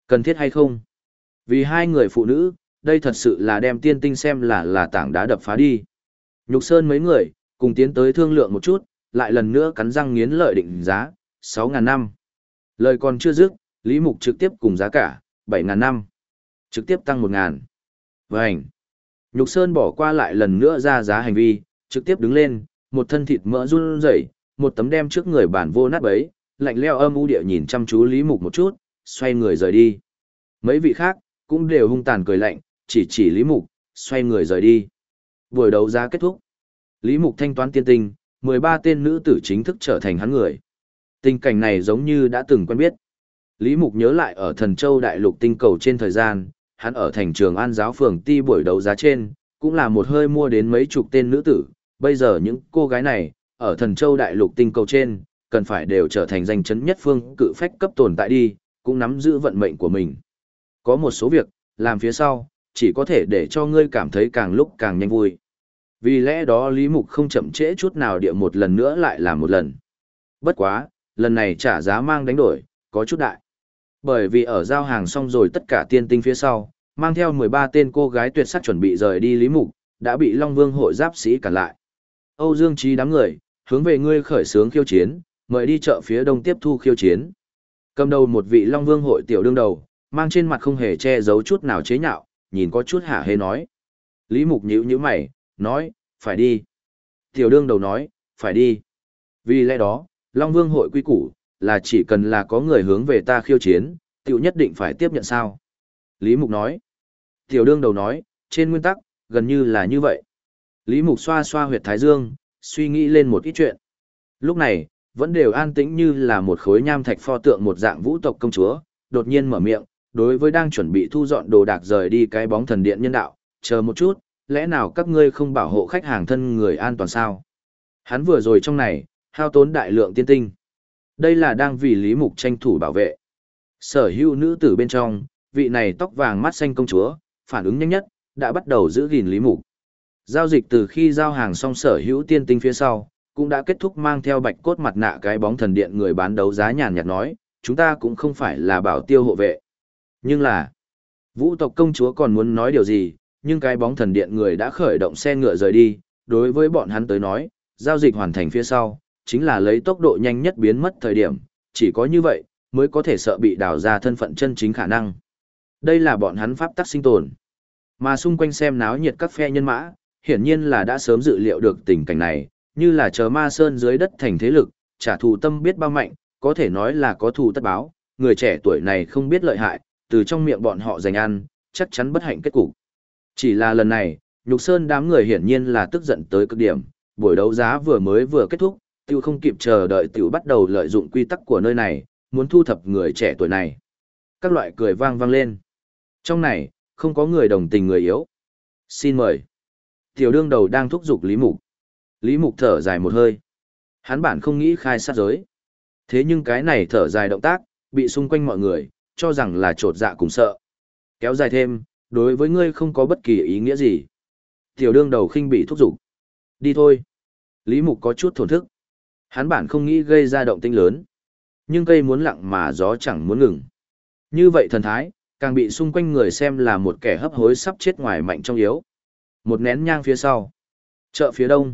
Cần thiết hay không? Vì hai người phụ nữ, đây thật sự là đem tiên tinh xem là tảng đá đập phá đi. Nhục Sơn mấy người, cùng tiến tới thương lượng một chút, lại lần nữa cắn răng nghiến lợi định giá, 6.000 năm. Lời còn chưa dứt, Lý Mục trực tiếp cùng giá cả, 7.000 năm. Trực tiếp tăng 1.000. Vânh. Nhục Sơn bỏ qua lại lần nữa ra giá hành vi, trực tiếp đứng lên, một thân thịt mỡ run rẩy, một tấm đem trước người bản vô nát bấy, lạnh leo âm u địa nhìn chăm chú Lý Mục một chút, xoay người rời đi. Mấy vị khác, cũng đều hung tàn cười lạnh, chỉ Lý Mục, xoay người rời đi. Buổi đấu giá kết thúc. Lý Mục thanh toán tiên tinh, 13 tên nữ tử chính thức trở thành hắn người. Tình cảnh này giống như đã từng quen biết. Lý Mục nhớ lại ở Thần Châu Đại Lục tinh cầu trên thời gian, hắn ở thành trường An giáo phường ti buổi đấu giá trên, cũng là một hơi mua đến mấy chục tên nữ tử. Bây giờ những cô gái này, ở Thần Châu Đại Lục tinh cầu trên, cần phải đều trở thành danh chấn nhất phương cự phách cấp tồn tại đi, cũng nắm giữ vận mệnh của mình. Có một số việc, làm phía sau, chỉ có thể để cho ngươi cảm thấy càng lúc càng nhanh vui. Vì lẽ đó Lý Mục không chậm trễ chút nào địa một lần nữa lại làm một lần. Bất quá, lần này trả giá mang đánh đổi, có chút đại. Bởi vì ở giao hàng xong rồi tất cả tiên tinh phía sau, mang theo 13 tên cô gái tuyệt sắc chuẩn bị rời đi Lý Mục, đã bị Long Vương hội giáp sĩ cản lại. Âu Dương Trí đám người, hướng về ngươi khởi xướng khiêu chiến, mời đi chợ phía đông tiếp thu khiêu chiến. Cầm đầu một vị Long Vương hội tiểu đương đầu, mang trên mặt không hề che giấu chút nào chế nhạo, nhìn có chút hả hê nói. Lý Mục nhíu nhíu mày, nói, phải đi. Tiểu đương đầu nói, phải đi. Vì lẽ đó, Long Vương hội quy củ, là chỉ cần là có người hướng về ta khiêu chiến, tiểu nhất định phải tiếp nhận sao. Lý Mục nói. Tiểu đương đầu nói, trên nguyên tắc, gần như là như vậy. Lý Mục xoa xoa huyệt thái dương, suy nghĩ lên một ít chuyện. Lúc này, vẫn đều an tĩnh như là một khối nham thạch pho tượng một dạng vũ tộc công chúa, đột nhiên mở miệng, đối với đang chuẩn bị thu dọn đồ đạc rời đi cái bóng thần điện nhân đạo, chờ một chút, lẽ nào các ngươi không bảo hộ khách hàng thân người an toàn sao? Hắn vừa rồi trong này, hao tốn đại lượng tiên tinh. Đây là đang vì Lý Mục tranh thủ bảo vệ. Sở hữu nữ tử bên trong, vị này tóc vàng mắt xanh công chúa, phản ứng nhanh nhất, đã bắt đầu giữ gìn Lý Mục. Giao dịch từ khi giao hàng xong sở hữu tiên tinh phía sau, cũng đã kết thúc mang theo bạch cốt mặt nạ cái bóng thần điện người bán đấu giá nhàn nhạt nói, chúng ta cũng không phải là bảo tiêu hộ vệ. Nhưng là, vũ tộc công chúa còn muốn nói điều gì, nhưng cái bóng thần điện người đã khởi động xe ngựa rời đi, đối với bọn hắn tới nói, giao dịch hoàn thành phía sau, chính là lấy tốc độ nhanh nhất biến mất thời điểm, chỉ có như vậy, mới có thể sợ bị đào ra thân phận chân chính khả năng. Đây là bọn hắn pháp tắc sinh tồn. Mà xung quanh xem náo nhiệt các phe nhân mã, hiển nhiên là đã sớm dự liệu được tình cảnh này, như là chờ ma sơn dưới đất thành thế lực, trả thù tâm biết bao mạnh, có thể nói là có thù tất báo, người trẻ tuổi này không biết lợi hại, từ trong miệng bọn họ giành ăn, chắc chắn bất hạnh kết cục. Chỉ là lần này, Nhục Sơn đám người hiển nhiên là tức giận tới cực điểm, buổi đấu giá vừa kết thúc, tiêu không kịp chờ đợi tiểu bắt đầu lợi dụng quy tắc của nơi này, muốn thu thập người trẻ tuổi này. Các loại cười vang vang lên. Trong này, không có người đồng tình người yếu. Xin mời. Tiểu đương đầu đang thúc giục Lý Mục. Lý Mục thở dài một hơi. Hắn bản không nghĩ khai sát giới. Thế nhưng cái này thở dài động tác, bị xung quanh mọi người, cho rằng là trột dạ cùng sợ. Kéo dài thêm, đối với ngươi không có bất kỳ ý nghĩa gì. Tiểu đương đầu khinh bị thúc giục. Đi thôi. Lý Mục có chút thổn thức. Hắn bản không nghĩ gây ra động tĩnh lớn. Nhưng cây muốn lặng mà gió chẳng muốn ngừng. Như vậy thần thái, càng bị xung quanh người xem là một kẻ hấp hối sắp chết ngoài mạnh trong yếu. Một nén nhang phía sau. Chợ phía đông.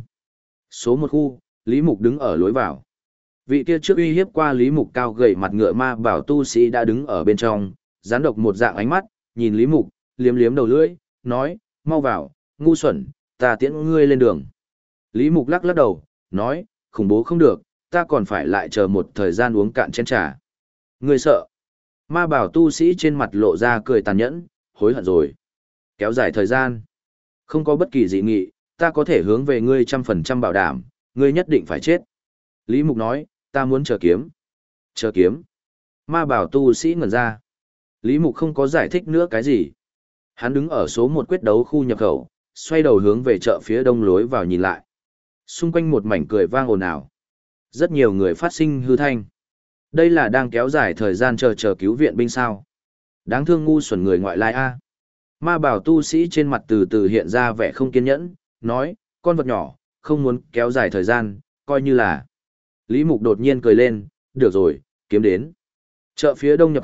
Số một khu, Lý Mục đứng ở lối vào. Vị kia trước uy hiếp qua Lý Mục cao gầy mặt ngựa ma bảo tu sĩ đã đứng ở bên trong, gián độc một dạng ánh mắt, nhìn Lý Mục, liếm liếm đầu lưỡi, nói, mau vào, ngu xuẩn, ta tiễn ngươi lên đường. Lý Mục lắc lắc đầu, nói, khủng bố không được, ta còn phải lại chờ một thời gian uống cạn chén trà. Ngươi sợ. Ma bảo tu sĩ trên mặt lộ ra cười tàn nhẫn, hối hận rồi. Kéo dài thời gian. Không có bất kỳ dị nghị, ta có thể hướng về ngươi 100% bảo đảm, ngươi nhất định phải chết. Lý Mục nói, ta muốn chờ kiếm. Chờ kiếm. Ma bảo tu sĩ ngẩn ra. Lý Mục không có giải thích nữa cái gì. Hắn đứng ở số 1 quyết đấu khu nhập khẩu, xoay đầu hướng về chợ phía đông lối vào nhìn lại. Xung quanh một mảnh cười vang ồn ào. Rất nhiều người phát sinh hư thanh. Đây là đang kéo dài thời gian chờ cứu viện binh sao. Đáng thương ngu xuẩn người ngoại lai a. Ma bảo tu sĩ trên mặt từ từ hiện ra vẻ không kiên nhẫn, nói, con vật nhỏ, không muốn kéo dài thời gian, coi như là. Lý Mục đột nhiên cười lên, được rồi, kiếm đến. Chợ phía đông nhập khẩu,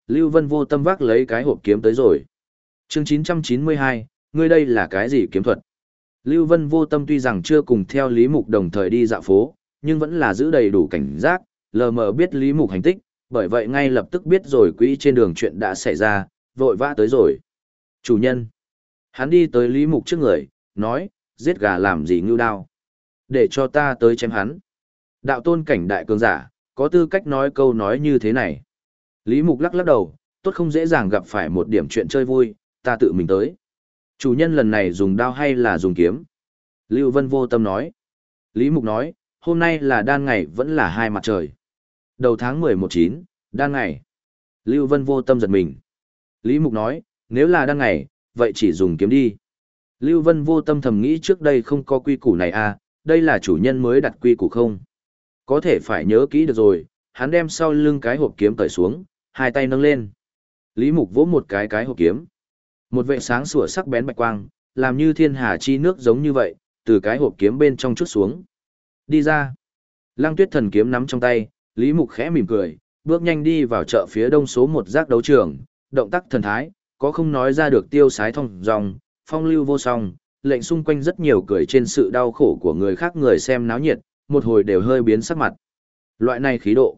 Lưu Vân vô tâm vác lấy cái hộp kiếm tới rồi. Chương 992, ngươi đây là cái gì kiếm thuật? Lưu Vân vô tâm tuy rằng chưa cùng theo Lý Mục đồng thời đi dạo phố, nhưng vẫn là giữ đầy đủ cảnh giác, lờ mờ biết Lý Mục hành tích, bởi vậy ngay lập tức biết rồi quỹ trên đường chuyện đã xảy ra, vội vã tới rồi. Chủ nhân. Hắn đi tới Lý Mục trước người, nói, giết gà làm gì ngưu đao. Để cho ta tới chém hắn. Đạo tôn cảnh đại cường giả, có tư cách nói câu nói như thế này. Lý Mục lắc lắc đầu, tốt không dễ dàng gặp phải một điểm chuyện chơi vui, ta tự mình tới. Chủ nhân lần này dùng đao hay là dùng kiếm? Lưu Vân vô tâm nói. Lý Mục nói, hôm nay là đan ngày vẫn là hai mặt trời. Đầu tháng 11-9, đan ngày. Lưu Vân vô tâm giật mình. Lý Mục nói, nếu là đan ngày, vậy chỉ dùng kiếm đi. Lưu Vân vô tâm thầm nghĩ trước đây không có quy củ này à, đây là chủ nhân mới đặt quy củ không? Có thể phải nhớ kỹ được rồi, hắn đem sau lưng cái hộp kiếm cởi xuống, hai tay nâng lên. Lý Mục vỗ một cái hộp kiếm. Một vệ sáng sủa sắc bén bạch quang, làm như thiên hà chi nước giống như vậy, từ cái hộp kiếm bên trong chút xuống. Đi ra. Lăng Tuyết thần kiếm nắm trong tay, Lý Mục khẽ mỉm cười, bước nhanh đi vào chợ phía đông số một giác đấu trường, động tác thần thái, có không nói ra được tiêu sái thông dòng, phong lưu vô song, lệnh xung quanh rất nhiều cười trên sự đau khổ của người khác người xem náo nhiệt, một hồi đều hơi biến sắc mặt. Loại này khí độ.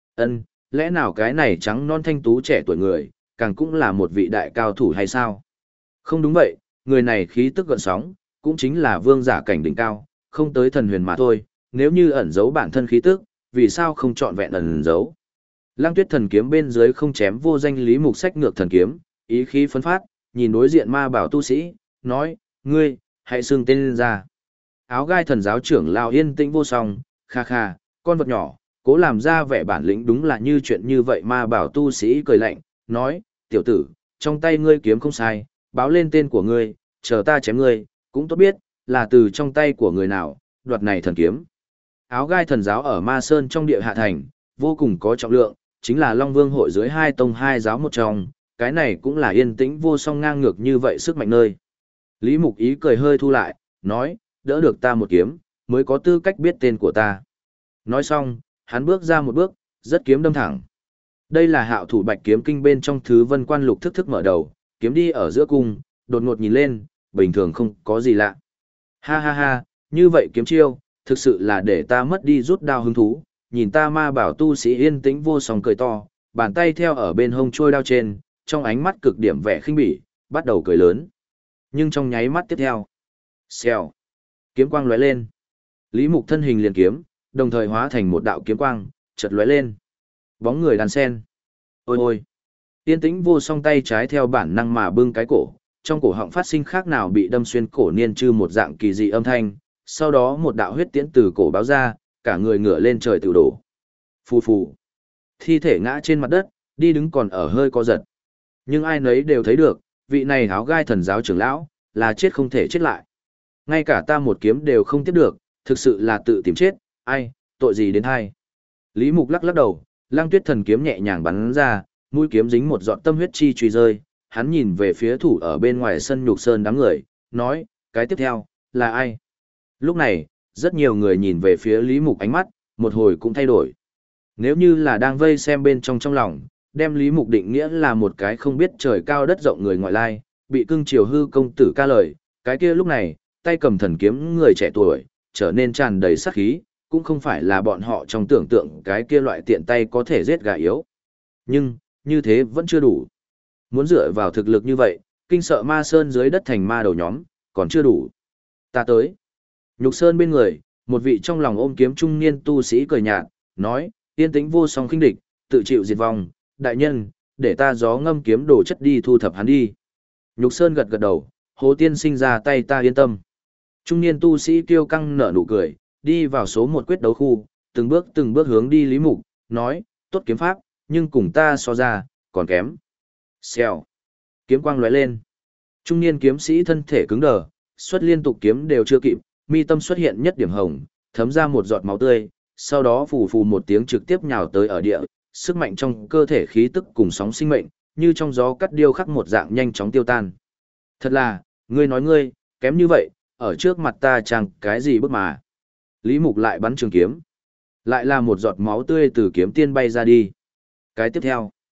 Lẽ nào cái này trắng non thanh tú trẻ tuổi người, càng cũng là một vị đại cao thủ hay sao? Không đúng vậy, người này khí tức gợn sóng, cũng chính là vương giả cảnh đỉnh cao, không tới thần huyền mà thôi, nếu như ẩn giấu bản thân khí tức, vì sao không trọn vẹn ẩn giấu? Lăng Tuyết thần kiếm bên dưới không chém vô danh Lý Mục sách ngược thần kiếm, ý khí phấn phát, nhìn đối diện ma bảo tu sĩ, nói, ngươi, hãy xưng tên lên ra. Áo gai thần giáo trưởng lao yên tĩnh vô song, kha kha, con vật nhỏ, cố làm ra vẻ bản lĩnh đúng là như chuyện như vậy ma bảo tu sĩ cười lạnh, nói, tiểu tử, trong tay ngươi kiếm không sai, báo lên tên của ngươi, chờ ta chém ngươi, cũng tốt biết, là từ trong tay của người nào, đoạt này thần kiếm. Áo gai thần giáo ở Ma Sơn trong địa hạ thành, vô cùng có trọng lượng, chính là Long Vương hội dưới hai tông hai giáo một trong, cái này cũng là yên tĩnh vô song ngang ngược như vậy sức mạnh nơi. Lý Mục ý cười hơi thu lại, nói, đỡ được ta một kiếm, mới có tư cách biết tên của ta. Nói xong, hắn bước ra một bước, rất kiếm đâm thẳng. Đây là hạo thủ bạch kiếm kinh bên trong thứ vân quan lục thức thức mở đầu, kiếm đi ở giữa cung, đột ngột nhìn lên, bình thường không có gì lạ. Ha ha ha, như vậy kiếm chiêu, thực sự là để ta mất đi rút đao hứng thú, nhìn ta ma bảo tu sĩ yên tĩnh vô song cười to, bàn tay theo ở bên hông trôi đao trên, trong ánh mắt cực điểm vẻ khinh bỉ, bắt đầu cười lớn. Nhưng trong nháy mắt tiếp theo, xèo, kiếm quang lóe lên. Lý Mục thân hình liền kiếm, đồng thời hóa thành một đạo kiếm quang, chợt lóe lên. Bóng người đàn sen. Ôi ôi. Yên tĩnh vô song tay trái theo bản năng mà bưng cái cổ, trong cổ họng phát sinh khác nào bị đâm xuyên cổ niên chư một dạng kỳ dị âm thanh, sau đó một đạo huyết tiễn từ cổ báo ra, cả người ngửa lên trời tự đổ. Phù phù. Thi thể ngã trên mặt đất, đi đứng còn ở hơi co giật. Nhưng ai nấy đều thấy được, vị này áo gai thần giáo trưởng lão, là chết không thể chết lại. Ngay cả ta một kiếm đều không tiếp được, thực sự là tự tìm chết, ai, tội gì đến hay. Lý Mục lắc lắc đầu, Lăng Tuyết thần kiếm nhẹ nhàng bắn ra, mũi kiếm dính một giọt tâm huyết chi truy rơi, hắn nhìn về phía thủ ở bên ngoài sân Nhục Sơn đám người, nói, cái tiếp theo, là ai? Lúc này, rất nhiều người nhìn về phía Lý Mục ánh mắt, một hồi cũng thay đổi. Nếu như là đang vây xem bên trong lòng, đem Lý Mục định nghĩa là một cái không biết trời cao đất rộng người ngoại lai, bị cưng chiều hư công tử ca lời, cái kia lúc này, tay cầm thần kiếm người trẻ tuổi, trở nên tràn đầy sát khí, cũng không phải là bọn họ trong tưởng tượng cái kia loại tiện tay có thể giết gà yếu. Nhưng, như thế vẫn chưa đủ. Muốn dựa vào thực lực như vậy, kinh sợ Ma Sơn dưới đất thành ma đầu nhóm, còn chưa đủ. Ta tới. Nhục Sơn bên người, một vị trong lòng ôm kiếm trung niên tu sĩ cười nhạt, nói, yên tĩnh vô song khinh địch, tự chịu diệt vong, đại nhân, để ta gió ngâm kiếm đổ chất đi thu thập hắn đi. Nhục Sơn gật gật đầu, Hồ Tiên sinh ra tay ta yên tâm. Trung niên tu sĩ kiêu căng nở nụ cười, đi vào số một quyết đấu khu, từng bước hướng đi Lý Mục, nói, tốt kiếm pháp, nhưng cùng ta so ra, còn kém. Xèo. Kiếm quang lóe lên. Trung niên kiếm sĩ thân thể cứng đờ, xuất liên tục kiếm đều chưa kịp, mi tâm xuất hiện nhất điểm hồng, thấm ra một giọt máu tươi, sau đó phù phù một tiếng trực tiếp nhào tới ở địa, sức mạnh trong cơ thể khí tức cùng sóng sinh mệnh, như trong gió cắt điêu khắc một dạng nhanh chóng tiêu tan. Thật là, ngươi nói ngươi, kém như vậy, ở trước mặt ta chẳng cái gì bức mà. Lý Mục lại bắn trường kiếm. Lại là một giọt máu tươi từ kiếm tiên bay ra đi. Cái tiếp theo.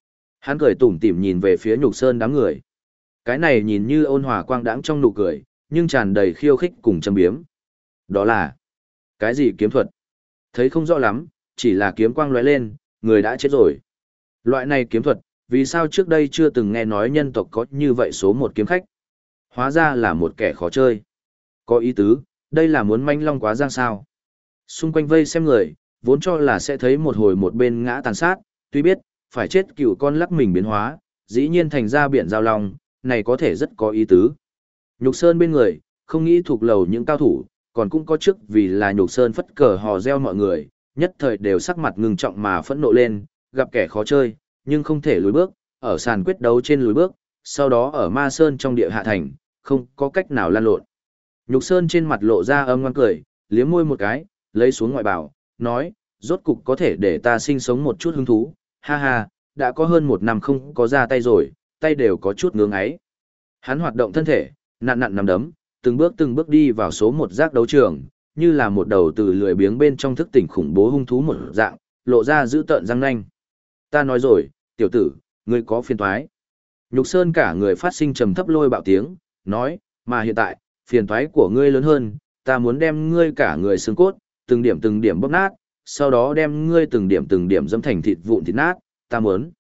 Hắn cười tủm tỉm nhìn về phía Nhục Sơn đám người. Cái này nhìn như ôn hòa quang đãng trong nụ cười, nhưng tràn đầy khiêu khích cùng châm biếm. Đó là cái gì kiếm thuật? Thấy không rõ lắm, chỉ là kiếm quang lóe lên, người đã chết rồi. Loại này kiếm thuật, vì sao trước đây chưa từng nghe nói nhân tộc có như vậy số một kiếm khách? Hóa ra là một kẻ khó chơi. Có ý tứ, đây là muốn manh long quá giang sao. Xung quanh vây xem người, vốn cho là sẽ thấy một hồi một bên ngã tàn sát, tuy biết, phải chết cựu con lắc mình biến hóa, dĩ nhiên thành ra biển giao long, này có thể rất có ý tứ. Nhục Sơn bên người, không nghĩ thuộc lầu những cao thủ, còn cũng có chức vì là Nhục Sơn phất cờ hò reo mọi người, nhất thời đều sắc mặt ngưng trọng mà phẫn nộ lên, gặp kẻ khó chơi, nhưng không thể lùi bước, ở sàn quyết đấu trên lùi bước, sau đó ở Ma Sơn trong địa hạ thành, không có cách nào lan lộn. Nhục Sơn trên mặt lộ ra âm ngoan cười, liếm môi một cái, lấy xuống ngoại bảo, nói, rốt cục có thể để ta sinh sống một chút hứng thú, ha ha, đã có hơn 1 năm không có ra tay rồi, tay đều có chút ngưỡng ấy. Hắn hoạt động thân thể, nặn nặn nắm đấm, từng bước đi vào số 1 giác đấu trường, như là một đầu từ lười biếng bên trong thức tỉnh khủng bố hung thú một dạng, lộ ra dữ tợn răng nanh. Ta nói rồi, tiểu tử, ngươi có phiền toái. Nhục Sơn cả người phát sinh trầm thấp lôi bạo tiếng, nói, mà hiện tại, phiền toái của ngươi lớn hơn, ta muốn đem ngươi cả người xương cốt, từng điểm bóp nát, sau đó đem ngươi từng điểm dẫm thành thịt vụn thịt nát, ta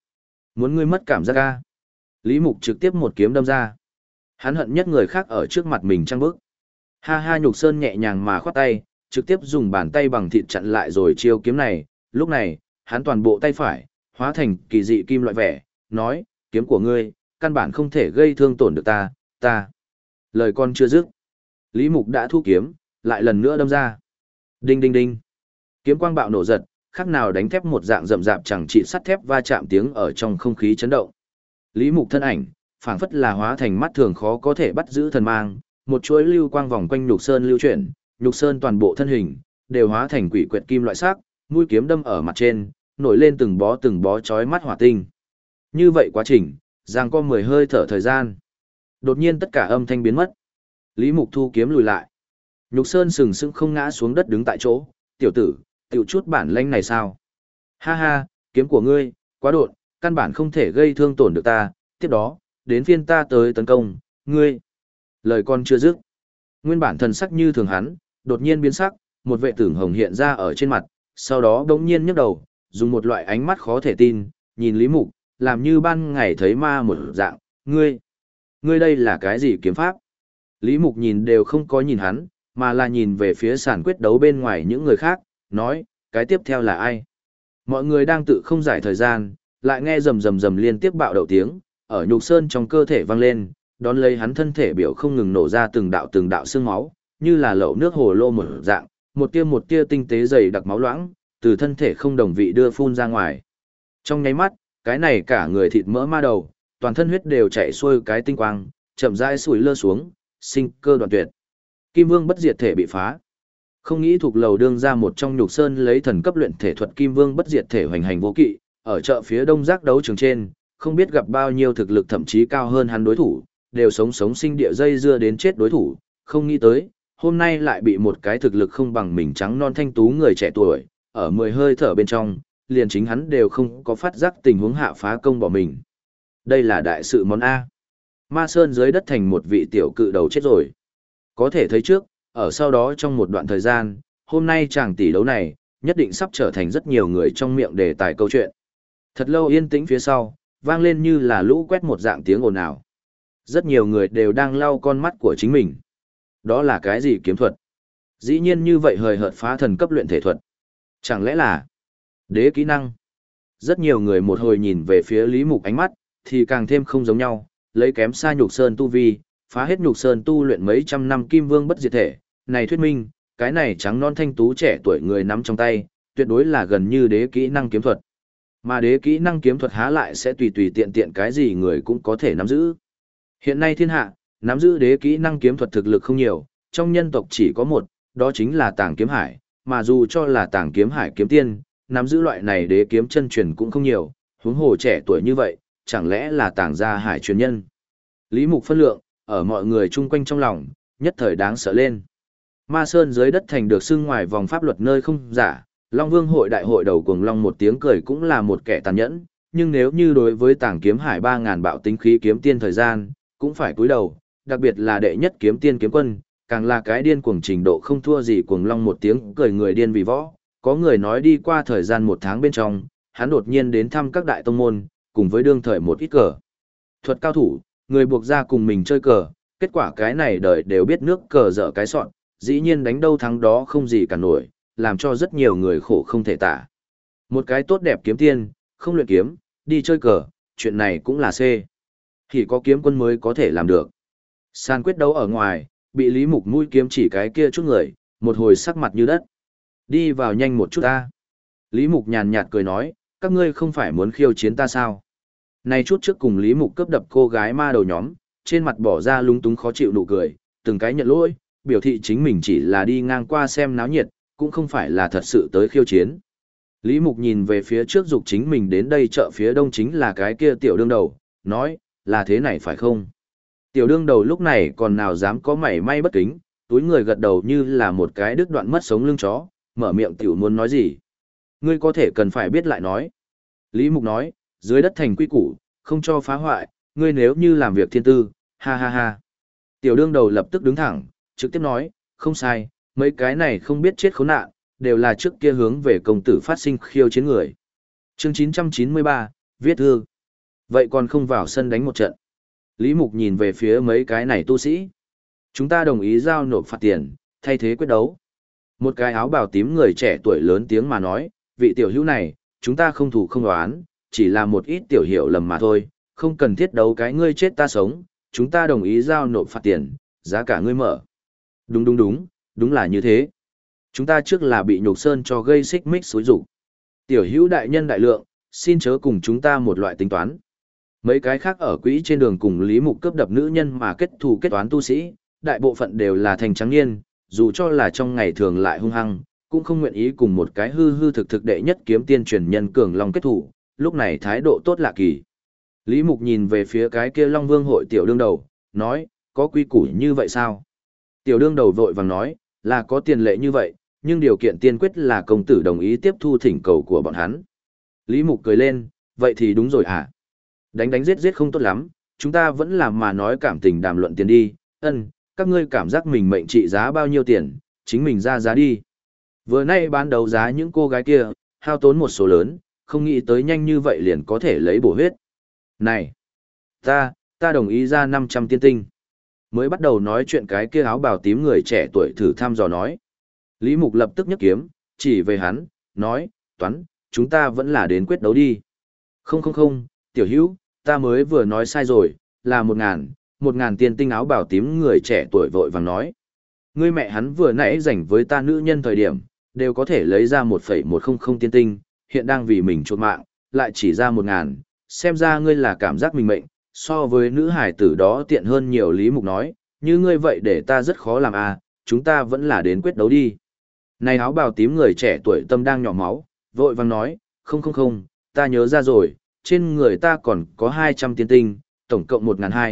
muốn ngươi mất cảm giác ca. Lý Mục trực tiếp một kiếm đâm ra. Hắn hận nhất người khác ở trước mặt mình trăng bức. Ha ha, Nhục Sơn nhẹ nhàng mà khoát tay, trực tiếp dùng bàn tay bằng thịt chặn lại rồi chiêu kiếm này, lúc này, hắn toàn bộ tay phải, hóa thành kỳ dị kim loại vẻ, nói, kiếm của ngươi, căn bản không thể gây thương tổn được ta. Lời con chưa dứt. Lý Mục đã thu kiếm, lại lần nữa đâm ra. Đinh đinh đinh. Kiếm quang bạo nổ giật, khác nào đánh thép một dạng rậm rạp chẳng trị sắt thép va chạm tiếng ở trong không khí chấn động. Lý Mục thân ảnh, phảng phất là hóa thành mắt thường khó có thể bắt giữ thần mang, một chuỗi lưu quang vòng quanh Nhục Sơn lưu chuyển, Nhục Sơn toàn bộ thân hình đều hóa thành quỷ quyệt kim loại sắc, mũi kiếm đâm ở mặt trên, nổi lên từng bó chói mắt hỏa tinh. Như vậy quá trình, giằng co 10 hơi thở thời gian. Đột nhiên tất cả âm thanh biến mất. Lý Mục thu kiếm lùi lại. Nhục Sơn sừng sững không ngã xuống đất đứng tại chỗ, tiểu tử, tiểu chút bản lĩnh này sao? Ha ha, kiếm của ngươi, quá đột, căn bản không thể gây thương tổn được ta, tiếp đó, đến phiên ta tới tấn công, ngươi. Lời con chưa dứt. Nguyên bản thần sắc như thường hắn, đột nhiên biến sắc, một vệ tưởng hồng hiện ra ở trên mặt, sau đó đống nhiên nhấc đầu, dùng một loại ánh mắt khó thể tin, nhìn Lý Mục, làm như ban ngày thấy ma một dạng, ngươi đây là cái gì kiếm pháp? Lý Mục nhìn đều không có nhìn hắn, mà là nhìn về phía sàn quyết đấu bên ngoài những người khác, nói, cái tiếp theo là ai? Mọi người đang tự không giải thời gian, lại nghe rầm rầm rầm liên tiếp bạo đậu tiếng, ở Nhục Sơn trong cơ thể vang lên, đón lấy hắn thân thể biểu không ngừng nổ ra từng đạo xương máu, như là lẩu nước hồ lô một dạng, một tia tinh tế dày đặc máu loãng, từ thân thể không đồng vị đưa phun ra ngoài. Trong nháy mắt, cái này cả người thịt mỡ ma đầu, toàn thân huyết đều chảy xuôi cái tinh quang, chậm rãi sủi lơ xuống, sinh cơ đoạn tuyệt. Kim Vương bất diệt thể bị phá. Không nghĩ thuộc lầu đương ra một trong Nhục Sơn lấy thần cấp luyện thể thuật Kim Vương bất diệt thể hoành hành vô kỵ, ở chợ phía đông giác đấu trường trên, không biết gặp bao nhiêu thực lực thậm chí cao hơn hắn đối thủ, đều sống sinh địa dây dưa đến chết đối thủ, không nghĩ tới, hôm nay lại bị một cái thực lực không bằng mình trắng non thanh tú người trẻ tuổi, ở 10 hơi thở bên trong, liền chính hắn đều không có phát giác tình huống hạ phá công bỏ mình. Đây là đại sự món A. Ma Sơn dưới đất thành một vị tiểu cự đầu chết rồi. Có thể thấy trước, ở sau đó trong một đoạn thời gian, hôm nay chàng tỷ đấu này, nhất định sắp trở thành rất nhiều người trong miệng đề tài câu chuyện. Thật lâu yên tĩnh phía sau, vang lên như là lũ quét một dạng tiếng ồn ào. Rất nhiều người đều đang lau con mắt của chính mình. Đó là cái gì kiếm thuật? Dĩ nhiên như vậy hời hợt phá thần cấp luyện thể thuật. Chẳng lẽ là đế kỹ năng? Rất nhiều người một hồi nhìn về phía Lý Mục ánh mắt, thì càng thêm không giống nhau, lấy kém xa Nhục Sơn tu vi, phá hết Nhục Sơn tu luyện mấy trăm năm Kim Vương bất diệt thể. Này thuyết minh, cái này trắng non thanh tú trẻ tuổi người nắm trong tay, tuyệt đối là gần như đế kỹ năng kiếm thuật. Mà đế kỹ năng kiếm thuật há lại sẽ tùy tùy tiện tiện cái gì người cũng có thể nắm giữ. Hiện nay thiên hạ, nắm giữ đế kỹ năng kiếm thuật thực lực không nhiều, trong nhân tộc chỉ có một, đó chính là Tàng Kiếm Hải, mà dù cho là Tàng Kiếm Hải kiếm tiên, nắm giữ loại này đế kiếm chân truyền cũng không nhiều, huống hồ trẻ tuổi như vậy, chẳng lẽ là Tàng gia hải truyền nhân. Lý Mục phân lượng, ở mọi người chung quanh trong lòng, nhất thời đáng sợ lên. Ma Sơn dưới đất thành được xưng ngoài vòng pháp luật nơi không giả, Long Vương hội đại hội đầu cuồng long một tiếng cười cũng là một kẻ tàn nhẫn, nhưng nếu như đối với Tàng Kiếm Hải 3000 bạo tính khí kiếm tiên thời gian, cũng phải cúi đầu, đặc biệt là đệ nhất kiếm tiên kiếm quân, càng là cái điên cuồng trình độ không thua gì cuồng long một tiếng cười người điên vì võ. Có người nói đi qua thời gian 1 tháng bên trong, hắn đột nhiên đến thăm các đại tông môn, cùng với đương thời một ít cờ thuật cao thủ, người buộc ra cùng mình chơi cờ, kết quả cái này đời đều biết nước cờ dở cái sọn, dĩ nhiên đánh đâu thắng đó không gì cả nổi, làm cho rất nhiều người khổ không thể tả. Một cái tốt đẹp kiếm tiên, không luyện kiếm, đi chơi cờ, chuyện này cũng là C. Chỉ có kiếm quân mới có thể làm được. Sàn quyết đấu ở ngoài, bị Lý Mục mũi kiếm chỉ cái kia chút người, một hồi sắc mặt như đất. Đi vào nhanh một chút ta. Lý Mục nhàn nhạt cười nói, các ngươi không phải muốn khiêu chiến ta sao? Này chút trước cùng Lý Mục cướp đập cô gái ma đầu nhóm, trên mặt bỏ ra lúng túng khó chịu nụ cười, từng cái nhận lỗi, biểu thị chính mình chỉ là đi ngang qua xem náo nhiệt, cũng không phải là thật sự tới khiêu chiến. Lý Mục nhìn về phía trước dục chính mình đến đây chợ phía đông chính là cái kia tiểu đương đầu, nói, là thế này phải không? Tiểu đương đầu lúc này còn nào dám có mảy may bất kính, túi người gật đầu như là một cái đứt đoạn mất sống lưng chó, mở miệng tiểu muốn nói gì. Ngươi có thể cần phải biết lại nói. Lý Mục nói, dưới đất thành quy củ, không cho phá hoại, ngươi nếu như làm việc thiên tư, ha ha ha. Tiểu đương đầu lập tức đứng thẳng, trực tiếp nói, không sai, mấy cái này không biết chết khốn nạn, đều là trước kia hướng về công tử phát sinh khiêu chiến người. Chương 993, viết thư. Vậy còn không vào sân đánh một trận. Lý Mục nhìn về phía mấy cái này tu sĩ. Chúng ta đồng ý giao nộp phạt tiền, thay thế quyết đấu. Một cái áo bào tím người trẻ tuổi lớn tiếng mà nói, vị tiểu hữu này, chúng ta không thù không đoán, chỉ là một ít tiểu hiểu lầm mà thôi, không cần thiết đấu cái ngươi chết ta sống, chúng ta đồng ý giao nộp phạt tiền, giá cả ngươi mở. Đúng là như thế. Chúng ta trước là bị Nhục Sơn cho gây xích mích xúi rụng. Tiểu hữu đại nhân đại lượng, xin chớ cùng chúng ta một loại tính toán. Mấy cái khác ở quỹ trên đường cùng Lý Mục cướp đập nữ nhân mà kết thù kết toán tu sĩ, đại bộ phận đều là thành trắng niên, dù cho là trong ngày thường lại hung hăng, cũng không nguyện ý cùng một cái hư hư thực thực đệ nhất kiếm tiên truyền nhân cường long kết thủ, lúc này thái độ tốt lạ kỳ. Lý Mục nhìn về phía cái kia Long Vương hội tiểu đương đầu, nói, có quy củ như vậy sao? Tiểu đương đầu vội vàng nói, là có tiền lệ như vậy, nhưng điều kiện tiên quyết là công tử đồng ý tiếp thu thỉnh cầu của bọn hắn. Lý Mục cười lên, vậy thì đúng rồi hả? Đánh giết giết không tốt lắm, chúng ta vẫn làm mà nói cảm tình đàm luận tiền đi, các ngươi cảm giác mình mệnh trị giá bao nhiêu tiền, chính mình ra giá đi. Vừa nay bán đấu giá những cô gái kia, hao tốn một số lớn, không nghĩ tới nhanh như vậy liền có thể lấy bổ huyết. Này, ta đồng ý ra 500 tiên tinh. Mới bắt đầu nói chuyện cái kia áo bào tím người trẻ tuổi thử thăm dò nói. Lý Mục lập tức nhấc kiếm, chỉ về hắn, nói, toán, chúng ta vẫn là đến quyết đấu đi. Không, tiểu hữu, ta mới vừa nói sai rồi, là 1.000 tiên tinh áo bào tím người trẻ tuổi vội vàng nói. Ngươi mẹ hắn vừa nãy rảnh với ta nữ nhân thời điểm, đều có thể lấy ra 1,100 tiên tinh, hiện đang vì mình chuột mạng, lại chỉ ra 1.000, xem ra ngươi là cảm giác mình mệnh, so với nữ hải tử đó tiện hơn nhiều. Lý Mục nói, như ngươi vậy để ta rất khó làm à, chúng ta vẫn là đến quyết đấu đi. Này áo bào tím người trẻ tuổi tâm đang nhỏ máu, vội vàng nói, không, ta nhớ ra rồi, trên người ta còn có 200 tiên tinh, tổng cộng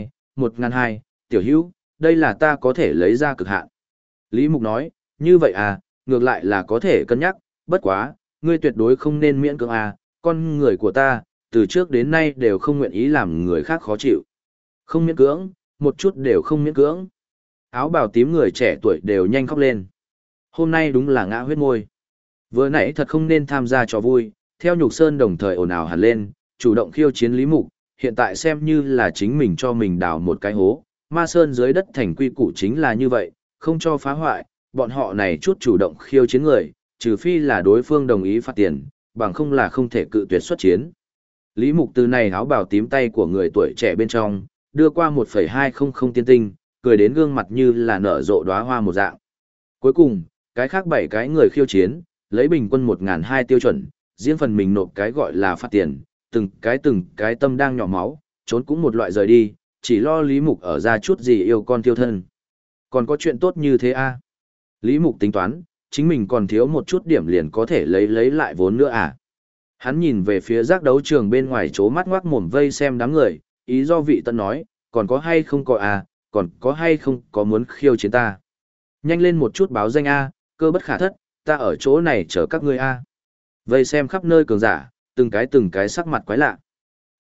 1.200, tiểu hữu, đây là ta có thể lấy ra cực hạn. Lý Mục nói, như vậy à, ngược lại là có thể cân nhắc, bất quá, ngươi tuyệt đối không nên miễn cưỡng à, con người của ta, từ trước đến nay đều không nguyện ý làm người khác khó chịu. Không miễn cưỡng, một chút đều không miễn cưỡng. Áo bào tím người trẻ tuổi đều nhanh khóc lên. Hôm nay đúng là ngã huyết môi. Vừa nãy thật không nên tham gia trò vui, theo Nhục Sơn đồng thời ồn ào hẳn lên, chủ động khiêu chiến Lý Mục, hiện tại xem như là chính mình cho mình đào một cái hố. Ma Sơn dưới đất thành quy củ chính là như vậy, không cho phá hoại, bọn họ này chút chủ động khiêu chiến người, trừ phi là đối phương đồng ý phạt tiền, bằng không là không thể cự tuyệt xuất chiến. Lý Mục từ này áo bào tím tay của người tuổi trẻ bên trong, đưa qua 1,200 tiên tinh, cười đến gương mặt như là nở rộ đóa hoa một dạng. Cuối cùng, cái khác 7 cái người khiêu chiến, lấy bình quân 1.200 tiêu chuẩn, riêng phần mình nộp cái gọi là phạt tiền, từng cái tâm đang nhỏ máu, trốn cũng một loại rời đi, chỉ lo Lý Mục ở ra chút gì yêu con tiêu thân. Còn có chuyện tốt như thế à? Lý Mục tính toán, chính mình còn thiếu một chút điểm liền có thể lấy lại vốn nữa à? Hắn nhìn về phía giác đấu trường bên ngoài chố mắt ngoác mồm vây xem đám người, ý do vị tân nói, còn có hay không có à, còn có hay không có muốn khiêu chiến ta. Nhanh lên một chút báo danh a, cơ bất khả thất, ta ở chỗ này chờ các ngươi a. Vây xem khắp nơi cường giả, từng cái sắc mặt quái lạ.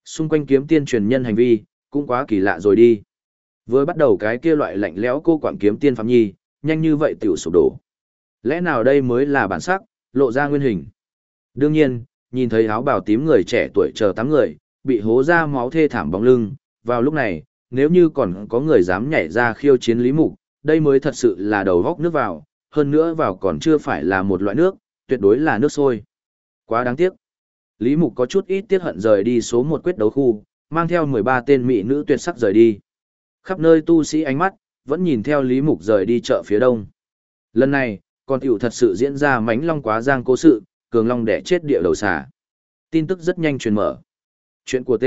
Xung quanh kiếm tiên truyền nhân hành vi, cũng quá kỳ lạ rồi đi. Vừa bắt đầu cái kia loại lạnh lẽo cô quảng kiếm tiên Phạm Nhi, nhanh như vậy tiểu sụp đổ. Lẽ nào đây mới là bản sắc, lộ ra nguyên hình. Đương nhiên, nhìn thấy áo bào tím người trẻ tuổi chờ 8 người, bị hố ra máu thê thảm bóng lưng, vào lúc này, nếu như còn có người dám nhảy ra khiêu chiến Lý Mục, đây mới thật sự là đầu góc nước vào, hơn nữa vào còn chưa phải là một loại nước, tuyệt đối là nước sôi. Quá đáng tiếc. Lý Mục có chút ít tiếc hận rời đi số 1 quyết đấu khu, mang theo 13 tên mỹ nữ tuyệt sắc rời đi. Khắp nơi tu sĩ ánh mắt, vẫn nhìn theo Lý Mục rời đi chợ phía đông. Lần này, còn tiểu thật sự diễn ra mánh long quá giang cố sự, cường long đẻ chết địa đầu xà. Tin tức rất nhanh truyền mở. Chuyện của T.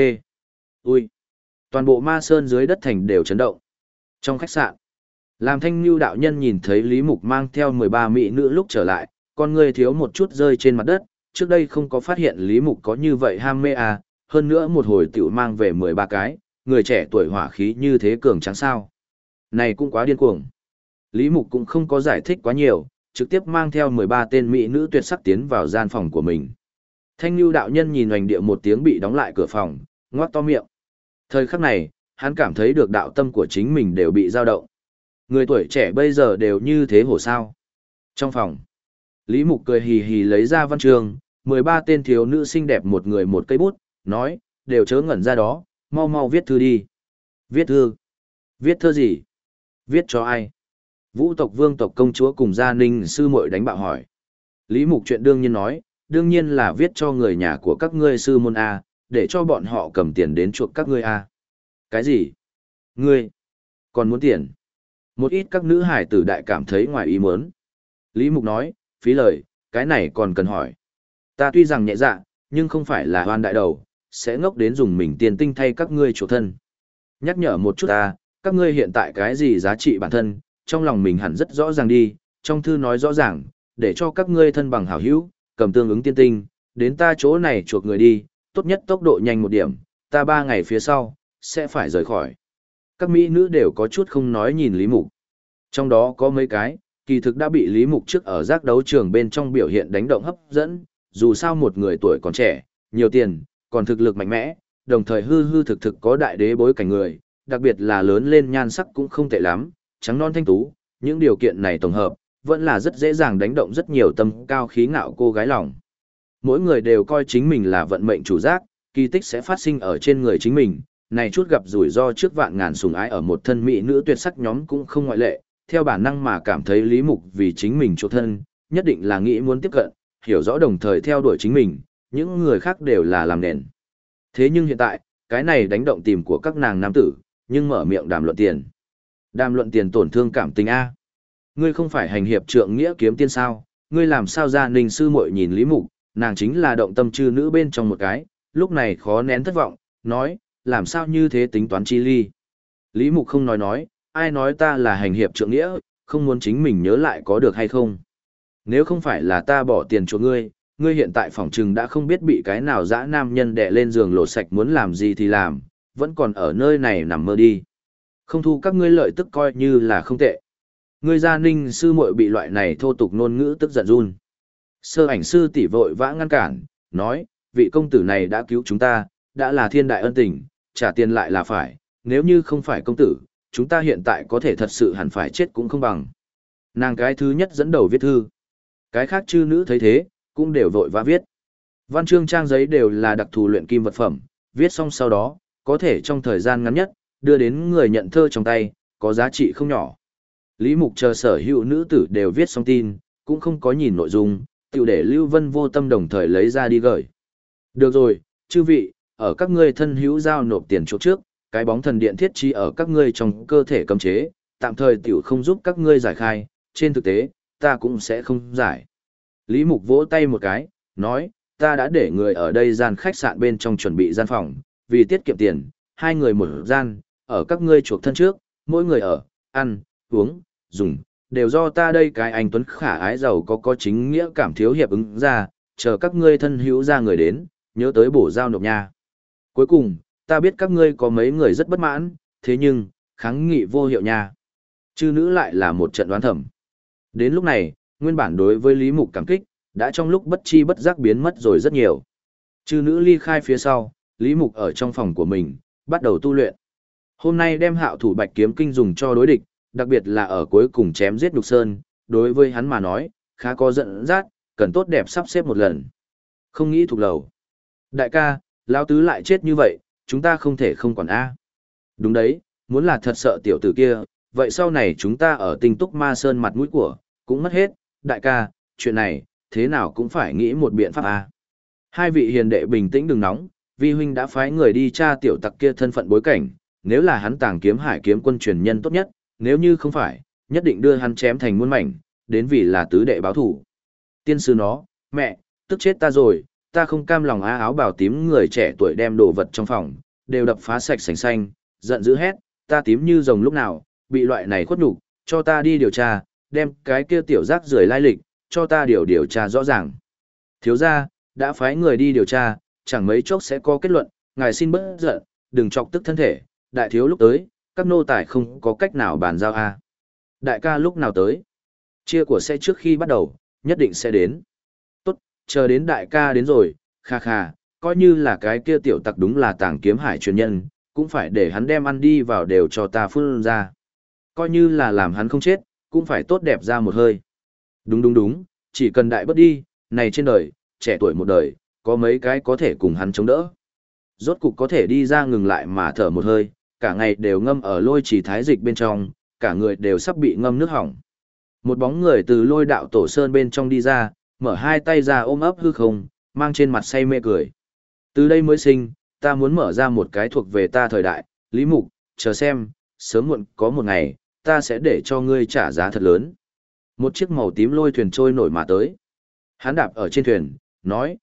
Ui. Toàn bộ ma sơn dưới đất thành đều chấn động. Trong khách sạn, làm thanh lưu đạo nhân nhìn thấy Lý Mục mang theo 13 mỹ nữ lúc trở lại, con người thiếu một chút rơi trên mặt đất, trước đây không có phát hiện Lý Mục có như vậy ham mê à, hơn nữa một hồi tiểu mang về 13 cái, người trẻ tuổi hỏa khí như thế cường trắng sao. Này cũng quá điên cuồng. Lý Mục cũng không có giải thích quá nhiều, trực tiếp mang theo 13 tên mỹ nữ tuyệt sắc tiến vào gian phòng của mình. Thanh lưu đạo nhân nhìn hoành địa một tiếng bị đóng lại cửa phòng, ngoác to miệng. Thời khắc này, hắn cảm thấy được đạo tâm của chính mình đều bị dao động. Người tuổi trẻ bây giờ đều như thế hổ sao. Trong phòng, Lý Mục cười hì hì lấy ra văn chương, 13 tên thiếu nữ xinh đẹp một người một cây bút, nói, đều chớ ngẩn ra đó, mau mau viết thư đi. Viết thư? Viết thơ gì? Viết cho ai? Vũ tộc vương tộc công chúa cùng gia ninh sư muội đánh bạo hỏi. Lý Mục chuyện đương nhiên nói, đương nhiên là viết cho người nhà của các ngươi sư môn A, để cho bọn họ cầm tiền đến chuộc các ngươi A. Cái gì? Ngươi? Còn muốn tiền? Một ít các nữ hải tử đại cảm thấy ngoài ý muốn. Lý Mục nói, phí lời, cái này còn cần hỏi. Ta tuy rằng nhẹ dạ, nhưng không phải là hoan đại đầu, sẽ ngốc đến dùng mình tiền tinh thay các ngươi chuộc thân. Nhắc nhở một chút ta, các ngươi hiện tại cái gì giá trị bản thân, trong lòng mình hẳn rất rõ ràng đi, trong thư nói rõ ràng, để cho các ngươi thân bằng hảo hữu, cầm tương ứng tiên tinh, đến ta chỗ này chuộc người đi, tốt nhất tốc độ nhanh một điểm, ta 3 ngày phía sau, sẽ phải rời khỏi. Các mỹ nữ đều có chút không nói nhìn Lý Mục. Trong đó có mấy cái, kỳ thực đã bị Lý Mục trước ở giác đấu trường bên trong biểu hiện đánh động hấp dẫn, dù sao một người tuổi còn trẻ, nhiều tiền, còn thực lực mạnh mẽ, đồng thời hư hư thực thực có đại đế bối cảnh người, đặc biệt là lớn lên nhan sắc cũng không tệ lắm, trắng non thanh tú, những điều kiện này tổng hợp, vẫn là rất dễ dàng đánh động rất nhiều tâm cao khí ngạo cô gái lòng. Mỗi người đều coi chính mình là vận mệnh chủ giác, kỳ tích sẽ phát sinh ở trên người chính mình, này chút gặp rủi ro trước vạn ngàn sủng ái ở một thân mỹ nữ tuyệt sắc nhóm cũng không ngoại lệ, theo bản năng mà cảm thấy Lý Mục vì chính mình chỗ thân, nhất định là nghĩ muốn tiếp cận, hiểu rõ đồng thời theo đuổi chính mình, những người khác đều là làm nền. Thế nhưng hiện tại, cái này đánh động tìm của các nàng nam tử, nhưng mở miệng đàm luận tiền. Đàm luận tiền tổn thương cảm tình A. Ngươi không phải hành hiệp trượng nghĩa kiếm tiên sao, ngươi làm sao ra ninh sư muội nhìn Lý Mục, nàng chính là động tâm chư nữ bên trong một cái, lúc này khó nén thất vọng, nói, làm sao như thế tính toán chi ly. Lý Mục không nói, ai nói ta là hành hiệp trượng nghĩa, không muốn chính mình nhớ lại có được hay không. Nếu không phải là ta bỏ tiền cho ngươi, ngươi hiện tại phỏng trừng đã không biết bị cái nào dã nam nhân đè lên giường lột sạch muốn làm gì thì làm, vẫn còn ở nơi này nằm mơ đi. Không thu các ngươi lợi tức coi như là không tệ. Ngươi gia ninh sư muội bị loại này thô tục ngôn ngữ tức giận run. Sơ ảnh sư tỷ vội vã ngăn cản, nói, vị công tử này đã cứu chúng ta, đã là thiên đại ân tình, trả tiền lại là phải, nếu như không phải công tử, chúng ta hiện tại có thể thật sự hẳn phải chết cũng không bằng. Nàng cái thứ nhất dẫn đầu viết thư. Cái khác chư nữ thấy thế, cũng đều vội vã viết. Văn chương trang giấy đều là đặc thù luyện kim vật phẩm, viết xong sau đó, có thể trong thời gian ngắn nhất, đưa đến người nhận thơ trong tay, có giá trị không nhỏ. Lý Mục chờ sở hữu nữ tử đều viết xong tin, cũng không có nhìn nội dung, tiểu để Lưu Vân vô tâm đồng thời lấy ra đi gửi. Được rồi, chư vị, ở các ngươi thân hữu giao nộp tiền chỗ trước, cái bóng thần điện thiết trí ở các ngươi trong cơ thể cấm chế, tạm thời tiểu không giúp các ngươi giải khai, trên thực tế, ta cũng sẽ không giải. Lý Mục vỗ tay một cái, nói, ta đã để người ở đây gian khách sạn bên trong chuẩn bị gian phòng, vì tiết kiệm tiền, 2 người một gian, ở các ngươi chuộc thân trước, mỗi người ở, ăn, uống, dùng, đều do ta đây cái anh tuấn khả ái giàu có chính nghĩa cảm thiếu hiệp ứng ra, chờ các ngươi thân hữu ra người đến, nhớ tới bổ giao nộp nha. Cuối cùng, ta biết các ngươi có mấy người rất bất mãn, thế nhưng, kháng nghị vô hiệu nha. Chư nữ lại là một trận đoán thẩm. Đến lúc này, nguyên bản đối với Lý Mục cảm kích, đã trong lúc bất chi bất giác biến mất rồi rất nhiều. Chư nữ ly khai phía sau, Lý Mục ở trong phòng của mình, bắt đầu tu luyện. Hôm nay đem Hạo Thủ Bạch Kiếm Kinh dùng cho đối địch, đặc biệt là ở cuối cùng chém giết Nhục Sơn, đối với hắn mà nói, khá có dẫn dắt, cần tốt đẹp sắp xếp một lần. Không nghĩ thuộc lầu. Đại ca, lão tứ lại chết như vậy, chúng ta không thể không quản A. Đúng đấy, muốn là thật sợ tiểu tử kia, vậy sau này chúng ta ở Tinh Túc Ma Sơn mặt mũi của, cũng mất hết. Đại ca, chuyện này, thế nào cũng phải nghĩ một biện pháp A. Hai vị hiền đệ bình tĩnh đừng nóng, vi huynh đã phái người đi tra tiểu tặc kia thân phận bối cảnh, nếu là hắn Tàng Kiếm Hải kiếm quân truyền nhân tốt nhất, nếu như không phải, nhất định đưa hắn chém thành muôn mảnh, đến vì là tứ đệ báo thủ. Tiên sư nó, mẹ, tức chết ta rồi, ta không cam lòng áo bào tím người trẻ tuổi đem đồ vật trong phòng, đều đập phá sạch sành xanh, giận dữ hét, ta tím như rồng lúc nào, bị loại này khuất nhục, cho ta đi điều tra, đem cái kia tiểu rác rưởi lai lịch, cho ta điều tra rõ ràng. Thiếu gia, đã phái người đi điều tra, chẳng mấy chốc sẽ có kết luận, ngài xin bớt giận, đừng chọc tức thân thể, đại thiếu lúc tới, các nô tài không có cách nào bàn giao a. Đại ca lúc nào tới? Chia của sẽ trước khi bắt đầu, nhất định sẽ đến. Tốt, chờ đến đại ca đến rồi, kha kha, coi như là cái kia tiểu tặc đúng là Tàng Kiếm Hải truyền nhân, cũng phải để hắn đem ăn đi vào đều cho ta phun ra. Coi như là làm hắn không chết, cũng phải tốt đẹp ra một hơi. Đúng, chỉ cần đại bớt đi, này trên đời, trẻ tuổi một đời, có mấy cái có thể cùng hắn chống đỡ. Rốt cục có thể đi ra ngừng lại mà thở một hơi, cả ngày đều ngâm ở lôi trì thái dịch bên trong, cả người đều sắp bị ngâm nước hỏng. Một bóng người từ lôi đạo tổ sơn bên trong đi ra, mở hai tay ra ôm ấp hư không, mang trên mặt say mê cười. Từ đây mới sinh, ta muốn mở ra một cái thuộc về ta thời đại, Lý Mục, chờ xem, sớm muộn có một ngày, ta sẽ để cho ngươi trả giá thật lớn. Một chiếc màu tím lôi thuyền trôi nổi mà tới. Hắn đạp ở trên thuyền, nói,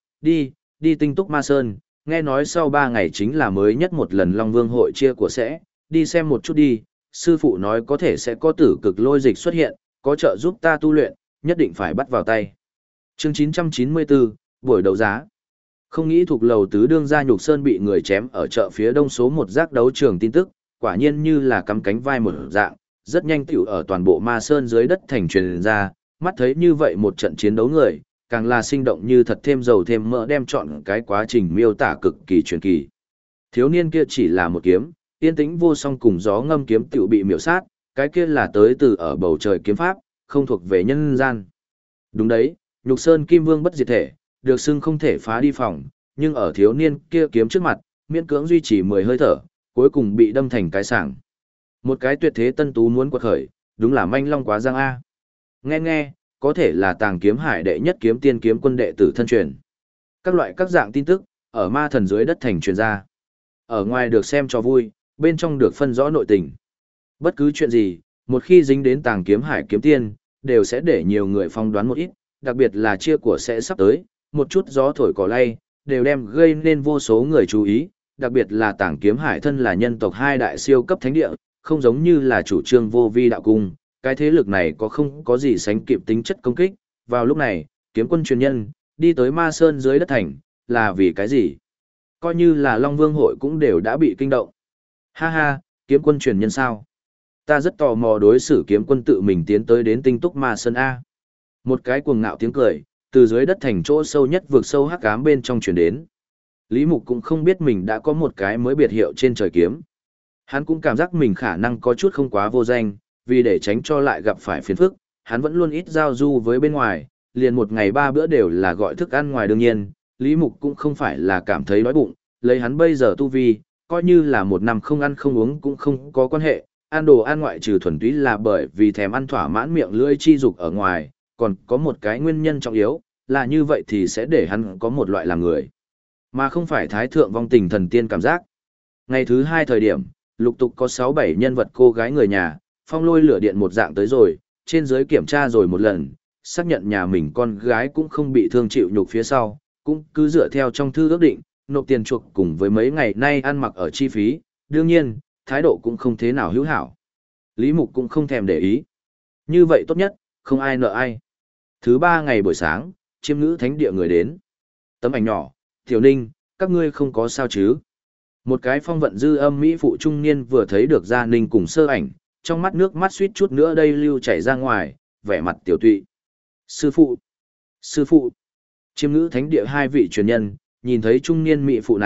đi Tinh Túc Ma Sơn, nghe nói sau 3 ngày chính là mới nhất một lần Long Vương hội chia của sẽ, đi xem một chút đi, sư phụ nói có thể sẽ có tử cực lôi dịch xuất hiện, có trợ giúp ta tu luyện, nhất định phải bắt vào tay. Chương 994, buổi đấu giá. Không nghĩ thuộc lầu tứ đương gia Nhục Sơn bị người chém ở chợ phía đông số 1 giác đấu trường tin tức, quả nhiên như là cắm cánh vai một dạng, rất nhanh tiểu ở toàn bộ Ma Sơn dưới đất thành truyền ra, mắt thấy như vậy một trận chiến đấu người, càng là sinh động như thật thêm dầu thêm mỡ đem chọn cái quá trình miêu tả cực kỳ truyền kỳ. Thiếu niên kia chỉ là một kiếm, yên tĩnh vô song cùng gió ngâm kiếm tiểu bị miểu sát, cái kia là tới từ ở bầu trời kiếm pháp, không thuộc về nhân gian. Đúng đấy, Nhục Sơn Kim Vương bất diệt thể, được xưng không thể phá đi phòng, nhưng ở thiếu niên kia kiếm trước mặt, miễn cưỡng duy trì 10 hơi thở, cuối cùng bị đâm thành cái sảng. Một cái tuyệt thế tân tú muốn quật khởi, đúng là manh long quá giang a. Nghe, có thể là Tàng Kiếm Hải đệ nhất kiếm tiên kiếm quân đệ tử thân truyền. Các loại các dạng tin tức, ở ma thần dưới đất thành truyền ra. Ở ngoài được xem cho vui, bên trong được phân rõ nội tình. Bất cứ chuyện gì, một khi dính đến Tàng Kiếm Hải kiếm tiên, đều sẽ để nhiều người phong đoán một ít, đặc biệt là chia của sẽ sắp tới, một chút gió thổi cỏ lay, đều đem gây nên vô số người chú ý, đặc biệt là Tàng Kiếm Hải thân là nhân tộc 2 đại siêu cấp thánh địa, không giống như là chủ trương vô vi đạo cung, cái thế lực này không có gì sánh kịp tính chất công kích. Vào lúc này, kiếm quân truyền nhân, đi tới Ma Sơn dưới đất thành, là vì cái gì? Coi như là Long Vương hội cũng đều đã bị kinh động. Ha ha, kiếm quân truyền nhân sao? Ta rất tò mò đối xử kiếm quân tự mình tiến tới đến Tinh Túc Ma Sơn A. Một cái cuồng ngạo tiếng cười, từ dưới đất thành chỗ sâu nhất vượt sâu hắc ám bên trong truyền đến. Lý Mục cũng không biết mình đã có một cái mới biệt hiệu trên trời kiếm. Hắn cũng cảm giác mình khả năng có chút không quá vô danh, vì để tránh cho lại gặp phải phiền phức, hắn vẫn luôn ít giao du với bên ngoài, liền một ngày 3 bữa đều là gọi thức ăn ngoài đương nhiên, Lý Mục cũng không phải là cảm thấy đói bụng, lấy hắn bây giờ tu vi, coi như là một năm không ăn không uống cũng không có quan hệ, ăn đồ ăn ngoại trừ thuần túy là bởi vì thèm ăn thỏa mãn miệng lưỡi chi dục ở ngoài, còn có một cái nguyên nhân trọng yếu, là như vậy thì sẽ để hắn có một loại làm người, mà không phải thái thượng vong tình thần tiên cảm giác. Ngày thứ 2 thời điểm, lục tục có 6-7 nhân vật cô gái người nhà, phong lôi lửa điện một dạng tới rồi, trên dưới kiểm tra rồi một lần, xác nhận nhà mình con gái cũng không bị thương chịu nhục phía sau, cũng cứ dựa theo trong thư ước định, nộp tiền chuộc cùng với mấy ngày nay ăn mặc ở chi phí, đương nhiên, thái độ cũng không thế nào hữu hảo. Lý Mục cũng không thèm để ý. Như vậy tốt nhất, không ai nợ ai. Thứ 3 ngày buổi sáng, Chiêm Ngữ Thánh Địa người đến. Tấm ảnh nhỏ, Tiểu Ninh, các ngươi không có sao chứ? Một cái phong vận dư âm mỹ phụ trung niên vừa thấy được Gia Ninh cùng Sơ Ảnh, trong mắt nước mắt suýt chút nữa đây lưu chảy ra ngoài, vẻ mặt tiểu tụy. Sư phụ, Chiêm Ngữ Thánh Địa 2 vị truyền nhân, nhìn thấy trung niên mỹ phụ này,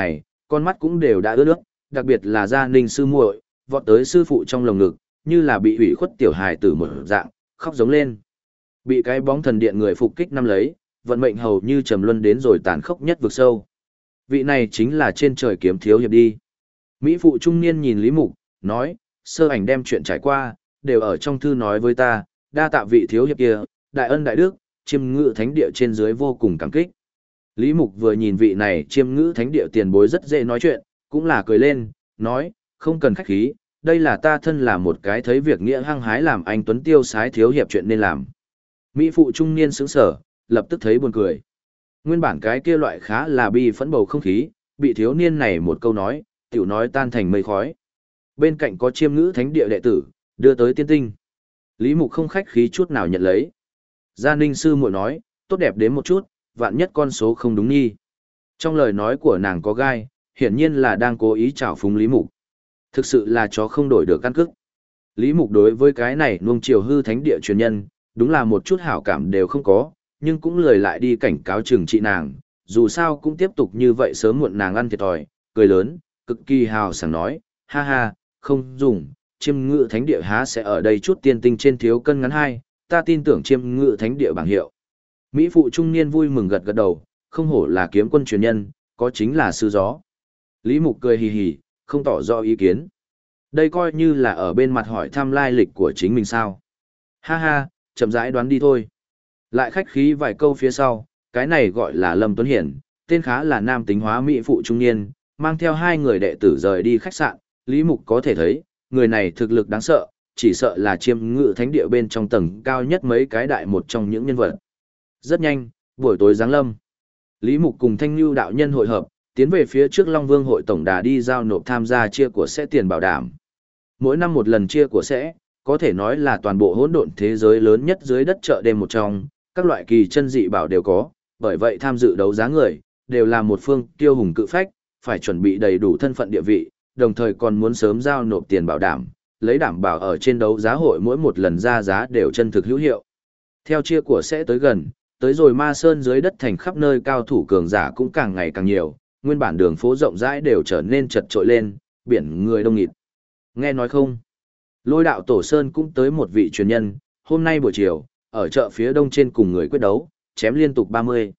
con mắt cũng đều đã ướt nước, đặc biệt là Gia Ninh sư muội, vọt tới sư phụ trong lồng ngực, như là bị ủy khuất tiểu hài tử một dạng, khóc giống lên. Bị cái bóng thần điện người phục kích năm lấy, vận mệnh hầu như trầm luân đến rồi tàn khốc nhất vực sâu. Vị này chính là trên trời kiếm thiếu hiệp đi. Mỹ phụ trung niên nhìn Lý Mục, nói, sơ ảnh đem chuyện trải qua, đều ở trong thư nói với ta, đa tạ vị thiếu hiệp kia, đại ân đại đức, chiêm ngự thánh địa trên dưới vô cùng cảm kích. Lý Mục vừa nhìn vị này chiêm ngữ thánh địa tiền bối rất dễ nói chuyện, cũng là cười lên, nói, không cần khách khí, đây là ta thân là một cái thấy việc nghĩa hăng hái làm anh Tuấn tiêu sái thiếu hiệp chuyện nên làm. Mỹ phụ trung niên sững sở, lập tức thấy buồn cười. Nguyên bản cái kia loại khá là bi phẫn bầu không khí, bị thiếu niên này một câu nói, tiểu nói tan thành mây khói. Bên cạnh có chiêm ngữ thánh địa đệ tử, đưa tới tiên tinh. Lý Mục không khách khí chút nào nhận lấy. Gia Ninh sư muội nói, tốt đẹp đến một chút, vạn nhất con số không đúng nhi. Trong lời nói của nàng có gai, hiển nhiên là đang cố ý trào phúng Lý Mục. Thực sự là chó không đổi được căn cức. Lý Mục đối với cái này nuông chiều hư thánh địa truyền nhân, đúng là một chút hảo cảm đều không có, nhưng cũng lười lại đi cảnh cáo trừng trị nàng, dù sao cũng tiếp tục như vậy sớm muộn nàng ăn thiệt thòi, cười lớn, cực kỳ hào sảng nói, ha ha, không dùng, chiêm ngự thánh địa há sẽ ở đây chút tiên tinh trên thiếu cân ngắn hai, ta tin tưởng chiêm ngự thánh địa bảng hiệu. Mỹ phụ trung niên vui mừng gật gật đầu, không hổ là kiếm quân truyền nhân, có chính là sư gió. Lý Mục cười hì hì, không tỏ rõ ý kiến. Đây coi như là ở bên mặt hỏi thăm lai lịch của chính mình sao. Ha ha, chậm rãi đoán đi thôi. Lại khách khí vài câu phía sau, cái này gọi là Lâm Tuấn Hiển, tên khá là nam tính hóa mỹ phụ trung niên, mang theo hai người đệ tử rời đi khách sạn. Lý Mục có thể thấy, người này thực lực đáng sợ, chỉ sợ là chiêm ngự thánh địa bên trong tầng cao nhất mấy cái đại một trong những nhân vật. Rất nhanh, buổi tối giáng lâm. Lý Mục cùng Thanh Nhu đạo nhân hội hợp, tiến về phía trước Long Vương hội tổng đà đi giao nộp tham gia chia của sẽ tiền bảo đảm. Mỗi năm một lần chia của sẽ, có thể nói là toàn bộ hỗn độn thế giới lớn nhất dưới đất chợ đêm một trong, các loại kỳ chân dị bảo đều có, bởi vậy tham dự đấu giá người, đều là một phương tiêu hùng cự phách, phải chuẩn bị đầy đủ thân phận địa vị, đồng thời còn muốn sớm giao nộp tiền bảo đảm, lấy đảm bảo ở trên đấu giá hội mỗi một lần ra giá đều chân thực hữu hiệu. Theo chia của sẽ tới gần, tới rồi Ma Sơn dưới đất thành khắp nơi cao thủ cường giả cũng càng ngày càng nhiều, nguyên bản đường phố rộng rãi đều trở nên chật trội lên, biển người đông nghịt. Nghe nói không? Lôi đạo Tổ Sơn cũng tới một vị truyền nhân, hôm nay buổi chiều, ở chợ phía đông trên cùng người quyết đấu, chém liên tục 30.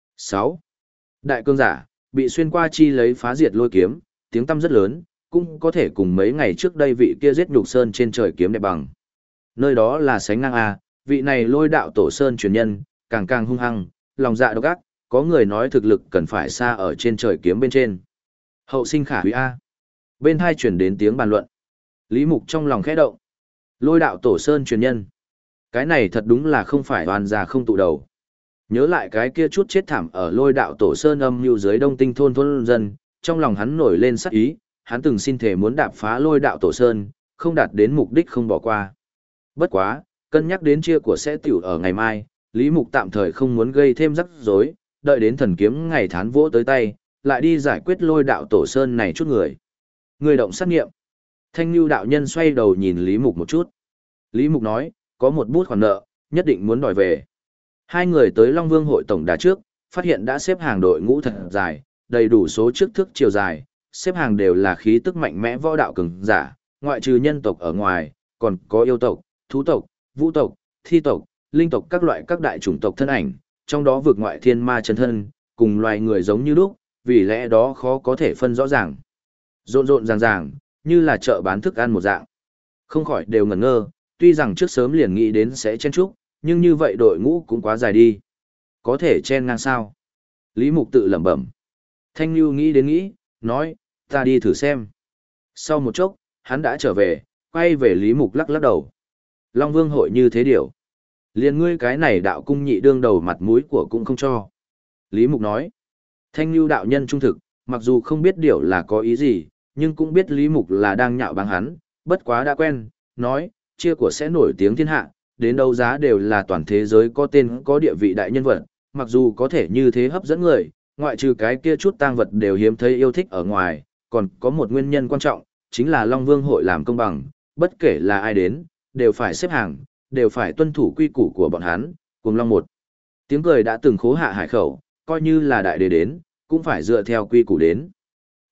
6. Đại cương giả, bị xuyên qua chi lấy phá diệt lôi kiếm, tiếng tăm rất lớn, cũng có thể cùng mấy ngày trước đây vị kia giết nhục sơn trên trời kiếm đẹp bằng. Nơi đó là sánh ngang A, vị này lôi đạo Tổ Sơn truyền nhân, càng càng hung hăng, lòng dạ độc ác, có người nói thực lực cần phải xa ở trên trời kiếm bên trên. Hậu sinh khả hủy A. Bên hai chuyển đến tiếng bàn luận. Lý Mục trong lòng khẽ động. Lôi đạo Tổ Sơn truyền nhân. Cái này thật đúng là không phải oan già không tụ đầu. Nhớ lại cái kia chút chết thảm ở lôi đạo Tổ Sơn âm mưu dưới đông tinh thôn dân, trong lòng hắn nổi lên sắc ý, hắn từng xin thể muốn đạp phá lôi đạo Tổ Sơn, không đạt đến mục đích không bỏ qua. Bất quá, cân nhắc đến chia của sẽ tiểu ở ngày mai, Lý Mục tạm thời không muốn gây thêm rắc rối, đợi đến thần kiếm ngày thán vỗ tới tay, lại đi giải quyết lôi đạo Tổ Sơn này chút người. Người động sát nghiệm. Thanh Nhu đạo nhân xoay đầu nhìn Lý Mục một chút. Lý Mục nói, có một bút khoản nợ, nhất định muốn đòi về. Hai người tới Long Vương hội tổng đà trước, phát hiện đã xếp hàng đội ngũ thật dài, đầy đủ số trước thước chiều dài, xếp hàng đều là khí tức mạnh mẽ võ đạo cường giả, ngoại trừ nhân tộc ở ngoài, còn có yêu tộc, thú tộc, vũ tộc, thi tộc, linh tộc các loại các đại chủng tộc thân ảnh, trong đó vượt ngoại thiên ma chân thân, cùng loài người giống như lúc, vì lẽ đó khó có thể phân rõ ràng. Rộn rộn ràng ràng, như là chợ bán thức ăn một dạng. Không khỏi đều ngẩn ngơ, tuy rằng trước sớm liền nghĩ đến sẽ chen chúc, nhưng như vậy đội ngũ cũng quá dài đi. Có thể chen ngang sao? Lý Mục tự lẩm bẩm. Thanh Nhu nghĩ đến nghĩ, nói, ta đi thử xem. Sau một chốc, hắn đã trở về, quay về Lý Mục lắc lắc đầu. Long Vương hội như thế điều. Liền ngươi cái này đạo cung nhị đương đầu mặt mũi của cũng không cho. Lý Mục nói, Thanh Nhu đạo nhân trung thực, mặc dù không biết điều là có ý gì, nhưng cũng biết Lý Mục là đang nhạo báng hắn, bất quá đã quen, nói, chia của sẽ nổi tiếng thiên hạ, đến đấu giá đều là toàn thế giới có tên có địa vị đại nhân vật, mặc dù có thể như thế hấp dẫn người, ngoại trừ cái kia chút tang vật đều hiếm thấy yêu thích ở ngoài, còn có một nguyên nhân quan trọng, chính là Long Vương hội làm công bằng, bất kể là ai đến, đều phải xếp hàng, đều phải tuân thủ quy củ của bọn hắn, cùng Long một. Tiếng cười đã từng khố hạ hải khẩu, coi như là đại đế đến, cũng phải dựa theo quy củ đến.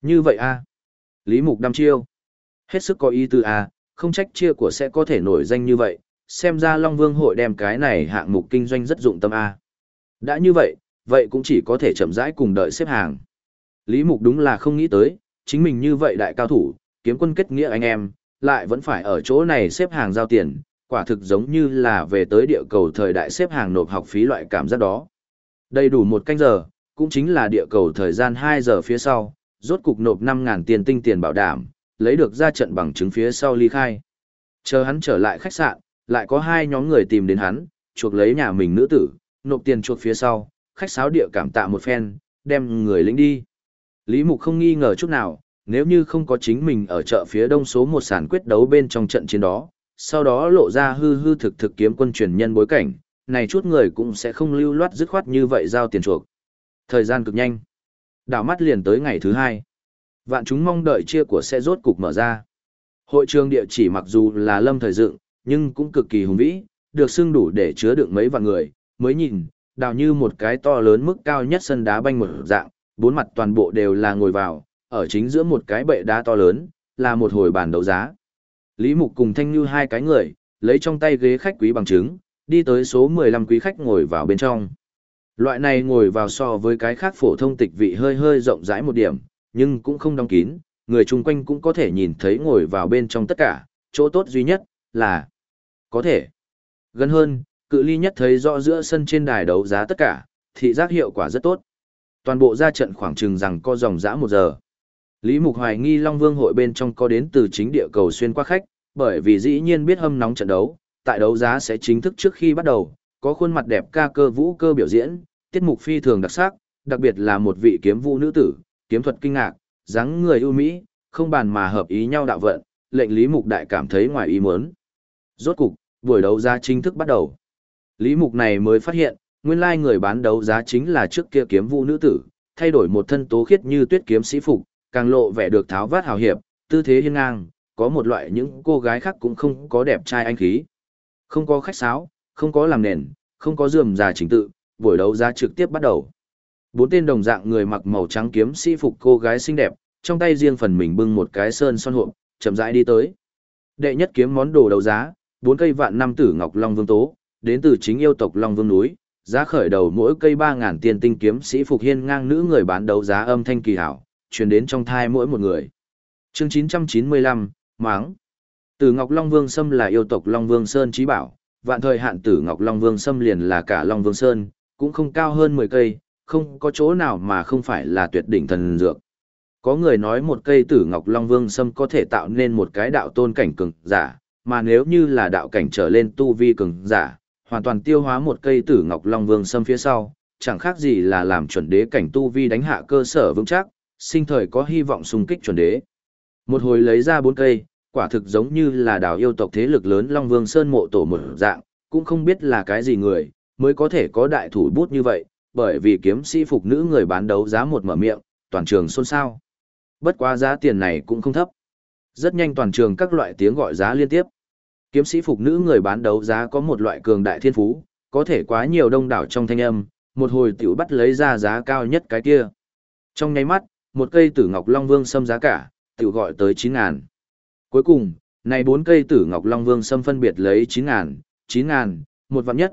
Như vậy a. Lý Mục đăm chiêu. Hết sức có ý tư a, không trách chia của sẽ có thể nổi danh như vậy, xem ra Long Vương hội đem cái này hạng mục kinh doanh rất dụng tâm a. Đã như vậy, vậy cũng chỉ có thể chậm rãi cùng đợi xếp hàng. Lý Mục đúng là không nghĩ tới, chính mình như vậy đại cao thủ, kiếm quân kết nghĩa anh em, lại vẫn phải ở chỗ này xếp hàng giao tiền, quả thực giống như là về tới địa cầu thời đại xếp hàng nộp học phí loại cảm giác đó. Đầy đủ một canh giờ, cũng chính là địa cầu thời gian 2 giờ phía sau, rốt cục nộp 5.000 tiền tinh tiền bảo đảm, lấy được ra trận bằng chứng phía sau ly khai. Chờ hắn trở lại khách sạn, lại có 2 nhóm người tìm đến hắn, chuộc lấy nhà mình nữ tử, nộp tiền chuộc phía sau, khách sáo địa cảm tạ một phen, đem người lính đi. Lý Mục không nghi ngờ chút nào, nếu như không có chính mình ở chợ phía đông số 1 sàn quyết đấu bên trong trận chiến đó, sau đó lộ ra hư hư thực thực kiếm quân truyền nhân bối cảnh, này chút người cũng sẽ không lưu loát dứt khoát như vậy giao tiền chuộc. Thời gian cực nhanh. Đảo mắt liền tới ngày thứ 2. Vạn chúng mong đợi chia của sẽ rốt cục mở ra. Hội trường địa chỉ mặc dù là lâm thời dựng, nhưng cũng cực kỳ hùng vĩ, được xưng đủ để chứa đựng mấy vạn người, mới nhìn, đào như một cái to lớn mức cao nhất sân đá banh một dạng, 4 mặt toàn bộ đều là ngồi vào, ở chính giữa một cái bệ đá to lớn, là một hồi bàn đấu giá. Lý Mục cùng Thanh Nhu 2 cái người, lấy trong tay ghế khách quý bằng chứng, đi tới số 15 quý khách ngồi vào bên trong. Loại này ngồi vào so với cái khác phổ thông tịch vị hơi hơi rộng rãi một điểm, nhưng cũng không đóng kín, người chung quanh cũng có thể nhìn thấy ngồi vào bên trong tất cả, chỗ tốt duy nhất là có thể gần hơn, cự ly nhất thấy rõ giữa sân trên đài đấu giá tất cả, thị giác hiệu quả rất tốt. Toàn bộ ra trận khoảng chừng rằng có dòng dã 1 giờ. Lý Mục hoài nghi Long Vương hội bên trong có đến từ chính địa cầu xuyên qua khách, bởi vì dĩ nhiên biết hâm nóng trận đấu, tại đấu giá sẽ chính thức trước khi bắt đầu, có khuôn mặt đẹp ca cơ vũ cơ biểu diễn, tiết mục phi thường đặc sắc, đặc biệt là một vị kiếm vũ nữ tử, kiếm thuật kinh ngạc, dáng người ưu mỹ, không bàn mà hợp ý nhau đạo vận, lệnh Lý Mục đại cảm thấy ngoài ý muốn. Rốt cục, buổi đấu giá chính thức bắt đầu. Lý Mục này mới phát hiện, nguyên lai người bán đấu giá chính là trước kia kiếm vũ nữ tử, thay đổi một thân tố khiết như tuyết kiếm sĩ phục, càng lộ vẻ được tháo vát hào hiệp, tư thế hiên ngang, có một loại những cô gái khác cũng không có đẹp trai anh khí. Không có khách sáo, không có làm nền, không có rườm rà trình tự, buổi đấu giá trực tiếp bắt đầu. 4 tên đồng dạng người mặc màu trắng kiếm sĩ phục cô gái xinh đẹp, trong tay riêng phần mình bưng một cái sơn son hộp, chậm rãi đi tới. Đệ nhất kiếm món đồ đấu giá, 4 cây vạn năm tử ngọc long vương tố, đến từ chính yêu tộc Long Vương núi, giá khởi đầu mỗi cây 3.000 tiền tinh kiếm sĩ phục hiên ngang nữ người bán đấu giá âm thanh kỳ hảo, truyền đến trong thai mỗi một người. Chương 995, máng. Tử Ngọc Long Vương Sâm là yêu tộc Long Vương Sơn chí bảo, vạn thời hạn Tử Ngọc Long Vương Sâm liền là cả Long Vương Sơn, cũng không cao hơn 10 cây, không có chỗ nào mà không phải là tuyệt đỉnh thần dược. Có người nói một cây Tử Ngọc Long Vương Sâm có thể tạo nên một cái đạo tôn cảnh cường giả, mà nếu như là đạo cảnh trở lên tu vi cường giả, hoàn toàn tiêu hóa một cây Tử Ngọc Long Vương Sâm phía sau, chẳng khác gì là làm chuẩn đế cảnh tu vi đánh hạ cơ sở vững chắc, sinh thời có hy vọng xung kích chuẩn đế. Một hồi lấy ra 4 cây, quả thực giống như là đào yêu tộc thế lực lớn Long Vương Sơn mộ tổ một dạng, cũng không biết là cái gì người, mới có thể có đại thủ bút như vậy, bởi vì kiếm sĩ phục nữ người bán đấu giá một mở miệng, toàn trường xôn xao. Bất quá giá tiền này cũng không thấp. Rất nhanh toàn trường các loại tiếng gọi giá liên tiếp. Kiếm sĩ phục nữ người bán đấu giá có một loại cường đại thiên phú, có thể quá nhiều đông đảo trong thanh âm, một hồi tiểu bắt lấy ra giá cao nhất cái kia. Trong nháy mắt, một cây Tử Ngọc Long Vương Sâm giá cả, tiểu gọi tới 9.000. Cuối cùng, này 4 cây Tử Ngọc Long Vương Sâm phân biệt lấy 9.000, 9.000, một vạn nhất,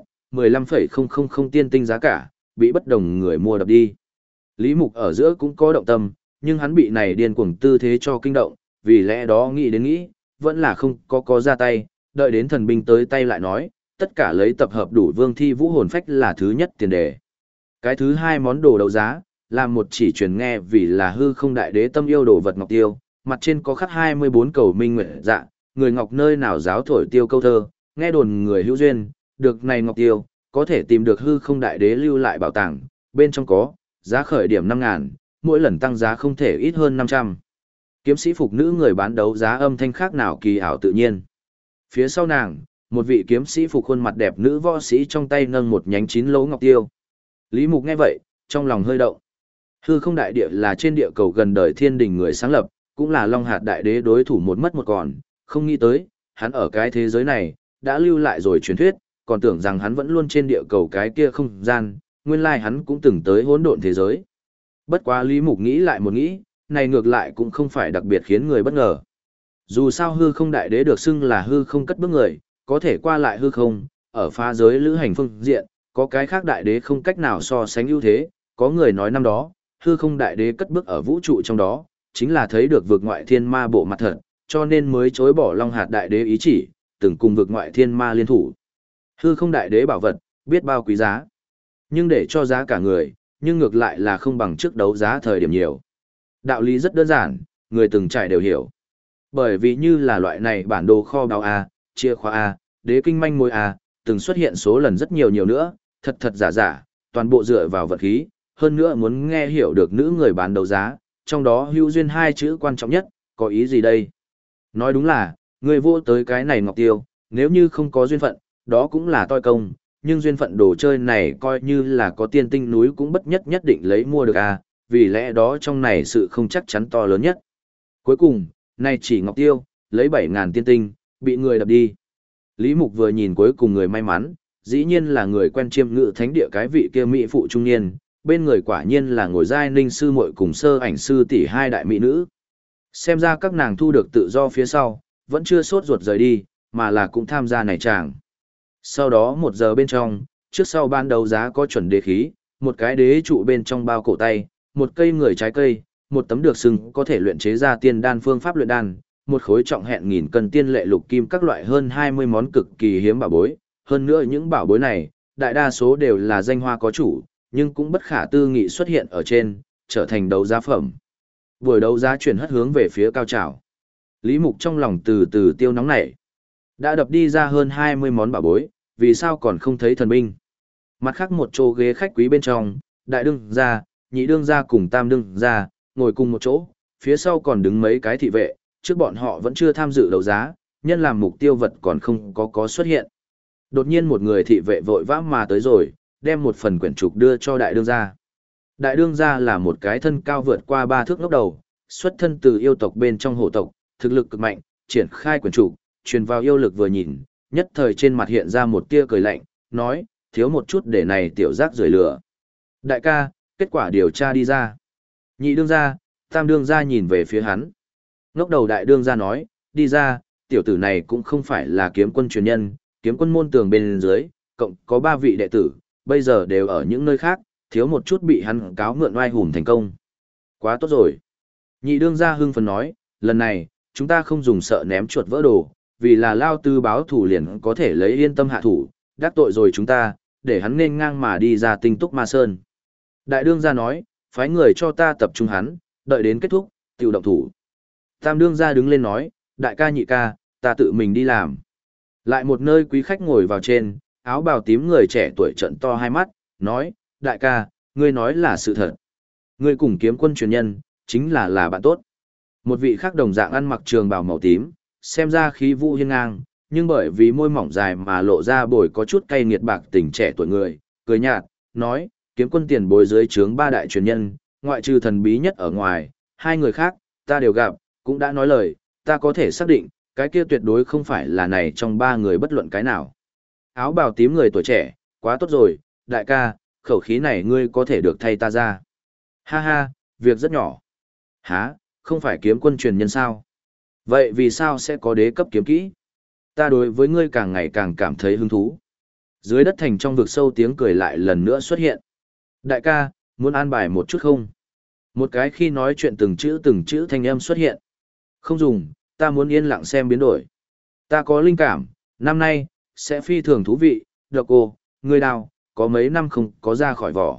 15,000 tiên tinh giá cả, bị bất đồng người mua đập đi. Lý Mục ở giữa cũng có động tâm, nhưng hắn bị này điên cuồng tư thế cho kinh động, vì lẽ đó nghĩ đến nghĩ, vẫn là không có ra tay, đợi đến thần binh tới tay lại nói, tất cả lấy tập hợp đủ vương thi vũ hồn phách là thứ nhất tiền đề. Cái thứ hai món đồ đấu giá, là một chỉ truyền nghe vì là hư không đại đế tâm yêu đồ vật ngọc tiêu, mặt trên có khắc 24 cầu minh nguyệt dạ, người ngọc nơi nào giáo thổi tiêu câu thơ, nghe đồn người hữu duyên, được này ngọc tiêu, có thể tìm được hư không đại đế lưu lại bảo tàng, bên trong có, giá khởi điểm 5.000, mỗi lần tăng giá không thể ít hơn 500. Kiếm sĩ phục nữ người bán đấu giá âm thanh khác nào kỳ ảo tự nhiên. Phía sau nàng, một vị kiếm sĩ phục khuôn mặt đẹp nữ võ sĩ trong tay nâng một nhánh 9 lỗ ngọc tiêu. Lý Mục nghe vậy, trong lòng hơi động. Hư không đại địa là trên địa cầu gần đời thiên đình người sáng lập, cũng là Long Hạt đại đế đối thủ một mất một còn, không nghĩ tới, hắn ở cái thế giới này, đã lưu lại rồi truyền thuyết, còn tưởng rằng hắn vẫn luôn trên địa cầu cái kia không gian, nguyên lai hắn cũng từng tới hỗn độn thế giới. Bất quá Lý Mục nghĩ lại một nghĩ, này ngược lại cũng không phải đặc biệt khiến người bất ngờ. Dù sao hư không đại đế được xưng là hư không cất bước người, có thể qua lại hư không, ở phá giới lữ hành phương diện, có cái khác đại đế không cách nào so sánh ưu thế, có người nói năm đó, hư không đại đế cất bước ở vũ trụ trong đó, chính là thấy được vực ngoại thiên ma bộ mặt thật, cho nên mới chối bỏ Long Hạt đại đế ý chỉ, từng cùng vực ngoại thiên ma liên thủ. Hư không đại đế bảo vật, biết bao quý giá. Nhưng để cho giá cả người, nhưng ngược lại là không bằng trước đấu giá thời điểm nhiều. Đạo lý rất đơn giản, người từng trải đều hiểu. Bởi vì như là loại này bản đồ kho báu A, chìa khóa A, đế kinh manh mối A, từng xuất hiện số lần rất nhiều nữa, thật thật giả giả, toàn bộ dựa vào vật khí, hơn nữa muốn nghe hiểu được nữ người bán đấu giá, trong đó hữu duyên hai chữ quan trọng nhất, có ý gì đây? Nói đúng là, người vô tới cái này ngọc tiêu, nếu như không có duyên phận, đó cũng là toi công, nhưng duyên phận đồ chơi này coi như là có tiên tinh núi cũng bất nhất định lấy mua được à, vì lẽ đó trong này sự không chắc chắn to lớn nhất. Cuối cùng, này chỉ ngọc tiêu, lấy 7.000 tiên tinh, bị người đập đi. Lý Mục vừa nhìn cuối cùng người may mắn, dĩ nhiên là người quen chiêm ngự thánh địa cái vị kia mỹ phụ trung niên, bên người quả nhiên là ngồi giai ninh sư muội cùng sơ ảnh sư tỷ hai đại mỹ nữ. Xem ra các nàng thu được tự do phía sau, vẫn chưa sốt ruột rời đi, mà là cũng tham gia này chàng. Sau đó 1 giờ bên trong, trước sau ban đấu giá có chuẩn đế khí, một cái đế trụ bên trong bao cổ tay, một cây người trái cây, một tấm được xưng có thể luyện chế ra tiên đan phương pháp luyện đan, một khối trọng hẹn nghìn cân tiên lệ lục kim các loại hơn 20 món cực kỳ hiếm bảo bối. Hơn nữa những bảo bối này, đại đa số đều là danh hoa có chủ, nhưng cũng bất khả tư nghị xuất hiện ở trên, trở thành đấu giá phẩm. Buổi đấu giá chuyển hất hướng về phía cao trào. Lý Mục trong lòng từ từ tiêu nóng nảy. Đã đập đi ra hơn 20 món bảo bối, vì sao còn không thấy thần binh? Mặt khác một chỗ ghế khách quý bên trong, đại đương gia, nhị đương gia cùng tam đương gia, ngồi cùng một chỗ, phía sau còn đứng mấy cái thị vệ, trước bọn họ vẫn chưa tham dự đấu giá, nhân làm mục tiêu vật còn không có xuất hiện. Đột nhiên một người thị vệ vội vã mà tới rồi, đem một phần quyển trục đưa cho đại đương gia. Đại đương gia là một cái thân cao vượt qua 3 thước ngốc đầu, xuất thân từ yêu tộc bên trong hổ tộc, thực lực cực mạnh, triển khai quyển trục, truyền vào yêu lực vừa nhìn, nhất thời trên mặt hiện ra một tia cười lạnh, nói, thiếu một chút để này tiểu giác rời lửa. Đại ca, kết quả điều tra đi ra. Nhị đương gia, tam đương gia nhìn về phía hắn. Ngốc đầu đại đương gia nói, đi ra, tiểu tử này cũng không phải là kiếm quân truyền nhân, kiếm quân môn tường bên dưới, cộng có 3 vị đệ tử, bây giờ đều ở những nơi khác, thiếu một chút bị hắn cáo mượn oai hùm thành công. Quá tốt rồi. Nhị đương gia hưng phấn nói, lần này, chúng ta không dùng sợ ném chuột vỡ đồ, vì là lao tư báo thủ liền có thể lấy yên tâm hạ thủ, đắc tội rồi chúng ta, để hắn nên ngang mà đi ra tinh túc ma sơn. Đại đương gia nói, phái người cho ta tập trung hắn, đợi đến kết thúc, tiểu động thủ. Tam đương gia đứng lên nói, đại ca nhị ca, ta tự mình đi làm. Lại một nơi quý khách ngồi vào trên, áo bào tím người trẻ tuổi trận to hai mắt, nói, đại ca, ngươi nói là sự thật. Ngươi cùng kiếm quân truyền nhân, chính là bạn tốt. Một vị khác đồng dạng ăn mặc trường bào màu tím, xem ra khí vũ hiên ngang, nhưng bởi vì môi mỏng dài mà lộ ra bồi có chút cay nghiệt bạc tình trẻ tuổi người, cười nhạt, nói, kiếm quân tiền bối dưới trướng 3 đại truyền nhân, ngoại trừ thần bí nhất ở ngoài, 2 người khác, ta đều gặp, cũng đã nói lời, ta có thể xác định, cái kia tuyệt đối không phải là này trong 3 người bất luận cái nào. Áo bào tím người tuổi trẻ, quá tốt rồi, đại ca, khẩu khí này ngươi có thể được thay ta ra. Ha ha, việc rất nhỏ. Hả, không phải kiếm quân truyền nhân sao? Vậy vì sao sẽ có đế cấp kiếm kỹ? Ta đối với ngươi càng ngày càng cảm thấy hứng thú. Dưới đất thành trong vực sâu tiếng cười lại lần nữa xuất hiện. Đại ca, muốn an bài một chút không? Một cái khi nói chuyện từng chữ thanh âm xuất hiện. Không dùng, ta muốn yên lặng xem biến đổi. Ta có linh cảm, năm nay, sẽ phi thường thú vị, được cô, ngươi đào, có mấy năm không có ra khỏi vỏ.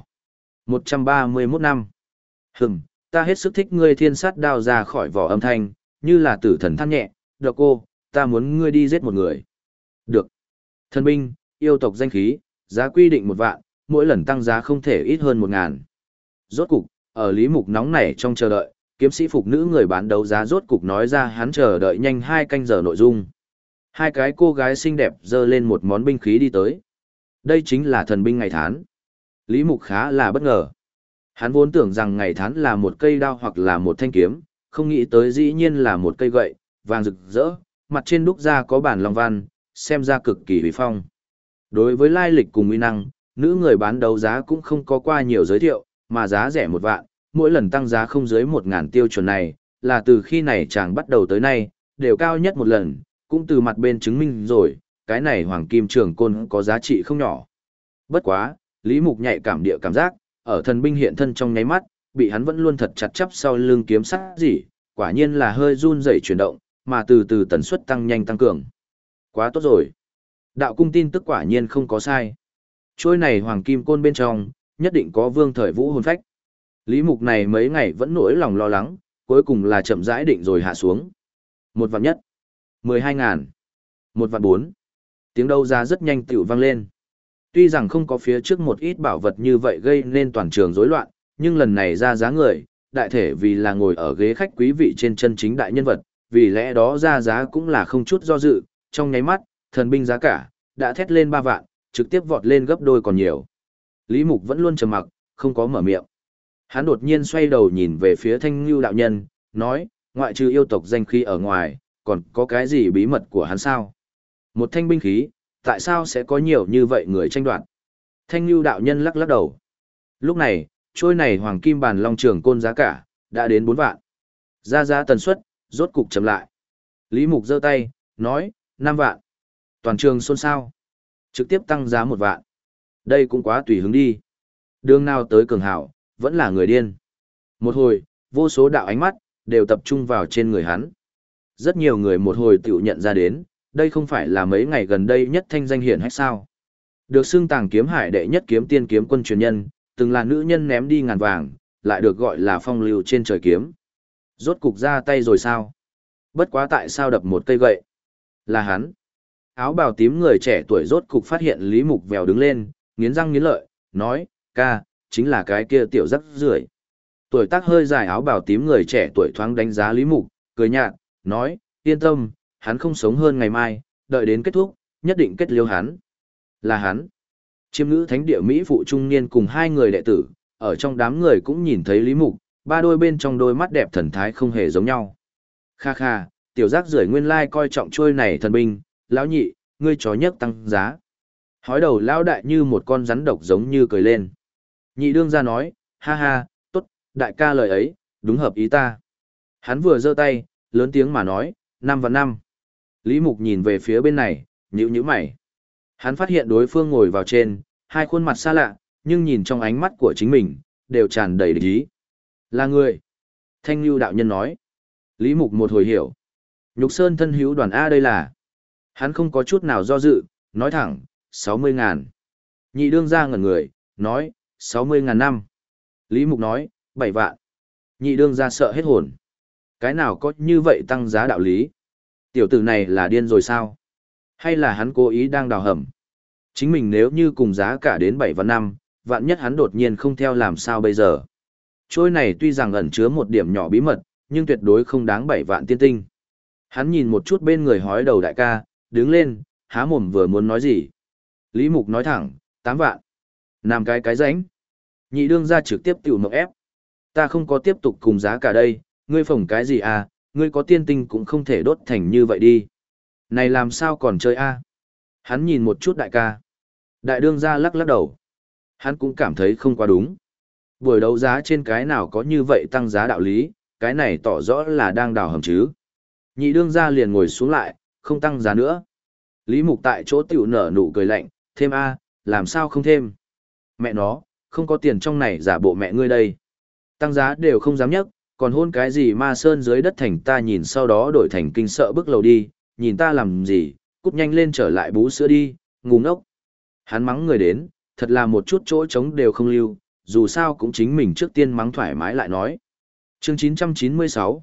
131 năm. Ta hết sức thích ngươi thiên sát đao ra khỏi vỏ âm thanh, như là tử thần than nhẹ, được cô, ta muốn ngươi đi giết một người. Được. Thần binh, yêu tộc danh khí, giá quy định 1 vạn, mỗi lần tăng giá không thể ít hơn 1.000. Rốt cục, ở Lý Mục nóng nảy trong chờ đợi, kiếm sĩ phục nữ người bán đấu giá rốt cục nói ra hắn chờ đợi nhanh 2 canh giờ nội dung. 2 cái cô gái xinh đẹp dơ lên một món binh khí đi tới. Đây chính là thần binh ngày thán. Lý Mục khá là bất ngờ. Hắn vốn tưởng rằng ngày thán là một cây đao hoặc là một thanh kiếm, không nghĩ tới dĩ nhiên là một cây gậy, vàng rực rỡ, mặt trên đúc ra có bản long văn, xem ra cực kỳ uy phong. Đối với lai lịch cùng uy năng, nữ người bán đấu giá cũng không có qua nhiều giới thiệu, mà giá rẻ 1 vạn, mỗi lần tăng giá không dưới 1.000 tiêu chuẩn này, là từ khi này chàng bắt đầu tới nay, đều cao nhất một lần, cũng từ mặt bên chứng minh rồi, cái này hoàng kim trường côn có giá trị không nhỏ. Bất quá, Lý Mục nhạy cảm địa cảm giác, ở thần binh hiện thân trong nháy mắt, bị hắn vẫn luôn thật chặt chắp sau lưng kiếm sắt gì, quả nhiên là hơi run rẩy chuyển động, mà từ từ tần suất tăng nhanh tăng cường. Quá tốt rồi. Đạo cung tin tức quả nhiên không có sai. Trôi này hoàng kim côn bên trong, nhất định có vương thời vũ hồn phách. Lý Mục này mấy ngày vẫn nỗi lòng lo lắng, cuối cùng là chậm rãi định rồi hạ xuống. 1 vạn nhất. 12.000. 1 vạn 4. Tiếng đấu giá rất nhanh tiểu vang lên. Tuy rằng không có phía trước một ít bảo vật như vậy gây nên toàn trường rối loạn, nhưng lần này ra giá người, đại thể vì là ngồi ở ghế khách quý vị trên chân chính đại nhân vật, vì lẽ đó ra giá cũng là không chút do dự, trong nháy mắt, thần binh giá cả, đã thét lên 3 vạn, trực tiếp vọt lên gấp đôi còn nhiều. Lý Mục vẫn luôn trầm mặc, không có mở miệng. Hắn đột nhiên xoay đầu nhìn về phía Thanh Nhu đạo nhân, nói, ngoại trừ yêu tộc danh khí ở ngoài, còn có cái gì bí mật của hắn sao? Một thanh binh khí, tại sao sẽ có nhiều như vậy người tranh đoạt? Thanh Nhu đạo nhân lắc lắc đầu. Lúc này, trôi này hoàng kim bàn long trường côn giá cả, đã đến 4 vạn. Ra giá tần suất, rốt cục chậm lại. Lý Mục giơ tay, nói, 5 vạn. Toàn trường xôn xao. Trực tiếp tăng giá 1 vạn. Đây cũng quá tùy hứng đi. Đường nào tới cường hảo, vẫn là người điên. Một hồi, vô số đạo ánh mắt, đều tập trung vào trên người hắn. Rất nhiều người một hồi tiểu nhận ra đến, đây không phải là mấy ngày gần đây nhất thanh danh hiển hách sao. Được xưng Tàng Kiếm Hải đệ nhất kiếm tiên kiếm quân truyền nhân, từng là nữ nhân ném đi ngàn vàng, lại được gọi là phong lưu trên trời kiếm. Rốt cục ra tay rồi sao? Bất quá tại sao đập một cây gậy? Là hắn. Áo bào tím người trẻ tuổi rốt cục phát hiện Lý Mục vèo đứng lên, nghiến răng nghiến lợi, nói, ca, chính là cái kia tiểu rắc rưởi. Tuổi tác hơi dài áo bào tím người trẻ tuổi thoáng đánh giá Lý Mục, cười nhạt, nói, yên tâm, hắn không sống hơn ngày mai, đợi đến kết thúc, nhất định kết liêu hắn. Là hắn. Chiêm ngữ thánh địa Mỹ phụ trung niên cùng 2 người đệ tử, ở trong đám người cũng nhìn thấy Lý Mục, 3 đôi bên trong đôi mắt đẹp thần thái không hề giống nhau. Kha kha, tiểu giác rưởi nguyên lai coi trọng trôi này thần binh, lão nhị, ngươi chó nhấc tăng giá. Hói đầu lão đại như một con rắn độc giống như cười lên. Nhị đương ra nói, ha ha, tốt, đại ca lời ấy, đúng hợp ý ta. Hắn vừa giơ tay, lớn tiếng mà nói, 5 và 5. Lý Mục nhìn về phía bên này, nhíu nhíu mày. Hắn phát hiện đối phương ngồi vào trên, 2 khuôn mặt xa lạ, nhưng nhìn trong ánh mắt của chính mình, đều tràn đầy địch ý. Là người. Thanh Nhu đạo nhân nói. Lý Mục một hồi hiểu. Nhục Sơn thân hữu đoàn A đây là. Hắn không có chút nào do dự, nói thẳng, 60.000. Nhị đương ra ngẩn người, nói, 60.000 năm. Lý Mục nói, 7 vạn. Nhị đương ra sợ hết hồn. Cái nào có như vậy tăng giá đạo lý? Tiểu tử này là điên rồi sao? Hay là hắn cố ý đang đào hầm? Chính mình nếu như cùng giá cả đến 7 vạn năm, vạn nhất hắn đột nhiên không theo làm sao bây giờ? Trôi này tuy rằng ẩn chứa một điểm nhỏ bí mật, nhưng tuyệt đối không đáng 7 vạn tiên tinh. Hắn nhìn một chút bên người hói đầu đại ca, đứng lên, há mồm vừa muốn nói gì. Lý Mục nói thẳng, 8 vạn. Làm cái ránh. Nhị đương ra trực tiếp tiểu mộng ép. Ta không có tiếp tục cùng giá cả đây, ngươi phổng cái gì à, ngươi có tiên tinh cũng không thể đốt thành như vậy đi. Này làm sao còn chơi a? Hắn nhìn một chút đại ca. Đại đương ra lắc lắc đầu. Hắn cũng cảm thấy không quá đúng. Buổi đấu giá trên cái nào có như vậy tăng giá đạo lý, cái này tỏ rõ là đang đào hầm chứ. Nhị đương ra liền ngồi xuống lại, không tăng giá nữa. Lý Mục tại chỗ tiểu nở nụ cười lạnh, thêm a, làm sao không thêm. Mẹ nó, không có tiền trong này giả bộ mẹ ngươi đây. Tăng giá đều không dám nhấc, còn hôn cái gì ma sơn dưới đất thành ta nhìn sau đó đổi thành kinh sợ bước lầu đi, nhìn ta làm gì, cút nhanh lên trở lại bú sữa đi, ngu ngốc. Hắn mắng người đến, thật là một chút chỗ trống đều không lưu, dù sao cũng chính mình trước tiên mắng thoải mái lại nói. Chương 996,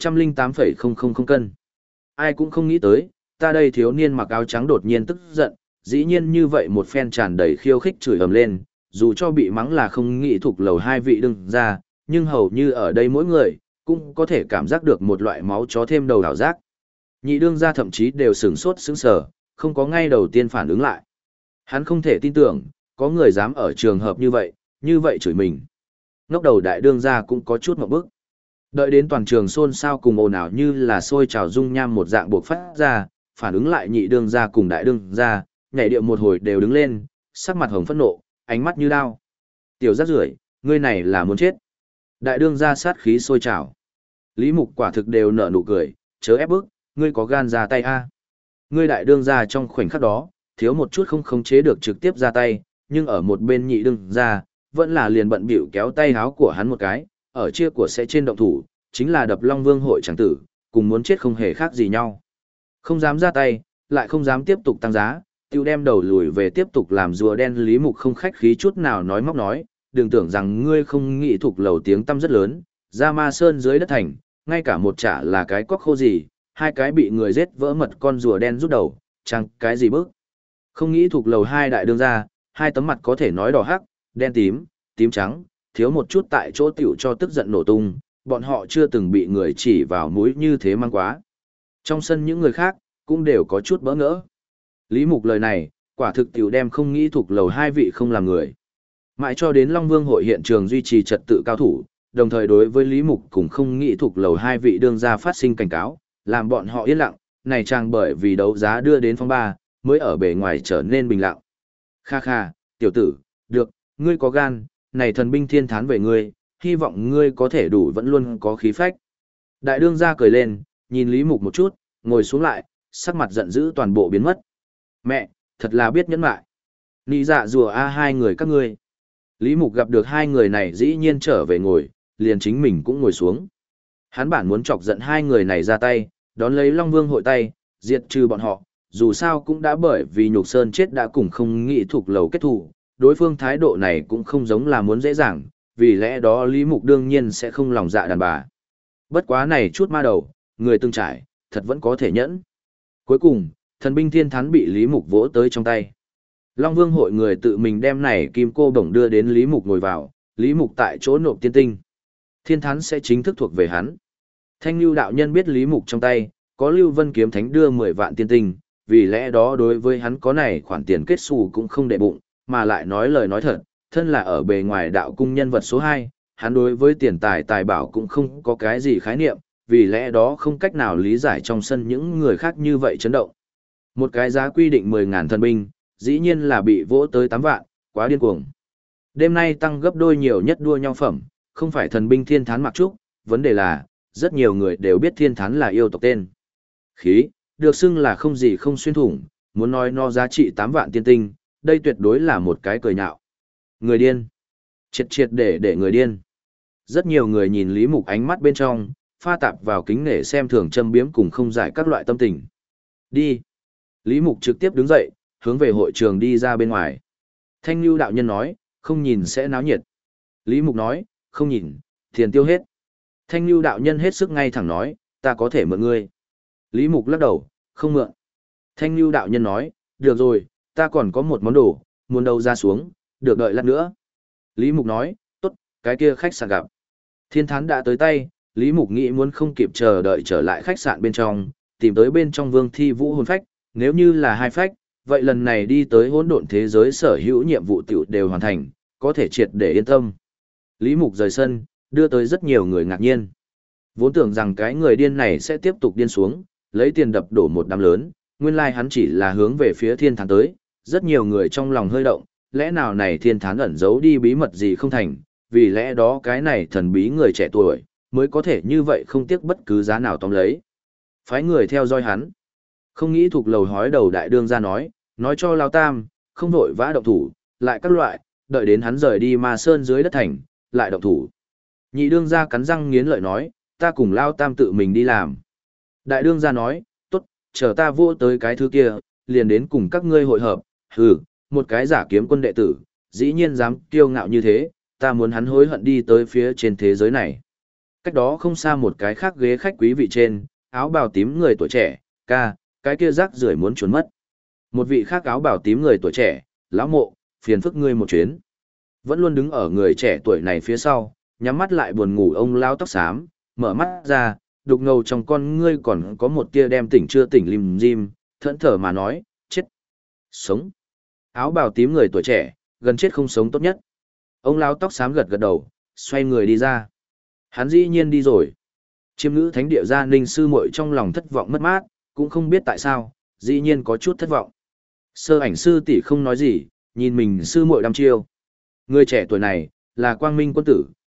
108,000 cân. Ai cũng không nghĩ tới, ta đây thiếu niên mặc áo trắng đột nhiên tức giận, dĩ nhiên như vậy một phen tràn đầy khiêu khích chửi ầm lên, dù cho bị mắng là không nghĩ thuộc lầu 2 vị đừng ra, nhưng hầu như ở đây mỗi người, cũng có thể cảm giác được một loại máu chó thêm đầu đảo giác. Nhị đương gia thậm chí đều sửng sốt sững sờ, không có ngay đầu tiên phản ứng lại. Hắn không thể tin tưởng, có người dám ở trường hợp như vậy chửi mình. Ngốc đầu đại đương gia cũng có chút ngộp bức. Đợi đến toàn trường xôn xao cùng ồn ào như là sôi trào dung nham một dạng buộc phát ra, phản ứng lại nhị đương gia cùng đại đương gia, nhảy điệu một hồi đều đứng lên, sắc mặt hồng phẫn nộ, ánh mắt như đao. Tiểu rác rưởi, ngươi này là muốn chết. Đại đương gia sát khí sôi trào. Lý Mục quả thực đều nở nụ cười, chớ ép bức, ngươi có gan ra tay a? Ngươi đại đương gia trong khoảnh khắc đó, thiếu một chút không khống chế được trực tiếp ra tay, nhưng ở một bên nhị đương gia, vẫn là liền bận bịu kéo tay háo của hắn một cái, ở chia của sẽ trên động thủ, chính là đập Long Vương hội chẳng tử, cùng muốn chết không hề khác gì nhau. Không dám ra tay, lại không dám tiếp tục tăng giá, tiêu đem đầu lùi về tiếp tục làm rùa đen. Lý Mục không khách khí chút nào nói móc nói, đừng tưởng rằng ngươi không nghĩ thuộc lầu tiếng tăm rất lớn, ra ma sơn dưới đất thành, ngay cả một chả là cái quắc khô gì, hai cái bị người giết vỡ mật con rùa đen rút đầu, chẳng cái gì bước. Không nghĩ thuộc lầu hai đại đương ra, hai tấm mặt có thể nói đỏ hắc, đen tím, tím trắng, thiếu một chút tại chỗ tiểu cho tức giận nổ tung, bọn họ chưa từng bị người chỉ vào mũi như thế mang quá. Trong sân những người khác, cũng đều có chút bỡ ngỡ. Lý Mục lời này, quả thực tiểu đem không nghĩ thuộc lầu hai vị không làm người. Mãi cho đến Long Vương hội hiện trường duy trì trật tự cao thủ, đồng thời đối với Lý Mục cũng không nghĩ thuộc lầu hai vị đương ra phát sinh cảnh cáo, làm bọn họ yên lặng, này chàng bởi vì đấu giá đưa đến phong ba, mới ở bề ngoài trở nên bình lặng. Kha kha, tiểu tử, được, ngươi có gan, này thần binh thiên thán về ngươi, hy vọng ngươi có thể đủ vẫn luôn có khí phách. Đại đương gia cười lên, nhìn Lý Mục một chút, ngồi xuống lại, sắc mặt giận dữ toàn bộ biến mất. Mẹ, thật là biết nhẫn mại. Nị dạ rùa a hai người các ngươi. Lý Mục gặp được hai người này dĩ nhiên trở về ngồi, liền chính mình cũng ngồi xuống. Hắn bản muốn chọc giận hai người này ra tay, đón lấy Long Vương hội tay, diệt trừ bọn họ, dù sao cũng đã bởi vì Nhục Sơn chết đã cùng không nghĩ thuộc lầu kết thù, đối phương thái độ này cũng không giống là muốn dễ dàng, vì lẽ đó Lý Mục đương nhiên sẽ không lòng dạ đàn bà. Bất quá này chút ma đầu, người từng trải, thật vẫn có thể nhẫn. Cuối cùng, thần binh thiên thán bị Lý Mục vỗ tới trong tay. Long Vương hội người tự mình đem này kim cô bổng đưa đến Lý Mục ngồi vào, Lý Mục tại chỗ nộp tiên tinh. Thiên thán sẽ chính thức thuộc về hắn. Thanh Lưu đạo nhân biết Lý Mục trong tay, có Lưu Vân kiếm thánh đưa 10 vạn tiên tinh, vì lẽ đó đối với hắn có này khoản tiền kết xù cũng không để bụng, mà lại nói lời nói thật, thân là ở bề ngoài đạo cung nhân vật số 2, hắn đối với tiền tài tài bảo cũng không có cái gì khái niệm, vì lẽ đó không cách nào lý giải trong sân những người khác như vậy chấn động. Một cái giá quy định 10.000 thần binh, dĩ nhiên là bị vỗ tới 8 vạn, quá điên cuồng. Đêm nay tăng gấp đôi nhiều nhất đua nhau phẩm, không phải thần binh thiên thán mặc trúc, vấn đề là, rất nhiều người đều biết thiên thán là yêu tộc tên. Khí, được xưng là không gì không xuyên thủng, muốn nói nó giá trị 8 vạn tiên tinh, đây tuyệt đối là một cái cười nhạo. Người điên. Triệt triệt để người điên. Rất nhiều người nhìn Lý Mục ánh mắt bên trong, pha tạp vào kính nể xem thường châm biếm cùng không giải các loại tâm tình. Đi. Lý Mục trực tiếp đứng dậy, hướng về hội trường đi ra bên ngoài. Thanh Lưu đạo nhân nói, không nhìn sẽ náo nhiệt. Lý Mục nói, không nhìn, tiền tiêu hết. Thanh Lưu đạo nhân hết sức ngay thẳng nói, ta có thể mượn ngươi. Lý Mục lắc đầu, không mượn. Thanh Lưu đạo nhân nói, được rồi, ta còn có một món đồ, muốn đâu ra xuống, được đợi lát nữa. Lý Mục nói, tốt, cái kia khách sạn gặp. Thiên thán đã tới tay, Lý Mục nghĩ muốn không kịp chờ đợi trở lại khách sạn bên trong, tìm tới bên trong Vương Thi Vũ hồn phách, nếu như là 2 phách, vậy lần này đi tới hỗn độn thế giới sở hữu nhiệm vụ tiểu đều hoàn thành, có thể triệt để yên tâm. Lý Mục rời sân, đưa tới rất nhiều người ngạc nhiên. Vốn tưởng rằng cái người điên này sẽ tiếp tục điên xuống, lấy tiền đập đổ một đám lớn, nguyên lai hắn chỉ là hướng về phía thiên thán tới, rất nhiều người trong lòng hơi động, lẽ nào này thiên thán ẩn giấu đi bí mật gì không thành, vì lẽ đó cái này thần bí người trẻ tuổi, mới có thể như vậy không tiếc bất cứ giá nào tóm lấy. Phái người theo dõi hắn. Không nghĩ thuộc lầu hói đầu đại đương ra nói cho Lao Tam, không vội vã động thủ, lại các loại, đợi đến hắn rời đi ma sơn dưới đất thành, lại động thủ. Nhị đương ra cắn răng nghiến lợi nói, ta cùng Lao Tam tự mình đi làm. Đại đương ra nói, tốt, chờ ta vô tới cái thứ kia, liền đến cùng các ngươi hội hợp, một cái giả kiếm quân đệ tử, dĩ nhiên dám kiêu ngạo như thế, ta muốn hắn hối hận đi tới phía trên thế giới này. Cách đó không xa một cái khác ghế khách quý vị trên, áo bào tím người tuổi trẻ, cái kia rác rưởi muốn trốn mất. Một vị khác áo bào tím người tuổi trẻ, lão mộ, phiền phức ngươi một chuyến. Vẫn luôn đứng ở người trẻ tuổi này phía sau, nhắm mắt lại buồn ngủ ông lao tóc xám, mở mắt ra, đục ngầu trong con ngươi còn có một tia đem tỉnh chưa tỉnh lim dim, thẫn thở mà nói, chết. Sống. Áo bào tím người tuổi trẻ, gần chết không sống tốt nhất. Ông lao tóc xám gật gật đầu, xoay người đi ra. Hắn dĩ nhiên đi rồi. Chiêm ngữ thánh địa gia ninh sư muội trong lòng thất vọng mất mát, cũng không biết tại sao, dĩ nhiên có chút thất vọng. Sơ ảnh sư tỷ không nói gì, nhìn mình sư muội đăm chiêu. Người trẻ tuổi này, là quang minh quân tử,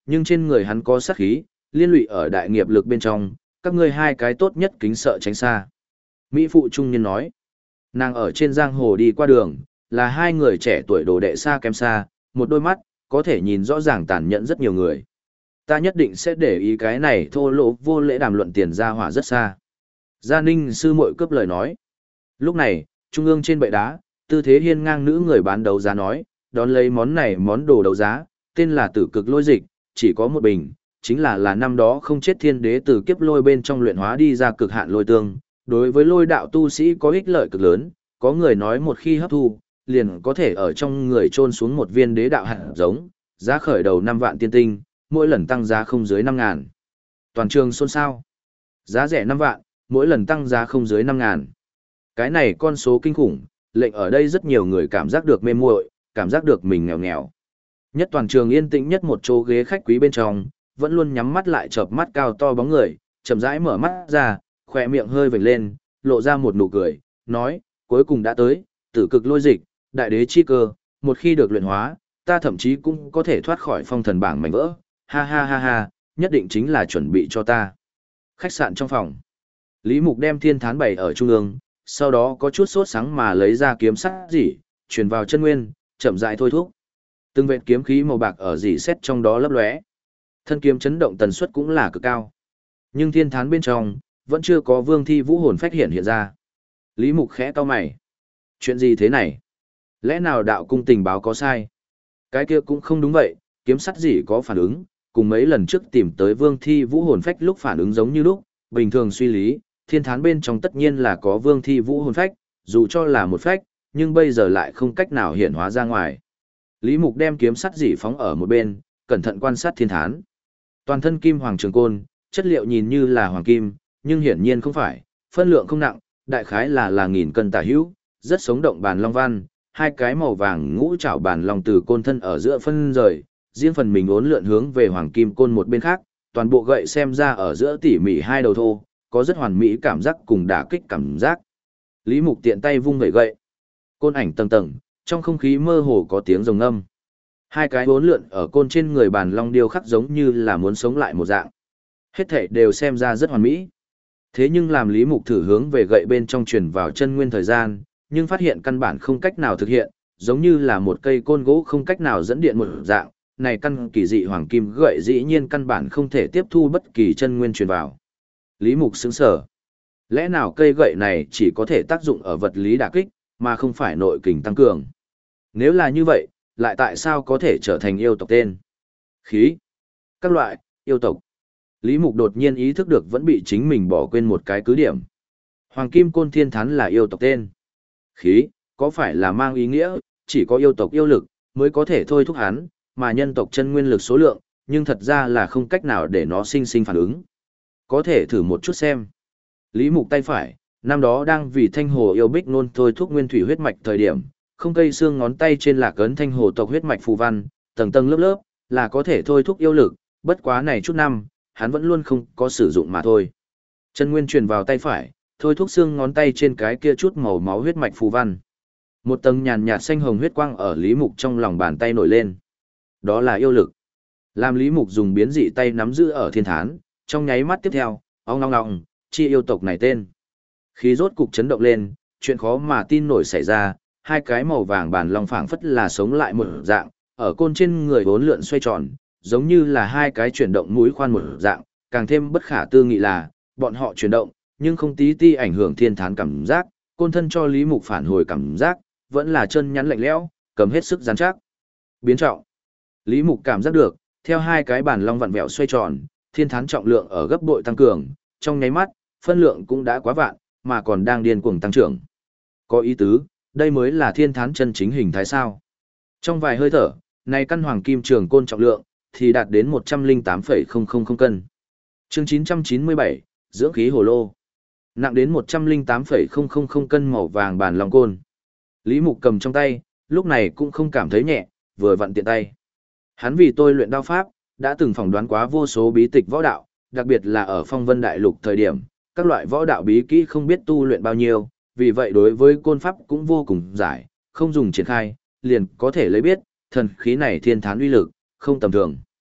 nhưng trên người hắn có sát khí, liên lụy ở đại nghiệp lực bên trong, các ngươi hai cái tốt nhất kính sợ tránh xa. Mỹ phụ trung niên nói, nàng ở trên giang hồ đi qua đường, là hai người trẻ tuổi đồ đệ xa kém xa, một đôi mắt, có thể nhìn rõ ràng tàn nhẫn rất nhiều người. Ta nhất định sẽ để ý cái này thô lỗ vô lễ đàm luận tiền ra hỏa rất xa. Gia Ninh sư muội cướp lời nói. Lúc này, trung ương trên bệ đá, tư thế hiên ngang nữ người bán đấu giá nói, đón lấy món này món đồ đấu giá, tên là tử cực lôi dịch, chỉ có một bình, chính là năm đó không chết thiên đế từ kiếp lôi bên trong luyện hóa đi ra cực hạn lôi tương, đối với lôi đạo tu sĩ có ích lợi cực lớn, có người nói một khi hấp thu, liền có thể ở trong người trôn xuống một viên đế đạo hạt giống, giá khởi đầu 5 vạn tiên tinh, mỗi lần tăng giá không dưới 5.000. Toàn trường xôn xao. Giá rẻ 5 vạn, mỗi lần tăng giá không dưới 5.000. Cái này con số kinh khủng, lệnh ở đây rất nhiều người cảm giác được mê muội, cảm giác được mình nghèo nghèo. Nhất toàn trường yên tĩnh nhất một chỗ ghế khách quý bên trong, vẫn luôn nhắm mắt lại chợp mắt cao to bóng người, chậm rãi mở mắt ra, khỏe miệng hơi vểnh lên, lộ ra một nụ cười, nói, cuối cùng đã tới, tử cực lôi dịch, đại đế chi cơ, một khi được luyện hóa, ta thậm chí cũng có thể thoát khỏi phong thần bảng mảnh vỡ, ha ha ha ha, nhất định chính là chuẩn bị cho ta. Khách sạn trong phòng, Lý Mục đem thiên thán bày ở trung ương, sau đó có chút sốt sáng mà lấy ra kiếm sắt dỉ, truyền vào chân nguyên, chậm rãi thôi thúc. Từng vệt kiếm khí màu bạc ở dỉ xét trong đó lấp lóe. Thân kiếm chấn động tần suất cũng là cực cao. Nhưng thiên thán bên trong, vẫn chưa có vương thi vũ hồn phách hiện ra. Lý Mục khẽ cau mày. Chuyện gì thế này? Lẽ nào đạo cung tình báo có sai? Cái kia cũng không đúng vậy, kiếm sắt dỉ có phản ứng, cùng mấy lần trước tìm tới vương thi vũ hồn phách lúc phản ứng giống như lúc, bình thường suy lý, thiên thán bên trong tất nhiên là có vương thi vũ hồn phách, dù cho là một phách, nhưng bây giờ lại không cách nào hiện hóa ra ngoài. Lý Mục đem kiếm sắt dỉ phóng ở một bên, cẩn thận quan sát thiên thán. Toàn thân kim hoàng trường côn, chất liệu nhìn như là hoàng kim, nhưng hiển nhiên không phải, phân lượng không nặng, đại khái là 1000 cân tả hữu, rất sống động bàn long văn, hai cái màu vàng ngũ trảo bàn long từ côn thân ở giữa phân rời, riêng phần mình uốn lượn hướng về hoàng kim côn một bên khác, toàn bộ gậy xem ra ở giữa tỉ mỉ hai đầu thô, có rất hoàn mỹ cảm giác cùng đả kích cảm giác. Lý Mục tiện tay vung vẩy gậy, côn ảnh tầng tầng, trong không khí mơ hồ có tiếng rồng ngâm. Hai cái uốn lượn ở côn trên người bàn long điêu khắc giống như là muốn sống lại một dạng. Hết thảy đều xem ra rất hoàn mỹ. Thế nhưng làm Lý Mục thử hướng về gậy bên trong truyền vào chân nguyên thời gian, nhưng phát hiện căn bản không cách nào thực hiện, giống như là một cây côn gỗ không cách nào dẫn điện một dạng, này căn kỳ dị hoàng kim gậy dĩ nhiên căn bản không thể tiếp thu bất kỳ chân nguyên truyền vào. Lý Mục sững sờ. Lẽ nào cây gậy này chỉ có thể tác dụng ở vật lý đả kích, mà không phải nội kình tăng cường? Nếu là như vậy, lại tại sao có thể trở thành yêu tộc tên? Khí. Các loại, yêu tộc. Lý Mục đột nhiên ý thức được vẫn bị chính mình bỏ quên một cái cứ điểm. Hoàng Kim Côn Thiên Thán là yêu tộc tên. Khí, có phải là mang ý nghĩa, chỉ có yêu tộc yêu lực, mới có thể thôi thúc hắn, mà nhân tộc chân nguyên lực số lượng, nhưng thật ra là không cách nào để nó sinh phản ứng. Có thể thử một chút xem. Lý Mục tay phải, năm đó đang vì thanh hồ yêu bích nôn thôi thúc nguyên thủy huyết mạch thời điểm, không cây xương ngón tay trên lạc ấn thanh hồ tộc huyết mạch phù văn, tầng tầng lớp lớp, là có thể thôi thúc yêu lực, bất quá này chút năm, hắn vẫn luôn không có sử dụng mà thôi. Chân nguyên truyền vào tay phải, thôi thúc xương ngón tay trên cái kia chút màu máu huyết mạch phù văn. Một tầng nhàn nhạt xanh hồng huyết quang ở Lý Mục trong lòng bàn tay nổi lên. Đó là yêu lực. Làm Lý Mục dùng biến dị tay nắm giữ ở thiên thán, trong nháy mắt tiếp theo, ong ong ong, chi yêu tộc này tên. Khí rốt cục chấn động lên, chuyện khó mà tin nổi xảy ra, hai cái màu vàng bản long phảng phất là sống lại một dạng, ở côn trên người bốn lượn xoay tròn, giống như là hai cái chuyển động mũi khoan một dạng, càng thêm bất khả tư nghị là, bọn họ chuyển động, nhưng không tí ti ảnh hưởng thiên thán cảm giác, côn thân cho Lý Mục phản hồi cảm giác, vẫn là chân nhắn lạnh lẽo, cầm hết sức rắn chắc. Biến trọng. Lý Mục cảm giác được, theo hai cái bản long vặn vẹo xoay tròn, thiên thán trọng lượng ở gấp bội tăng cường, trong nháy mắt, phân lượng cũng đã quá vạn, mà còn đang điên cuồng tăng trưởng. Có ý tứ, đây mới là thiên thán chân chính hình thái sao. Trong vài hơi thở, này căn hoàng kim trường côn trọng lượng, thì đạt đến 108,000 cân. Chương 997, dưỡng khí hồ lô. Nặng đến 108,000 cân màu vàng bản long côn. Lý Mục cầm trong tay, lúc này cũng không cảm thấy nhẹ, vừa vặn tiện tay. Hắn vì tôi luyện đao pháp, đã từng phỏng đoán quá vô số bí tịch võ đạo, đặc biệt là ở Phong Vân Đại Lục thời điểm, các loại võ đạo bí kỹ không biết tu luyện bao nhiêu, vì vậy đối với côn pháp cũng vô cùng giải, không dùng triển khai, liền có thể lấy biết, thần khí này thiên thán uy lực, không tầm thường.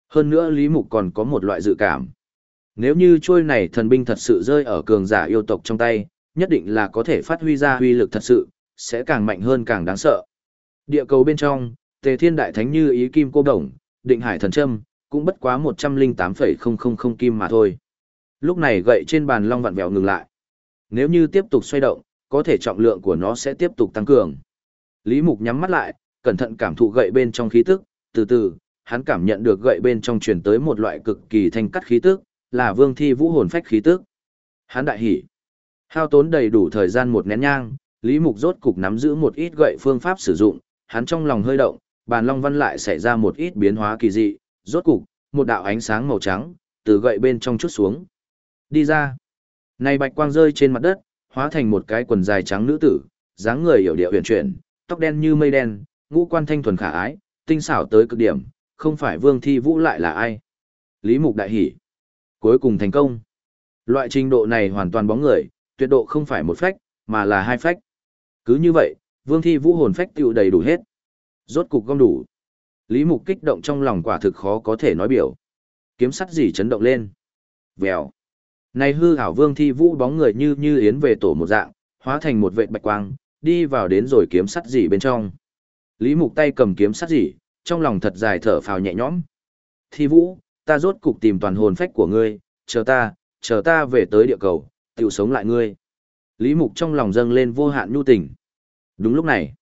Hơn nữa Lý Mục còn có một loại dự cảm. Nếu như trôi này thần binh thật sự rơi ở cường giả yêu tộc trong tay, nhất định là có thể phát huy ra huy lực thật sự, sẽ càng mạnh hơn càng đáng sợ. Địa cầu bên trong, Tề Thiên Đại Thánh như ý kim cô đồng, Định Hải thần châm, cũng bất quá 108,000 kim mà thôi. Lúc này gậy trên bàn long vặn vẹo ngừng lại. Nếu như tiếp tục xoay động, có thể trọng lượng của nó sẽ tiếp tục tăng cường. Lý Mục nhắm mắt lại, cẩn thận cảm thụ gậy bên trong khí tức, từ từ, hắn cảm nhận được gậy bên trong truyền tới một loại cực kỳ thanh cắt khí tức, là Vương Thi Vũ hồn phách khí tức. Hắn đại hỉ. Hao tốn đầy đủ thời gian một nén nhang, Lý Mục rốt cục nắm giữ một ít gậy phương pháp sử dụng, hắn trong lòng hơi động, bàn long văn lại xảy ra một ít biến hóa kỳ dị, rốt cục, một đạo ánh sáng màu trắng từ gậy bên trong chút xuống. Đi ra. Này bạch quang rơi trên mặt đất, hóa thành một cái quần dài trắng nữ tử, dáng người hiểu điệu huyền chuyển, tóc đen như mây đen, ngũ quan thanh thuần khả ái, tinh xảo tới cực điểm, không phải Vương Thi Vũ lại là ai? Lý Mục đại hỉ. Cuối cùng thành công. Loại trình độ này hoàn toàn bóng người, tuyệt độ không phải một phách, mà là hai phách. Cứ như vậy, Vương Thi Vũ hồn phách tựu đầy đủ hết. Rốt cục gom đủ. Lý Mục kích động trong lòng quả thực khó có thể nói biểu. Kiếm sắt gì chấn động lên. Vèo. Này hư ảo Vương Thi Vũ bóng người như yến về tổ một dạng, hóa thành một vệt bạch quang, đi vào đến rồi kiếm sắt gì bên trong. Lý Mục tay cầm kiếm sắt gì, trong lòng thật dài thở phào nhẹ nhõm. Thi Vũ, ta rốt cục tìm toàn hồn phách của ngươi, chờ ta về tới địa cầu, tiểu sống lại ngươi. Lý Mục trong lòng dâng lên vô hạn nhu tình. Đúng lúc này,